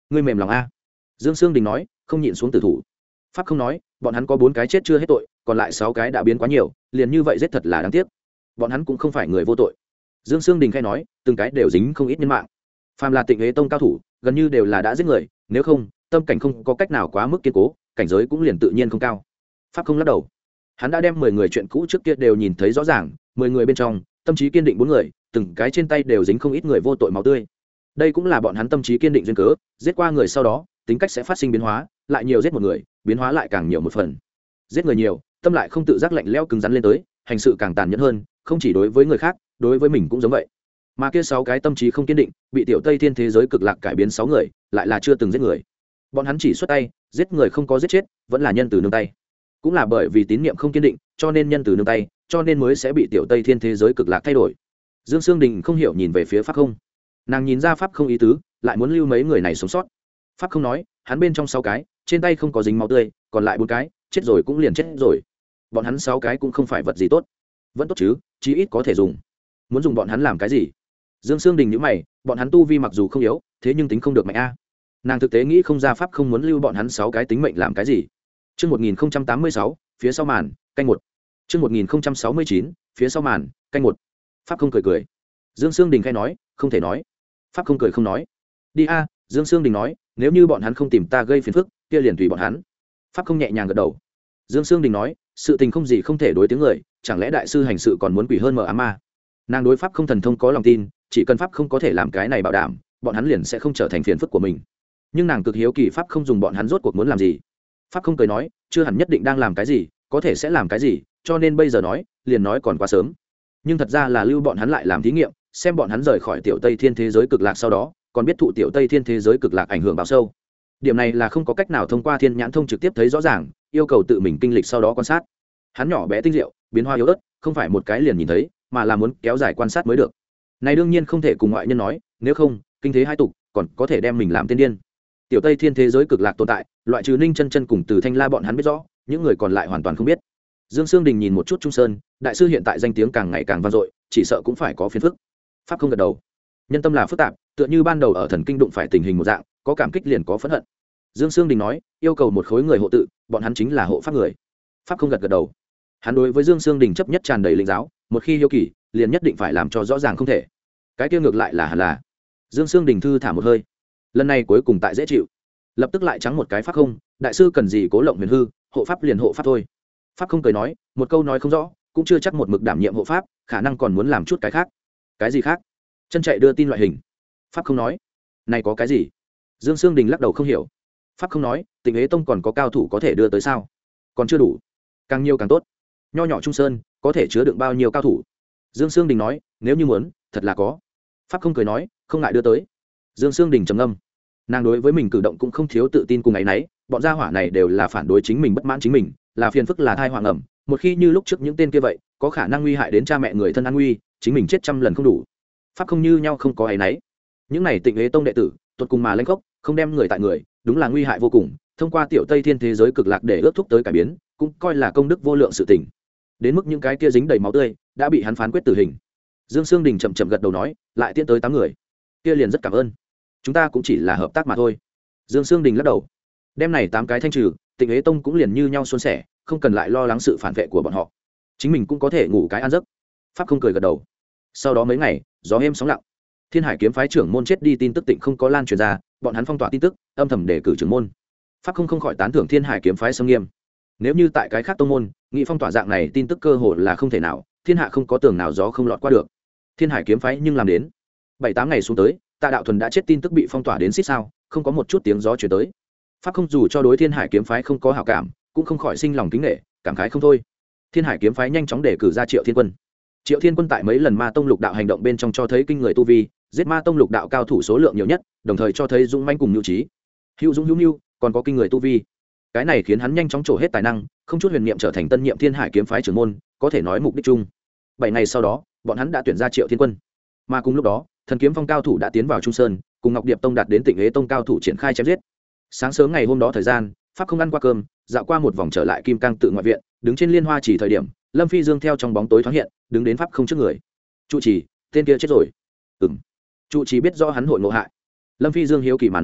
ngươi mềm lòng a. Dương Sương Đình nói, không nhịn xuống tử thủ. Pháp không nói, bọn hắn có bốn cái chết chưa hết tội, còn lại sáu cái đã biến quá nhiều, liền như vậy giết thật là đáng tiếc. Bọn hắn cũng không phải người vô tội. Dương Sương Đình khai nói, từng cái đều dính không ít nhân mạng. Phàm là Tịnh Hế Tông cao thủ, gần như đều là đã giết người, nếu không, tâm cảnh không có cách nào quá mức kiên cố, cảnh giới cũng liền tự nhiên không cao. Pháp không lắc đầu. Hắn đã đem mười người chuyện cũ trước kia đều nhìn thấy rõ ràng, mười người bên trong, tâm trí kiên định bốn người, từng cái trên tay đều dính không ít người vô tội máu tươi. Đây cũng là bọn hắn tâm trí kiên định duyên cớ, giết qua người sau đó, tính cách sẽ phát sinh biến hóa, lại nhiều giết một người, biến hóa lại càng nhiều một phần. Giết người nhiều, tâm lại không tự giác lạnh lẽo cứng rắn lên tới, hành sự càng tàn nhẫn hơn, không chỉ đối với người khác, đối với mình cũng giống vậy. Mà kia sáu cái tâm trí không kiên định, bị tiểu Tây Thiên thế giới cực lạc cải biến sáu người, lại là chưa từng giết người. Bọn hắn chỉ xuất tay, giết người không có giết chết, vẫn là nhân từ nương tay. Cũng là bởi vì tín niệm không kiên định, cho nên nhân từ nương tay, cho nên mới sẽ bị tiểu Tây Thiên thế giới cực lạc thay đổi. Dương Sương Đình không hiểu nhìn về phía Pháp Không. Nàng nhìn ra Pháp Không ý tứ, lại muốn lưu mấy người này sống sót. Pháp Không nói, hắn bên trong sáu cái, trên tay không có dính máu tươi, còn lại bốn cái, chết rồi cũng liền chết rồi. Bọn hắn sáu cái cũng không phải vật gì tốt, vẫn tốt chứ, chí ít có thể dùng. Muốn dùng bọn hắn làm cái gì? Dương Sương Đình nhíu mày, bọn hắn tu vi mặc dù không yếu, thế nhưng tính không được mạnh a. Nàng thực tế nghĩ không ra Pháp Không muốn lưu bọn hắn sáu cái tính mệnh làm cái gì. Chương một nghìn không trăm tám mươi sáu, phía sau màn, canh một. Chương một nghìn không trăm sáu mươi chín, phía sau màn, canh một. Pháp Không cười cười. Dương Sương Đình khẽ nói, không thể nói. Pháp Không cười không nói. Đi a, Dương Sương Đình nói, nếu như bọn hắn không tìm ta gây phiền phức, kia liền tùy bọn hắn. Pháp Không nhẹ nhàng gật đầu. Dương Sương Đình nói, sự tình không gì không thể đối tiếng người, chẳng lẽ đại sư hành sự còn muốn quỷ hơn mờ ám ma? Nàng đối Pháp Không thần thông có lòng tin, chỉ cần Pháp Không có thể làm cái này bảo đảm, bọn hắn liền sẽ không trở thành phiền phức của mình. Nhưng nàng cực hiếu kỳ Pháp Không dùng bọn hắn rốt cuộc muốn làm gì. Pháp Không cười nói, chưa hẳn nhất định đang làm cái gì, có thể sẽ làm cái gì, cho nên bây giờ nói, liền nói còn quá sớm. Nhưng thật ra là lưu bọn hắn lại làm thí nghiệm, xem bọn hắn rời khỏi tiểu Tây Thiên thế giới cực lạc sau đó, còn biết thụ tiểu Tây Thiên thế giới cực lạc ảnh hưởng bao sâu. Điểm này là không có cách nào thông qua thiên nhãn thông trực tiếp thấy rõ ràng, yêu cầu tự mình kinh lịch sau đó quan sát. Hắn nhỏ bé tinh diệu, biến hóa yếu ớt, không phải một cái liền nhìn thấy, mà là muốn kéo dài quan sát mới được. Này đương nhiên không thể cùng ngoại nhân nói, nếu không, kinh thế hai tục, còn có thể đem mình làm tiên điên. Tiểu Tây Thiên thế giới cực lạc tồn tại, loại trừ Ninh Chân Chân cùng Từ Thanh La bọn hắn biết rõ, những người còn lại hoàn toàn không biết. Dương Sương Đình nhìn một chút Trung Sơn, đại sư hiện tại danh tiếng càng ngày càng vang dội, chỉ sợ cũng phải có phiền phức. Pháp Không gật đầu. Nhân tâm là phức tạp, tựa như ban đầu ở thần kinh đụng phải tình hình một dạng, có cảm kích liền có phẫn hận. Dương Sương Đình nói, yêu cầu một khối người hộ tự, bọn hắn chính là hộ pháp người. Pháp Không gật gật đầu. Hắn đối với Dương Sương Đình chấp nhất tràn đầy linh giáo, một khi hiếu kỳ, liền nhất định phải làm cho rõ ràng không thể. Cái kia ngược lại là hẳn là. Dương Sương Đình thư thả một hơi. Lần này cuối cùng tại dễ chịu. Lập tức lại trắng một cái Pháp Không, đại sư cần gì cố lộng huyền hư, hộ pháp liền hộ pháp thôi. Pháp Không cười nói, một câu nói không rõ, cũng chưa chắc một mực đảm nhiệm hộ pháp, khả năng còn muốn làm chút cái khác. Cái gì khác? Chân chạy đưa tin loại hình. Pháp Không nói, này có cái gì? Dương Sương Đình lắc đầu không hiểu. Pháp Không nói, Tịnh Hế Tông còn có cao thủ có thể đưa tới sao? Còn chưa đủ, càng nhiều càng tốt. Nho nhỏ Trung Sơn có thể chứa đựng bao nhiêu cao thủ? Dương Sương Đình nói, nếu như muốn, thật là có. Pháp Không cười nói, không ngại đưa tới. Dương Sương Đình trầm ngâm. Nàng đối với mình cử động cũng không thiếu tự tin cùng áy náy, bọn gia hỏa này đều là phản đối chính mình, bất mãn chính mình, là phiền phức, là thai hoàng ẩm. Một khi như lúc trước những tên kia vậy, có khả năng nguy hại đến cha mẹ người thân an nguy, chính mình chết trăm lần không đủ. Pháp Không như nhau không có áy náy. Những này Tịnh Hế Tông đệ tử, tuột cùng mà lên gốc, không đem người tại người, đúng là nguy hại vô cùng. Thông qua tiểu Tây Thiên thế giới cực lạc để ước thúc tới cải biến, cũng coi là công đức vô lượng sự tình. Đến mức những cái kia dính đầy máu tươi, đã bị hắn phán quyết tử hình. Dương Sương Đình chậm chậm gật đầu nói, lại tiến tới tám người, kia liền rất cảm ơn. Chúng ta cũng chỉ là hợp tác mà thôi. Dương Sương Đình lắc đầu. Đem này tám cái thanh trừ, Tịnh Hế Tông cũng liền như nhau suôn sẻ, không cần lại lo lắng sự phản vệ của bọn họ. Chính mình cũng có thể ngủ cái an giấc. Pháp Không cười gật đầu. Sau đó mấy ngày, gió êm sóng lặng. Thiên Hải kiếm phái trưởng môn chết đi tin tức Tịnh không có lan truyền ra, bọn hắn phong tỏa tin tức, âm thầm đề cử trưởng môn. Pháp Không không khỏi tán thưởng Thiên Hải kiếm phái sâm nghiêm. Nếu như tại cái khác tông môn, nghị phong tỏa dạng này tin tức cơ hội là không thể nào, thiên hạ không có tường nào gió không lọt qua được. Thiên Hải kiếm phái nhưng làm đến. Bảy tám ngày xuống tới, Tạ Đạo Thuần đã chết tin tức bị phong tỏa đến xít sao, không có một chút tiếng gió truyền tới. Pháp Không dù cho đối Thiên Hải kiếm phái không có hảo cảm, cũng không khỏi sinh lòng kính nể, cảm khái không thôi. Thiên Hải kiếm phái nhanh chóng đề cử ra Triệu Thiên Quân. Triệu Thiên Quân tại mấy lần Ma Tông lục đạo hành động bên trong cho thấy kinh người tu vi, giết Ma Tông lục đạo cao thủ số lượng nhiều nhất, đồng thời cho thấy dũng manh cùng nhu trí. Hữu dũng hữu nhu, còn có kinh người tu vi. Cái này khiến hắn nhanh chóng trổ hết tài năng, không chút huyền niệm trở thành tân nhiệm Thiên Hải kiếm phái trưởng môn, có thể nói mục đích chung. Bảy ngày sau đó, bọn hắn đã tuyển ra Triệu Thiên Quân. Mà cùng lúc đó, Thần Kiếm Phong cao thủ đã tiến vào Trung Sơn, cùng Ngọc Điệp Tông đạt đến Tịnh Hế Tông cao thủ triển khai chém giết. Sáng sớm ngày hôm đó thời gian, Pháp Không ăn qua cơm, dạo qua một vòng trở lại Kim Cang tự ngoại viện, đứng trên liên hoa chỉ thời điểm, Lâm Phi Dương theo trong bóng tối thoáng hiện, đứng đến Pháp Không trước người. Trụ trì, tên kia chết rồi. Ừm. Trụ trì biết rõ hắn hội ngộ hại. Lâm Phi Dương hiếu kỳ mà nói,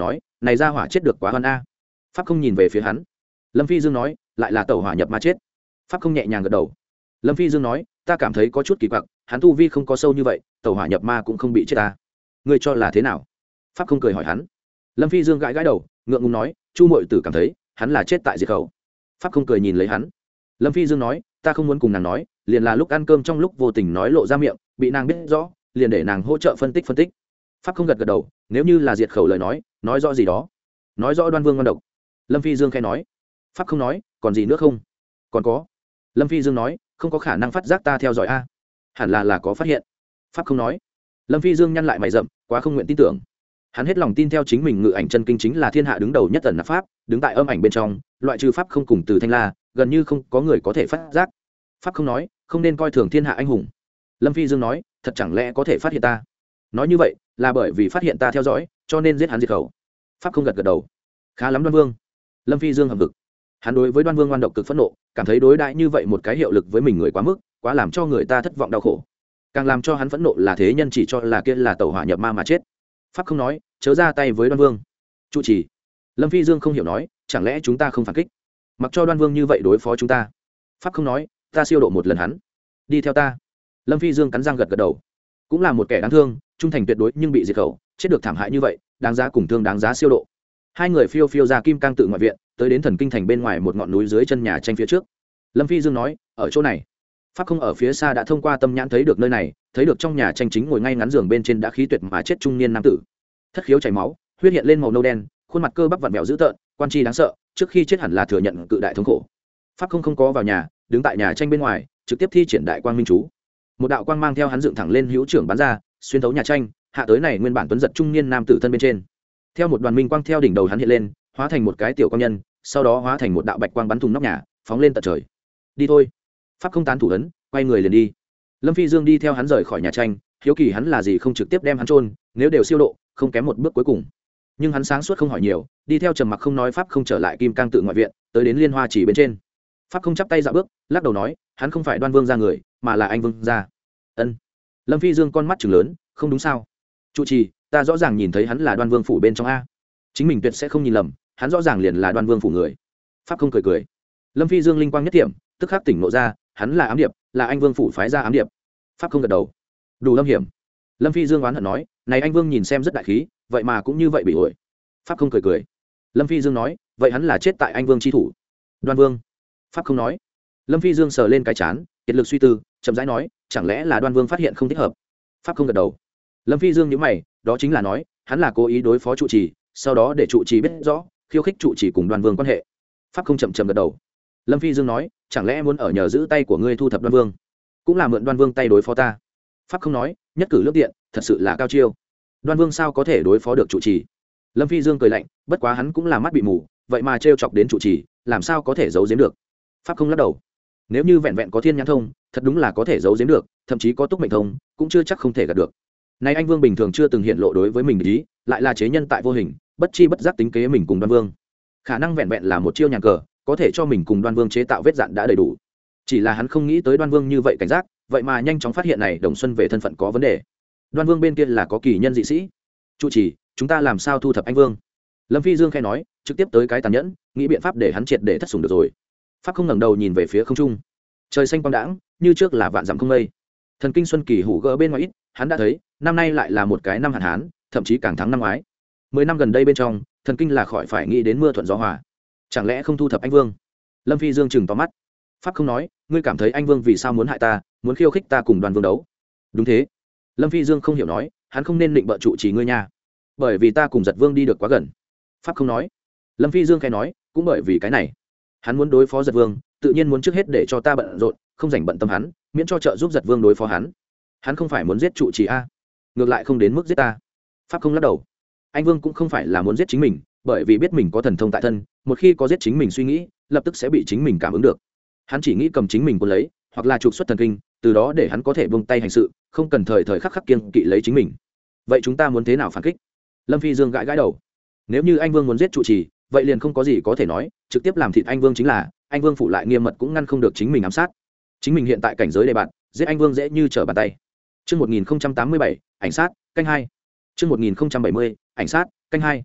này ra hỏa chết được quá hoan a. Pháp không nhìn về phía hắn. Lâm Phi Dương nói, lại là tẩu hỏa nhập ma chết. Pháp không nhẹ nhàng gật đầu. Lâm Phi Dương nói, ta cảm thấy có chút kỳ quặc, hắn tu vi không có sâu như vậy, tẩu hỏa nhập ma cũng không bị chết ta. Ngươi cho là thế nào? Pháp không cười hỏi hắn. Lâm Phi Dương gãi gãi đầu, ngượng ngùng nói, Chu muội tử cảm thấy hắn là chết tại diệt khẩu. Pháp không cười nhìn lấy hắn. Lâm Phi Dương nói, ta không muốn cùng nàng nói, liền là lúc ăn cơm trong lúc vô tình nói lộ ra miệng, bị nàng biết rõ, liền để nàng hỗ trợ phân tích phân tích. Pháp không gật gật đầu, nếu như là diệt khẩu lời nói, nói rõ gì đó. Nói rõ Đoan Vương ngon độc. Lâm Phi Dương khẽ nói. Pháp không nói, còn gì nữa không? Còn có. Lâm Phi Dương nói, không có khả năng phát giác ta theo dõi a. Hẳn là là có phát hiện. Pháp không nói. Lâm Phi Dương nhăn lại mày rậm, quá không nguyện tin tưởng. Hắn hết lòng tin theo chính mình ngự ảnh chân kinh chính là thiên hạ đứng đầu nhất tần nạp pháp, đứng tại âm ảnh bên trong, loại trừ pháp không cùng từ thanh la, gần như không có người có thể phát giác. Pháp không nói, không nên coi thường thiên hạ anh hùng. Lâm Phi Dương nói, thật chẳng lẽ có thể phát hiện ta? Nói như vậy, là bởi vì phát hiện ta theo dõi, cho nên giết hắn diệt khẩu. Pháp không gật gật đầu. Khá lắm Đoan Vương. Lâm Phi Dương hầm vực. Hắn đối với Đoan Vương ngoan độc cực phẫn nộ, cảm thấy đối đãi như vậy một cái hiệu lực với mình người quá mức, quá làm cho người ta thất vọng đau khổ. Càng làm cho hắn phẫn nộ là thế nhân chỉ cho là kia là tẩu hỏa nhập ma mà chết. Pháp không nói, chớ ra tay với Đoan Vương. Trụ trì. Lâm Phi Dương không hiểu nói, chẳng lẽ chúng ta không phản kích, mặc cho Đoan Vương như vậy đối phó chúng ta? Pháp không nói, ta siêu độ một lần hắn, đi theo ta. Lâm Phi Dương cắn răng gật gật đầu. Cũng là một kẻ đáng thương, trung thành tuyệt đối nhưng bị diệt khẩu, chết được thảm hại như vậy, đáng giá cùng thương đáng giá siêu độ. Hai người phiêu phiêu ra Kim Cang tự ngoại viện, tới đến Thần Kinh thành bên ngoài một ngọn núi dưới chân nhà tranh phía trước. Lâm Phi Dương nói, ở chỗ này. Pháp không ở phía xa đã thông qua tâm nhãn thấy được nơi này, thấy được trong nhà tranh chính ngồi ngay ngắn giường bên trên đã khí tuyệt mà chết trung niên nam tử, thất khiếu chảy máu, huyết hiện lên màu nâu đen, khuôn mặt cơ bắp vặn vẹo dữ tợn, quan tri đáng sợ, trước khi chết hẳn là thừa nhận cự đại thống khổ. Pháp không không có vào nhà, đứng tại nhà tranh bên ngoài, trực tiếp thi triển đại quang minh chú. Một đạo quang mang theo hắn dựng thẳng lên hữu trưởng bắn ra, xuyên thấu nhà tranh, hạ tới này nguyên bản tuấn giật trung niên nam tử thân bên trên. Theo một đoàn minh quang theo đỉnh đầu hắn hiện lên, hóa thành một cái tiểu quang nhân, sau đó hóa thành một đạo bạch quang bắn thùng nóc nhà, phóng lên tận trời. Đi thôi. Pháp không tán thủ ấn, quay người liền đi. Lâm Phi Dương đi theo hắn rời khỏi nhà tranh, hiếu kỳ hắn là gì không trực tiếp đem hắn chôn, nếu đều siêu độ, không kém một bước cuối cùng. Nhưng hắn sáng suốt không hỏi nhiều, đi theo trầm mặc không nói Pháp không trở lại Kim Cang tự ngoại viện, tới đến Liên Hoa chỉ bên trên. Pháp không chắp tay dạo bước, lắc đầu nói, hắn không phải Đoan Vương gia người, mà là anh Vương gia. Ân. Lâm Phi Dương con mắt trừng lớn, không đúng sao? Trụ trì, ta rõ ràng nhìn thấy hắn là Đoan Vương phủ bên trong a. Chính mình tuyệt sẽ không nhìn lầm, hắn rõ ràng liền là Đoan Vương phủ người. Pháp không cười cười. Lâm Phi Dương linh quang nhất điểm, tức khắc tỉnh ngộ ra, hắn là ám điệp, là anh Vương phủ phái ra ám điệp. Pháp không gật đầu. Đủ lâm hiểm. Lâm Phi Dương oán hận nói, này anh Vương nhìn xem rất đại khí, vậy mà cũng như vậy bị ổi. Pháp không cười cười. Lâm Phi Dương nói, vậy hắn là chết tại anh Vương chi thủ. Đoan Vương. Pháp không nói. Lâm Phi Dương sờ lên cái chán, kiệt lực suy tư, chậm rãi nói, chẳng lẽ là Đoan Vương phát hiện không thích hợp? Pháp không gật đầu. Lâm Phi Dương nhíu mày, đó chính là nói, hắn là cố ý đối phó trụ trì, sau đó để trụ trì biết rõ, khiêu khích trụ trì cùng Đoan Vương quan hệ. Pháp không chậm chậm gật đầu. Lâm Phi Dương nói, chẳng lẽ muốn ở nhờ giữ tay của ngươi thu thập Đoan Vương, cũng là mượn Đoan Vương tay đối phó ta? Pháp không nói, nhất cử lướt điện, thật sự là cao chiêu. Đoan Vương sao có thể đối phó được trụ trì? Lâm Phi Dương cười lạnh, bất quá hắn cũng là mắt bị mù, vậy mà trêu chọc đến trụ trì, làm sao có thể giấu giếm được? Pháp không lắc đầu. Nếu như vẹn vẹn có thiên nhãn thông, thật đúng là có thể giấu giếm được, thậm chí có túc mệnh thông, cũng chưa chắc không thể gạt được. Này anh Vương bình thường chưa từng hiện lộ đối với mình ý, lại là chế nhân tại vô hình, bất chi bất giác tính kế mình cùng Đoan Vương. Khả năng vẹn vẹn là một chiêu nhàn cờ, có thể cho mình cùng Đoan Vương chế tạo vết dạn đã đầy đủ. Chỉ là hắn không nghĩ tới Đoan Vương như vậy cảnh giác, vậy mà nhanh chóng phát hiện này Đồng Xuân về thân phận có vấn đề. Đoan Vương bên kia là có kỳ nhân dị sĩ. Trụ trì, chúng ta làm sao thu thập anh Vương? Lâm Phi Dương khẽ nói, trực tiếp tới cái tàn nhẫn, nghĩ biện pháp để hắn triệt để thất sủng được rồi. Pháp không ngẩng đầu nhìn về phía không trung. Trời xanh quang đãng, như trước là vạn dặm không mây. Thần kinh xuân kỳ hủ gỡ bên ngoài ít, hắn đã thấy, năm nay lại là một cái năm hạn hán, thậm chí càng thắng năm ngoái. Mười năm gần đây bên trong, thần kinh là khỏi phải nghĩ đến mưa thuận gió hòa. Chẳng lẽ không thu thập anh Vương? Lâm Phi Dương chừng to mắt. Pháp không nói, ngươi cảm thấy anh Vương vì sao muốn hại ta, muốn khiêu khích ta cùng Đoan Vương đấu? Đúng thế. Lâm Phi Dương không hiểu nói, hắn không nên định bợ trụ trì ngươi nha, bởi vì ta cùng Giật Vương đi được quá gần. Pháp không nói. Lâm Phi Dương khẽ nói, cũng bởi vì cái này, hắn muốn đối phó Giật Vương, tự nhiên muốn trước hết để cho ta bận rộn, không dành bận tâm hắn, miễn cho trợ giúp Giật Vương đối phó hắn. Hắn không phải muốn giết trụ trì a, ngược lại không đến mức giết ta. Pháp không lắc đầu. Anh Vương cũng không phải là muốn giết chính mình, bởi vì biết mình có thần thông tại thân, một khi có giết chính mình suy nghĩ, lập tức sẽ bị chính mình cảm ứng được. Hắn chỉ nghĩ cầm chính mình cuốn lấy, hoặc là trục xuất thần kinh, từ đó để hắn có thể buông tay hành sự, không cần thời thời khắc khắc kiêng kỵ lấy chính mình. Vậy chúng ta muốn thế nào phản kích? Lâm Phi Dương gãi gãi đầu. Nếu như anh Vương muốn giết trụ trì, vậy liền không có gì có thể nói, trực tiếp làm thịt anh Vương chính là, anh Vương phụ lại nghiêm mật cũng ngăn không được chính mình ám sát. Chính mình hiện tại cảnh giới đề bạn, giết anh Vương dễ như trở bàn tay. Chương một nghìn không trăm tám mươi bảy, ảnh sát, canh hai. Chương một nghìn không trăm bảy mươi, ảnh sát, canh hai.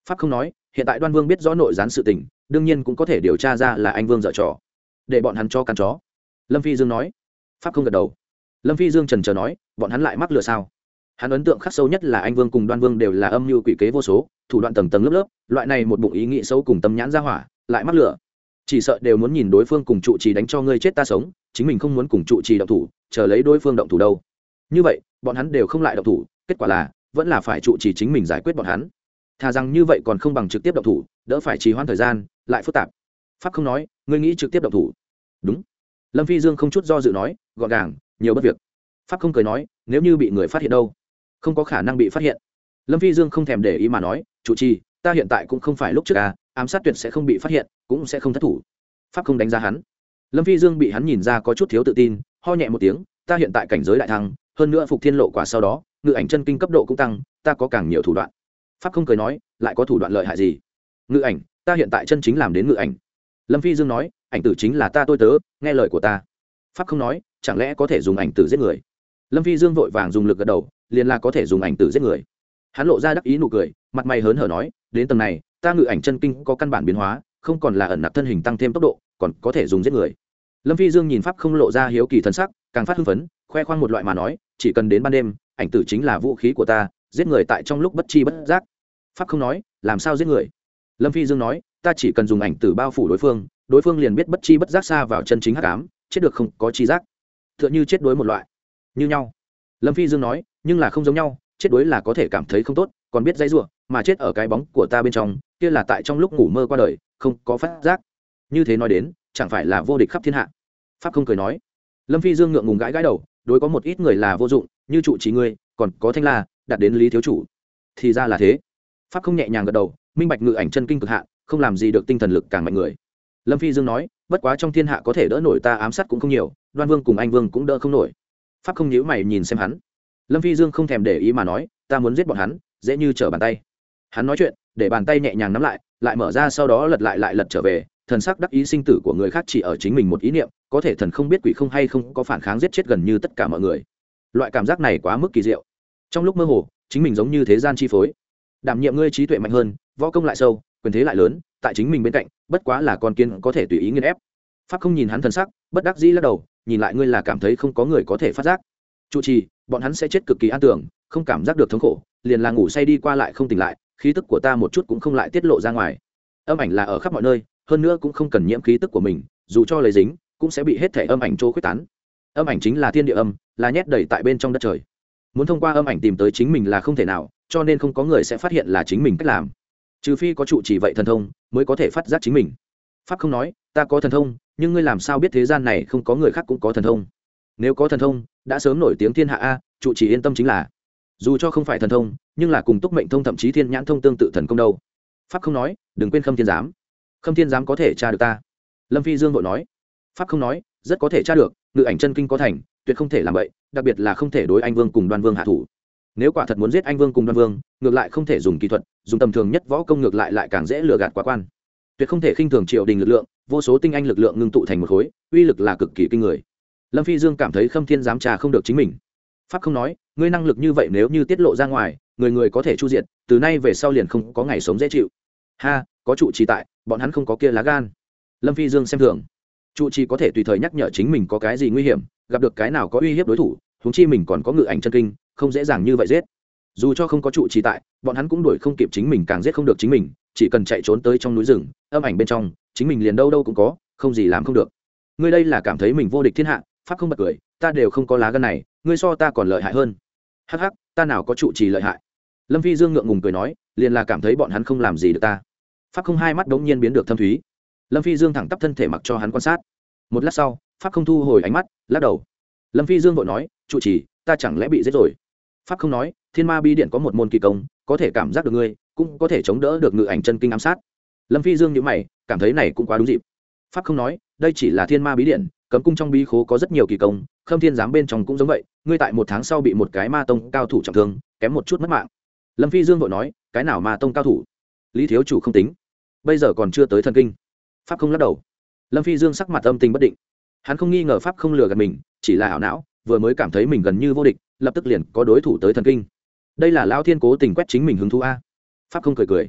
pháp không nói, hiện tại Đoan Vương biết rõ nội gián sự tình, đương nhiên cũng có thể điều tra ra là anh Vương dở trò, để bọn hắn cho căn chó. Lâm Phi Dương nói. Pháp không gật đầu. Lâm Phi Dương trần chờ nói, bọn hắn lại mắc lừa sao? Hắn ấn tượng khắc sâu nhất là anh Vương cùng Đoan Vương đều là âm mưu quỷ kế vô số, thủ đoạn tầng tầng lớp lớp, loại này một bụng ý nghĩ xấu cùng tâm nhãn ra hỏa, lại mắc lừa. Chỉ sợ đều muốn nhìn đối phương cùng trụ trì đánh cho ngươi chết ta sống, chính mình không muốn cùng trụ trì động thủ, chờ lấy đối phương động thủ đâu. Như vậy, bọn hắn đều không lại động thủ, kết quả là vẫn là phải trụ trì chính mình giải quyết bọn hắn. Thà rằng như vậy còn không bằng trực tiếp động thủ, đỡ phải trì hoãn thời gian, lại phức tạp. Pháp không nói, ngươi nghĩ trực tiếp động thủ? Đúng. Lâm Phi Dương không chút do dự nói, gọn gàng, nhiều bất việc. Pháp không cười nói, nếu như bị người phát hiện đâu? Không có khả năng bị phát hiện. Lâm Phi Dương không thèm để ý mà nói, trụ trì, ta hiện tại cũng không phải lúc trước à, ám sát tuyệt sẽ không bị phát hiện, cũng sẽ không thất thủ. Pháp không đánh giá hắn. Lâm Phi Dương bị hắn nhìn ra có chút thiếu tự tin, ho nhẹ một tiếng, ta hiện tại cảnh giới đại thăng, hơn nữa phục thiên lộ quả sau đó, ngự ảnh chân kinh cấp độ cũng tăng, ta có càng nhiều thủ đoạn. Pháp không cười nói, lại có thủ đoạn lợi hại gì? Ngự ảnh, ta hiện tại chân chính làm đến ngự ảnh. Lâm Phi Dương nói, ảnh tử chính là ta tôi tớ, nghe lời của ta. Pháp không nói, chẳng lẽ có thể dùng ảnh tử giết người? Lâm Phi Dương vội vàng dùng lực gật đầu, liền là có thể dùng ảnh tử giết người. Hắn lộ ra đắc ý nụ cười, mặt mày hớn hở nói, đến tầng này, ta ngự ảnh chân kinh có căn bản biến hóa, không còn là ẩn nặc thân hình tăng thêm tốc độ, còn có thể dùng giết người. Lâm Phi Dương nhìn Pháp không lộ ra hiếu kỳ thần sắc, càng phát hưng phấn, khoe khoang một loại mà nói, chỉ cần đến ban đêm, ảnh tử chính là vũ khí của ta, giết người tại trong lúc bất chi bất giác. Pháp không nói, làm sao giết người? Lâm Phi Dương nói, ta chỉ cần dùng ảnh tử bao phủ đối phương, đối phương liền biết bất chi bất giác xa vào chân chính hắc ám, chết được không có chi giác, tựa như chết đuối một loại như nhau. Lâm Phi Dương nói, nhưng là không giống nhau, chết đuối là có thể cảm thấy không tốt, còn biết dãy rủa, mà chết ở cái bóng của ta bên trong, kia là tại trong lúc ngủ mơ qua đời, không có phát giác. Như thế nói đến, chẳng phải là vô địch khắp thiên hạ? Pháp không cười nói. Lâm Phi Dương ngượng ngùng gãi gãi đầu, đối có một ít người là vô dụng, như trụ trì ngươi, còn có Thanh La, đạt đến Lý thiếu chủ. Thì ra là thế. Pháp không nhẹ nhàng gật đầu, minh bạch ngự ảnh chân kinh cực hạn, không làm gì được tinh thần lực càng mạnh người. Lâm Phi Dương nói, bất quá trong thiên hạ có thể đỡ nổi ta ám sát cũng không nhiều, Đoan Vương cùng anh Vương cũng đỡ không nổi. Pháp không nhíu mày nhìn xem hắn. Lâm Phi Dương không thèm để ý mà nói, ta muốn giết bọn hắn, dễ như trở bàn tay. Hắn nói chuyện, để bàn tay nhẹ nhàng nắm lại, lại mở ra sau đó lật lại lại lật trở về, thần sắc đắc ý sinh tử của người khác chỉ ở chính mình một ý niệm, có thể thần không biết quỷ không hay không có phản kháng giết chết gần như tất cả mọi người. Loại cảm giác này quá mức kỳ diệu. Trong lúc mơ hồ, chính mình giống như thế gian chi phối. Đảm nhiệm ngươi trí tuệ mạnh hơn, võ công lại sâu, quyền thế lại lớn, tại chính mình bên cạnh, bất quá là con kiến có thể tùy ý nghiền ép. Pháp không nhìn hắn thần sắc, bất đắc dĩ lắc đầu, nhìn lại ngươi là cảm thấy không có người có thể phát giác. Trụ trì, bọn hắn sẽ chết cực kỳ an tưởng, không cảm giác được thống khổ, liền là ngủ say đi qua lại không tỉnh lại, khí tức của ta một chút cũng không lại tiết lộ ra ngoài. Âm ảnh là ở khắp mọi nơi, hơn nữa cũng không cần nhiễm khí tức của mình, dù cho lấy dính, cũng sẽ bị hết thể âm ảnh trô khuếch tán. Âm ảnh chính là thiên địa âm, là nhét đầy tại bên trong đất trời. Muốn thông qua âm ảnh tìm tới chính mình là không thể nào, cho nên không có người sẽ phát hiện là chính mình cách làm. Trừ phi có trụ trì vậy thần thông, mới có thể phát giác chính mình. Pháp không nói, ta có thần thông, nhưng ngươi làm sao biết thế gian này không có người khác cũng có thần thông? Nếu có thần thông, đã sớm nổi tiếng thiên hạ a, trụ trì yên tâm chính là. Dù cho không phải thần thông, nhưng là cùng túc mệnh thông thậm chí thiên nhãn thông tương tự thần công đâu. Pháp không nói, đừng quên Khâm Thiên giám. Khâm Thiên giám có thể tra được ta. Lâm Phi Dương vội nói. Pháp không nói, rất có thể tra được, ngự ảnh chân kinh có thành, tuyệt không thể làm vậy, đặc biệt là không thể đối anh Vương cùng Đoan Vương hạ thủ. Nếu quả thật muốn giết anh Vương cùng Đoan Vương, ngược lại không thể dùng kỹ thuật, dùng tầm thường nhất võ công ngược lại lại càng dễ lừa gạt quá quan. Tuyệt không thể khinh thường triều đình lực lượng, vô số tinh anh lực lượng ngưng tụ thành một khối, uy lực là cực kỳ kinh người. Lâm Phi Dương cảm thấy Khâm Thiên giám trà không được chính mình. Pháp không nói, ngươi năng lực như vậy nếu như tiết lộ ra ngoài, người người có thể chu diệt, từ nay về sau liền không có ngày sống dễ chịu. Ha, có trụ trì tại, bọn hắn không có kia lá gan. Lâm Phi Dương xem thường. Trụ trì có thể tùy thời nhắc nhở chính mình có cái gì nguy hiểm, gặp được cái nào có uy hiếp đối thủ, huống chi mình còn có ngự ảnh chân kinh, không dễ dàng như vậy giết. Dù cho không có trụ trì tại, bọn hắn cũng đuổi không kịp chính mình, càng giết không được chính mình, chỉ cần chạy trốn tới trong núi rừng, âm ảnh bên trong, chính mình liền đâu đâu cũng có, không gì làm không được. Ngươi đây là cảm thấy mình vô địch thiên hạ? Pháp không bật cười, ta đều không có lá gan này, ngươi so ta còn lợi hại hơn. Hắc hắc, ta nào có trụ trì lợi hại? Lâm Phi Dương ngượng ngùng cười nói, liền là cảm thấy bọn hắn không làm gì được ta. Pháp không hai mắt đống nhiên biến được thâm thúy. Lâm Phi Dương thẳng tắp thân thể mặc cho hắn quan sát. Một lát sau, Pháp không thu hồi ánh mắt, lắc đầu. Lâm Phi Dương vội nói, trụ trì, ta chẳng lẽ bị giết rồi? Pháp không nói, Thiên Ma Bí Điện có một môn kỳ công, có thể cảm giác được ngươi, cũng có thể chống đỡ được ngự ảnh chân kinh ám sát. Lâm Phi Dương nhíu mày, cảm thấy này cũng quá đúng dịp. Pháp không nói, đây chỉ là Thiên Ma Bí Điện, cấm cung trong bí khố có rất nhiều kỳ công, Khâm Thiên giám bên trong cũng giống vậy, ngươi tại một tháng sau bị một cái ma tông cao thủ trọng thương, kém một chút mất mạng. Lâm Phi Dương vội nói, cái nào ma tông cao thủ? Lý thiếu chủ không tính, bây giờ còn chưa tới thần kinh. Pháp không lắc đầu. Lâm Phi Dương sắc mặt âm tình bất định. Hắn không nghi ngờ Pháp không lừa gạt mình, chỉ là ảo não, vừa mới cảm thấy mình gần như vô địch, lập tức liền có đối thủ tới thần kinh. Đây là lão thiên cố tình quét chính mình hứng thú a. Pháp không cười cười.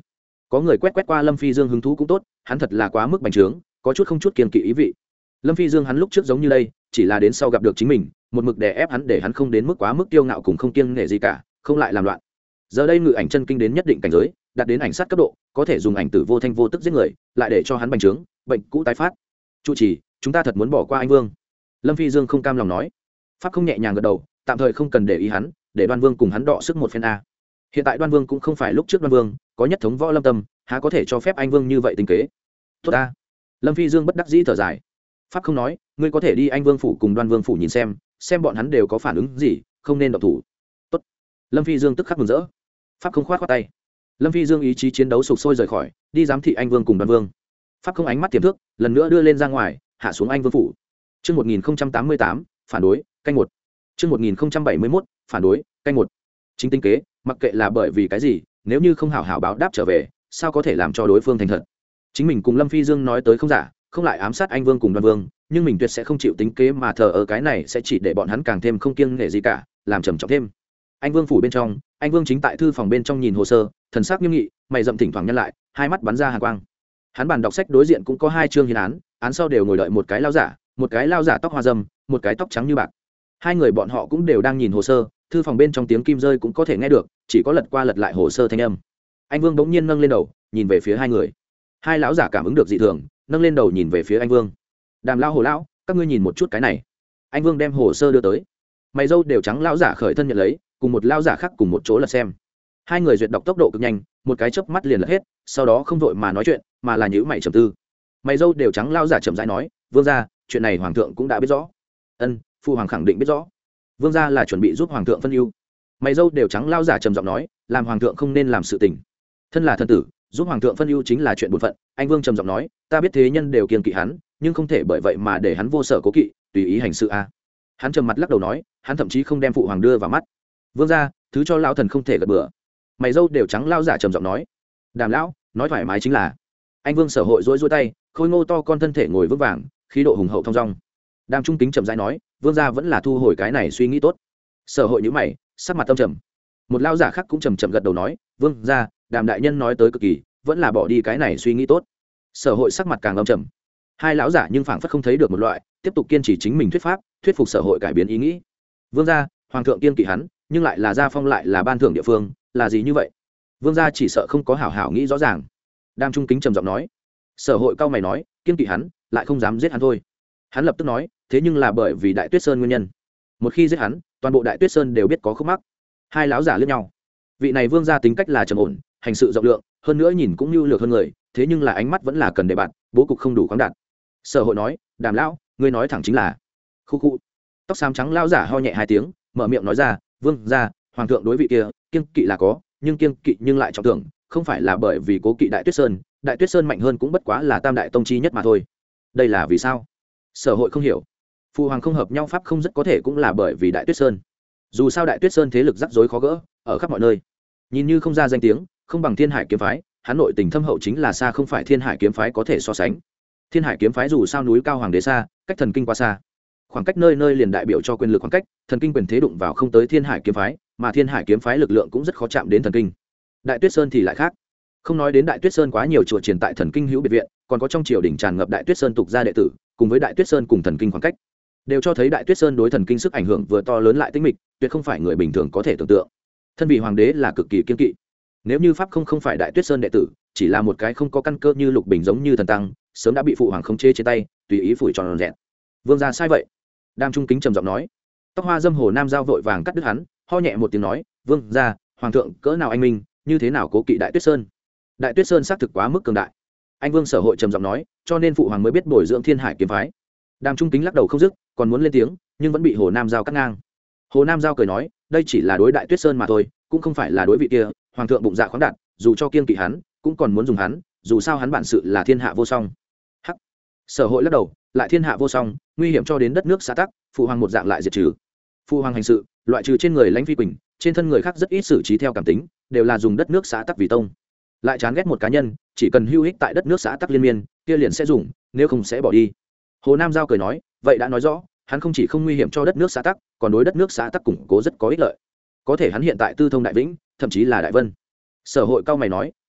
có người quét quét qua lâm phi dương hứng thú cũng tốt, hắn thật là quá mức bành trướng, có chút không chút kiên kỵ ý vị. Lâm phi dương hắn lúc trước giống như đây, chỉ là đến sau gặp được chính mình, một mực đè ép hắn để hắn không đến mức quá mức kiêu ngạo cùng không kiêng nể gì cả, không lại làm loạn. Giờ đây ngự ảnh chân kinh đến nhất định cảnh giới, đạt đến ảnh sát cấp độ, có thể dùng ảnh tử vô thanh vô tức giết người, lại để cho hắn bành trướng, bệnh cũ tái phát. Chủ trì, chúng ta thật muốn bỏ qua anh vương. Lâm phi dương không cam lòng nói. Pháp không nhẹ nhàng gật đầu, tạm thời không cần để ý hắn, để Đoan Vương cùng hắn đọ sức một phen a. Hiện tại Đoan Vương cũng không phải lúc trước Đoan Vương, có nhất thống võ lâm tâm, há có thể cho phép anh vương như vậy tính kế. Tốt ta. Lâm phi dương bất đắc dĩ thở dài. Pháp không nói, ngươi có thể đi anh vương phủ cùng Đoan Vương phủ nhìn xem, xem bọn hắn đều có phản ứng gì, không nên động thủ. Tốt. Lâm phi dương tức khắc mừng rỡ. Pháp không khoát khoát tay. Lâm phi dương ý chí chiến đấu sục sôi rời khỏi, đi giám thị anh vương cùng Đoan Vương. Pháp không ánh mắt tiềm thức, lần nữa đưa lên ra ngoài, hạ xuống anh vương phủ. Chương một nghìn tám mươi tám, phản đối, canh một. Chương một nghìn bảy mươi mốt, phản đối, canh một. Chính tinh kế, mặc kệ là bởi vì cái gì, nếu như không hảo hảo báo đáp trở về, sao có thể làm cho đối phương thành thật. Chính mình cùng Lâm phi dương nói tới không giả, không lại ám sát anh vương cùng Đoan Vương, nhưng mình tuyệt sẽ không chịu tính kế mà thờ ở cái này sẽ chỉ để bọn hắn càng thêm không kiêng nể gì cả, làm trầm trọng thêm. Anh vương phủ bên trong, anh vương chính tại thư phòng bên trong nhìn hồ sơ, thần sắc nghiêm nghị, mày rậm thỉnh thoảng nhăn lại, hai mắt bắn ra hàn quang. Hắn bàn đọc sách đối diện cũng có hai chương hiến án, án sau đều ngồi đợi một cái lao giả, một cái lao giả tóc hoa râm, một cái tóc trắng như bạc. Hai người bọn họ cũng đều đang nhìn hồ sơ, thư phòng bên trong tiếng kim rơi cũng có thể nghe được, chỉ có lật qua lật lại hồ sơ thanh âm. Anh vương bỗng nhiên nâng lên đầu, nhìn về phía hai người. Hai lão giả cảm ứng được dị thường, nâng lên đầu nhìn về phía anh vương. Đàm lão hồ lão, các ngươi nhìn một chút cái này. Anh vương đem hồ sơ đưa tới. Mày râu đều trắng lão giả khởi thân nhận lấy, cùng một lão giả khác cùng một chỗ lật xem. Hai người duyệt đọc tốc độ cực nhanh, một cái chớp mắt liền lật hết, sau đó không vội mà nói chuyện, mà là nhíu mày trầm tư. Mày râu đều trắng lão giả chậm rãi nói, vương gia, chuyện này hoàng thượng cũng đã biết rõ. Ân, phụ hoàng khẳng định biết rõ. Vương gia là chuẩn bị giúp hoàng thượng phân ưu. Mày râu đều trắng lão giả trầm giọng nói, làm hoàng thượng không nên làm sự tình. Thân là thân tử, giúp hoàng thượng phân ưu chính là chuyện bổn phận. Anh vương trầm giọng nói, ta biết thế nhân đều kiêng kỵ hắn, nhưng không thể bởi vậy mà để hắn vô sở cố kỵ, tùy ý hành sự a. Hắn trầm mặt lắc đầu nói, hắn thậm chí không đem phụ hoàng đưa vào mắt. Vương gia, thứ cho lão thần không thể gật bừa. Mày râu đều trắng lão giả trầm giọng nói. Đàm lão, nói thoải mái chính là. Anh vương sở hội rối rối tay, khôi ngô to con thân thể ngồi vững vàng, khí độ hùng hậu thong dong. Đàm trung kính trầm rãi nói, vương gia vẫn là thu hồi cái này suy nghĩ tốt. Sở hội nhíu mày, sắc mặt tâm trầm. Một lão giả khác cũng trầm trầm gật đầu nói, vương gia, Đàm đại nhân nói tới cực kỳ, vẫn là bỏ đi cái này suy nghĩ tốt. Sở hội sắc mặt càng âm trầm. Hai lão giả nhưng phảng phất không thấy được một loại, tiếp tục kiên trì chính mình thuyết pháp, thuyết phục sở hội cải biến ý nghĩ. Vương gia, hoàng thượng kiên kỵ hắn, nhưng lại là gia phong lại là ban thưởng địa phương, là gì như vậy? Vương gia chỉ sợ không có hảo hảo nghĩ rõ ràng. Đam trung kính trầm giọng nói. Sở hội cao mày nói, kiên kỵ hắn, lại không dám giết hắn thôi. Hắn lập tức nói, thế nhưng là bởi vì Đại Tuyết Sơn nguyên nhân. Một khi giết hắn, toàn bộ Đại Tuyết Sơn đều biết có khúc mắc. Hai lão giả liếc nhau. Vị này vương gia tính cách là trầm ổn, hành sự rộng lượng, hơn nữa nhìn cũng nhu lược hơn người, thế nhưng là ánh mắt vẫn là cần để bạn, bố cục không đủ khoáng đạt. Sở hội nói, Đàm lão, ngươi nói thẳng chính là. Khu khu. Tóc xám trắng lão giả ho nhẹ hai tiếng, mở miệng nói ra, vương gia, hoàng thượng đối vị kia kiêng kỵ là có, nhưng kiêng kỵ nhưng lại trọng tưởng, không phải là bởi vì cố kỵ Đại Tuyết Sơn, Đại Tuyết Sơn mạnh hơn cũng bất quá là tam đại tông chi nhất mà thôi. Đây là vì sao? Sở hội không hiểu. Phụ hoàng không hợp nhau pháp không rất có thể cũng là bởi vì Đại Tuyết Sơn. Dù sao Đại Tuyết Sơn thế lực rắc rối khó gỡ, ở khắp mọi nơi. Nhìn như không ra danh tiếng, không bằng Thiên Hải kiếm phái, hắn nội tình thâm hậu chính là xa không phải Thiên Hải kiếm phái có thể so sánh. Thiên Hải kiếm phái dù sao núi cao hoàng đế xa, cách thần kinh quá xa. Khoảng cách nơi nơi liền đại biểu cho quyền lực khoảng cách, thần kinh quyền thế đụng vào không tới Thiên Hải kiếm phái, mà Thiên Hải kiếm phái lực lượng cũng rất khó chạm đến thần kinh. Đại Tuyết Sơn thì lại khác. Không nói đến Đại Tuyết Sơn quá nhiều chùa triển tại thần kinh hữu biệt viện, còn có trong triều đình tràn ngập Đại Tuyết Sơn tục gia đệ tử, cùng với Đại Tuyết Sơn cùng thần kinh khoảng cách, đều cho thấy Đại Tuyết Sơn đối thần kinh sức ảnh hưởng vừa to lớn lại tinh mịch, tuyệt không phải người bình thường có thể tưởng tượng. Thân vị hoàng đế là cực kỳ kiên kỵ. Nếu như pháp không không phải Đại Tuyết Sơn đệ tử, chỉ là một cái không có căn cơ như Lục Bình giống như thần tăng, sớm đã bị phụ hoàng khống chế trên tay, tùy ý phủi tròn rẹn. Vương gia sai vậy. Đam trung kính trầm giọng nói. Tóc hoa dâm hồ nam giao vội vàng cắt đứt hắn, ho nhẹ một tiếng nói, vương gia, hoàng thượng cỡ nào anh minh, như thế nào cố kỵ Đại Tuyết Sơn? Đại Tuyết Sơn xác thực quá mức cường đại. Anh vương sở hội trầm giọng nói, cho nên phụ hoàng mới biết bồi dưỡng Thiên Hải kiếm phái. Đam trung kính lắc đầu không dứt, còn muốn lên tiếng, nhưng vẫn bị hồ nam giao cắt ngang. Hồ nam giao cười nói, đây chỉ là đối Đại Tuyết Sơn mà thôi, cũng không phải là đối vị kia. Hoàng thượng bụng dạ khoáng đạt, dù cho kiên kỵ hắn, cũng còn muốn dùng hắn, dù sao hắn bản sự là thiên hạ vô song. Hắc. Sở hội lắc đầu, lại thiên hạ vô song, nguy hiểm cho đến đất nước xã tắc, phụ hoàng một dạng lại diệt trừ. Phụ hoàng hành sự, loại trừ trên người lãnh phi quỳnh, trên thân người khác rất ít xử trí theo cảm tính, đều là dùng đất nước xã tắc vì tông. Lại chán ghét một cá nhân, chỉ cần hưu hích tại đất nước xã tắc liên miên, kia liền sẽ dùng, nếu không sẽ bỏ đi. Hồ Nam Giao cười nói, vậy đã nói rõ, hắn không chỉ không nguy hiểm cho đất nước xã tắc, còn đối đất nước xã tắc củng cố rất có ích lợi. Có thể hắn hiện tại tư thông đại vĩnh, thậm chí là đại vân. Sở hội cao mày nói,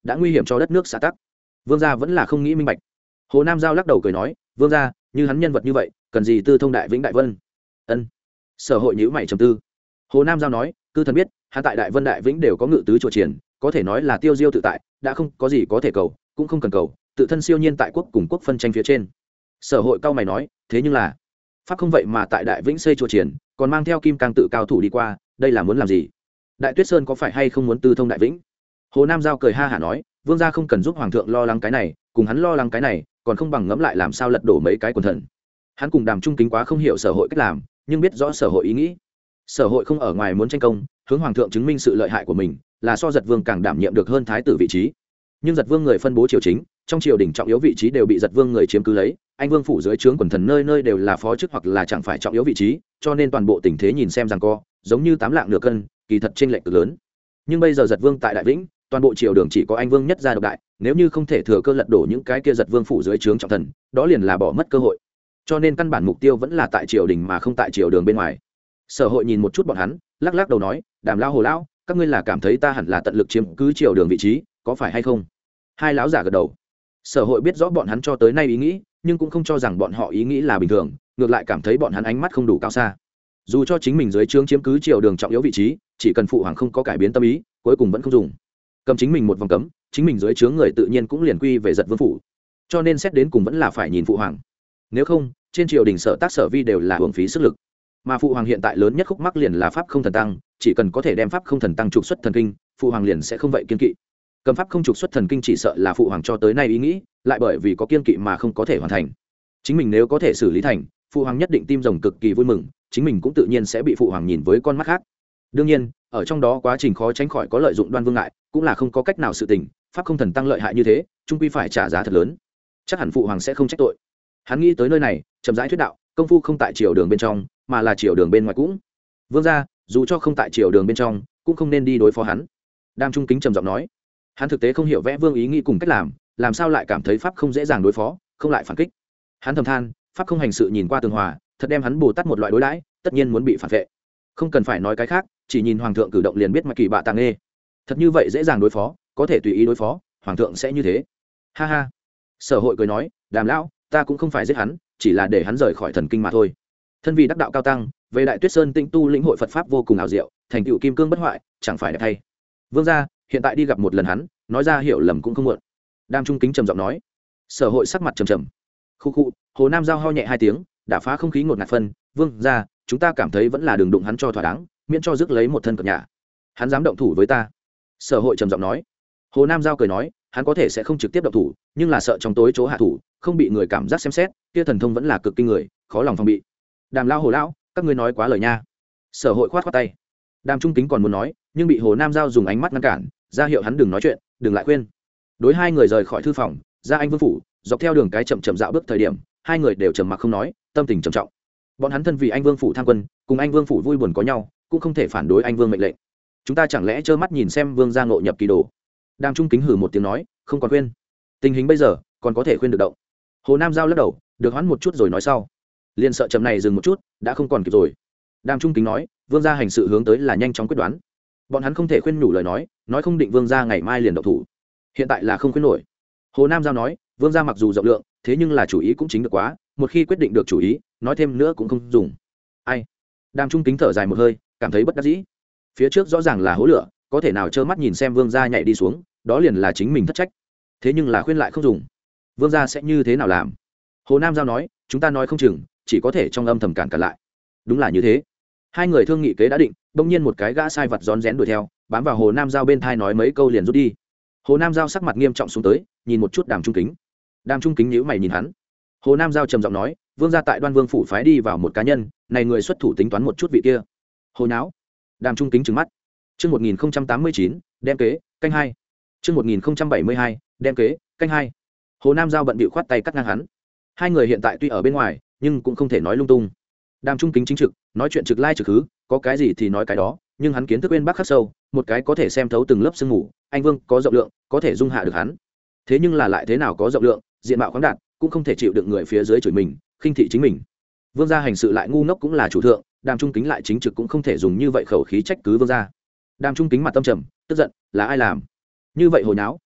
đã nguy hiểm cho đất nước xã tắc. Vương gia vẫn là không nghĩ minh bạch. Hồ Nam Giao lắc đầu cười nói, vương gia như hắn nhân vật như vậy cần gì tư thông đại vĩnh đại vân. Ân. Sở hội nhíu mày trầm tư. Hồ Nam Giao nói, cư thần biết hắn tại đại vân đại vĩnh đều có ngự tứ chùa triển, có thể nói là tiêu diêu tự tại, đã không có gì có thể cầu cũng không cần cầu, tự thân siêu nhiên tại quốc cùng quốc phân tranh phía trên. Sở hội cao mày nói, thế nhưng là pháp không vậy mà tại đại vĩnh xây chùa triển, còn mang theo kim cang tự cao thủ đi qua, đây là muốn làm gì? Đại Tuyết Sơn có phải hay không muốn tư thông đại vĩnh? Hồ Nam Giao cười ha hả nói, vương gia không cần giúp hoàng thượng lo lắng cái này, cùng hắn lo lắng cái này còn không bằng ngẫm lại làm sao lật đổ mấy cái quần thần. Hắn cùng Đàm Trung Kính quá không hiểu sở hội cách làm, nhưng biết rõ sở hội ý nghĩ. Sở hội không ở ngoài muốn tranh công, hướng hoàng thượng chứng minh sự lợi hại của mình, là so Giật Vương càng đảm nhiệm được hơn thái tử vị trí. Nhưng Giật Vương người phân bố triều chính, trong triều đình trọng yếu vị trí đều bị Giật Vương người chiếm cứ lấy, anh vương phủ dưới trướng quần thần nơi nơi đều là phó chức hoặc là chẳng phải trọng yếu vị trí, cho nên toàn bộ tình thế nhìn xem rằng co, giống như tám lạng nửa cân, kỳ thật chênh lệch cực lớn. Nhưng bây giờ Giật Vương tại đại vĩnh, toàn bộ triều đường chỉ có anh vương nhất gia độc đại, nếu như không thể thừa cơ lật đổ những cái kia Giật Vương phủ dưới trướng trọng thần, đó liền là bỏ mất cơ hội. Cho nên căn bản mục tiêu vẫn là tại triều đình mà không tại triều đường bên ngoài. Sở hội nhìn một chút bọn hắn, lắc lắc đầu nói, Đàm lão Hồ lão, các ngươi là cảm thấy ta hẳn là tận lực chiếm cứ triều đường vị trí, có phải hay không? Hai lão giả gật đầu. Sở hội biết rõ bọn hắn cho tới nay ý nghĩ, nhưng cũng không cho rằng bọn họ ý nghĩ là bình thường, ngược lại cảm thấy bọn hắn ánh mắt không đủ cao xa. Dù cho chính mình dưới trướng chiếm cứ triều đường trọng yếu vị trí, chỉ cần phụ hoàng không có cải biến tâm ý, cuối cùng vẫn không dùng. Cầm chính mình một vòng cấm, chính mình dưới trướng người tự nhiên cũng liền quy về Giật Vương phủ. Cho nên xét đến cùng vẫn là phải nhìn phụ hoàng. Nếu không, trên triều đình sở tác sở vi đều là hưởng phí sức lực. Mà phụ hoàng hiện tại lớn nhất khúc mắc liền là pháp không thần tăng, chỉ cần có thể đem pháp không thần tăng trục xuất thần kinh, phụ hoàng liền sẽ không vậy kiên kỵ. Cầm pháp không trục xuất thần kinh chỉ sợ là phụ hoàng cho tới nay ý nghĩ, lại bởi vì có kiên kỵ mà không có thể hoàn thành. Chính mình nếu có thể xử lý thành, phụ hoàng nhất định tim rồng cực kỳ vui mừng, chính mình cũng tự nhiên sẽ bị phụ hoàng nhìn với con mắt khác. Đương nhiên, ở trong đó quá trình khó tránh khỏi có lợi dụng Đoan Vương ngại, cũng là không có cách nào sự tình, pháp không thần tăng lợi hại như thế, trung quy phải trả giá thật lớn. Chắc hẳn phụ hoàng sẽ không trách tội. Hắn nghĩ tới nơi này, chậm rãi thuyết đạo, công phu không tại triều đường bên trong, mà là triều đường bên ngoài cũng. Vương gia, dù cho không tại triều đường bên trong, cũng không nên đi đối phó hắn. Đam Trung Kính trầm giọng nói. Hắn thực tế không hiểu vẽ vương ý nghĩ cùng cách làm, làm sao lại cảm thấy pháp không dễ dàng đối phó, không lại phản kích. Hắn thầm than, pháp không hành sự nhìn qua tường hòa, thật đem hắn bù tát một loại đối đãi, tất nhiên muốn bị phản vệ. Không cần phải nói cái khác, chỉ nhìn hoàng thượng cử động liền biết mà kỳ bạ tàng nghê. Thật như vậy dễ dàng đối phó, có thể tùy ý đối phó, hoàng thượng sẽ như thế. Ha ha. Sở hội cười nói, Đàm lão, ta cũng không phải giết hắn, chỉ là để hắn rời khỏi thần kinh mà thôi. Thân vì đắc đạo cao tăng, về Đại Tuyết Sơn tinh tu lĩnh hội Phật pháp vô cùng ảo diệu, thành tựu kim cương bất hoại, chẳng phải đẹp thay. Vương gia, hiện tại đi gặp một lần hắn, nói ra hiểu lầm cũng không muộn. Đam Trung Kính trầm giọng nói. Sở hội sắc mặt trầm trầm. Khu khu, Hồ Nam Giao ho nhẹ hai tiếng, đã phá không khí ngột ngạt phân, vương gia, chúng ta cảm thấy vẫn là đường đụng hắn cho thỏa đáng, miễn cho rước lấy một thân cập nhà. Hắn dám động thủ với ta. Sở hội trầm giọng nói. Hồ Nam Giao cười nói, hắn có thể sẽ không trực tiếp động thủ, nhưng là sợ trong tối chỗ hạ thủ, không bị người cảm giác xem xét, kia thần thông vẫn là cực kinh người, khó lòng phòng bị. Đàm lao Hồ lão, các ngươi nói quá lời nha. Sở hội khoát khoát tay. Đàm Trung Kính còn muốn nói, nhưng bị Hồ Nam Giao dùng ánh mắt ngăn cản, ra hiệu hắn đừng nói chuyện, đừng lại khuyên. Đối hai người rời khỏi thư phòng, ra anh vương phủ, dọc theo đường cái chậm chậm dạo bước thời điểm, hai người đều trầm mặc không nói, tâm tình trầm trọng. Bọn hắn thân vì anh vương phủ tham quân, cùng anh vương phủ vui buồn có nhau, cũng không thể phản đối anh vương mệnh lệnh. Chúng ta chẳng lẽ trơ mắt nhìn xem vương gia ngộ nhập kỳ đồ? Đàm Trung Kính hừ một tiếng nói, không còn khuyên. Tình hình bây giờ, còn có thể khuyên được động. Hồ Nam Giao lắc đầu, được hoãn một chút rồi nói sau. Liên sợ chậm này dừng một chút, đã không còn kịp rồi. Đàm Trung Kính nói, vương gia hành sự hướng tới là nhanh chóng quyết đoán. Bọn hắn không thể khuyên nhủ lời nói, nói không định vương gia ngày mai liền động thủ. Hiện tại là không khuyên nổi. Hồ Nam Giao nói, vương gia mặc dù rộng lượng, thế nhưng là chủ ý cũng chính được quá, một khi quyết định được chủ ý, nói thêm nữa cũng không dùng. Ai? Đàm Trung Kính thở dài một hơi, cảm thấy bất đắc dĩ. Phía trước rõ ràng là hố lửa, có thể nào trơ mắt nhìn xem vương gia nhảy đi xuống, đó liền là chính mình thất trách. Thế nhưng là khuyên lại không dùng. Vương gia sẽ như thế nào làm? Hồ Nam Giao nói, chúng ta nói không chừng, chỉ có thể trong âm thầm cản cản lại. Đúng là như thế. Hai người thương nghị kế đã định, bỗng nhiên một cái gã sai vật rón rén đuổi theo, bám vào Hồ Nam Giao bên thai nói mấy câu liền rút đi. Hồ Nam Giao sắc mặt nghiêm trọng xuống tới, nhìn một chút Đàm Trung Kính. Đàm Trung Kính nhíu mày nhìn hắn. Hồ Nam Giao trầm giọng nói, vương gia tại Đoan Vương phủ phái đi vào một cá nhân, này người xuất thủ tính toán một chút vị kia. Hồ nháo. Đàm Trung Kính trừng mắt. Chương một nghìn tám mươi chín, đem kế, canh hai. Chương một nghìn bảy mươi hai, đem kế, canh hai. Hồ Nam Giao bận bịu khoát tay cắt ngang hắn. Hai người hiện tại tuy ở bên ngoài, nhưng cũng không thể nói lung tung. Đàm Trung Kính chính trực, nói chuyện trực lai trực hứ, có cái gì thì nói cái đó, nhưng hắn kiến thức bên bác khắc sâu, một cái có thể xem thấu từng lớp sương mù, anh vương có rộng lượng, có thể dung hạ được hắn. Thế nhưng là lại thế nào có rộng lượng, diện mạo khoáng đạt, cũng không thể chịu đựng người phía dưới chửi mình, khinh thị chính mình. Vương gia hành sự lại ngu ngốc cũng là chủ thượng, Đàm Trung Kính lại chính trực cũng không thể dùng như vậy khẩu khí trách cứ vương gia. Đàm Trung Kính mặt tâm trầm, tức giận, là ai làm? Như vậy hồi nháo.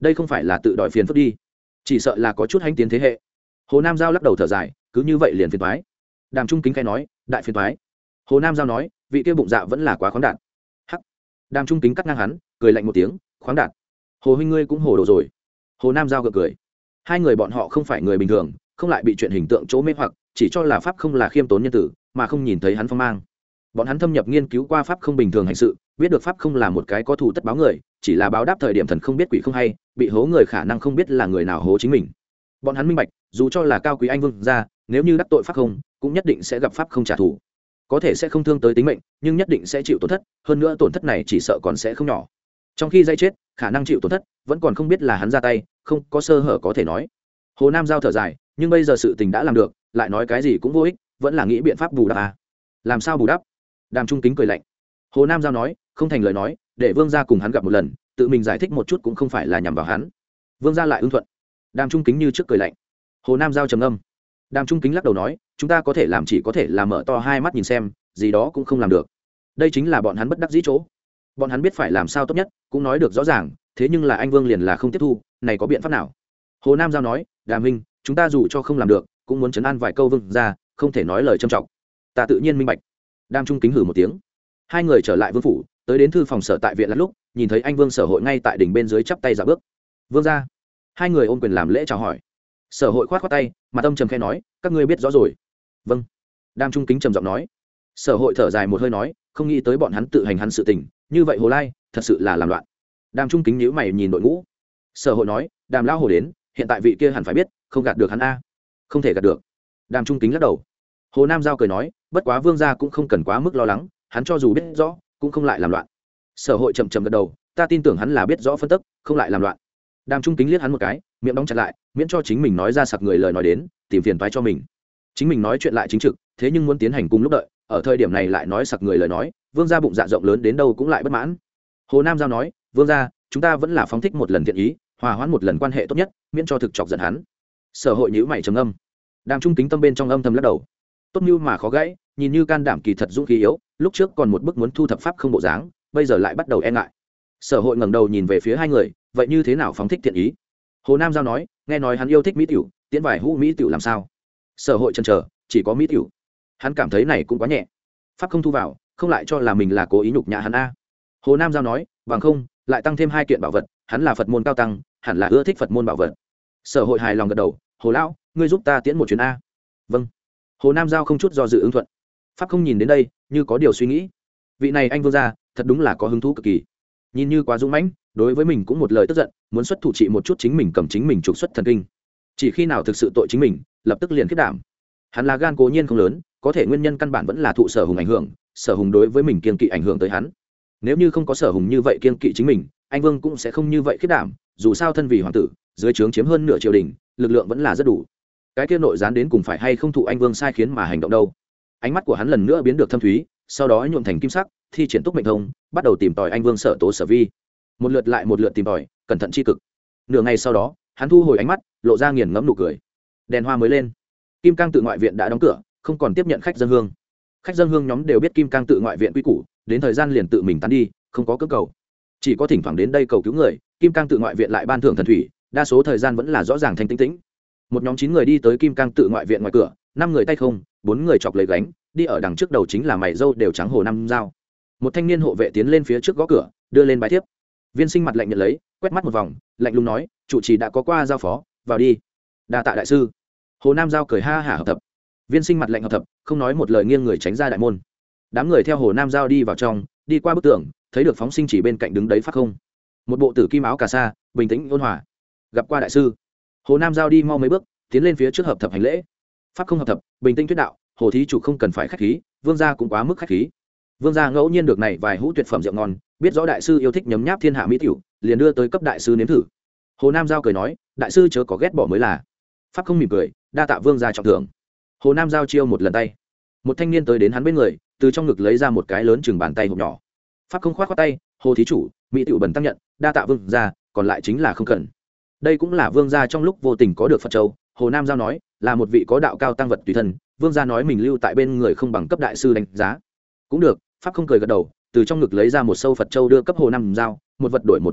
đây không phải là tự đòi phiền phức đi, chỉ sợ là có chút hãnh tiến thế hệ. Hồ Nam Giao lắc đầu thở dài, cứ như vậy liền phiền toái. Đàm Trung Kính khai nói, đại phiền toái. Hồ Nam Giao nói, vị kia bụng dạ vẫn là quá khoáng đạt. Hắc. Đàm Trung Kính cắt ngang hắn, cười lạnh một tiếng, khoáng đạt. Hồ huynh ngươi cũng hồ đồ rồi. Hồ Nam Giao gượng cười. Hai người bọn họ không phải người bình thường, không lại bị chuyện hình tượng chỗ mê hoặc, chỉ cho là pháp không là khiêm tốn nhân tử, mà không nhìn thấy hắn phong mang. Bọn hắn thâm nhập nghiên cứu qua pháp không bình thường hành sự, biết được pháp không là một cái có thù tất báo người, chỉ là báo đáp thời điểm thần không biết quỷ không hay, bị hố người khả năng không biết là người nào hố chính mình. Bọn hắn minh bạch, dù cho là cao quý anh vương gia, nếu như đắc tội pháp không, cũng nhất định sẽ gặp pháp không trả thù. Có thể sẽ không thương tới tính mệnh, nhưng nhất định sẽ chịu tổn thất, hơn nữa tổn thất này chỉ sợ còn sẽ không nhỏ. Trong khi dây chết, khả năng chịu tổn thất, vẫn còn không biết là hắn ra tay, không có sơ hở có thể nói. Hồ Nam Giao thở dài, nhưng bây giờ sự tình đã làm được, lại nói cái gì cũng vô ích, vẫn là nghĩ biện pháp bù đắp à. Làm sao bù đắp? Đàm Trung Kính cười lạnh. Hồ Nam Giao nói, không thành lời nói, để vương gia cùng hắn gặp một lần, tự mình giải thích một chút cũng không phải là nhằm vào hắn. Vương gia lại ưng thuận. Đàm Trung Kính như trước cười lạnh. Hồ Nam Giao trầm ngâm. Đàm Trung Kính lắc đầu nói, chúng ta có thể làm chỉ có thể là mở to hai mắt nhìn xem, gì đó cũng không làm được. Đây chính là bọn hắn bất đắc dĩ chỗ. Bọn hắn biết phải làm sao tốt nhất, cũng nói được rõ ràng, thế nhưng là anh Vương liền là không tiếp thu, này có biện pháp nào? Hồ Nam Giao nói, Đàm huynh, chúng ta dù cho không làm được, cũng muốn trấn an vài câu vương gia, không thể nói lời trâm trọng. Ta tự nhiên minh bạch. Đàm Trung Kính hử một tiếng. Hai người trở lại vương phủ, tới đến thư phòng sở tại viện lát lúc, nhìn thấy anh Vương Sở Hội ngay tại đỉnh bên dưới chắp tay dạo bước. Vương gia. Hai người ôm quyền làm lễ chào hỏi. Sở Hội khoát khoát tay, mặt âm trầm khẽ nói, các ngươi biết rõ rồi. Vâng. Đàm Trung Kính trầm giọng nói. Sở Hội thở dài một hơi nói, không nghĩ tới bọn hắn tự hành hắn sự tình, như vậy Hồ Lai, thật sự là làm loạn. Đàm Trung Kính nhíu mày nhìn đội ngũ. Sở Hội nói, Đàm lão hồ đến, hiện tại vị kia hẳn phải biết, không gạt được hắn a. Không thể gạt được. Đàm Trung Kính lắc đầu. Hồ Nam Giao cười nói, bất quá vương gia cũng không cần quá mức lo lắng, hắn cho dù biết rõ, cũng không lại làm loạn. Sở Hội chậm chậm gật đầu, ta tin tưởng hắn là biết rõ phân tức, không lại làm loạn. Đàm Trung Kính liếc hắn một cái, miệng đóng chặt lại, miễn cho chính mình nói ra sặc người lời nói đến, tìm phiền toái cho mình. Chính mình nói chuyện lại chính trực, thế nhưng muốn tiến hành cùng lúc đợi, ở thời điểm này lại nói sặc người lời nói, vương gia bụng dạ rộng lớn đến đâu cũng lại bất mãn. Hồ Nam Giao nói, vương gia, chúng ta vẫn là phóng thích một lần thiện ý, hòa hoãn một lần quan hệ tốt nhất, miễn cho thực chọc giận hắn. Sở Hội nhíu mày trầm âm. Đàm Trung Kính tâm bên trong âm thầm lắc đầu. Tốt như mà khó gãy, nhìn như can đảm kỳ thật dũng khí yếu, lúc trước còn một bức muốn thu thập pháp không bộ dáng, bây giờ lại bắt đầu e ngại. Sở Hội ngẩng đầu nhìn về phía hai người, vậy như thế nào phóng thích thiện ý? Hồ Nam Giao nói, nghe nói hắn yêu thích mỹ tiểu, tiến vài hũ mỹ tiểu làm sao? Sở Hội chần chờ, chỉ có mỹ tiểu. Hắn cảm thấy này cũng quá nhẹ. Pháp không thu vào, không lại cho là mình là cố ý nhục nhã hắn a. Hồ Nam Giao nói, bằng không, lại tăng thêm hai kiện bảo vật, hắn là Phật môn cao tăng, hẳn là ưa thích Phật môn bảo vật. Sở Hội hài lòng gật đầu, Hồ lão, ngươi giúp ta tiễn một chuyến a. Vâng. Hồ Nam Giao không chút do dự ứng thuận. Pháp không nhìn đến đây, như có điều suy nghĩ. Vị này anh vương gia, thật đúng là có hứng thú cực kỳ. Nhìn như quá dũng mãnh, đối với mình cũng một lời tức giận, muốn xuất thủ trị một chút chính mình cầm chính mình trục xuất thần kinh. Chỉ khi nào thực sự tội chính mình, lập tức liền kết đảm. Hắn là gan cố nhiên không lớn, có thể nguyên nhân căn bản vẫn là thụ Sở Hùng ảnh hưởng, Sở Hùng đối với mình kiêng kỵ ảnh hưởng tới hắn. Nếu như không có Sở Hùng như vậy kiêng kỵ chính mình, anh vương cũng sẽ không như vậy kết đảm, dù sao thân vì hoàng tử, dưới trướng chiếm hơn nửa triều đình, lực lượng vẫn là rất đủ. Cái kia nội gián đến cùng phải hay không thụ anh vương sai khiến mà hành động đâu? Ánh mắt của hắn lần nữa biến được thâm thúy, sau đó nhuộm thành kim sắc, thi triển túc mệnh thông, bắt đầu tìm tòi anh vương Sở Tố Sở Vi. Một lượt lại một lượt tìm tòi, cẩn thận chi cực. Nửa ngày sau đó, hắn thu hồi ánh mắt, lộ ra nghiền ngẫm nụ cười. Đèn hoa mới lên, Kim Cang tự ngoại viện đã đóng cửa, không còn tiếp nhận khách dân hương. Khách dân hương nhóm đều biết Kim Cang tự ngoại viện quy củ, đến thời gian liền tự mình tán đi, không có cưỡng cầu. Chỉ có thỉnh thoảng đến đây cầu cứu người, Kim Cang tự ngoại viện lại ban thưởng thần thủy, đa số thời gian vẫn là rõ ràng thanh tĩnh tĩnh. Một nhóm chín người đi tới Kim Cang tự ngoại viện ngoài cửa, năm người tay không, bốn người chọc lấy gánh, đi ở đằng trước đầu chính là mày râu đều trắng Hồ Nam Giao. Một thanh niên hộ vệ tiến lên phía trước gõ cửa, đưa lên bái thiếp. Viên Sinh mặt lạnh nhận lấy, quét mắt một vòng, lạnh lùng nói, chủ trì đã có qua giao phó, vào đi. Đa tạ đại sư. Hồ Nam Giao cười ha hả hợp thập. Viên Sinh mặt lạnh hợp thập, không nói một lời nghiêng người tránh ra đại môn. Đám người theo Hồ Nam Giao đi vào trong, đi qua bức tường, thấy được phóng sinh chỉ bên cạnh đứng đấy Pháp Không. Một bộ tử kim áo cà sa, bình tĩnh ôn hòa. Gặp qua đại sư. Hồ Nam Giao đi mau mấy bước, tiến lên phía trước hợp thập hành lễ. Pháp Không hợp thập, bình tĩnh thuyết đạo, Hồ thí chủ không cần phải khách khí, vương gia cũng quá mức khách khí. Vương gia ngẫu nhiên được này vài hũ tuyệt phẩm rượu ngon, biết rõ đại sư yêu thích nhấm nháp thiên hạ mỹ tiểu, liền đưa tới cấp đại sư nếm thử. Hồ Nam Giao cười nói, đại sư chớ có ghét bỏ mới là. Pháp Không mỉm cười, đa tạ vương gia trọng thưởng. Hồ Nam Giao chiêu một lần tay, một thanh niên tới đến hắn bên người, từ trong ngực lấy ra một cái lớn chừng bàn tay hộp nhỏ. Pháp Không khoát khoát tay, Hồ thí chủ, mỹ tiểu bẩn tăng nhận, đa tạ vương gia, còn lại chính là không cần. Đây cũng là vương gia trong lúc vô tình có được Phật châu. Hồ Nam Giao nói, là một vị có đạo cao tăng vật tùy thân, vương gia nói mình lưu tại bên người không bằng cấp đại sư đánh giá. Cũng được. Pháp Không cười gật đầu, từ trong ngực lấy ra một sâu Phật châu đưa cấp Hồ Nam Giao, một vật đổi một vật a,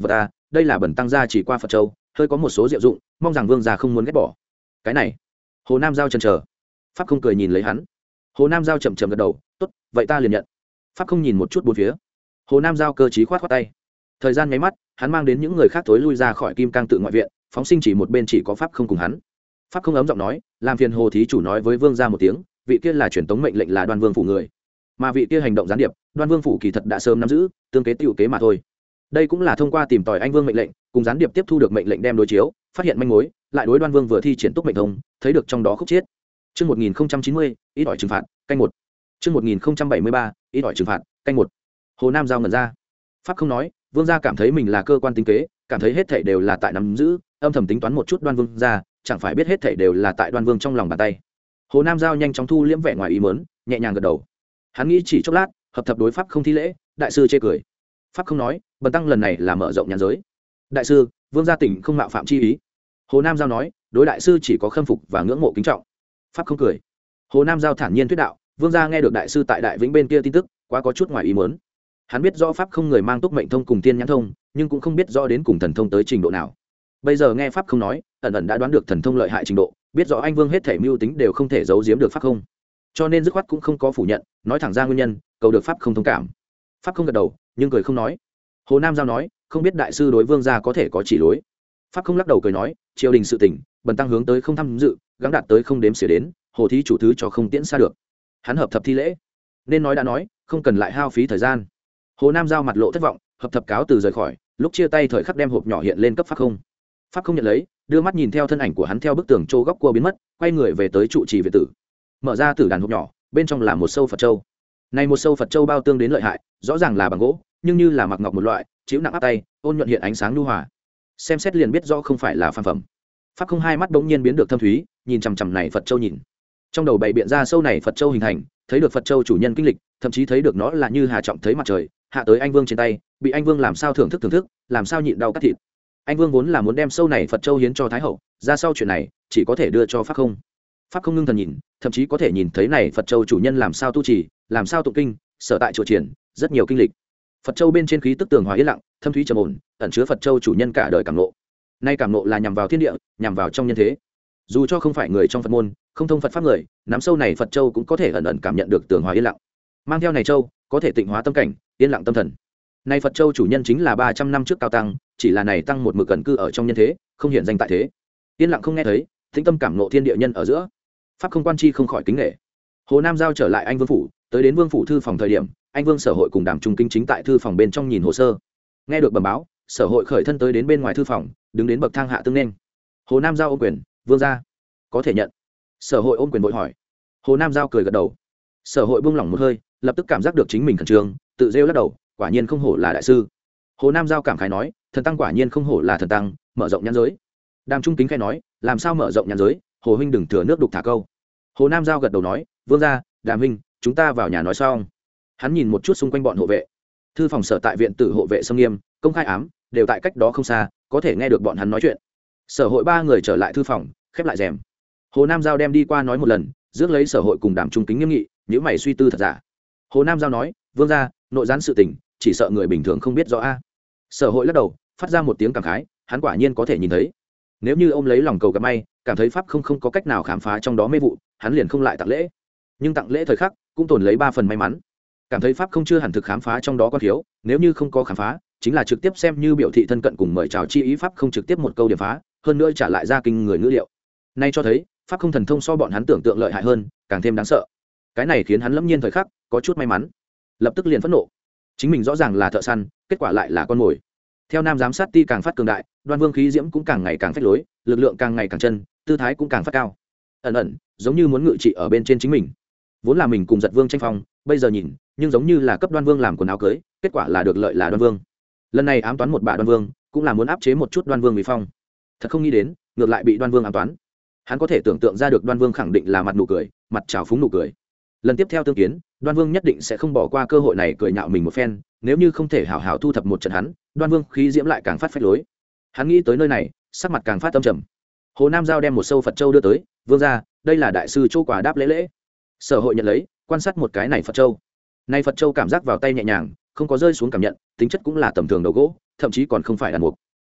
đây là bẩn tăng gia chỉ qua Phật châu, hơi có một số diệu dụng, mong rằng vương gia không muốn ghét bỏ. Cái này, Hồ Nam Giao chần chờ. Pháp không cười nhìn lấy hắn. Hồ Nam Giao chậm chậm gật đầu, tốt, vậy ta liền nhận. Pháp không nhìn một chút bốn phía. Hồ Nam Giao cơ trí khoát khoát tay. Thời gian nháy mắt, hắn mang đến những người khác tối lui ra khỏi Kim Cang tự ngoại viện, phóng sinh chỉ một bên chỉ có Pháp không cùng hắn. Pháp không ấm giọng nói, làm phiền Hồ thí chủ nói với vương gia một tiếng, vị kia là truyền tống mệnh lệnh là Đoan Vương phủ người, mà vị kia hành động gián điệp, Đoan Vương phủ kỳ thật đã sớm nắm giữ, tương kế tiểu kế mà thôi. Đây cũng là thông qua tìm tòi anh vương mệnh lệnh, cùng gián điệp tiếp thu được mệnh lệnh đem đối chiếu, phát hiện manh mối, lại đối Đoan Vương vừa thi triển túc mệnh thông, thấy được trong đó khúc chiết. Chương một nghìn chín mươi, ít ỏi trừng phạt, canh một. Chương một nghìn bảy mươi ba, ít ỏi trừng phạt, canh một. Hồ Nam Giao ngẩn ra. Pháp không nói, vương gia cảm thấy mình là cơ quan tính kế, cảm thấy hết thảy đều là tại nắm giữ, âm thầm tính toán một chút Đoan Vương gia, chẳng phải biết hết thảy đều là tại Đoan Vương trong lòng bàn tay. Hồ Nam Giao nhanh chóng thu liễm vẻ ngoài ý mớn, nhẹ nhàng gật đầu. Hắn nghĩ chỉ chốc lát, hợp thập đối pháp không thi lễ, đại sư chê cười. Pháp không nói, bần tăng lần này là mở rộng nhãn giới. Đại sư, vương gia tỉnh không mạo phạm chi ý. Hồ Nam Giao nói, đối đại sư chỉ có khâm phục và ngưỡng mộ kính trọng. Pháp không cười. Hồ Nam Giao thản nhiên thuyết đạo, vương gia nghe được đại sư tại Đại Vĩnh bên kia tin tức, quá có chút ngoài ý mớn. Hắn biết rõ pháp không người mang túc mệnh thông cùng tiên nhãn thông, nhưng cũng không biết rõ đến cùng thần thông tới trình độ nào. Bây giờ nghe pháp không nói, ẩn ẩn đã đoán được thần thông lợi hại trình độ, biết rõ anh vương hết thể mưu tính đều không thể giấu giếm được pháp không, cho nên dứt khoát cũng không có phủ nhận, nói thẳng ra nguyên nhân, cầu được pháp không thông cảm. Pháp không gật đầu, nhưng cười không nói. Hồ Nam Giao nói, không biết đại sư đối vương gia có thể có chỉ lối. Pháp không lắc đầu cười nói, triều đình sự tỉnh, bần tăng hướng tới không tham dự, gắng đạt tới không đếm xỉa đến, hồ thí chủ thứ cho không tiễn xa được. Hắn hợp thập thi lễ, nên nói đã nói, không cần lại hao phí thời gian. Hồ Nam Giao mặt lộ thất vọng, hợp thập cáo từ rời khỏi, lúc chia tay thời khắc đem hộp nhỏ hiện lên cấp pháp không. Pháp không nhận lấy, đưa mắt nhìn theo thân ảnh của hắn theo bức tường chỗ góc cua biến mất, quay người về tới trụ trì viện tử. Mở ra tử đàn hộp nhỏ, bên trong là một sâu Phật châu. Này một sâu Phật châu bao tương đến lợi hại, rõ ràng là bằng gỗ, nhưng như là mặc ngọc một loại, chịu nặng áp tay, ôn nhuận hiện ánh sáng nhu hòa. Xem xét liền biết rõ không phải là phàm phẩm. Pháp không hai mắt bỗng nhiên biến được thâm thúy, nhìn chằm chằm này Phật châu nhìn. Trong đầu bày biện ra sâu này Phật châu hình thành, thấy được Phật châu chủ nhân kinh lịch, thậm chí thấy được nó là như hà trọng thấy mặt trời, hạ tới anh vương trên tay, bị anh vương làm sao thưởng thức thưởng thức, làm sao nhịn đau cắt thịt. Anh vương vốn là muốn đem sâu này Phật châu hiến cho thái hậu, ra sau chuyện này chỉ có thể đưa cho pháp không. Pháp không ngưng thần nhìn, thậm chí có thể nhìn thấy này Phật châu chủ nhân làm sao tu trì, làm sao tụng kinh, sở tại chùa triển, rất nhiều kinh lịch. Phật châu bên trên khí tức tường hòa yên lặng, thâm thúy trầm ổn, ẩn chứa Phật châu chủ nhân cả đời cảm ngộ. Nay cảm ngộ là nhằm vào thiên địa, nhằm vào trong nhân thế. Dù cho không phải người trong Phật môn, không thông Phật pháp người, nắm sâu này Phật châu cũng có thể ẩn ẩn cảm nhận được tường hòa yên lặng. Mang theo này châu, có thể tịnh hóa tâm cảnh, yên lặng tâm thần. Nay Phật châu chủ nhân chính là ba trăm năm trước cao tăng, chỉ là này tăng một mực gần cư ở trong nhân thế, không hiện danh tại thế. Yên lặng không nghe thấy, thính tâm cảm ngộ thiên địa nhân ở giữa. Pháp không quan chi không khỏi kính nể. Hồ Nam Giao trở lại anh vương phủ, tới đến vương phủ thư phòng thời điểm, anh vương sở hội cùng Đàm Trung Kinh chính tại thư phòng bên trong nhìn hồ sơ. Nghe được bẩm báo, sở hội khởi thân tới đến bên ngoài thư phòng, đứng đến bậc thang hạ tương nên. Hồ Nam Giao ôm quyền, vương gia có thể nhận. Sở hội ôm quyền vội hỏi. Hồ Nam Giao cười gật đầu. Sở hội buông lỏng một hơi, lập tức cảm giác được chính mình khẩn trương, tự rêu lắc đầu, quả nhiên không hổ là đại sư. Hồ Nam Giao cảm khái nói, thần tăng quả nhiên không hổ là thần tăng, mở rộng nhãn giới. Đàm Trung Kính khẽ nói, làm sao mở rộng nhãn giới, Hồ huynh đừng thừa nước đục thả câu. Hồ Nam Giao gật đầu nói, vương gia, Đàm huynh, chúng ta vào nhà nói xong. Hắn nhìn một chút xung quanh bọn hộ vệ. Thư phòng sở tại viện tử hộ vệ sông nghiêm, công khai ám, đều tại cách đó không xa, có thể nghe được bọn hắn nói chuyện. Sở hội ba người trở lại thư phòng, khép lại rèm. Hồ Nam Giao đem đi qua nói một lần, rước lấy sở hội cùng Đàm Trung Kính nghiêm nghị, nếu mày suy tư thật giả. Hồ Nam Giao nói, vương gia, nội gián sự tình, chỉ sợ người bình thường không biết rõ a. Sở hội lắc đầu, phát ra một tiếng cảm khái, hắn quả nhiên có thể nhìn thấy. Nếu như ông lấy lòng cầu gặp may, cảm thấy pháp không không có cách nào khám phá trong đó mê vụ, hắn liền không lại tặng lễ. Nhưng tặng lễ thời khắc cũng tồn lấy ba phần may mắn, cảm thấy pháp không chưa hẳn thực khám phá trong đó có thiếu, nếu như không có khám phá, chính là trực tiếp xem như biểu thị thân cận cùng mời chào chi ý, pháp không trực tiếp một câu điểm phá, hơn nữa trả lại ra kinh người ngữ liệu. Nay cho thấy pháp không thần thông so bọn hắn tưởng tượng lợi hại hơn, càng thêm đáng sợ. Cái này khiến hắn lâm nhiên thời khắc có chút may mắn, lập tức liền phẫn nộ. Chính mình rõ ràng là thợ săn, kết quả lại là con mồi. Theo nam giám sát ti càng phát cường đại, Đoan Vương khí diễm cũng càng ngày càng phách lối, lực lượng càng ngày càng chân, tư thái cũng càng phát cao, ẩn ẩn giống như muốn ngự trị ở bên trên chính mình. Vốn là mình cùng Giật Vương tranh phong, bây giờ nhìn, nhưng giống như là cấp Đoan Vương làm quần áo cưới, kết quả là được lợi là Đoan Vương. Lần này ám toán một bà Đoan Vương, cũng là muốn áp chế một chút Đoan Vương uy phong. Thật không nghĩ đến, ngược lại bị Đoan Vương ám toán. Hắn có thể tưởng tượng ra được Đoan Vương khẳng định là mặt nụ cười, mặt trào phúng nụ cười. Lần tiếp theo tương kiến, Đoan Vương nhất định sẽ không bỏ qua cơ hội này cười nhạo mình một phen, nếu như không thể hảo hảo thu thập một trận hắn, Đoan Vương khí diễm lại càng phát phách lối. Hắn nghĩ tới nơi này, sắc mặt càng phát âm trầm. Hồ Nam Giao đem một sâu Phật châu đưa tới, vương gia, đây là đại sư châu quà đáp lễ lễ. Sở hội nhận lấy, quan sát một cái này Phật châu. Này Phật châu cảm giác vào tay nhẹ nhàng, không có rơi xuống cảm nhận, tính chất cũng là tầm thường đầu gỗ, thậm chí còn không phải đàn mục.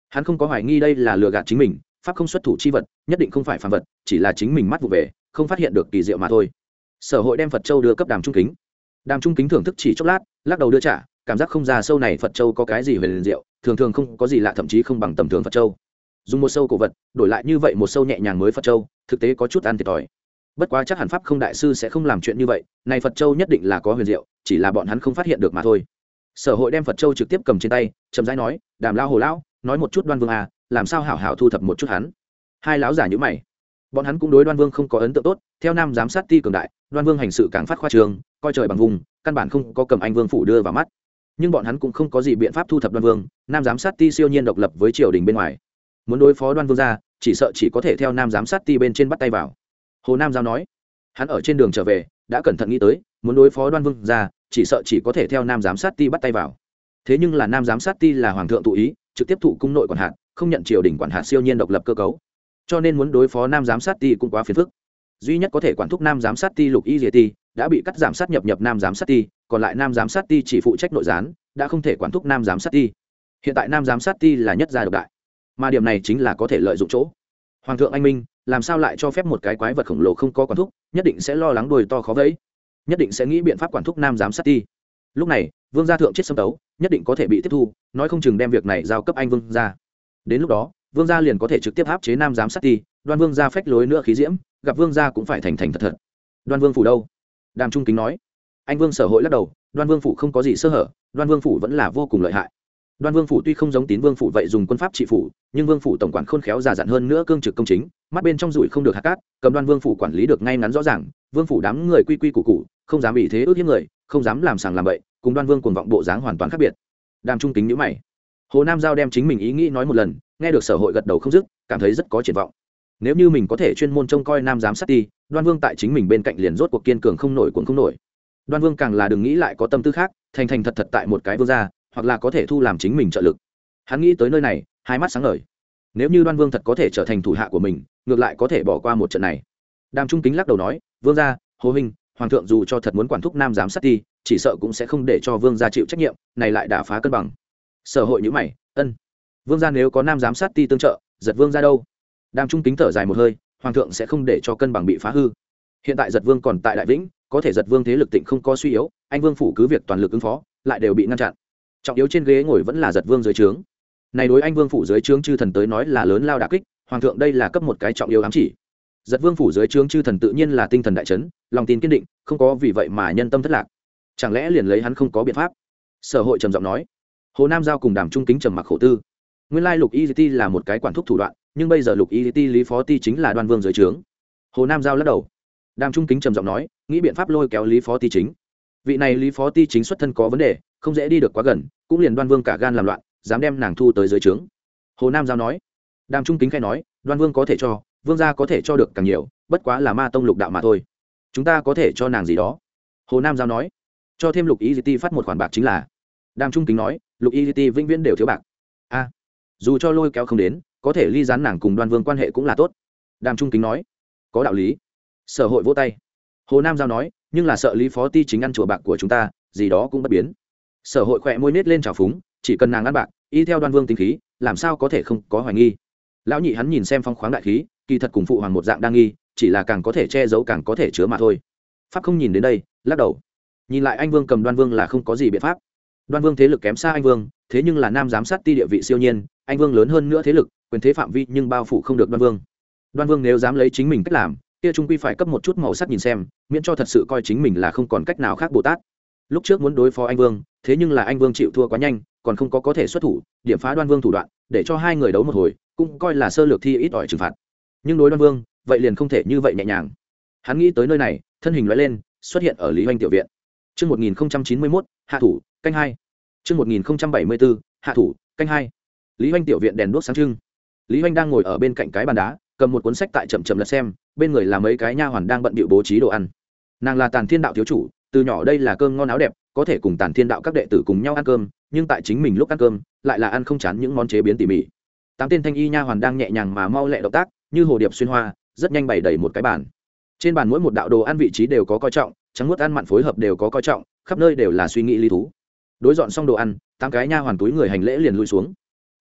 hắn không có hoài nghi đây là lừa gạt chính mình, pháp không xuất thủ chi vật nhất định không phải phàm vật, chỉ là chính mình mắt vụ về không phát hiện được kỳ diệu mà thôi. Sở Hội đem Phật Châu đưa cấp Đàm Trung Kính. Đàm Trung Kính thưởng thức chỉ chốc lát, lắc đầu đưa trả, cảm giác không ra sâu này Phật Châu có cái gì huyền diệu, thường thường không có gì lạ, thậm chí không bằng tầm thường Phật Châu. Dùng một sâu cổ vật đổi lại như vậy một sâu nhẹ nhàng mới Phật Châu, thực tế có chút ăn thiệt thòi. Bất quá chắc hẳn pháp không đại sư sẽ không làm chuyện như vậy, này Phật Châu nhất định là có huyền diệu, chỉ là bọn hắn không phát hiện được mà thôi. Sở Hội đem Phật Châu trực tiếp cầm trên tay, chậm rãi nói, Đàm lão hồ lão, nói một chút Đoan Vương à, làm sao hảo hảo thu thập một chút hắn. Hai lão giả nhíu mày, bọn hắn cũng đối Đoan Vương không có ấn tượng tốt, theo nam giám sát ti cường đại, Đoan Vương hành sự càng phát khoa trương, coi trời bằng vùng, căn bản không có cầm anh vương phủ đưa vào mắt. Nhưng bọn hắn cũng không có gì biện pháp thu thập Đoan Vương, nam giám sát ti siêu nhiên độc lập với triều đình bên ngoài, muốn đối phó Đoan Vương ra, chỉ sợ chỉ có thể theo nam giám sát ti bên trên bắt tay vào. Hồ Nam Giao nói, hắn ở trên đường trở về đã cẩn thận nghĩ tới, muốn đối phó Đoan Vương ra, chỉ sợ chỉ có thể theo nam giám sát ti bắt tay vào. Thế nhưng là nam giám sát ti là hoàng thượng tụ ý, trực tiếp thụ cung nội quản hạt, không nhận triều đình quản hạt siêu nhiên độc lập cơ cấu, cho nên muốn đối phó nam giám sát ti cũng quá phiền phức. Duy nhất có thể quản thúc nam giám sát ti Lục Y Diệ ti đã bị cắt giảm sát nhập nhập nam giám sát ti, còn lại nam giám sát ti chỉ phụ trách nội gián, đã không thể quản thúc nam giám sát ti. Hiện tại nam giám sát ti là nhất gia độc đại, mà điểm này chính là có thể lợi dụng chỗ. Hoàng thượng anh minh làm sao lại cho phép một cái quái vật khổng lồ không có quản thúc, nhất định sẽ lo lắng đuôi to khó vẫy, nhất định sẽ nghĩ biện pháp quản thúc nam giám sát ti. Lúc này vương gia thượng chết xâm tấu nhất định có thể bị tiếp thu, nói không chừng đem việc này giao cấp anh vương gia. Đến lúc đó vương gia liền có thể trực tiếp áp chế nam giám sát ti, Đoan Vương gia phách lối nữa khí diễm, gặp vương gia cũng phải thành thành thật thật. Đoan Vương phủ đâu? Đàm Trung Kính nói. Anh Vương Sở Hội lắc đầu, Đoan Vương phủ không có gì sơ hở, Đoan Vương phủ vẫn là vô cùng lợi hại. Đoan Vương phủ tuy không giống Tín Vương phủ vậy dùng quân pháp trị phủ, nhưng Vương phủ tổng quản khôn khéo già dặn hơn nữa cương trực công chính, mắt bên trong rủi không được hạt cát, cầm Đoan Vương phủ quản lý được ngay ngắn rõ ràng, Vương phủ đám người quy quy củ củ, không dám bị thế ước hiếp người, không dám làm sàng làm bậy, cùng Đoan Vương cuồng vọng bộ dáng hoàn toàn khác biệt. Đàm Trung Kính nhíu mày. Hồ Nam Giao đem chính mình ý nghĩ nói một lần, nghe được Sở Hội gật đầu không dứt, cảm thấy rất có triển vọng. Nếu như mình có thể chuyên môn trông coi nam giám sát ti, Đoan Vương tại chính mình bên cạnh liền rốt cuộc kiên cường không nổi cuồng không nổi. Đoan Vương càng là đừng nghĩ lại có tâm tư khác, thành thành thật thật tại một cái vương gia, hoặc là có thể thu làm chính mình trợ lực. Hắn nghĩ tới nơi này, hai mắt sáng ngời. Nếu như Đoan Vương thật có thể trở thành thủ hạ của mình, ngược lại có thể bỏ qua một trận này. Đàm Trung Kính lắc đầu nói, vương gia, Hồ huynh, hoàng thượng dù cho thật muốn quản thúc nam giám sát ti, chỉ sợ cũng sẽ không để cho vương gia chịu trách nhiệm, này lại đả phá cân bằng. Sở Hội nhíu mày, ân, vương gia nếu có nam giám sát ti tương trợ, giật vương gia đâu? Đàm Trung Kính thở dài một hơi, hoàng thượng sẽ không để cho cân bằng bị phá hư. Hiện tại giật vương còn tại Đại Vĩnh, có thể giật vương thế lực tịnh không có suy yếu, anh vương phủ cứ việc toàn lực ứng phó, lại đều bị ngăn chặn. Trọng yếu trên ghế ngồi vẫn là giật vương dưới trướng. Này đối anh vương phủ dưới trướng chư thần tới nói là lớn lao đả kích, hoàng thượng đây là cấp một cái trọng yếu ám chỉ. Giật vương phủ dưới trướng chư thần tự nhiên là tinh thần đại chấn, lòng tin kiên định, không có vì vậy mà nhân tâm thất lạc. Chẳng lẽ liền lấy hắn không có biện pháp? Sở Hội trầm giọng nói. Hồ Nam Giao cùng Đàm Trung Kính trầm mặc khổ tư. Nguyên lai Lục Y Ti là một cái quản thúc thủ đoạn, nhưng bây giờ Lục Y Ti lý phó ti chính là Đoan Vương dưới trướng. Hồ Nam Giao lắc đầu. Đàm Trung Kính trầm giọng nói, nghĩ biện pháp lôi kéo lý phó ti chính. Vị này lý phó ti chính xuất thân có vấn đề, không dễ đi được quá gần, cũng liền Đoan Vương cả gan làm loạn, dám đem nàng thu tới dưới trướng. Hồ Nam Giao nói. Đàm Trung Kính khai nói, Đoan Vương có thể cho, vương gia có thể cho được càng nhiều, bất quá là ma tông lục đạo mà thôi. Chúng ta có thể cho nàng gì đó. Hồ Nam Giao nói, cho thêm Lục Y Ti phát một khoản bạc chính là. Đàm Trung Kính nói, Lục Y Ti vĩnh viễn đều thiếu bạc. A, dù cho lôi kéo không đến, có thể ly gián nàng cùng Đoan Vương quan hệ cũng là tốt. Đàm Trung Kính nói, có đạo lý. Sở Hội vỗ tay. Hồ Nam Giao nói, nhưng là sợ lý phó ti chính ăn chùa bạc của chúng ta, gì đó cũng bất biến. Sở Hội khỏe môi nết lên trào phúng, chỉ cần nàng ăn bạc, y theo Đoan Vương tính khí, làm sao có thể không có hoài nghi. Lão nhị hắn nhìn xem phong khoáng đại khí, kỳ thật cùng phụ hoàng một dạng đang nghi, chỉ là càng có thể che giấu càng có thể chứa mà thôi. Pháp không nhìn đến đây, lắc đầu. Nhìn lại anh Vương cầm Đoan Vương là không có gì biện pháp. Đoan Vương thế lực kém xa anh Vương, thế nhưng là nam giám sát ti địa vị siêu nhiên, anh Vương lớn hơn nữa thế lực, quyền thế phạm vi nhưng bao phủ không được Đoan Vương. Đoan Vương nếu dám lấy chính mình cách làm, kia trung quy phải cấp một chút màu sắc nhìn xem, miễn cho thật sự coi chính mình là không còn cách nào khác Bồ Tát. Lúc trước muốn đối phó anh Vương, thế nhưng là anh Vương chịu thua quá nhanh, còn không có có thể xuất thủ, điểm phá Đoan Vương thủ đoạn, để cho hai người đấu một hồi, cũng coi là sơ lược thi ít ỏi trừng phạt. Nhưng đối Đoan Vương, vậy liền không thể như vậy nhẹ nhàng. Hắn nghĩ tới nơi này, thân hình lóe lên, xuất hiện ở Lý Hoành tiểu viện. Chương một nghìn chín mươi mốt, hạ thủ, canh hai. Chương một nghìn bảy mươi tư, hạ thủ, canh hai. Lý Hoành tiểu viện đèn đuốc sáng trưng. Lý Hoành đang ngồi ở bên cạnh cái bàn đá, cầm một cuốn sách tại chậm chậm lật xem, bên người là mấy cái nha hoàn đang bận bịu bố trí đồ ăn. Nàng là Tàn Thiên Đạo thiếu chủ, từ nhỏ đây là cơm ngon áo đẹp, có thể cùng Tàn Thiên Đạo các đệ tử cùng nhau ăn cơm, nhưng tại chính mình lúc ăn cơm, lại là ăn không chán những món chế biến tỉ mỉ. Tám tên thanh y nha hoàn đang nhẹ nhàng mà mau lẹ động tác, như hồ điệp xuyên hoa, rất nhanh bày đầy một cái bàn. Trên bàn mỗi một đạo đồ ăn vị trí đều có coi trọng, trắng muốt ăn mặn phối hợp đều có coi trọng, khắp nơi đều là suy nghĩ lý thú. Đối dọn xong đồ ăn, tám cái nha hoàn túi người hành lễ liền lui xuống.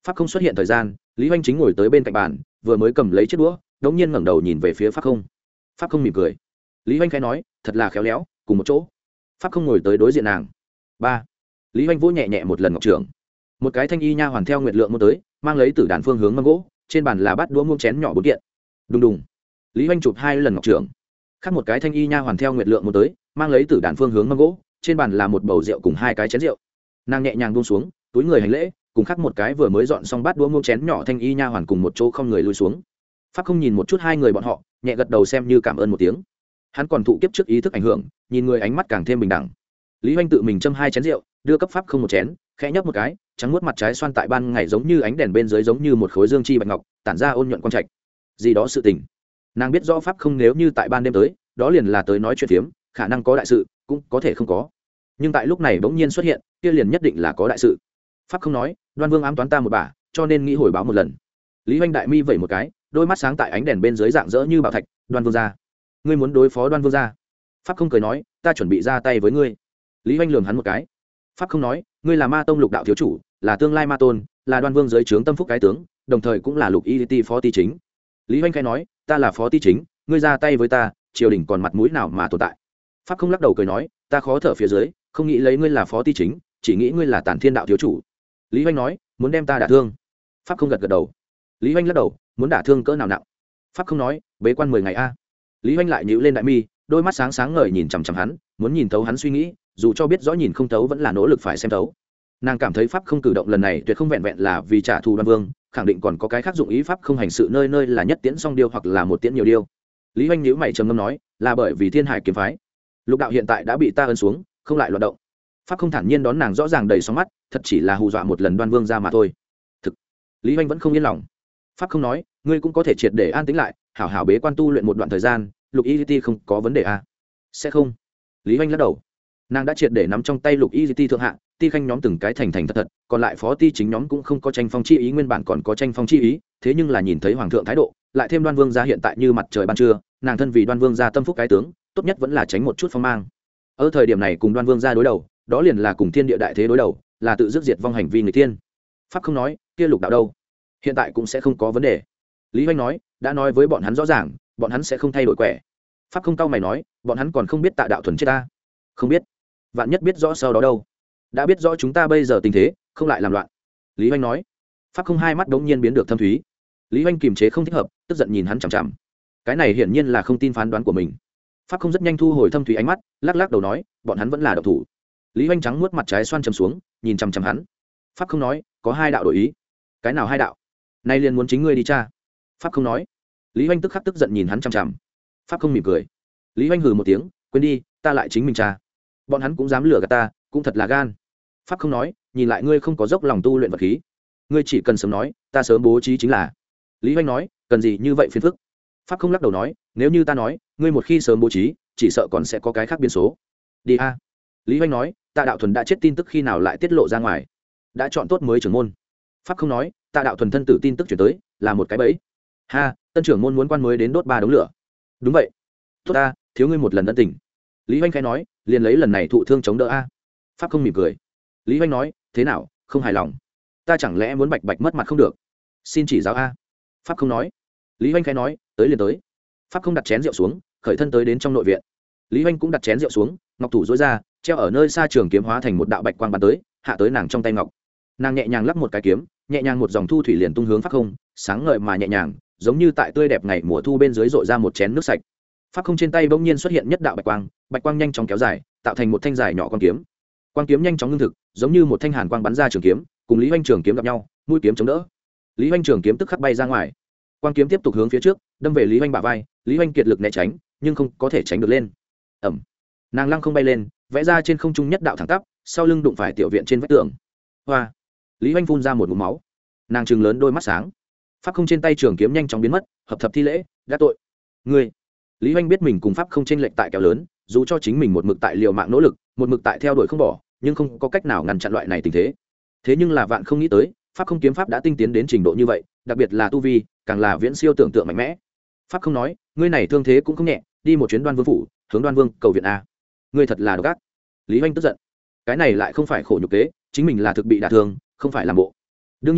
pháp không xuất hiện thời gian, lý oanh chính ngồi tới bên cạnh bàn, vừa mới cầm lấy chiếc đũa, đống nhiên ngẩng đầu nhìn về phía pháp không. Pháp không mỉm cười. Lý oanh khẽ nói, thật là khéo léo, cùng một chỗ. Pháp không ngồi tới đối diện nàng. Ba. Lý oanh vỗ nhẹ nhẹ một lần ngọc trưởng. Một cái thanh y nha hoàn theo nguyệt lượng mua tới, mang lấy tử đàn phương hướng mâm gỗ, trên bàn là bát đũa muỗng chén nhỏ bốn kiện. Đùng đùng. Lý oanh chụp hai lần ngọc trưởng. Khác một cái thanh y nha hoàn theo nguyệt lượng mua tới, mang lấy tử đàn phương hướng mâm gỗ, trên bàn là một bầu rượu cùng hai cái chén rượu. Nàng nhẹ nhàng buông xuống, túi người hành lễ, cùng khác một cái vừa mới dọn xong bát đũa muỗng chén nhỏ thanh y nha hoàn cùng một chỗ không người lùi xuống. Pháp không nhìn một chút hai người bọn họ, nhẹ gật đầu xem như cảm ơn một tiếng. Hắn còn thụ kiếp trước ý thức ảnh hưởng, nhìn người ánh mắt càng thêm bình đẳng. Lý oanh tự mình châm hai chén rượu, đưa cấp pháp không một chén, khẽ nhấp một cái, trắng muốt mặt trái xoan tại ban ngày giống như ánh đèn bên dưới giống như một khối dương chi bạch ngọc, tản ra ôn nhuận quang trạch. Gì đó sự tình. Nàng biết rõ pháp không nếu như tại ban đêm tới, đó liền là tới nói chuyện phiếm, khả năng có đại sự, cũng có thể không có. Nhưng tại lúc này bỗng nhiên xuất hiện, kia liền nhất định là có đại sự. Pháp không nói, Đoan Vương ám toán ta một bả, cho nên nghĩ hồi báo một lần. Lý oanh đại mi vẩy một cái, đôi mắt sáng tại ánh đèn bên dưới dạng dỡ như bảo thạch. Đoan Vương gia, ngươi muốn đối phó Đoan Vương gia? Pháp không cười nói, ta chuẩn bị ra tay với ngươi. Lý oanh lườm hắn một cái. Pháp không nói, ngươi là Ma Tông Lục đạo thiếu chủ, là tương lai ma tôn, là Đoan Vương dưới trướng tâm phúc cái tướng, đồng thời cũng là Lục Y Ti phó ti chính. Lý oanh khai nói, ta là phó ti chính, ngươi ra tay với ta, triều đình còn mặt mũi nào mà tồn tại? Pháp không lắc đầu cười nói, ta khó thở phía dưới, không nghĩ lấy ngươi là phó ti chính, chỉ nghĩ ngươi là Tản Thiên đạo thiếu chủ. Lý oanh nói, muốn đem ta đả thương? Pháp không gật gật đầu. Lý oanh lắc đầu, muốn đả thương cỡ nào nặng? Pháp không nói, bế quan mười ngày a. Lý oanh lại nhíu lên đại mi, đôi mắt sáng sáng ngời nhìn chằm chằm hắn, muốn nhìn thấu hắn suy nghĩ, dù cho biết rõ nhìn không thấu vẫn là nỗ lực phải xem thấu. Nàng cảm thấy pháp không cử động lần này tuyệt không vẹn vẹn là vì trả thù Đoan Vương, khẳng định còn có cái khác dụng ý. Pháp không hành sự nơi nơi là nhất tiễn song điêu hoặc là một tiễn nhiều điêu. Lý oanh nhíu mày trầm ngâm nói, là bởi vì Thiên Hải kiếm phái Lục đạo hiện tại đã bị ta ấn xuống, không lại loạn động. Pháp không thản nhiên đón nàng rõ ràng đầy sóng mắt, thật chỉ là hù dọa một lần Đoan Vương ra mà thôi. Thực, Lý oanh vẫn không yên lòng. Pháp không nói, ngươi cũng có thể triệt để an tĩnh lại, hảo hảo bế quan tu luyện một đoạn thời gian. Lục Y Ti không có vấn đề à? Sẽ không. Lý oanh lắc đầu. Nàng đã triệt để nắm trong tay Lục Y Ti thượng hạ, ti khanh nhóm từng cái thành thành thật thật, còn lại phó ti chính nhóm cũng không có tranh phong chi ý, nguyên bản còn có tranh phong chi ý, thế nhưng là nhìn thấy hoàng thượng thái độ, lại thêm Đoan Vương gia hiện tại như mặt trời ban trưa, nàng thân vì Đoan Vương gia tâm phúc cái tướng, tốt nhất vẫn là tránh một chút phong mang. Ở thời điểm này cùng Đoan Vương gia đối đầu, đó liền là cùng thiên địa đại thế đối đầu, là tự dứt diệt vong hành vi người tiên. Pháp không nói, kia Lục đạo đâu? Hiện tại cũng sẽ không có vấn đề. Lý oanh nói, đã nói với bọn hắn rõ ràng, bọn hắn sẽ không thay đổi quẻ. Pháp không cau mày nói, bọn hắn còn không biết Tạ đạo thuần chết ta? Không biết. Vạn nhất biết rõ sau đó đâu? Đã biết rõ chúng ta bây giờ tình thế, không lại làm loạn. Lý oanh nói. Pháp không hai mắt đống nhiên biến được thâm thúy. Lý oanh kiềm chế không thích hợp, tức giận nhìn hắn chằm chằm. Cái này hiển nhiên là không tin phán đoán của mình. Pháp không rất nhanh thu hồi thâm thúy ánh mắt, lắc lắc đầu nói, bọn hắn vẫn là độc thủ. Lý oanh trắng muốt mặt trái xoan trầm xuống, nhìn chằm chằm hắn. Pháp không nói, có hai đạo đổi ý. Cái nào hai đạo? Nay liền muốn chính ngươi đi cha. Pháp không nói. Lý oanh tức khắc tức giận nhìn hắn chằm chằm. Pháp không mỉm cười. Lý oanh hừ một tiếng, quên đi, ta lại chính mình cha. Bọn hắn cũng dám lừa gạt ta, cũng thật là gan. Pháp không nói, nhìn lại ngươi không có dốc lòng tu luyện vật khí, ngươi chỉ cần sớm nói, ta sớm bố trí chính là. Lý oanh nói, cần gì như vậy phiền phức? Pháp không lắc đầu nói, nếu như ta nói, ngươi một khi sớm bố trí, chỉ sợ còn sẽ có cái khác biến số. Đi a. Lý oanh nói, Tạ đạo thuần đã chết tin tức khi nào lại tiết lộ ra ngoài? Đã chọn tốt mới trưởng môn. Pháp không nói, Tạ đạo thuần thân tử tin tức chuyển tới, là một cái bẫy. Ha, tân trưởng môn muốn quan mới đến đốt ba đống lửa. Đúng vậy. Tốt ta, thiếu ngươi một lần ân tình. Lý oanh khẽ nói, liền lấy lần này thụ thương chống đỡ a. Pháp không mỉm cười. Lý oanh nói, thế nào, không hài lòng? Ta chẳng lẽ muốn bạch bạch mất mặt không được? Xin chỉ giáo a. Pháp không nói. Lý oanh khẽ nói, tới liền tới. Pháp không đặt chén rượu xuống, khởi thân tới đến trong nội viện. Lý oanh cũng đặt chén rượu xuống, ngọc thủ dối ra, treo ở nơi xa trường kiếm hóa thành một đạo bạch quang bắn tới, hạ tới nàng trong tay ngọc. Nàng nhẹ nhàng lắp một cái kiếm, nhẹ nhàng một dòng thu thủy liền tung hướng Pháp không, sáng ngời mà nhẹ nhàng, giống như tại tươi đẹp ngày mùa thu bên dưới dội ra một chén nước sạch. Pháp không trên tay bỗng nhiên xuất hiện nhất đạo bạch quang, bạch quang nhanh chóng kéo dài, tạo thành một thanh dài nhỏ con kiếm. Quang kiếm nhanh chóng ngưng thực, giống như một thanh hàn quang bắn ra trường kiếm, cùng Lý oanh trường kiếm gặp nhau, mũi kiếm chống đỡ. Lý oanh trường kiếm tức khắc bay ra ngoài. Quang kiếm tiếp tục hướng phía trước, đâm về Lý oanh bả vai, Lý oanh kiệt lực né tránh, nhưng không có thể tránh được lên. Ầm. Nàng lăng không bay lên, vẽ ra trên không trung nhất đạo thẳng tắp, sau lưng đụng phải tiểu viện trên vách tường. Hoa. Lý oanh phun ra một ngụm máu. Nàng trừng lớn đôi mắt sáng. Pháp không trên tay trường kiếm nhanh chóng biến mất, hợp thập thi lễ, đã tội. Ngươi. Lý oanh biết mình cùng Pháp không chênh lệch tại kéo lớn, dù cho chính mình một mực tại liều mạng nỗ lực, một mực tại theo đuổi không bỏ, nhưng không có cách nào ngăn chặn loại này tình thế. Thế nhưng là vạn không nghĩ tới, Pháp không kiếm pháp đã tinh tiến đến trình độ như vậy, đặc biệt là tu vi, càng là viễn siêu tưởng tượng mạnh mẽ. Pháp không nói, ngươi này thương thế cũng không nhẹ, đi một chuyến Đoan Vương phủ, hướng Đoan Vương cầu viện a. Ngươi thật là độc ác. Lý oanh tức giận. Cái này lại không phải khổ nhục kế, chính mình là thực bị đả thương, không phải làm bộ. Đương nhiên,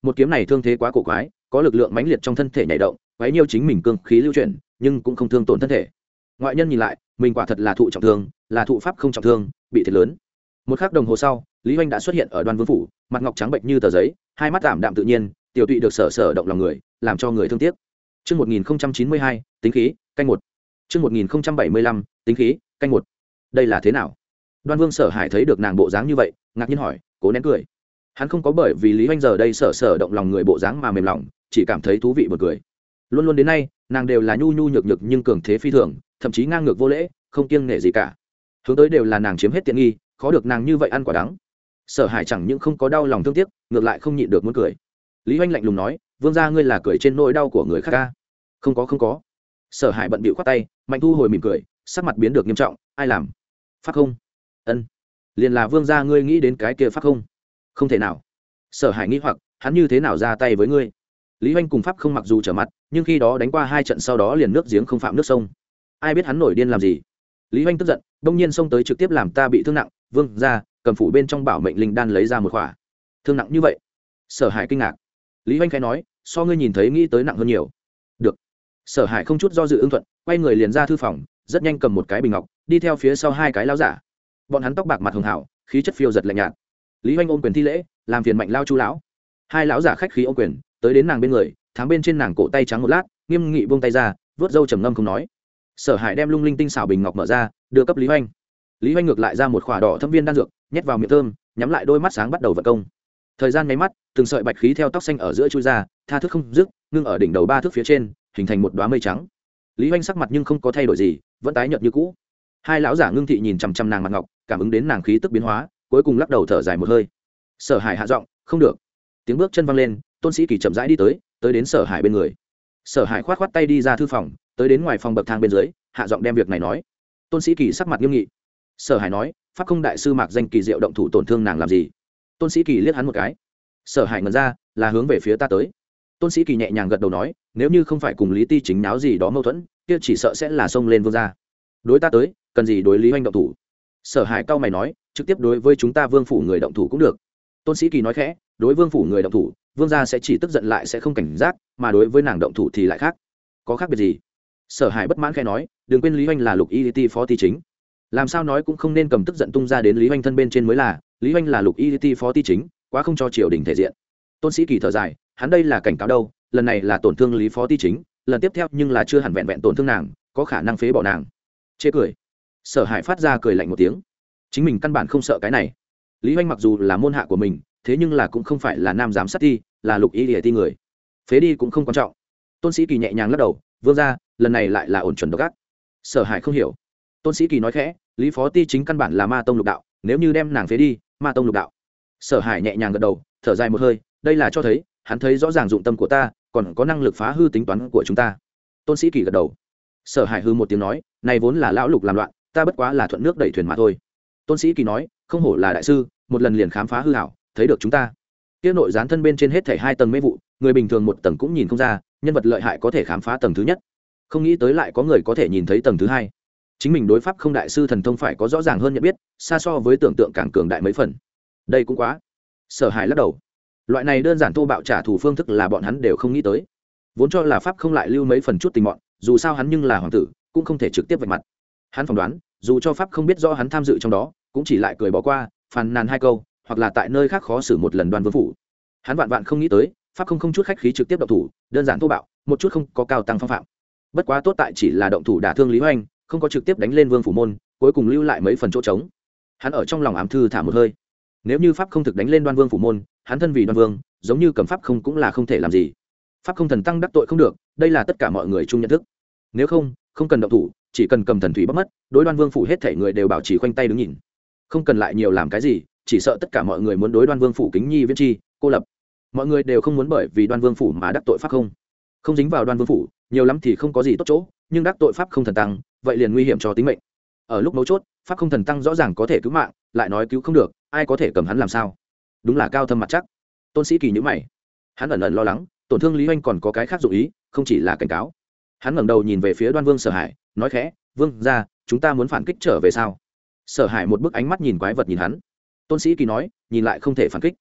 một kiếm này thương thế quá cổ quái, có lực lượng mãnh liệt trong thân thể nhảy động, quấy nhiêu chính mình cương khí lưu chuyển, nhưng cũng không thương tổn thân thể. Ngoại nhân nhìn lại, mình quả thật là thụ trọng thương, là thụ pháp không trọng thương, bị thiệt lớn. Một khắc đồng hồ sau, Lý Hoành đã xuất hiện ở Đoan Vương phủ, mặt ngọc trắng bệnh như tờ giấy, hai mắt ảm đạm tự nhiên, tiểu tụy được sở sở động lòng người, làm cho người thương tiếc. Chương một nghìn chín mươi hai, tính khí, canh một. Chương một nghìn bảy mươi lăm, tính khí, canh một. Đây là thế nào? Đoan Vương Sở Hải thấy được nàng bộ dáng như vậy, ngạc nhiên hỏi, cố nén cười. Hắn không có bởi vì Lý Hoành giờ đây sở sở động lòng người bộ dáng mà mềm lòng, chỉ cảm thấy thú vị buồn cười. Luôn luôn đến nay, nàng đều là nhu nhu nhược nhược nhưng cường thế phi thường, thậm chí ngang ngược vô lễ, không kiêng nể gì cả. Hướng tới đều là nàng chiếm hết tiện nghi, khó được nàng như vậy ăn quả đắng. Sở Hải chẳng những không có đau lòng thương tiếc, ngược lại không nhịn được muốn cười. Lý Hoành lạnh lùng nói, vương gia ngươi là cười trên nỗi đau của người khác ca? Không có không có. Sở Hải bận bịu khoát tay, mạnh thu hồi mỉm cười, sắc mặt biến được nghiêm trọng, ai làm? Pháp không? Ân, liền là vương gia ngươi nghĩ đến cái kia pháp không? Không thể nào. Sở Hải nghĩ hoặc, hắn như thế nào ra tay với ngươi? Lý Hoành cùng pháp không mặc dù trở mặt, nhưng khi đó đánh qua hai trận sau đó liền nước giếng không phạm nước sông. Ai biết hắn nổi điên làm gì? Lý Hoành tức giận, đông nhiên xông tới trực tiếp làm ta bị thương nặng, vương gia cầm phủ bên trong bảo mệnh linh đan lấy ra một khỏa. Thương nặng như vậy? Sở Hải kinh ngạc. Lý Hoành khẽ nói, so ngươi nhìn thấy nghĩ tới nặng hơn nhiều. Được. Sở Hải không chút do dự ưng thuận, quay người liền ra thư phòng, rất nhanh cầm một cái bình ngọc, đi theo phía sau hai cái lão giả. Bọn hắn tóc bạc mặt hường hảo, khí chất phiêu giật lạnh nhạt. Lý Hoành ôm quyền thi lễ, làm phiền Mạnh lao Chu lão. Hai lão giả khách khí ôm quyền, tới đến nàng bên người, thắng bên trên nàng cổ tay trắng một lát, nghiêm nghị buông tay ra, vớt râu trầm ngâm không nói. Sở Hải đem lung linh tinh xảo bình ngọc mở ra, đưa cấp Lý Hoành. Lý Hoành ngược lại ra một khỏa đỏ thâm viên đan dược, nhét vào miệng thơm, nhắm lại đôi mắt sáng bắt đầu vận công. Thời gian mấy mắt, từng sợi bạch khí theo tóc xanh ở giữa chui ra, tha thước không dứt, ngưng ở đỉnh đầu ba thước phía trên, hình thành một đóa mây trắng. Lý Hoành sắc mặt nhưng không có thay đổi gì, vẫn tái nhợt như cũ. Hai lão giả ngưng thị nhìn chằm chằm nàng mặt ngọc, cảm ứng đến nàng khí tức biến hóa, cuối cùng lắc đầu thở dài một hơi. Sở Hải hạ giọng, không được. Tiếng bước chân văng lên, Tôn Sĩ Kỳ chậm rãi đi tới, tới đến Sở Hải bên người. Sở Hải khoát khoát tay đi ra thư phòng, tới đến ngoài phòng bậc thang bên dưới, hạ giọng đem việc này nói. Tôn Sĩ Kỳ sắc mặt nghiêm nghị. Sở Hải nói, pháp không đại sư Mạc Danh Kỳ diệu động thủ tổn thương nàng làm gì? Tôn Sĩ Kỳ liếc hắn một cái. Sở Hải ngẩn ra, là hướng về phía ta tới. Tôn Sĩ Kỳ nhẹ nhàng gật đầu nói, nếu như không phải cùng Lý Ti chính náo gì đó mâu thuẫn, kia chỉ sợ sẽ là xông lên vương gia. Đối ta tới, cần gì đối Lý Hoành động thủ? Sở Hải cao mày nói, trực tiếp đối với chúng ta vương phủ người động thủ cũng được. Tôn Sĩ Kỳ nói khẽ, đối vương phủ người động thủ, vương gia sẽ chỉ tức giận lại sẽ không cảnh giác, mà đối với nàng động thủ thì lại khác. Có khác biệt gì? Sở Hải bất mãn khẽ nói, đừng quên Lý Hoành là Lục Y Ti phó ti chính, làm sao nói cũng không nên cầm tức giận tung ra đến Lý Hoành thân bên trên mới là. Lý Hoành là Lục Y Ti phó ti chính, quá không cho triều đình thể diện. Tôn Sĩ Kỳ thở dài, hắn đây là cảnh cáo đâu, lần này là tổn thương Lý phó ti chính, lần tiếp theo nhưng là chưa hẳn vẹn vẹn tổn thương nàng, có khả năng phế bỏ nàng. Chê cười. Sở Hải phát ra cười lạnh một tiếng, chính mình căn bản không sợ cái này. Lý Hoành mặc dù là môn hạ của mình, thế nhưng là cũng không phải là nam giám sát ti, là Lục Y Ti người, phế đi cũng không quan trọng. Tôn Sĩ Kỳ nhẹ nhàng lắc đầu, vương gia, lần này lại là ổn chuẩn độc ác. Sở Hải không hiểu. Tôn Sĩ Kỳ nói khẽ, Lý phó ti chính căn bản là ma tông lục đạo, nếu như đem nàng phế đi, ma tông lục đạo. Sở Hải nhẹ nhàng gật đầu, thở dài một hơi, đây là cho thấy hắn thấy rõ ràng dụng tâm của ta, còn có năng lực phá hư tính toán của chúng ta. Tôn Sĩ Kỳ gật đầu. Sở Hải hư một tiếng nói, này vốn là lão Lục làm loạn, ta bất quá là thuận nước đẩy thuyền mà thôi. Tôn Sĩ Kỳ nói, không hổ là đại sư, một lần liền khám phá hư hảo, thấy được chúng ta. Kia nội gián thân bên trên hết thảy hai tầng mê vụ, người bình thường một tầng cũng nhìn không ra, nhân vật lợi hại có thể khám phá tầng thứ nhất, không nghĩ tới lại có người có thể nhìn thấy tầng thứ hai. Chính mình đối pháp không đại sư thần thông phải có rõ ràng hơn nhận biết, xa so với tưởng tượng càng cường đại mấy phần. Đây cũng quá. Sở Hải lắc đầu. Loại này đơn giản thô bạo trả thù phương thức là bọn hắn đều không nghĩ tới. Vốn cho là pháp không lại lưu mấy phần chút tình mọn, dù sao hắn nhưng là hoàng tử, cũng không thể trực tiếp vạch mặt. Hắn phỏng đoán, dù cho pháp không biết rõ hắn tham dự trong đó, cũng chỉ lại cười bỏ qua, phàn nàn hai câu, hoặc là tại nơi khác khó xử một lần Đoan Vương phủ. Hắn vạn vạn không nghĩ tới, pháp không không chút khách khí trực tiếp động thủ, đơn giản thô bạo, một chút không có cao tăng phong phạm. Bất quá tốt tại chỉ là động thủ đả thương Lý Hoành, không có trực tiếp đánh lên Vương phủ môn, cuối cùng lưu lại mấy phần chỗ trống. Hắn ở trong lòng ám thư thả một hơi. Nếu như pháp không thực đánh lên Đoan Vương phủ môn, hắn thân vì Đoan Vương, giống như cầm pháp không cũng là không thể làm gì. Pháp không thần tăng đắc tội không được, đây là tất cả mọi người chung nhận thức. Nếu không, không cần động thủ, chỉ cần cầm thần thủy bắt mất, đối Đoan Vương phủ hết thảy người đều bảo trì khoanh tay đứng nhìn. Không cần lại nhiều làm cái gì, chỉ sợ tất cả mọi người muốn đối Đoan Vương phủ kính nhi viễn chi, cô lập. Mọi người đều không muốn bởi vì Đoan Vương phủ mà đắc tội pháp không. Không dính vào Đoan Vương phủ, nhiều lắm thì không có gì tốt chỗ, nhưng đắc tội pháp không thần tăng, vậy liền nguy hiểm cho tính mệnh. Ở lúc mấu chốt, pháp không thần tăng rõ ràng có thể cứu mạng, lại nói cứu không được, ai có thể cầm hắn làm sao? Đúng là cao thâm mặt chắc. Tôn Sĩ Kỳ nhíu mày, hắn ẩn ẩn lo lắng, tổn thương Lý Hoành còn có cái khác dụng ý, không chỉ là cảnh cáo. Hắn ngẩng đầu nhìn về phía Đoan Vương Sở Hải, nói khẽ, "Vương gia, chúng ta muốn phản kích trở về sao?" Sở Hải một bức ánh mắt nhìn quái vật nhìn hắn. Tôn Sĩ Kỳ nói, nhìn lại không thể phản kích.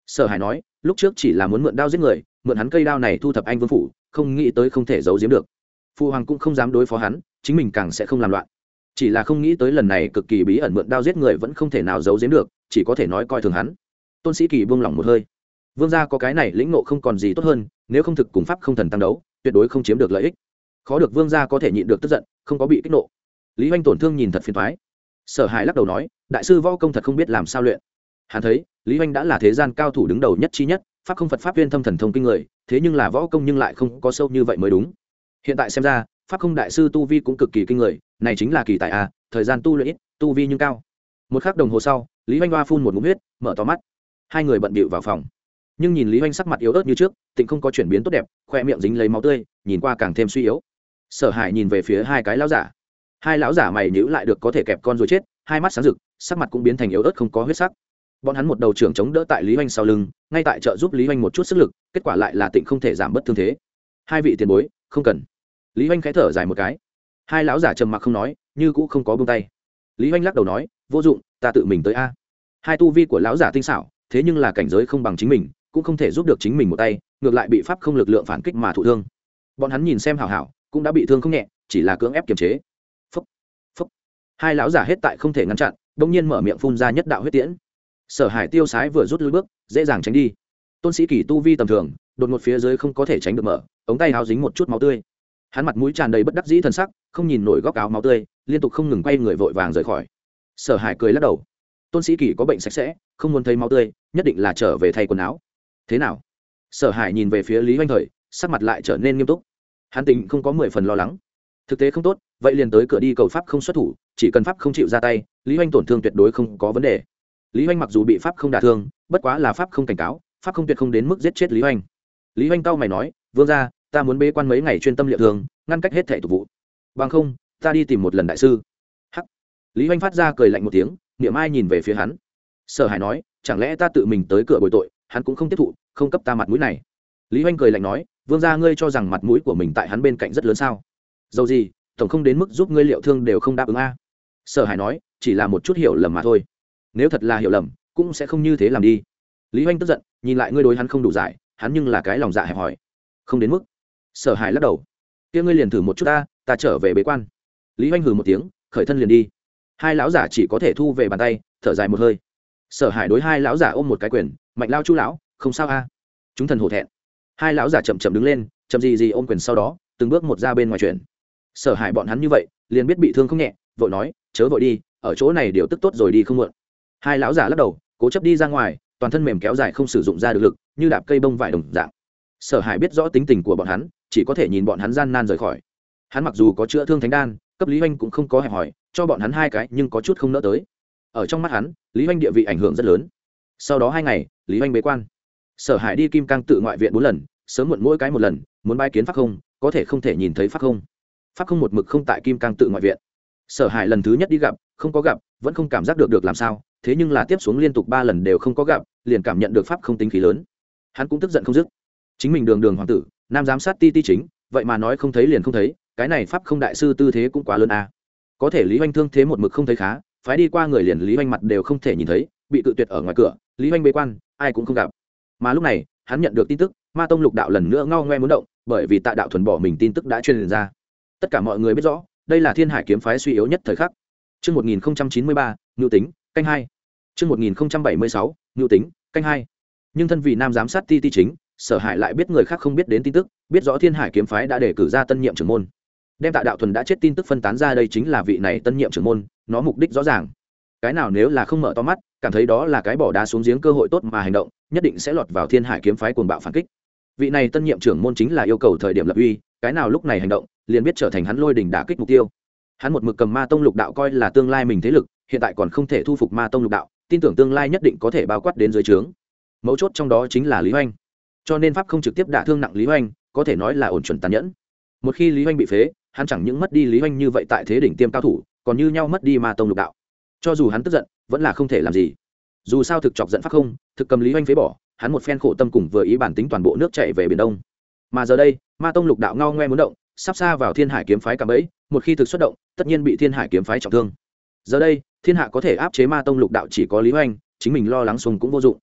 Sở Hải nói lúc trước chỉ là muốn mượn đao giết người, mượn hắn cây đao này thu thập anh vương phủ, không nghĩ tới không thể giấu giếm được. Phu hoàng cũng không dám đối phó hắn, chính mình càng sẽ không làm loạn. Chỉ là không nghĩ tới lần này cực kỳ bí ẩn mượn đao giết người vẫn không thể nào giấu giếm được, chỉ có thể nói coi thường hắn. Tôn Sĩ Kỳ buông lỏng một hơi. Vương gia có cái này lĩnh ngộ không còn gì tốt hơn, nếu không thực cùng pháp không thần tăng đấu, tuyệt đối không chiếm được lợi ích. Khó được Vương gia có thể nhịn được tức giận, không có bị kích nộ. Lý Hoành tổn thương nhìn thật phiền toái. Sở Hải lắc đầu nói, đại sư võ công thật không biết làm sao luyện. Hắn thấy Lý Hoành đã là thế gian cao thủ đứng đầu nhất chi nhất, pháp không Phật pháp viên thâm thần thông kinh người, thế nhưng là võ công nhưng lại không có sâu như vậy mới đúng. Hiện tại xem ra, pháp không đại sư tu vi cũng cực kỳ kinh người, này chính là kỳ tài a, thời gian tu luyện ít, tu vi nhưng cao. Một khắc đồng hồ sau, Lý Hoành hoa phun một ngụm huyết, mở to mắt. Hai người bận bịu vào phòng, nhưng nhìn Lý Hoành sắc mặt yếu ớt như trước, tịnh không có chuyển biến tốt đẹp, khoe miệng dính lấy máu tươi, nhìn qua càng thêm suy yếu. Sở Hải nhìn về phía hai cái lão giả, hai lão giả mày nhíu lại được có thể kẹp con rồi chết, hai mắt sáng rực, sắc mặt cũng biến thành yếu ớt không có huyết sắc. Bọn hắn một đầu trưởng chống đỡ tại Lý Hoành sau lưng, ngay tại trợ giúp Lý Hoành một chút sức lực, kết quả lại là tịnh không thể giảm bớt thương thế. Hai vị tiền bối, không cần. Lý Hoành khẽ thở dài một cái. Hai lão giả trầm mặc không nói, như cũ không có buông tay. Lý Hoành lắc đầu nói, vô dụng, ta tự mình tới a. Hai tu vi của lão giả tinh xảo, thế nhưng là cảnh giới không bằng chính mình, cũng không thể giúp được chính mình một tay, ngược lại bị pháp không lực lượng phản kích mà thụ thương. Bọn hắn nhìn xem hảo hảo, cũng đã bị thương không nhẹ, chỉ là cưỡng ép kiềm chế. Phốc, phốc. Hai lão giả hết tại không thể ngăn chặn, bỗng nhiên mở miệng phun ra nhất đạo huyết tiễn. Sở Hải tiêu sái vừa rút lui bước, dễ dàng tránh đi. Tôn Sĩ Kỳ tu vi tầm thường, đột ngột phía dưới không có thể tránh được mở, ống tay áo dính một chút máu tươi. Hắn mặt mũi tràn đầy bất đắc dĩ thần sắc, không nhìn nổi góc áo máu tươi, liên tục không ngừng quay người vội vàng rời khỏi. Sở Hải cười lắc đầu. Tôn Sĩ Kỳ có bệnh sạch sẽ, không muốn thấy máu tươi, nhất định là trở về thay quần áo. Thế nào? Sở Hải nhìn về phía Lý Hoành Thời, sắc mặt lại trở nên nghiêm túc. Hắn tính không có mười phần lo lắng. Thực tế không tốt, vậy liền tới cửa đi cầu pháp không xuất thủ, chỉ cần pháp không chịu ra tay, Lý Hoành tổn thương tuyệt đối không có vấn đề. Lý Hoành mặc dù bị pháp không đả thương, bất quá là pháp không cảnh cáo, pháp không tuyệt không đến mức giết chết Lý Hoành. Lý Hoành cau mày nói, vương gia, ta muốn bế quan mấy ngày chuyên tâm liệu thường, ngăn cách hết thảy tục vụ. Bằng không, ta đi tìm một lần đại sư. Hắc. Lý Hoành phát ra cười lạnh một tiếng, niệm ai nhìn về phía hắn. Sở Hải nói, chẳng lẽ ta tự mình tới cửa bồi tội, hắn cũng không tiếp thụ, không cấp ta mặt mũi này. Lý Hoành cười lạnh nói, vương gia ngươi cho rằng mặt mũi của mình tại hắn bên cạnh rất lớn sao? Dầu gì, tổng không đến mức giúp ngươi liệu thương đều không đáp ứng a. Sở Hải nói, chỉ là một chút hiểu lầm mà thôi. Nếu thật là hiểu lầm, cũng sẽ không như thế làm đi. Lý Hoành tức giận, nhìn lại ngươi đối hắn không đủ giải, hắn nhưng là cái lòng dạ hẹp hòi. Không đến mức. Sở Hải lắc đầu. Kia ngươi liền thử một chút ta, ta trở về bế quan. Lý Hoành hừ một tiếng, khởi thân liền đi. Hai lão giả chỉ có thể thu về bàn tay, thở dài một hơi. Sở Hải đối hai lão giả ôm một cái quyền, mạnh lao chu lão, không sao a. Chúng thần hổ thẹn. Hai lão giả chậm chậm đứng lên, chậm gì gì ôm quyền sau đó, từng bước một ra bên ngoài chuyển. Sở Hải bọn hắn như vậy, liền biết bị thương không nhẹ, vội nói, chớ vội đi, ở chỗ này điều tức tốt rồi đi không muộn. Hai lão giả lắc đầu, cố chấp đi ra ngoài, toàn thân mềm kéo dài không sử dụng ra được lực, như đạp cây bông vải đồng dạng. Sở Hải biết rõ tính tình của bọn hắn, chỉ có thể nhìn bọn hắn gian nan rời khỏi. Hắn mặc dù có chữa thương thánh đan, cấp Lý Hoành cũng không có hẹp hỏi, cho bọn hắn hai cái nhưng có chút không nỡ tới. Ở trong mắt hắn, Lý Hoành địa vị ảnh hưởng rất lớn. Sau đó hai ngày, Lý Hoành bế quan. Sở Hải đi Kim Cang tự ngoại viện bốn lần, sớm muộn mỗi cái một lần, muốn bái kiến pháp không, có thể không thể nhìn thấy pháp không. Pháp không một mực không tại Kim Cang tự ngoại viện. Sở Hải lần thứ nhất đi gặp, không có gặp, vẫn không cảm giác được được làm sao, thế nhưng là tiếp xuống liên tục ba lần đều không có gặp, liền cảm nhận được pháp không tính khí lớn. Hắn cũng tức giận không dứt. Chính mình đường đường hoàng tử, nam giám sát ti ti chính, vậy mà nói không thấy liền không thấy, cái này pháp không đại sư tư thế cũng quá lớn a. À. Có thể Lý Hoành thương thế một mực không thấy khá, phái đi qua người liền Lý Hoành mặt đều không thể nhìn thấy, bị tự tuyệt ở ngoài cửa, Lý Hoành bế quan, ai cũng không gặp. Mà lúc này, hắn nhận được tin tức, Ma tông Lục đạo lần nữa ngao ngoe muốn động, bởi vì Tạ đạo thuần bỏ mình tin tức đã truyền ra. Tất cả mọi người biết rõ, đây là Thiên Hải kiếm phái suy yếu nhất thời khắc. Chương một nghìn chín mươi ba, Nưu Tính, canh hai. Chương một nghìn bảy mươi sáu, Nưu Tính, canh hai. Nhưng thân vì nam giám sát ti ti chính, Sở Hải lại biết người khác không biết đến tin tức, biết rõ Thiên Hải kiếm phái đã đề cử ra tân nhiệm trưởng môn. Đem Tạ đạo thuần đã chết tin tức phân tán ra, đây chính là vị này tân nhiệm trưởng môn, nó mục đích rõ ràng. Cái nào nếu là không mở to mắt, cảm thấy đó là cái bỏ đá xuống giếng cơ hội tốt mà hành động, nhất định sẽ lọt vào Thiên Hải kiếm phái cuồng bạo phản kích. Vị này tân nhiệm trưởng môn chính là yêu cầu thời điểm lập uy, cái nào lúc này hành động, liền biết trở thành hắn lôi đỉnh đả kích mục tiêu. Hắn một mực cầm Ma tông Lục đạo coi là tương lai mình thế lực, hiện tại còn không thể thu phục Ma tông Lục đạo, tin tưởng tương lai nhất định có thể bao quát đến dưới trướng. Mấu chốt trong đó chính là Lý Hoành. Cho nên pháp không trực tiếp đả thương nặng Lý Hoành, có thể nói là ổn chuẩn tàn nhẫn. Một khi Lý Hoành bị phế, hắn chẳng những mất đi Lý Hoành như vậy tại thế đỉnh tiêm cao thủ, còn như nhau mất đi Ma tông Lục đạo. Cho dù hắn tức giận, vẫn là không thể làm gì. Dù sao thực chọc giận pháp không, thực cầm Lý Hoành phế bỏ, hắn một phen khổ tâm cùng vừa ý bản tính toàn bộ nước chảy về biển đông. Mà giờ đây, Ma tông Lục đạo ngao ngoe muốn động, sắp xa vào Thiên Hải kiếm phái cạm bẫy, một khi thực xuất động, tất nhiên bị Thiên Hải kiếm phái trọng thương. Giờ đây, thiên hạ có thể áp chế Ma tông Lục đạo chỉ có Lý Hoành, chính mình lo lắng sùng cũng vô dụng.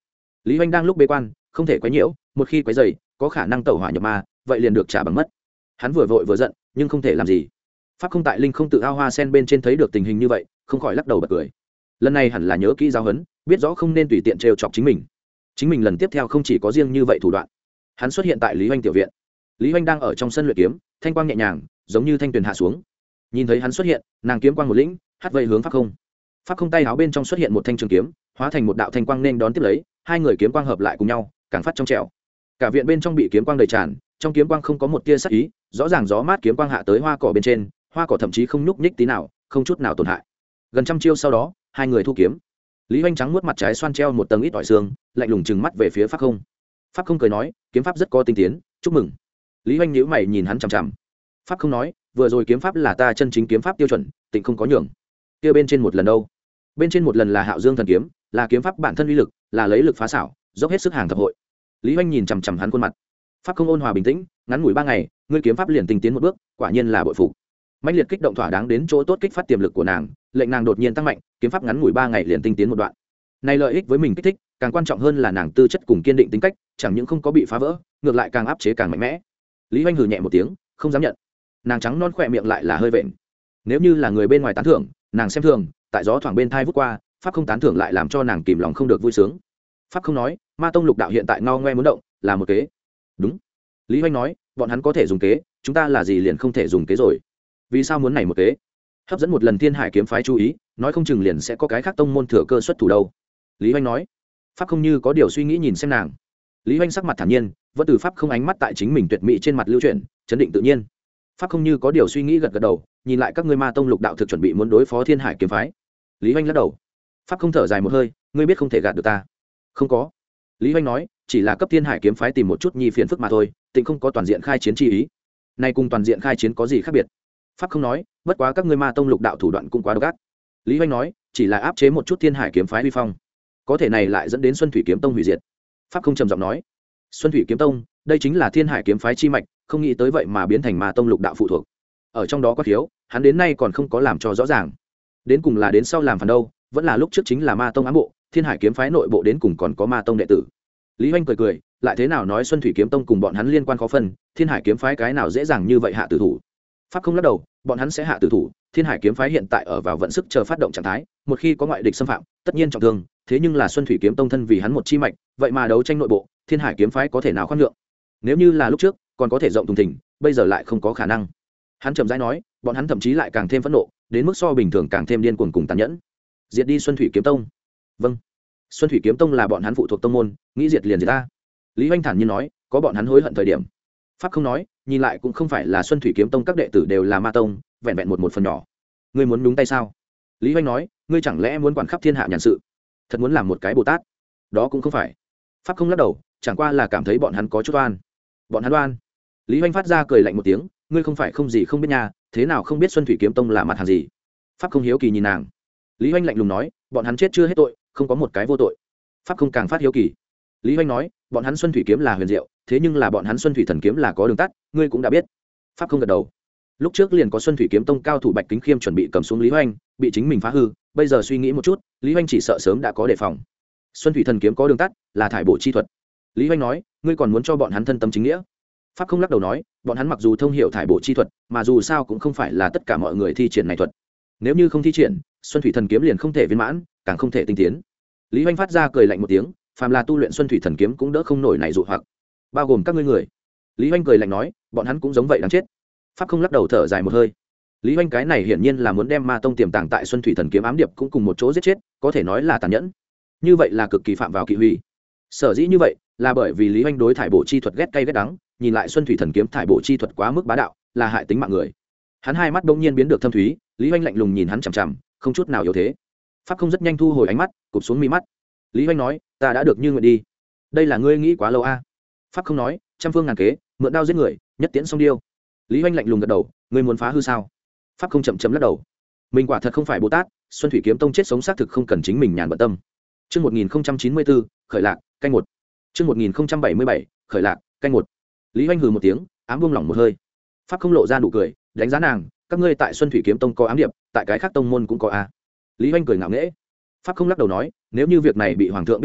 Lý Hoành đang lúc bế quan không thể quấy nhiễu, một khi quấy dày có khả năng tẩu hỏa nhập ma, vậy liền được trả bằng mất. Hắn vừa vội vừa giận nhưng không thể làm gì. Pháp không tại linh không tự ao hoa sen bên trên thấy được tình hình như vậy, không khỏi lắc đầu bật cười. Lần này hẳn là nhớ kỹ giáo huấn, biết rõ không nên tùy tiện trêu chọc chính mình. Chính mình lần tiếp theo không chỉ có riêng như vậy thủ đoạn. Hắn xuất hiện tại Lý Hoành tiểu viện. Lý Hoành đang ở trong sân luyện kiếm, thanh quang nhẹ nhàng giống như thanh tuyền hạ xuống. Nhìn thấy hắn xuất hiện, nàng kiếm quang một lĩnh hất vây hướng Pháp không. Pháp không tay áo bên trong xuất hiện một thanh trường kiếm, hóa thành một đạo thanh quang nên đón tiếp lấy, hai người kiếm quang hợp lại cùng nhau, càng phát trong trẻo. Cả viện bên trong bị kiếm quang đầy tràn, trong kiếm quang không có một tia sắc ý, rõ ràng gió mát kiếm quang hạ tới hoa cỏ bên trên, hoa cỏ thậm chí không nhúc nhích tí nào, không chút nào tổn hại. Gần trăm chiêu sau đó, hai người thu kiếm. Lý Hoành trắng muốt mặt trái xoan treo một tầng ít ỏi xương, lạnh lùng trừng mắt về phía Pháp không. Pháp không cười nói, kiếm pháp rất có tinh tiến, chúc mừng. Lý Hoành nhíu mày nhìn hắn chằm chằm. Pháp không nói, vừa rồi kiếm pháp là ta chân chính kiếm pháp tiêu chuẩn, tịnh không có nhường. Kia bên trên một lần đâu? Bên trên một lần là Hạo Dương thần kiếm, là kiếm pháp bản thân uy lực, là lấy lực phá xảo, dốc hết sức hàng thập hội. Lý Hoành nhìn chằm chằm hắn khuôn mặt. Pháp không ôn hòa bình tĩnh, ngắn ngủi ba ngày, ngươi kiếm pháp liền tinh tiến một bước, quả nhiên là bội phục. Mãnh liệt kích động thỏa đáng đến chỗ tốt kích phát tiềm lực của nàng, lệnh nàng đột nhiên tăng mạnh, kiếm pháp ngắn ngủi ba ngày liền tinh tiến một đoạn. Này lợi ích với mình kích thích, càng quan trọng hơn là nàng tư chất cùng kiên định tính cách, chẳng những không có bị phá vỡ, ngược lại càng áp chế càng mạnh mẽ. Lý Hoành hừ nhẹ một tiếng, không dám nhận. Nàng trắng non khỏe miệng lại là hơi vện. Nếu như là người bên ngoài tán thưởng, nàng xem thường, tại gió thoảng bên thai vút qua, Pháp không tán thưởng lại làm cho nàng kìm lòng không được vui sướng. Pháp không nói, Ma tông lục đạo hiện tại ngao ngoe muốn động, là một kế. Đúng. Lý Hoành nói, bọn hắn có thể dùng kế, chúng ta là gì liền không thể dùng kế rồi. Vì sao muốn này một kế? Hấp dẫn một lần Thiên Hải kiếm phái chú ý, nói không chừng liền sẽ có cái khác tông môn thừa cơ xuất thủ đâu. Lý Hoành nói. Pháp không như có điều suy nghĩ nhìn xem nàng. Lý Hoành sắc mặt thản nhiên, vẫn từ Pháp không ánh mắt tại chính mình tuyệt mỹ trên mặt lưu chuyển, chấn định tự nhiên. Pháp không như có điều suy nghĩ gật gật đầu, nhìn lại các ngươi Ma tông lục đạo thực chuẩn bị muốn đối phó Thiên Hải kiếm phái. Lý Hoành lắc đầu. Pháp không thở dài một hơi, ngươi biết không thể gạt được ta. Không có. Lý Hoành nói, chỉ là cấp Thiên Hải kiếm phái tìm một chút nhi phiền phức mà thôi, tịnh không có toàn diện khai chiến chi ý. Nay cùng toàn diện khai chiến có gì khác biệt? Pháp không nói, bất quá các ngươi Ma tông lục đạo thủ đoạn cũng quá độc ác. Lý Hoành nói, chỉ là áp chế một chút Thiên Hải kiếm phái uy phong, có thể này lại dẫn đến Xuân Thủy kiếm tông hủy diệt. Pháp không trầm giọng nói, Xuân Thủy kiếm tông, đây chính là Thiên Hải kiếm phái chi mạch, không nghĩ tới vậy mà biến thành Ma tông lục đạo phụ thuộc. Ở trong đó có thiếu, hắn đến nay còn không có làm cho rõ ràng. Đến cùng là đến sau làm phản đâu, vẫn là lúc trước chính là Ma tông ám bộ, Thiên Hải kiếm phái nội bộ đến cùng còn có Ma tông đệ tử. Lý Hoành cười cười, lại thế nào nói Xuân Thủy kiếm tông cùng bọn hắn liên quan khó phân, Thiên Hải kiếm phái cái nào dễ dàng như vậy hạ tử thủ. Pháp không lắc đầu, bọn hắn sẽ hạ tử thủ, Thiên Hải kiếm phái hiện tại ở vào vận sức chờ phát động trạng thái, một khi có ngoại địch xâm phạm, tất nhiên trọng thương, thế nhưng là Xuân Thủy kiếm tông thân vì hắn một chi mạch, vậy mà đấu tranh nội bộ, Thiên Hải kiếm phái có thể nào khoan nhượng. Nếu như là lúc trước, còn có thể rộng thùng thình, bây giờ lại không có khả năng. Hắn chậm rãi nói, bọn hắn thậm chí lại càng thêm phẫn nộ, đến mức so bình thường càng thêm điên cuồng cùng tàn nhẫn. Diệt đi Xuân Thủy kiếm tông. Vâng. Xuân Thủy kiếm tông là bọn hắn phụ thuộc tông môn, nghĩ diệt liền diệt ta. Lý Hoành thản nhiên nói, có bọn hắn hối hận thời điểm. Pháp không nói, nhìn lại cũng không phải là Xuân Thủy kiếm tông các đệ tử đều là Ma tông, vẹn vẹn một một phần nhỏ. Ngươi muốn nhúng tay sao? Lý Hoành nói, ngươi chẳng lẽ muốn quản khắp thiên hạ nhàn sự, thật muốn làm một cái Bồ Tát? Đó cũng không phải. Pháp không lắc đầu, chẳng qua là cảm thấy bọn hắn có chút oan. Bọn hắn oan? Lý Hoành phát ra cười lạnh một tiếng, ngươi không phải không gì không biết nha, thế nào không biết Xuân Thủy kiếm tông là mặt hàng gì? Pháp không hiếu kỳ nhìn nàng. Lý Hoành lạnh lùng nói, bọn hắn chết chưa hết tội, không có một cái vô tội. Pháp không càng phát hiếu kỳ. Lý Hoành nói, bọn hắn Xuân Thủy kiếm là huyền diệu, thế nhưng là bọn hắn Xuân Thủy thần kiếm là có đường tắt, ngươi cũng đã biết. Pháp không gật đầu. Lúc trước liền có Xuân Thủy kiếm tông cao thủ Bạch Kính Khiêm chuẩn bị cầm xuống Lý Hoành, bị chính mình phá hư, bây giờ suy nghĩ một chút, Lý Hoành chỉ sợ sớm đã có đề phòng. Xuân Thủy thần kiếm có đường tắt, là thải bổ chi thuật. Lý Hoành nói, ngươi còn muốn cho bọn hắn thân tâm chính nghĩa? Pháp không lắc đầu nói, bọn hắn mặc dù thông hiểu thải bổ chi thuật, mà dù sao cũng không phải là tất cả mọi người thi triển này thuật. Nếu như không thi triển, Xuân Thủy thần kiếm liền không thể viên mãn, càng không thể tinh tiến. Lý Hoành phát ra cười lạnh một tiếng, phàm là tu luyện Xuân Thủy thần kiếm cũng đỡ không nổi này dụ hoặc, bao gồm các ngươi người. Lý Hoành cười lạnh nói, bọn hắn cũng giống vậy đáng chết. Pháp không lắc đầu thở dài một hơi. Lý Hoành cái này hiển nhiên là muốn đem Ma tông tiềm tàng tại Xuân Thủy thần kiếm ám điệp cũng cùng một chỗ giết chết, có thể nói là tàn nhẫn. Như vậy là cực kỳ phạm vào kỵ hủy. Sở dĩ như vậy, là bởi vì Lý Hoành đối thải bổ chi thuật ghét cay ghét đắng, nhìn lại Xuân Thủy thần kiếm thải bổ chi thuật quá mức bá đạo, là hại tính mạng người. Hắn hai mắt bỗng nhiên biến được thâm thúy, Lý Hoành lạnh lùng nhìn hắn chằm chằm, không chút nào yếu thế. Pháp không rất nhanh thu hồi ánh mắt, cụp xuống mi mắt. Lý Hoành nói, ta đã được như nguyện đi. Đây là ngươi nghĩ quá lâu a? À? Pháp không nói, trăm phương ngàn kế, mượn đao giết người, nhất tiễn xong điêu. Lý Hoành lạnh lùng gật đầu, ngươi muốn phá hư sao? Pháp không chậm chậm lắc đầu. Mình quả thật không phải Bồ Tát, Xuân Thủy kiếm tông chết sống xác thực không cần chính mình nhàn bận tâm. Chương một nghìn chín mươi tư, khởi lạc, canh một. Chương một nghìn bảy mươi bảy, khởi lạc, canh một. Lý Hoành hừ một tiếng, ám buông lỏng một hơi. Pháp không lộ ra nụ cười, đánh giá nàng, các ngươi tại Xuân Thủy kiếm tông có ám điệp, tại cái khác tông môn cũng có a. Lý Hoành cười ngạo nghễ. Pháp không lắc đầu nói, nếu như việc này bị hoàng thượng biết rõ,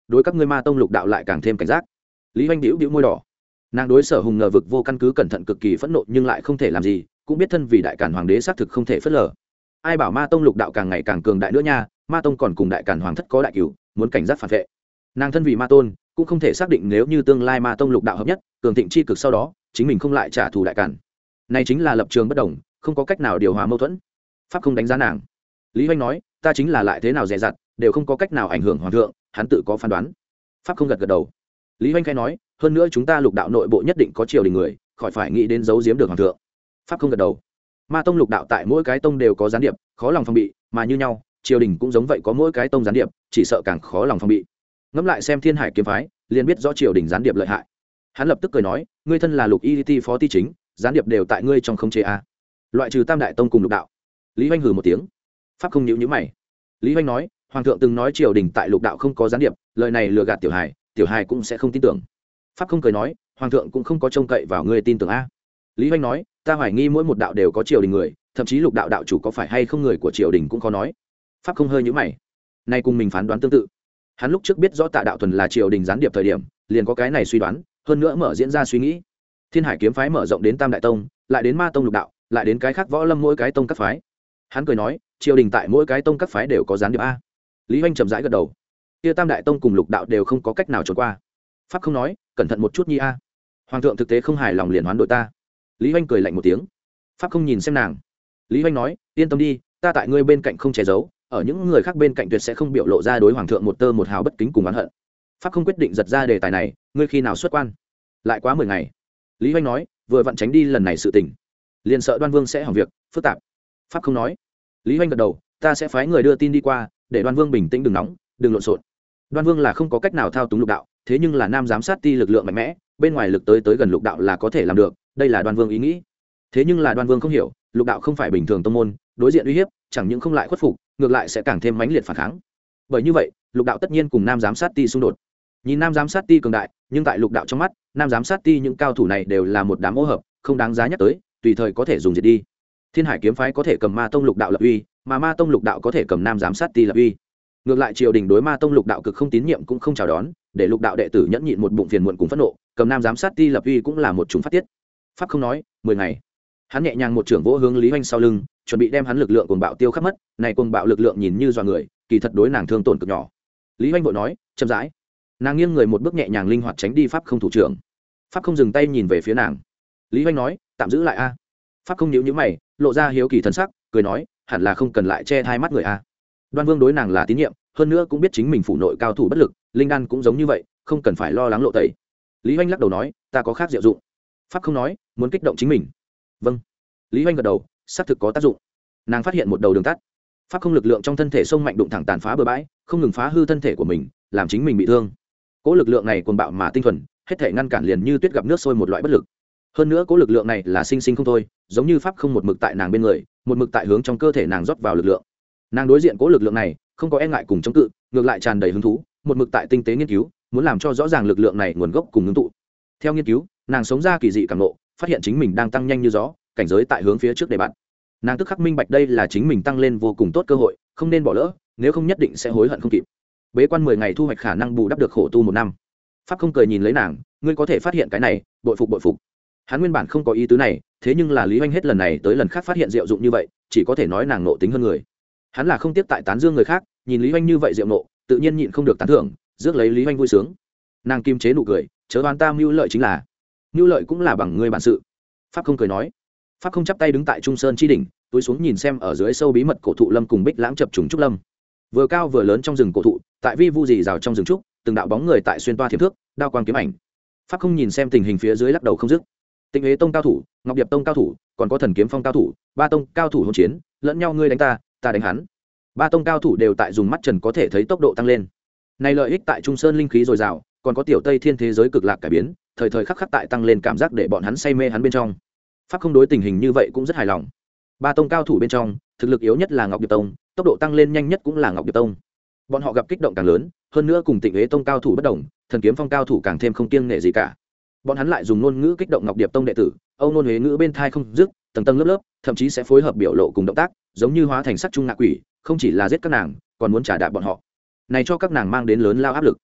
đối các ngươi ma tông lục đạo lại càng thêm cảnh giác. Lý Hoành bĩu bĩu môi đỏ. Nàng đối Sở Hùng ngờ vực vô căn cứ cẩn thận cực kỳ phẫn nộ nhưng lại không thể làm gì, cũng biết thân vì đại càn hoàng đế xác thực không thể phớt lờ. Ai bảo ma tông lục đạo càng ngày càng cường đại nữa nha, ma tông còn cùng đại càn hoàng thất có đại cửu, muốn cảnh giác phản vệ. Nàng thân vì ma tôn cũng không thể xác định nếu như tương lai ma tông lục đạo hợp nhất cường thịnh chi cực sau đó chính mình không lại trả thù đại càn, này chính là lập trường bất đồng, không có cách nào điều hòa mâu thuẫn. Pháp không đánh giá nàng. Lý Hoành nói, ta chính là lại thế nào dè dặt đều không có cách nào ảnh hưởng hoàng thượng, hắn tự có phán đoán. Pháp không gật gật đầu. Lý Hoành khai nói, hơn nữa chúng ta lục đạo nội bộ nhất định có triều đình người, khỏi phải nghĩ đến giấu giếm được hoàng thượng. Pháp không gật đầu. Ma tông lục đạo tại mỗi cái tông đều có gián điệp, khó lòng phòng bị, mà như nhau triều đình cũng giống vậy có mỗi cái tông gián điệp, chỉ sợ càng khó lòng phòng bị. Ngẫm lại xem Thiên Hải kiếm phái, liền biết rõ triều đình gián điệp lợi hại. Hắn lập tức cười nói, ngươi thân là lục y ti phó ti chính, gián điệp đều tại ngươi trong khống chế a. Loại trừ tam đại tông cùng lục đạo. Lý Hoành hừ một tiếng. Pháp không nhíu nhíu mày. Lý Hoành nói, hoàng thượng từng nói triều đình tại lục đạo không có gián điệp, lời này lừa gạt tiểu hài, tiểu hài cũng sẽ không tin tưởng. Pháp không cười nói, hoàng thượng cũng không có trông cậy vào ngươi tin tưởng a. Lý Hoành nói, ta hoài nghi mỗi một đạo đều có triều đình người, thậm chí lục đạo đạo chủ có phải hay không người của triều đình cũng khó nói. Pháp không hơi nhíu mày. Nay cùng mình phán đoán tương tự. Hắn lúc trước biết rõ Tạ Đạo Thuần là triều đình gián điệp thời điểm, liền có cái này suy đoán, hơn nữa mở diễn ra suy nghĩ. Thiên Hải kiếm phái mở rộng đến Tam đại tông, lại đến Ma tông lục đạo, lại đến cái khác võ lâm mỗi cái tông các phái. Hắn cười nói, triều đình tại mỗi cái tông các phái đều có gián điệp a. Lý Hoành chậm rãi gật đầu. Kia Tam đại tông cùng lục đạo đều không có cách nào trốn qua. Pháp không nói, cẩn thận một chút nhi a. Hoàng thượng thực tế không hài lòng liền hoán đội ta. Lý Hoành cười lạnh một tiếng. Pháp không nhìn xem nàng. Lý Hoành nói, yên tâm đi, ta tại ngươi bên cạnh không che giấu, ở những người khác bên cạnh tuyệt sẽ không biểu lộ ra đối hoàng thượng một tơ một hào bất kính cùng oán hận. Pháp không quyết định giật ra đề tài này, ngươi khi nào xuất quan? Lại quá mười ngày. Lý Hoành nói, vừa vặn tránh đi lần này sự tình, liền sợ Đoan Vương sẽ hỏng việc, phức tạp. Pháp không nói. Lý Hoành gật đầu, ta sẽ phái người đưa tin đi qua, để Đoan Vương bình tĩnh đừng nóng, đừng lộn xộn. Đoan Vương là không có cách nào thao túng lục đạo, thế nhưng là nam giám sát ti lực lượng mạnh mẽ, bên ngoài lực tới tới gần lục đạo là có thể làm được, đây là Đoan Vương ý nghĩ. Thế nhưng là Đoan Vương không hiểu, lục đạo không phải bình thường tông môn, đối diện uy hiếp, chẳng những không lại khuất phục, ngược lại sẽ càng thêm mãnh liệt phản kháng. Bởi như vậy, lục đạo tất nhiên cùng nam giám sát ti xung đột. Nhìn nam giám sát ti cường đại, nhưng tại lục đạo trong mắt, nam giám sát ti những cao thủ này đều là một đám ô hợp, không đáng giá nhắc tới, tùy thời có thể dùng diệt đi. Thiên Hải kiếm phái có thể cầm ma tông lục đạo lập uy, mà ma tông lục đạo có thể cầm nam giám sát ti lập uy. Ngược lại triều đình đối ma tông lục đạo cực không tín nhiệm cũng không chào đón, để lục đạo đệ tử nhẫn nhịn một bụng phiền muộn cùng phẫn nộ, cầm nam giám sát ti lập uy cũng là một chúng phát tiết. Pháp không nói, mười ngày. Hắn nhẹ nhàng một trưởng vỗ hướng Lý Hoành sau lưng, chuẩn bị đem hắn lực lượng cuồng bạo tiêu khắp mất, này cuồng bạo lực lượng nhìn như dọa người, kỳ thật đối nàng thương tổn cực nhỏ. Lý Hoành vội nói, chậm rãi. Nàng nghiêng người một bước nhẹ nhàng linh hoạt tránh đi pháp không thủ trưởng. Pháp không dừng tay nhìn về phía nàng. Lý Hoành nói, tạm giữ lại a. Pháp không nhíu nhíu mày, lộ ra hiếu kỳ thần sắc, cười nói, hẳn là không cần lại che hai mắt người a. Đoan Vương đối nàng là tín nhiệm, hơn nữa cũng biết chính mình phủ nội cao thủ bất lực, linh đan cũng giống như vậy, không cần phải lo lắng lộ tẩy. Lý Hoành lắc đầu nói, ta có khác diệu dụng. Pháp không nói, muốn kích động chính mình. Vâng. Lý Hoành gật đầu, xác thực có tác dụng. Nàng phát hiện một đầu đường tắt. Pháp không lực lượng trong thân thể sông mạnh đụng thẳng tàn phá bừa bãi, không ngừng phá hư thân thể của mình, làm chính mình bị thương. Cố lực lượng này cuồng bạo mà tinh thuần, hết thể ngăn cản liền như tuyết gặp nước sôi một loại bất lực. Hơn nữa cố lực lượng này là sinh sinh không thôi, giống như pháp không một mực tại nàng bên người, một mực tại hướng trong cơ thể nàng rót vào lực lượng. Nàng đối diện cố lực lượng này, không có e ngại cùng chống cự, ngược lại tràn đầy hứng thú, một mực tại tinh tế nghiên cứu, muốn làm cho rõ ràng lực lượng này nguồn gốc cùng ngưng tụ. Theo nghiên cứu, nàng sống ra kỳ dị cảm ngộ, phát hiện chính mình đang tăng nhanh như gió, cảnh giới tại hướng phía trước đề bạn. Nàng tức khắc minh bạch đây là chính mình tăng lên vô cùng tốt cơ hội, không nên bỏ lỡ, nếu không nhất định sẽ hối hận không kịp. Bế quan mười ngày thu hoạch khả năng bù đắp được khổ tu một năm. Pháp không cười nhìn lấy nàng, ngươi có thể phát hiện cái này, bội phục bội phục. Hắn nguyên bản không có ý tứ này, thế nhưng là Lý Hoành hết lần này tới lần khác phát hiện diệu dụng như vậy, chỉ có thể nói nàng nộ tính hơn người. Hắn là không tiếp tại tán dương người khác, nhìn Lý Hoành như vậy diệu nộ, tự nhiên nhịn không được tán thưởng, rước lấy Lý Hoành vui sướng. Nàng kiềm chế nụ cười, chớ oan ta mưu lợi chính là, mưu lợi cũng là bằng ngươi bản sự. Pháp không cười nói. Pháp không chắp tay đứng tại Trung Sơn chi đỉnh, túi xuống nhìn xem ở dưới sâu bí mật cổ thụ lâm cùng bích lãng chập trùng trúc lâm. Vừa cao vừa lớn trong rừng cổ thụ, tại vi vu dì rào trong rừng trúc, từng đạo bóng người tại xuyên toa thiểm thước, đao quang kiếm ảnh. Pháp không nhìn xem tình hình phía dưới lắc đầu không dứt. Tịnh Hế tông cao thủ, Ngọc Điệp tông cao thủ, còn có Thần Kiếm Phong cao thủ, ba tông cao thủ hỗn chiến, lẫn nhau ngươi đánh ta, ta đánh hắn. Ba tông cao thủ đều tại dùng mắt trần có thể thấy tốc độ tăng lên. Này lợi ích tại Trung Sơn linh khí dồi dào, còn có tiểu Tây Thiên thế giới cực lạc cải biến, thời thời khắc khắc tại tăng lên cảm giác để bọn hắn say mê hắn bên trong. Pháp không đối tình hình như vậy cũng rất hài lòng. Ba tông cao thủ bên trong, thực lực yếu nhất là Ngọc Điệp tông, tốc độ tăng lên nhanh nhất cũng là Ngọc Điệp tông. Bọn họ gặp kích động càng lớn, hơn nữa cùng Tịnh Hế tông cao thủ bất đồng, Thần Kiếm Phong cao thủ càng thêm không kiêng nể gì cả. Bọn hắn lại dùng ngôn ngữ kích động Ngọc Điệp tông đệ tử, âu nôn huế ngữ bên thai không dứt, tầng tầng lớp lớp, thậm chí sẽ phối hợp biểu lộ cùng động tác, giống như hóa thành sắc trung ngạ quỷ, không chỉ là giết các nàng, còn muốn trả đạp bọn họ. Này cho các nàng mang đến lớn lao áp lực.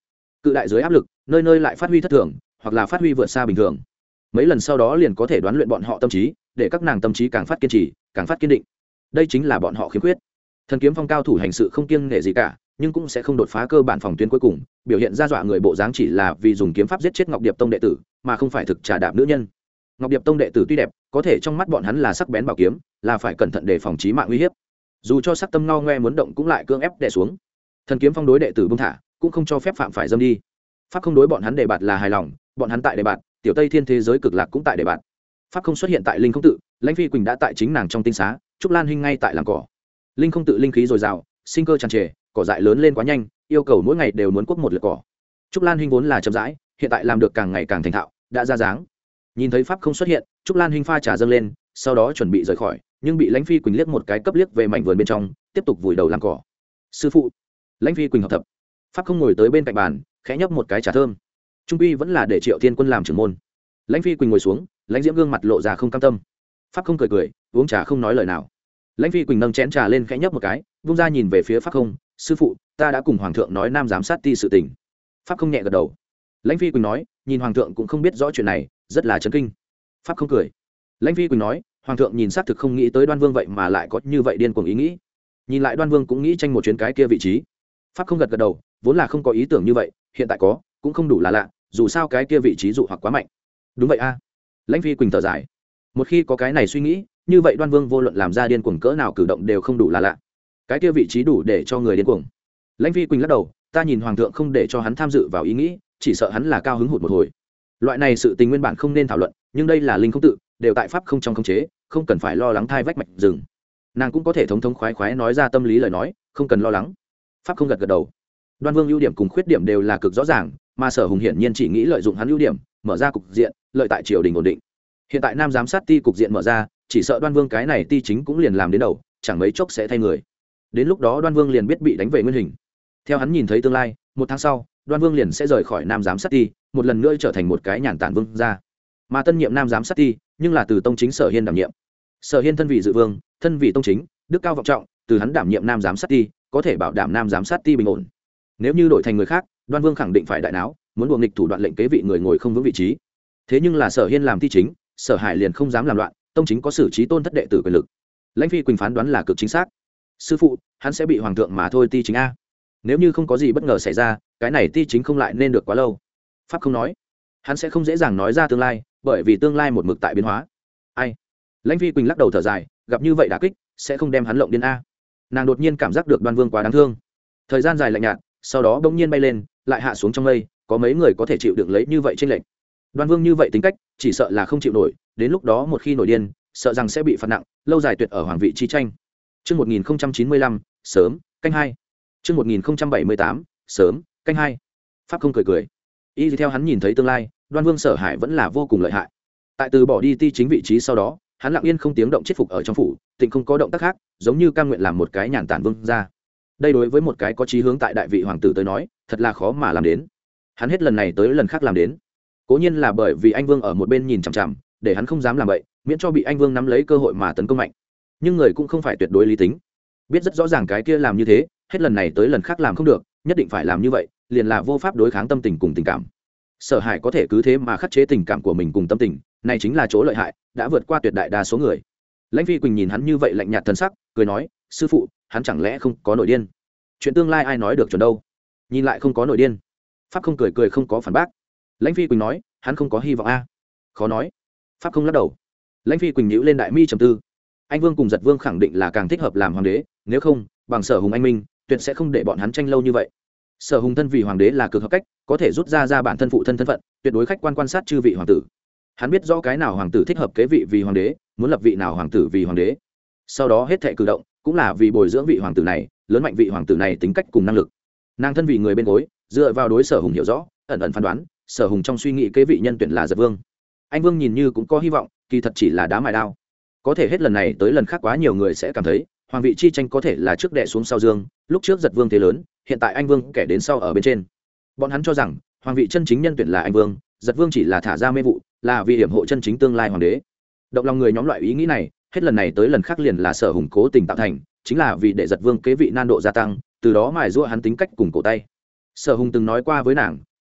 cự đại dưới áp lực nơi nơi lại phát huy thất thường hoặc là phát huy vượt xa bình thường. Mấy lần sau đó liền có thể đoán luyện bọn họ tâm trí, để các nàng tâm trí càng phát kiên trì càng phát kiên định. Đây chính là bọn họ khiếm khuyết. Thần kiếm phong cao thủ hành sự không kiêng nể gì cả, nhưng cũng sẽ không đột phá cơ bản phòng tuyến cuối cùng, biểu hiện ra dọa người bộ dáng chỉ là vì dùng kiếm pháp giết chết Ngọc Điệp Tông đệ tử, mà không phải thực trà đạp nữ nhân. Ngọc Điệp Tông đệ tử tuy đẹp, có thể trong mắt bọn hắn là sắc bén bảo kiếm, là phải cẩn thận để phòng chí mạng uy hiếp. Dù cho sắc tâm ngao ngoe muốn động cũng lại cưỡng ép đè xuống. Thần kiếm phong đối đệ tử buông thả, cũng không cho phép phạm phải dâm đi. Pháp không đối bọn hắn đề bạt là hài lòng, bọn hắn tại đề bạt, tiểu Tây Thiên thế giới cực lạc cũng tại đề bạt. Pháp không xuất hiện tại linh không tự, Lãnh Phi Quỳnh đã tại chính nàng trong tinh xá, Trúc Lan Hinh ngay tại làng cỏ. Linh không tự linh khí dồi dào, sinh cơ tràn trề, cỏ dại lớn lên quá nhanh, yêu cầu mỗi ngày đều muốn cuốc một lượt cỏ. Trúc Lan Hinh vốn là chậm rãi, hiện tại làm được càng ngày càng thành thạo, đã ra dáng. Nhìn thấy pháp không xuất hiện, Trúc Lan Hinh pha trà dâng lên, sau đó chuẩn bị rời khỏi, nhưng bị Lãnh Phi Quỳnh liếc một cái cấp liếc về mảnh vườn bên trong, tiếp tục vùi đầu làm cỏ. Sư phụ. Lãnh Phi Quỳnh học tập. Pháp không ngồi tới bên cạnh bàn, khẽ nhấp một cái trà thơm. Trung quy vẫn là để Triệu Thiên Quân làm trưởng môn. Lãnh Phi Quỳnh ngồi xuống, Lãnh Diễm gương mặt lộ ra không cam tâm. Pháp không cười cười, uống trà không nói lời nào. Lãnh Phi Quỳnh nâng chén trà lên khẽ nhấp một cái, vung ra nhìn về phía Pháp không, sư phụ, ta đã cùng hoàng thượng nói nam giám sát ti sự tình. Pháp không nhẹ gật đầu. Lãnh Phi Quỳnh nói, nhìn hoàng thượng cũng không biết rõ chuyện này, rất là chấn kinh. Pháp không cười. Lãnh Phi Quỳnh nói, hoàng thượng nhìn xác thực không nghĩ tới Đoan Vương vậy mà lại có như vậy điên cuồng ý nghĩ. Nhìn lại Đoan Vương cũng nghĩ tranh một chuyến cái kia vị trí. Pháp không gật gật đầu, vốn là không có ý tưởng như vậy, hiện tại có, cũng không đủ là lạ, dù sao cái kia vị trí dụ hoặc quá mạnh. Đúng vậy a. Lãnh Phi Quỳnh thở dài. Một khi có cái này suy nghĩ, như vậy Đoan Vương vô luận làm ra điên cuồng cỡ nào cử động đều không đủ là lạ. Cái kia vị trí đủ để cho người điên cuồng. Lãnh Phi Quỳnh lắc đầu, ta nhìn hoàng thượng không để cho hắn tham dự vào ý nghĩ, chỉ sợ hắn là cao hứng hụt một hồi. Loại này sự tình nguyên bản không nên thảo luận, nhưng đây là linh không tự, đều tại pháp không trong khống chế, không cần phải lo lắng thai vách mạch rừng. Nàng cũng có thể thống thống khoái khoái nói ra tâm lý lời nói, không cần lo lắng. Pháp không gật gật đầu. Đoan Vương ưu điểm cùng khuyết điểm đều là cực rõ ràng, mà Sở Hùng hiển nhiên chỉ nghĩ lợi dụng hắn ưu điểm, mở ra cục diện, lợi tại triều đình ổn định. Hiện tại nam giám sát ti cục diện mở ra, chỉ sợ Đoan Vương cái này ti chính cũng liền làm đến đầu, chẳng mấy chốc sẽ thay người. Đến lúc đó Đoan Vương liền biết bị đánh về nguyên hình. Theo hắn nhìn thấy tương lai, một tháng sau, Đoan Vương liền sẽ rời khỏi nam giám sát ti, một lần nữa trở thành một cái nhàn tản vương gia. Mà tân nhiệm nam giám sát ti, nhưng là từ tông chính Sở Hiên đảm nhiệm. Sở Hiên thân vị dự vương, thân vị tông chính, đức cao vọng trọng, từ hắn đảm nhiệm nam giám sát ti, có thể bảo đảm nam giám sát ti bình ổn. Nếu như đổi thành người khác, Đoan Vương khẳng định phải đại náo, muốn buộc nghịch thủ đoạn lệnh kế vị người ngồi không vững vị trí. Thế nhưng là Sở Hiên làm ti chính, Sở Hải liền không dám làm loạn, tông chính có xử trí tôn thất đệ tử quyền lực. Lãnh Phi Quỳnh phán đoán là cực chính xác. Sư phụ, hắn sẽ bị hoàng thượng mà thôi ti chính a. Nếu như không có gì bất ngờ xảy ra, cái này ti chính không lại nên được quá lâu. Pháp không nói, hắn sẽ không dễ dàng nói ra tương lai, bởi vì tương lai một mực tại biến hóa. Ai? Lãnh Phi Quỳnh lắc đầu thở dài, gặp như vậy đả kích, sẽ không đem hắn lộng điên a. Nàng đột nhiên cảm giác được Đoan Vương quá đáng thương. Thời gian dài lạnh nhạt, sau đó bỗng nhiên bay lên, lại hạ xuống trong mây, có mấy người có thể chịu đựng lấy như vậy trên lệnh. Đoan Vương như vậy tính cách, chỉ sợ là không chịu nổi, đến lúc đó một khi nổi điên, sợ rằng sẽ bị phạt nặng, lâu dài tuyệt ở hoàng vị chi tranh. Chương một nghìn không trăm chín mươi lăm, sớm, canh hai. Chương một nghìn không trăm bảy mươi tám, sớm, canh hai. Pháp không cười cười. Y theo hắn nhìn thấy tương lai, Đoan Vương Sở Hải vẫn là vô cùng lợi hại. Tại từ bỏ đi ti chính vị trí sau đó, hắn lặng yên không tiếng động chết phục ở trong phủ, tịnh không có động tác khác, giống như cam nguyện làm một cái nhàn tản vương gia. Đây đối với một cái có chí hướng tại đại vị hoàng tử tới nói, thật là khó mà làm đến. Hắn hết lần này tới lần khác làm đến. Cố nhiên là bởi vì anh Vương ở một bên nhìn chằm chằm, để hắn không dám làm vậy, miễn cho bị anh Vương nắm lấy cơ hội mà tấn công mạnh. Nhưng người cũng không phải tuyệt đối lý tính, biết rất rõ ràng cái kia làm như thế, hết lần này tới lần khác làm không được, nhất định phải làm như vậy, liền là vô pháp đối kháng tâm tình cùng tình cảm. Sở Hải có thể cứ thế mà khắc chế tình cảm của mình cùng tâm tình, này chính là chỗ lợi hại, đã vượt qua tuyệt đại đa số người. Lãnh Phi Quỳnh nhìn hắn như vậy lạnh nhạt thân sắc, cười nói, sư phụ, hắn chẳng lẽ không có nội điên? Chuyện tương lai ai nói được chuẩn đâu? Nhìn lại không có nội điên. Pháp không cười cười không có phản bác. Lãnh Phi Quỳnh nói, hắn không có hy vọng a. Khó nói. Pháp không lắc đầu. Lãnh Phi Quỳnh nhíu lên đại mi trầm tư. Anh Vương cùng Giật Vương khẳng định là càng thích hợp làm hoàng đế, nếu không, bằng Sở Hùng anh minh, tuyệt sẽ không để bọn hắn tranh lâu như vậy. Sở Hùng thân vì hoàng đế là cực hợp cách, có thể rút ra ra bản thân phụ thân thân phận, tuyệt đối khách quan quan sát chư vị hoàng tử. Hắn biết rõ cái nào hoàng tử thích hợp kế vị vì hoàng đế, muốn lập vị nào hoàng tử vì hoàng đế. Sau đó hết thảy cử động, cũng là vì bồi dưỡng vị hoàng tử này, lớn mạnh vị hoàng tử này tính cách cùng năng lực. Nàng thân vì người bên gối, dựa vào đối Sở Hùng hiểu rõ, ẩn ẩn phán đoán, Sở Hùng trong suy nghĩ kế vị nhân tuyển là Giật Vương. Anh Vương nhìn như cũng có hy vọng, kỳ thật chỉ là đá mài đao. Có thể hết lần này tới lần khác quá nhiều người sẽ cảm thấy, hoàng vị chi tranh có thể là trước đè xuống sau dương, lúc trước Giật Vương thế lớn, hiện tại anh Vương kẻ đến sau ở bên trên. Bọn hắn cho rằng, hoàng vị chân chính nhân tuyển là anh Vương, Giật Vương chỉ là thả ra mê vụ, là vì hiểm hộ chân chính tương lai hoàng đế. Động lòng người nhóm loại ý nghĩ này, hết lần này tới lần khác liền là Sở Hùng cố tình tạo thành, chính là vì để Giật Vương kế vị nan độ gia tăng, từ đó mài giũa hắn tính cách cùng cổ tay. Sở Hùng từng nói qua với nàng,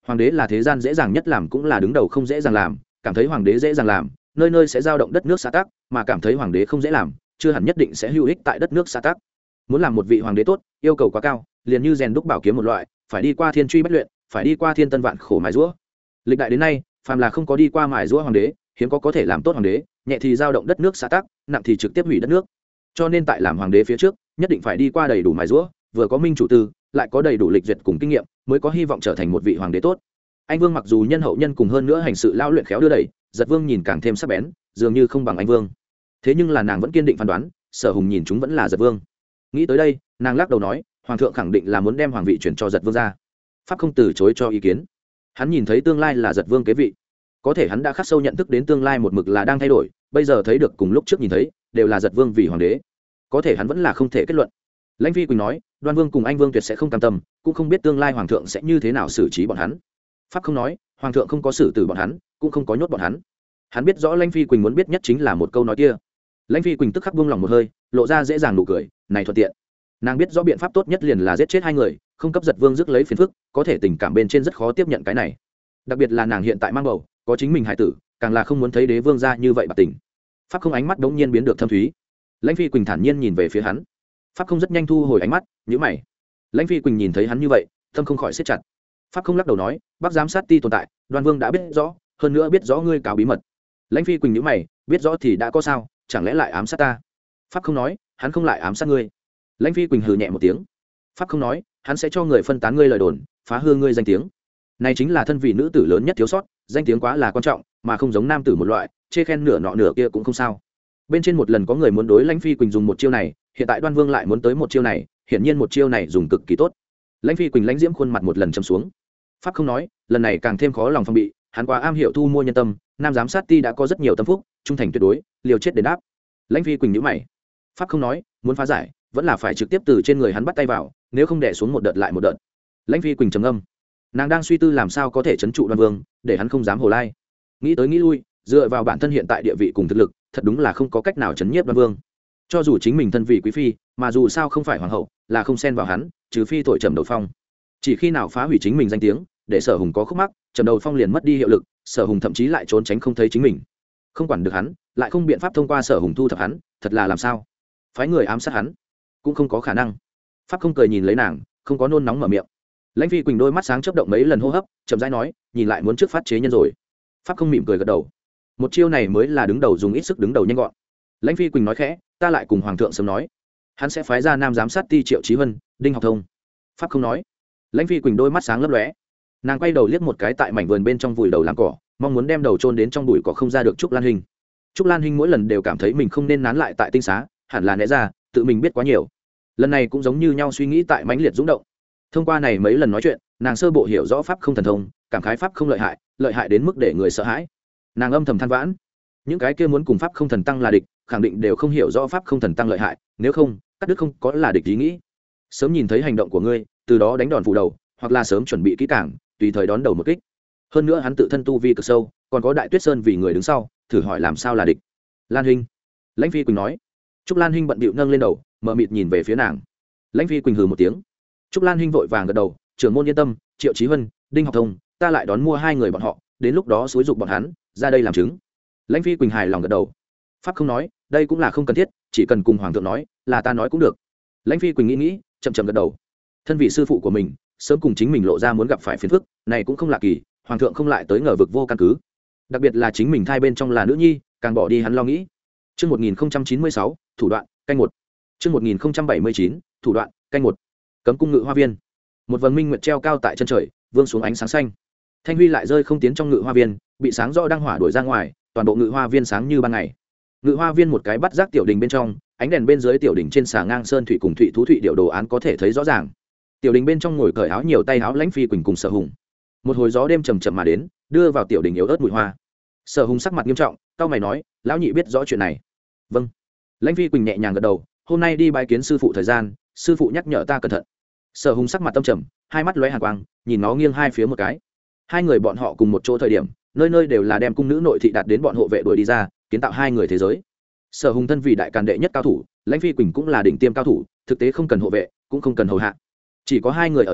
hoàng đế là thế gian dễ dàng nhất làm cũng là đứng đầu không dễ dàng làm, cảm thấy hoàng đế dễ dàng làm nơi nơi sẽ giao động đất nước xã tắc, mà cảm thấy hoàng đế không dễ làm chưa hẳn nhất định sẽ hữu ích tại đất nước xã tắc. Muốn làm một vị hoàng đế tốt yêu cầu quá cao, liền như rèn đúc bảo kiếm một loại, phải đi qua thiên truy bất luyện, phải đi qua thiên tân vạn khổ mài giũa. Lịch đại đến nay phàm là không có đi qua mài giũa hoàng đế hiếm có có thể làm tốt hoàng đế, nhẹ thì giao động đất nước xã tắc, nặng thì trực tiếp hủy đất nước. Cho nên tại làm hoàng đế phía trước nhất định phải đi qua đầy đủ mài giũa, vừa có minh chủ tư lại có đầy đủ lịch duyệt cùng kinh nghiệm mới có hy vọng trở thành một vị hoàng đế tốt. Anh Vương mặc dù nhân hậu nhân cùng hơn nữa hành sự lao luyện khéo đưa đẩy, Giật Vương nhìn càng thêm sắc bén, dường như không bằng anh Vương. Thế nhưng là nàng vẫn kiên định phán đoán, Sở Hùng nhìn chúng vẫn là Giật Vương. Nghĩ tới đây, nàng lắc đầu nói, hoàng thượng khẳng định là muốn đem hoàng vị chuyển cho Giật Vương ra. Pháp không từ chối cho ý kiến. Hắn nhìn thấy tương lai là Giật Vương kế vị, có thể hắn đã khắc sâu nhận thức đến tương lai một mực là đang thay đổi, bây giờ thấy được cùng lúc trước nhìn thấy đều là Giật Vương vì hoàng đế, có thể hắn vẫn là không thể kết luận. Lãnh Phi Quỳnh nói, Đoan Vương cùng anh Vương tuyệt sẽ không cam tâm, cũng không biết tương lai hoàng thượng sẽ như thế nào xử trí bọn hắn. Pháp không nói, hoàng thượng không có xử tử bọn hắn, cũng không có nhốt bọn hắn. Hắn biết rõ Lãnh Phi Quỳnh muốn biết nhất chính là một câu nói kia. Lãnh Phi Quỳnh tức khắc buông lòng một hơi, lộ ra dễ dàng nụ cười, này thuận tiện. Nàng biết rõ biện pháp tốt nhất liền là giết chết hai người, không cấp Giật Vương rước lấy phiền phức, có thể tình cảm bên trên rất khó tiếp nhận cái này. Đặc biệt là nàng hiện tại mang bầu, có chính mình hài tử, càng là không muốn thấy đế vương gia như vậy bạc tình. Pháp không ánh mắt đống nhiên biến được thâm thúy. Lãnh Phi Quỳnh thản nhiên nhìn về phía hắn. Pháp không rất nhanh thu hồi ánh mắt, nhíu mày. Lãnh Phi Quỳnh nhìn thấy hắn như vậy, tâm không khỏi siết chặt. Pháp không lắc đầu nói, Bắc giám sát ti tồn tại, Đoan Vương đã biết rõ, hơn nữa biết rõ ngươi cáo bí mật. Lãnh Phi Quỳnh nhíu mày, biết rõ thì đã có sao, chẳng lẽ lại ám sát ta? Pháp không nói, hắn không lại ám sát ngươi. Lãnh Phi Quỳnh hừ nhẹ một tiếng. Pháp không nói, hắn sẽ cho người phân tán ngươi lời đồn, phá hư ngươi danh tiếng. Này chính là thân vị nữ tử lớn nhất thiếu sót, danh tiếng quá là quan trọng, mà không giống nam tử một loại, chê khen nửa nọ nửa kia cũng không sao. Bên trên một lần có người muốn đối Lãnh Phi Quỳnh dùng một chiêu này, hiện tại Đoan Vương lại muốn tới một chiêu này, hiển nhiên một chiêu này dùng cực kỳ tốt. Lãnh Phi Quỳnh lãnh diễm khuôn mặt một lần trầm xuống. Pháp không nói, lần này càng thêm khó lòng phòng bị, hắn quá am hiểu thu mua nhân tâm, nam giám sát ti đã có rất nhiều tâm phúc, trung thành tuyệt đối, liều chết đền đáp. Lãnh Phi Quỳnh nhíu mày. Pháp không nói, muốn phá giải, vẫn là phải trực tiếp từ trên người hắn bắt tay vào, nếu không đè xuống một đợt lại một đợt. Lãnh Phi Quỳnh trầm ngâm, nàng đang suy tư làm sao có thể trấn trụ Đoan Vương, để hắn không dám hồ lai. Nghĩ tới nghĩ lui, dựa vào bản thân hiện tại địa vị cùng thực lực, thật đúng là không có cách nào trấn nhiếp Đoan Vương. Cho dù chính mình thân vị quý phi, mà dù sao không phải hoàng hậu, là không xen vào hắn, trừ phi thổi trầm đầu phong. Chỉ khi nào phá hủy chính mình danh tiếng, để Sở Hùng có khúc mắc, trầm đầu phong liền mất đi hiệu lực, Sở Hùng thậm chí lại trốn tránh không thấy chính mình. Không quản được hắn, lại không biện pháp thông qua Sở Hùng thu thập hắn, thật là làm sao? Phái người ám sát hắn, cũng không có khả năng. Pháp không cười nhìn lấy nàng, không có nôn nóng mở miệng. Lãnh Phi Quỳnh đôi mắt sáng chớp động mấy lần hô hấp, chậm rãi nói, nhìn lại muốn trước phát chế nhân rồi. Pháp không mỉm cười gật đầu. Một chiêu này mới là đứng đầu dùng ít sức đứng đầu nhanh gọn. Lãnh Phi Quỳnh nói khẽ, ta lại cùng hoàng thượng sớm nói, hắn sẽ phái ra nam giám sát ti Triệu Chí Vân, Đinh Học Thông. Pháp không nói. Lãnh Phi Quỳnh đôi mắt sáng lấp lóe, nàng quay đầu liếc một cái tại mảnh vườn bên trong vùi đầu làm cỏ, mong muốn đem đầu chôn đến trong bụi cỏ không ra được Trúc Lan Hinh. Trúc Lan Hinh mỗi lần đều cảm thấy mình không nên nán lại tại tinh xá, hẳn là né ra, tự mình biết quá nhiều. Lần này cũng giống như nhau suy nghĩ tại mãnh liệt dũng động. Thông qua này mấy lần nói chuyện, nàng sơ bộ hiểu rõ pháp không thần thông, cảm khái pháp không lợi hại, lợi hại đến mức để người sợ hãi. Nàng âm thầm than vãn, những cái kia muốn cùng pháp không thần tăng là địch, khẳng định đều không hiểu rõ pháp không thần tăng lợi hại, nếu không, cắt đứt không có là địch ý nghĩ. Sớm nhìn thấy hành động của ngươi, từ đó đánh đòn phủ đầu, hoặc là sớm chuẩn bị kỹ càng, tùy thời đón đầu một kích. Hơn nữa hắn tự thân tu vi cực sâu, còn có Đại Tuyết Sơn vì người đứng sau, thử hỏi làm sao là địch. Lan Hinh. Lãnh Phi Quỳnh nói. Trúc Lan Hinh bận bịu nâng lên đầu, mờ mịt nhìn về phía nàng. Lãnh Phi Quỳnh hừ một tiếng. Trúc Lan Hinh vội vàng gật đầu, trưởng môn yên tâm, Triệu Chí Vân, Đinh Học Thông, ta lại đón mua hai người bọn họ, đến lúc đó xúi giục bọn hắn ra đây làm chứng. Lãnh Phi Quỳnh hài lòng gật đầu. Pháp không nói, đây cũng là không cần thiết, chỉ cần cùng hoàng thượng nói, là ta nói cũng được. Lãnh Phi Quỳnh nghĩ nghĩ, chậm chậm gật đầu. Thân vị sư phụ của mình, sớm cùng chính mình lộ ra muốn gặp phải phiền phức, này cũng không lạ kỳ, hoàng thượng không lại tới ngờ vực vô căn cứ. Đặc biệt là chính mình thai bên trong là nữ nhi, càng bỏ đi hắn lo nghĩ. Chương một nghìn chín mươi sáu, thủ đoạn, canh một. Chương một nghìn bảy mươi chín, thủ đoạn, canh một. Cấm cung ngự hoa viên. Một vầng minh nguyệt treo cao tại chân trời, vương xuống ánh sáng xanh. Thanh huy lại rơi không tiến trong ngự hoa viên, bị sáng rõ đăng hỏa đuổi ra ngoài, toàn bộ ngự hoa viên sáng như ban ngày. Ngự hoa viên một cái bắt giác tiểu đình bên trong, ánh đèn bên dưới tiểu đình trên xà ngang sơn thủy cùng thủy thú thủy điệu đồ án có thể thấy rõ ràng. Tiểu đình bên trong ngồi cởi áo nhiều tay áo Lãnh Phi Quỳnh cùng Sở Hùng. Một hồi gió đêm trầm trầm mà đến, đưa vào tiểu đình yếu ớt mùi hoa. Sở Hùng sắc mặt nghiêm trọng, cau mày nói, lão nhị biết rõ chuyện này. Vâng. Lãnh Phi Quỳnh nhẹ nhàng gật đầu, hôm nay đi bái kiến sư phụ thời gian, sư phụ nhắc nhở ta cẩn thận. Sở Hùng sắc mặt tâm trầm, hai mắt lóe hàn quang, nhìn nó nghiêng hai phía một cái. Hai người bọn họ cùng một chỗ thời điểm, nơi nơi đều là đem cung nữ nội thị đạt đến bọn hộ vệ đuổi đi ra, kiến tạo hai người thế giới. Sở Hùng thân vì đại càn đệ nhất cao thủ, Lãnh Phi Quỳnh cũng là đỉnh tiêm cao thủ, thực tế không cần hộ vệ, cũng không cần hầu hạ, chỉ có hai người ở chung,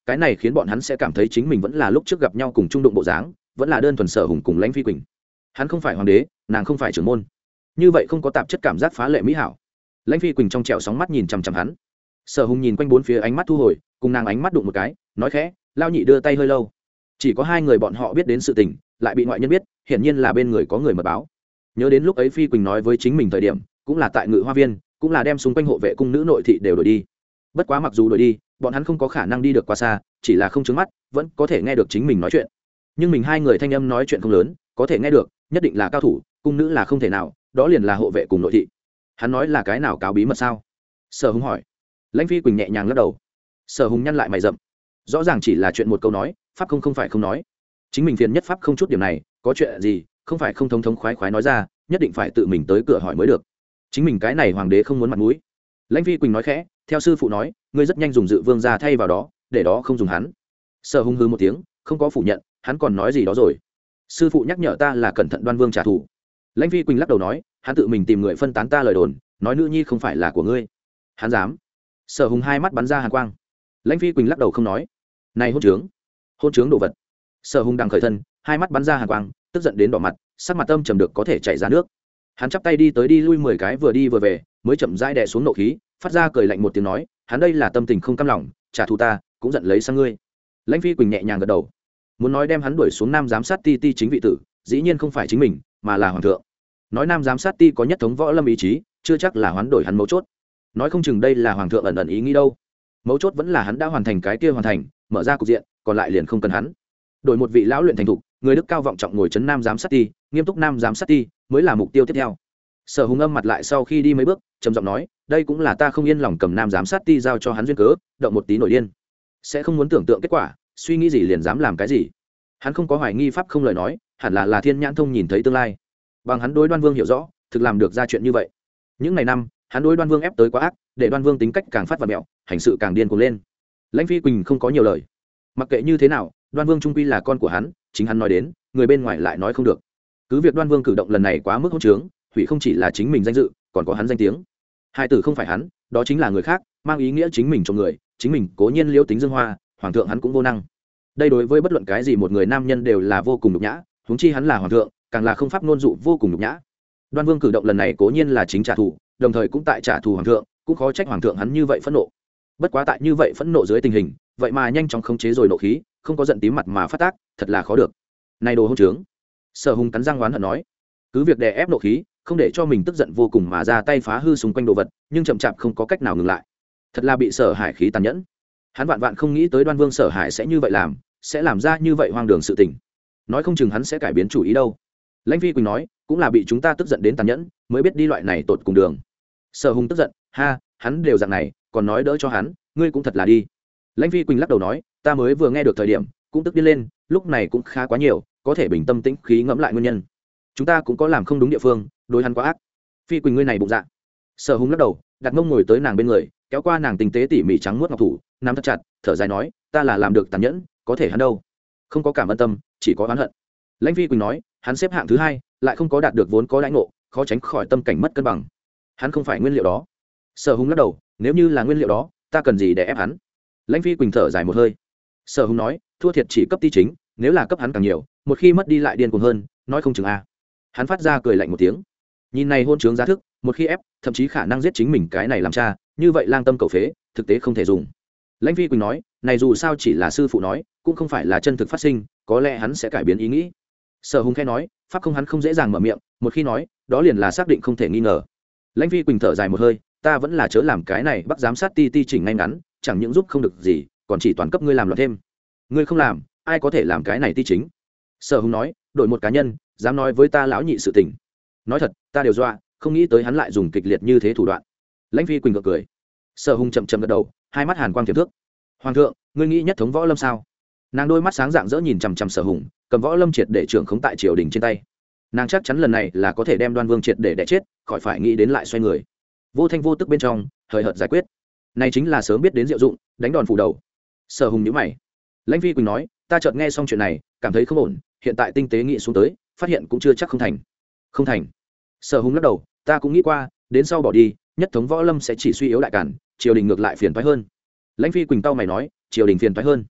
cái này khiến bọn hắn sẽ cảm thấy chính mình vẫn là lúc trước gặp nhau cùng trung đụng bộ dáng, vẫn là đơn thuần Sở Hùng cùng Lãnh Phi Quỳnh. Hắn không phải hoàng đế, nàng không phải trưởng môn, như vậy không có tạp chất cảm giác phá lệ mỹ hảo. Lãnh Phi Quỳnh trong trẻo sóng mắt nhìn chằm chằm hắn. Sở Hùng nhìn quanh bốn phía, ánh mắt thu hồi, cùng nàng ánh mắt đụng một cái, nói khẽ, lao nhị đưa tay hơi lâu. Chỉ có hai người bọn họ biết đến sự tình, lại bị ngoại nhân biết, hiển nhiên là bên người có người mật báo. Nhớ đến lúc ấy Phi Quỳnh nói với chính mình thời điểm, cũng là tại Ngự Hoa Viên, cũng là đem xung quanh hộ vệ cung nữ nội thị đều đuổi đi. Bất quá mặc dù đuổi đi, bọn hắn không có khả năng đi được quá xa, chỉ là không chướng mắt, vẫn có thể nghe được chính mình nói chuyện. Nhưng mình hai người thanh âm nói chuyện không lớn, có thể nghe được, nhất định là cao thủ, cung nữ là không thể nào, đó liền là hộ vệ cùng nội thị. Hắn nói là cái nào cáo bí mật sao? Sở Hùng hỏi. Lãnh Phi Quỳnh nhẹ nhàng lắc đầu. Sở Hùng nhăn lại mày rậm. Rõ ràng chỉ là chuyện một câu nói, pháp không không phải không nói. Chính mình phiền nhất pháp không chút điểm này, có chuyện gì, không phải không thống thống khoái khoái nói ra, nhất định phải tự mình tới cửa hỏi mới được. Chính mình cái này hoàng đế không muốn mặt mũi. Lãnh Phi Quỳnh nói khẽ, theo sư phụ nói, ngươi rất nhanh dùng Dự Vương ra thay vào đó, để đó không dùng hắn. Sở Hùng hừ một tiếng, không có phủ nhận, hắn còn nói gì đó rồi. Sư phụ nhắc nhở ta là cẩn thận Đoan Vương trả thù. Lãnh Phi Quỳnh lắc đầu nói, hắn tự mình tìm người phân tán ta lời đồn, nói nữ nhi không phải là của ngươi. Hắn dám? Sở Hùng hai mắt bắn ra hàn quang. Lãnh Phi Quỳnh lắc đầu không nói. Này hôn trướng, hôn trướng đồ vật. Sở Hùng đang khởi thân, hai mắt bắn ra hàn quang, tức giận đến đỏ mặt, sắc mặt âm trầm được có thể chảy ra nước. Hắn chắp tay đi tới đi lui mười cái vừa đi vừa về, mới chậm rãi đè xuống nộ khí, phát ra cười lạnh một tiếng nói, hắn đây là tâm tình không cam lòng, trả thù ta, cũng giận lấy sang ngươi. Lãnh Phi Quỳnh nhẹ nhàng gật đầu, muốn nói đem hắn đuổi xuống nam giám sát ti ti chính vị tử, dĩ nhiên không phải chính mình, mà là hoàng thượng. Nói nam giám sát ti có nhất thống võ lâm ý chí, chưa chắc là hoán đổi hắn mấu chốt. Nói không chừng đây là hoàng thượng ẩn ẩn ý nghĩ đâu. Mấu chốt vẫn là hắn đã hoàn thành cái kia hoàn thành, mở ra cục diện, còn lại liền không cần hắn. Đổi một vị lão luyện thành thục, người đức cao vọng trọng ngồi trấn nam giám sát ti, nghiêm túc nam giám sát ti mới là mục tiêu tiếp theo. Sở Hùng âm mặt lại sau khi đi mấy bước, trầm giọng nói, đây cũng là ta không yên lòng cầm nam giám sát ti giao cho hắn duyên cớ, động một tí nổi điên, sẽ không muốn tưởng tượng kết quả, suy nghĩ gì liền dám làm cái gì. Hắn không có hoài nghi pháp không lời nói, hẳn là là thiên nhãn thông nhìn thấy tương lai. Bằng hắn đối Đoan Vương hiểu rõ, thực làm được ra chuyện như vậy. Những ngày năm, hắn đối Đoan Vương ép tới quá ác, để Đoan Vương tính cách càng phát và mẹo, hành sự càng điên cuồng lên. Lãnh Phi Quỳnh không có nhiều lời. Mặc kệ như thế nào, Đoan Vương trung quy là con của hắn, chính hắn nói đến, người bên ngoài lại nói không được. Cứ việc Đoan Vương cử động lần này quá mức hỗn trướng, hủy không chỉ là chính mình danh dự, còn có hắn danh tiếng. Hai tử không phải hắn, đó chính là người khác, mang ý nghĩa chính mình cho người, chính mình cố nhiên liêu tính dương hoa, hoàng thượng hắn cũng vô năng. Đây đối với bất luận cái gì một người nam nhân đều là vô cùng nhục nhã, huống chi hắn là hoàng thượng, càng là không pháp ngôn dụ vô cùng nhục nhã. Đoan Vương cử động lần này cố nhiên là chính trả thù, đồng thời cũng tại trả thù hoàng thượng, cũng khó trách hoàng thượng hắn như vậy phẫn nộ. Bất quá tại như vậy phẫn nộ dưới tình hình, vậy mà nhanh chóng khống chế rồi nộ khí, không có giận tím mặt mà phát tác, thật là khó được. Này đồ hỗn trướng. Sở Hùng cắn răng oán hận nói, cứ việc đè ép nộ khí, không để cho mình tức giận vô cùng mà ra tay phá hư xung quanh đồ vật, nhưng chậm chạp không có cách nào ngừng lại. Thật là bị Sở Hải khí tàn nhẫn. Hắn vạn vạn không nghĩ tới Đoan Vương Sở Hải sẽ như vậy làm, sẽ làm ra như vậy hoang đường sự tình. Nói không chừng hắn sẽ cải biến chủ ý đâu. Lãnh Phi Quỳnh nói, cũng là bị chúng ta tức giận đến tàn nhẫn, mới biết đi loại này tột cùng đường. Sở Hùng tức giận, ha, hắn đều dạng này, còn nói đỡ cho hắn, ngươi cũng thật là đi. Lãnh Phi Quỳnh lắc đầu nói, ta mới vừa nghe được thời điểm, cũng tức điên lên, lúc này cũng khá quá nhiều, có thể bình tâm tĩnh khí ngẫm lại nguyên nhân. Chúng ta cũng có làm không đúng địa phương, đối hắn quá ác. Phi Quỳnh ngươi này bụng dạ. Sở Hùng lắc đầu, đặt mông ngồi tới nàng bên người, kéo qua nàng tinh tế tỉ mỉ trắng muốt ngọc thủ, nắm thật chặt, thở dài nói, ta là làm được tàn nhẫn, có thể hắn đâu, không có cảm ơn tâm, chỉ có oán hận. Lãnh Phi Quỳnh nói, hắn xếp hạng thứ hai, lại không có đạt được vốn có đãi ngộ, khó tránh khỏi tâm cảnh mất cân bằng. Hắn không phải nguyên liệu đó. Sở Hùng lắc đầu, nếu như là nguyên liệu đó, ta cần gì để ép hắn. Lãnh Phi Quỳnh thở dài một hơi. Sở Hùng nói, thua thiệt chỉ cấp ti chính, nếu là cấp hắn càng nhiều, một khi mất đi lại điên cuồng hơn, nói không chừng a. Hắn phát ra cười lạnh một tiếng, nhìn này hôn trướng giá thức, một khi ép, thậm chí khả năng giết chính mình cái này làm cha, như vậy lang tâm cầu phế, thực tế không thể dùng. Lãnh Phi Quỳnh nói, này dù sao chỉ là sư phụ nói, cũng không phải là chân thực phát sinh, có lẽ hắn sẽ cải biến ý nghĩ. Sở Hùng khẽ nói, pháp không hắn không dễ dàng mở miệng, một khi nói, đó liền là xác định không thể nghi ngờ. Lãnh Phi Quỳnh thở dài một hơi, ta vẫn là chớ làm cái này bắt giám sát ti ti chỉnh ngay ngắn, chẳng những giúp không được gì, còn chỉ toàn cấp ngươi làm loạn thêm. Ngươi không làm, ai có thể làm cái này ti chính? Sở Hùng nói, đổi một cá nhân, dám nói với ta lão nhị sự tình. Nói thật, ta đều dọa, không nghĩ tới hắn lại dùng kịch liệt như thế thủ đoạn. Lãnh Phi Quỳnh gượng cười. Sở Hùng chậm chậm gật đầu, hai mắt hàn quang tiềm thước. Hoàng thượng, ngươi nghĩ nhất thống võ lâm sao? Nàng đôi mắt sáng rạng rỡ nhìn chằm chằm Sở Hùng, cầm võ lâm triệt để trưởng khống tại triều đình trên tay. Nàng chắc chắn lần này là có thể đem Đoan Vương triệt để đẻ chết, khỏi phải nghĩ đến lại xoay người. Vô thanh vô tức bên trong, hời hợt giải quyết. Này chính là sớm biết đến diệu dụng, đánh đòn phủ đầu. Sở Hùng nhíu mày. Lãnh Phi Quỳnh nói, ta chợt nghe xong chuyện này, cảm thấy không ổn, hiện tại tinh tế nghĩ xuống tới, phát hiện cũng chưa chắc không thành. Không thành. Sở Hùng lắc đầu, ta cũng nghĩ qua, đến sau bỏ đi, nhất thống võ lâm sẽ chỉ suy yếu đại cản, triều đình ngược lại phiền toái hơn. Lãnh Phi Quỳnh tao mày nói, triều đình phiền toái hơn.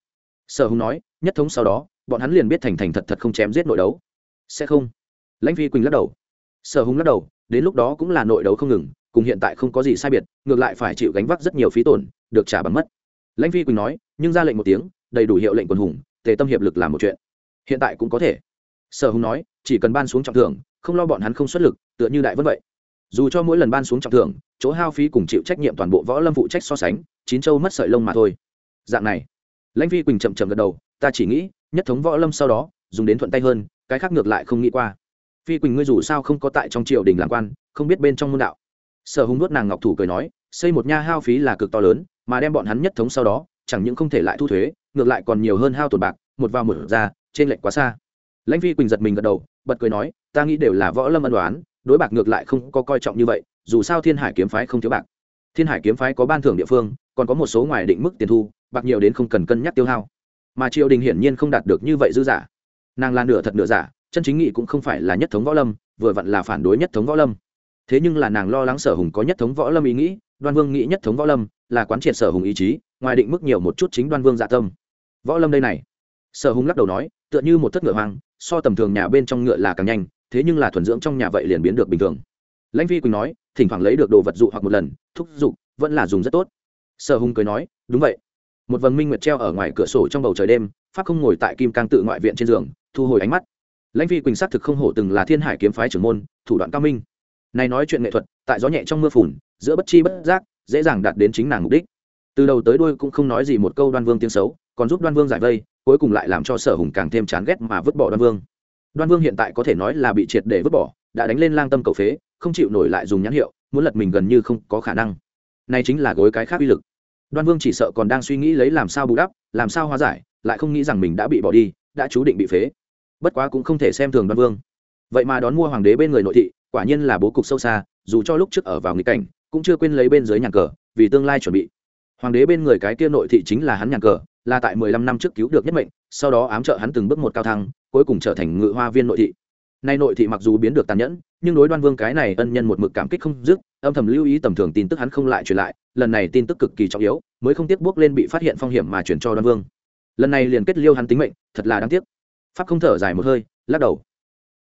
Sở Hùng nói, nhất thống sau đó bọn hắn liền biết thành thành thật thật không chém giết nội đấu. Sẽ không. Lãnh Phi Quỳnh lắc đầu. Sở Hùng lắc đầu, đến lúc đó cũng là nội đấu không ngừng, cùng hiện tại không có gì sai biệt, ngược lại phải chịu gánh vác rất nhiều phí tổn, được trả bằng mất. Lãnh Phi Quỳnh nói, nhưng ra lệnh một tiếng, đầy đủ hiệu lệnh quần hùng, tề tâm hiệp lực làm một chuyện. Hiện tại cũng có thể. Sở Hùng nói, chỉ cần ban xuống trọng thưởng, không lo bọn hắn không xuất lực, tựa như đại vân vậy. Dù cho mỗi lần ban xuống trọng thưởng, chỗ hao phí cùng chịu trách nhiệm toàn bộ võ lâm phụ trách so sánh, chín châu mất sợi lông mà thôi. Dạng này. Lãnh Phi Quỳnh chậm chậm gật đầu, ta chỉ nghĩ, nhất thống võ lâm sau đó, dùng đến thuận tay hơn, cái khác ngược lại không nghĩ qua. Phi Quỳnh ngươi dù sao không có tại trong triều đình làm quan, không biết bên trong môn đạo. Sở Hùng nuốt nàng ngọc thủ cười nói, xây một nha hao phí là cực to lớn, mà đem bọn hắn nhất thống sau đó, chẳng những không thể lại thu thuế, ngược lại còn nhiều hơn hao tổn bạc, một vào một ra, trên lệch quá xa. Lãnh Phi Quỳnh giật mình gật đầu, bật cười nói, ta nghĩ đều là võ lâm ân đoán, đối bạc ngược lại không có coi trọng như vậy, dù sao Thiên Hải kiếm phái không thiếu bạc. Thiên Hải kiếm phái có ban thưởng địa phương, còn có một số ngoài định mức tiền thu, bạc nhiều đến không cần cân nhắc tiêu hao. Mà triều đình hiển nhiên không đạt được như vậy dư giả. Nàng là nửa thật nửa giả, chân chính nghị cũng không phải là nhất thống võ lâm, vừa vặn là phản đối nhất thống võ lâm. Thế nhưng là nàng lo lắng Sở Hùng có nhất thống võ lâm ý nghĩ, Đoan Vương nghĩ nhất thống võ lâm, là quán triệt Sở Hùng ý chí, ngoài định mức nhiều một chút chính Đoan Vương dạ tâm. Võ lâm đây này. Sở Hùng lắc đầu nói, tựa như một thất ngựa hoang, so tầm thường nhà bên trong ngựa là càng nhanh, thế nhưng là thuần dưỡng trong nhà vậy liền biến được bình thường. Lãnh Phi Quỳnh nói, thỉnh thoảng lấy được đồ vật dụ hoặc một lần, thúc dụ, vẫn là dùng rất tốt. Sở Hùng cười nói, đúng vậy. Một vầng minh nguyệt treo ở ngoài cửa sổ trong bầu trời đêm, pháp không ngồi tại kim cang tự ngoại viện trên giường, thu hồi ánh mắt. Lãnh Phi Quỳnh xác thực không hổ từng là Thiên Hải kiếm phái trưởng môn, thủ đoạn cao minh. Này nói chuyện nghệ thuật, tại gió nhẹ trong mưa phùn, giữa bất chi bất giác, dễ dàng đạt đến chính nàng mục đích. Từ đầu tới đuôi cũng không nói gì một câu Đoan Vương tiếng xấu, còn giúp Đoan Vương giải vây, cuối cùng lại làm cho Sở Hùng càng thêm chán ghét mà vứt bỏ Đoan Vương. Đoan Vương hiện tại có thể nói là bị triệt để vứt bỏ, đã đánh lên lang tâm cầu phế, không chịu nổi lại dùng nhãn hiệu, muốn lật mình gần như không có khả năng. Này chính là gối cái khác uy lực. Đoan Vương chỉ sợ còn đang suy nghĩ lấy làm sao bù đắp, làm sao hóa giải, lại không nghĩ rằng mình đã bị bỏ đi, đã chú định bị phế. Bất quá cũng không thể xem thường Đoan Vương. Vậy mà đón mua hoàng đế bên người nội thị, quả nhiên là bố cục sâu xa, dù cho lúc trước ở vào nghịch cảnh, cũng chưa quên lấy bên dưới nhàn cờ, vì tương lai chuẩn bị. Hoàng đế bên người cái kia nội thị chính là hắn nhàn cờ, là tại mười lăm năm trước cứu được nhất mệnh, sau đó ám trợ hắn từng bước một cao thăng, cuối cùng trở thành Ngự Hoa Viên nội thị. Nay nội thị mặc dù biến được tàn nhẫn, nhưng đối Đoan Vương cái này ân nhân một mực cảm kích không dứt, âm thầm lưu ý tầm thường tin tức hắn không lại truyền lại, lần này tin tức cực kỳ trọng yếu, mới không tiếc bước lên bị phát hiện phong hiểm mà chuyển cho Đoan Vương. Lần này liền kết liêu hắn tính mệnh, thật là đáng tiếc. Pháp không thở dài một hơi, lắc đầu.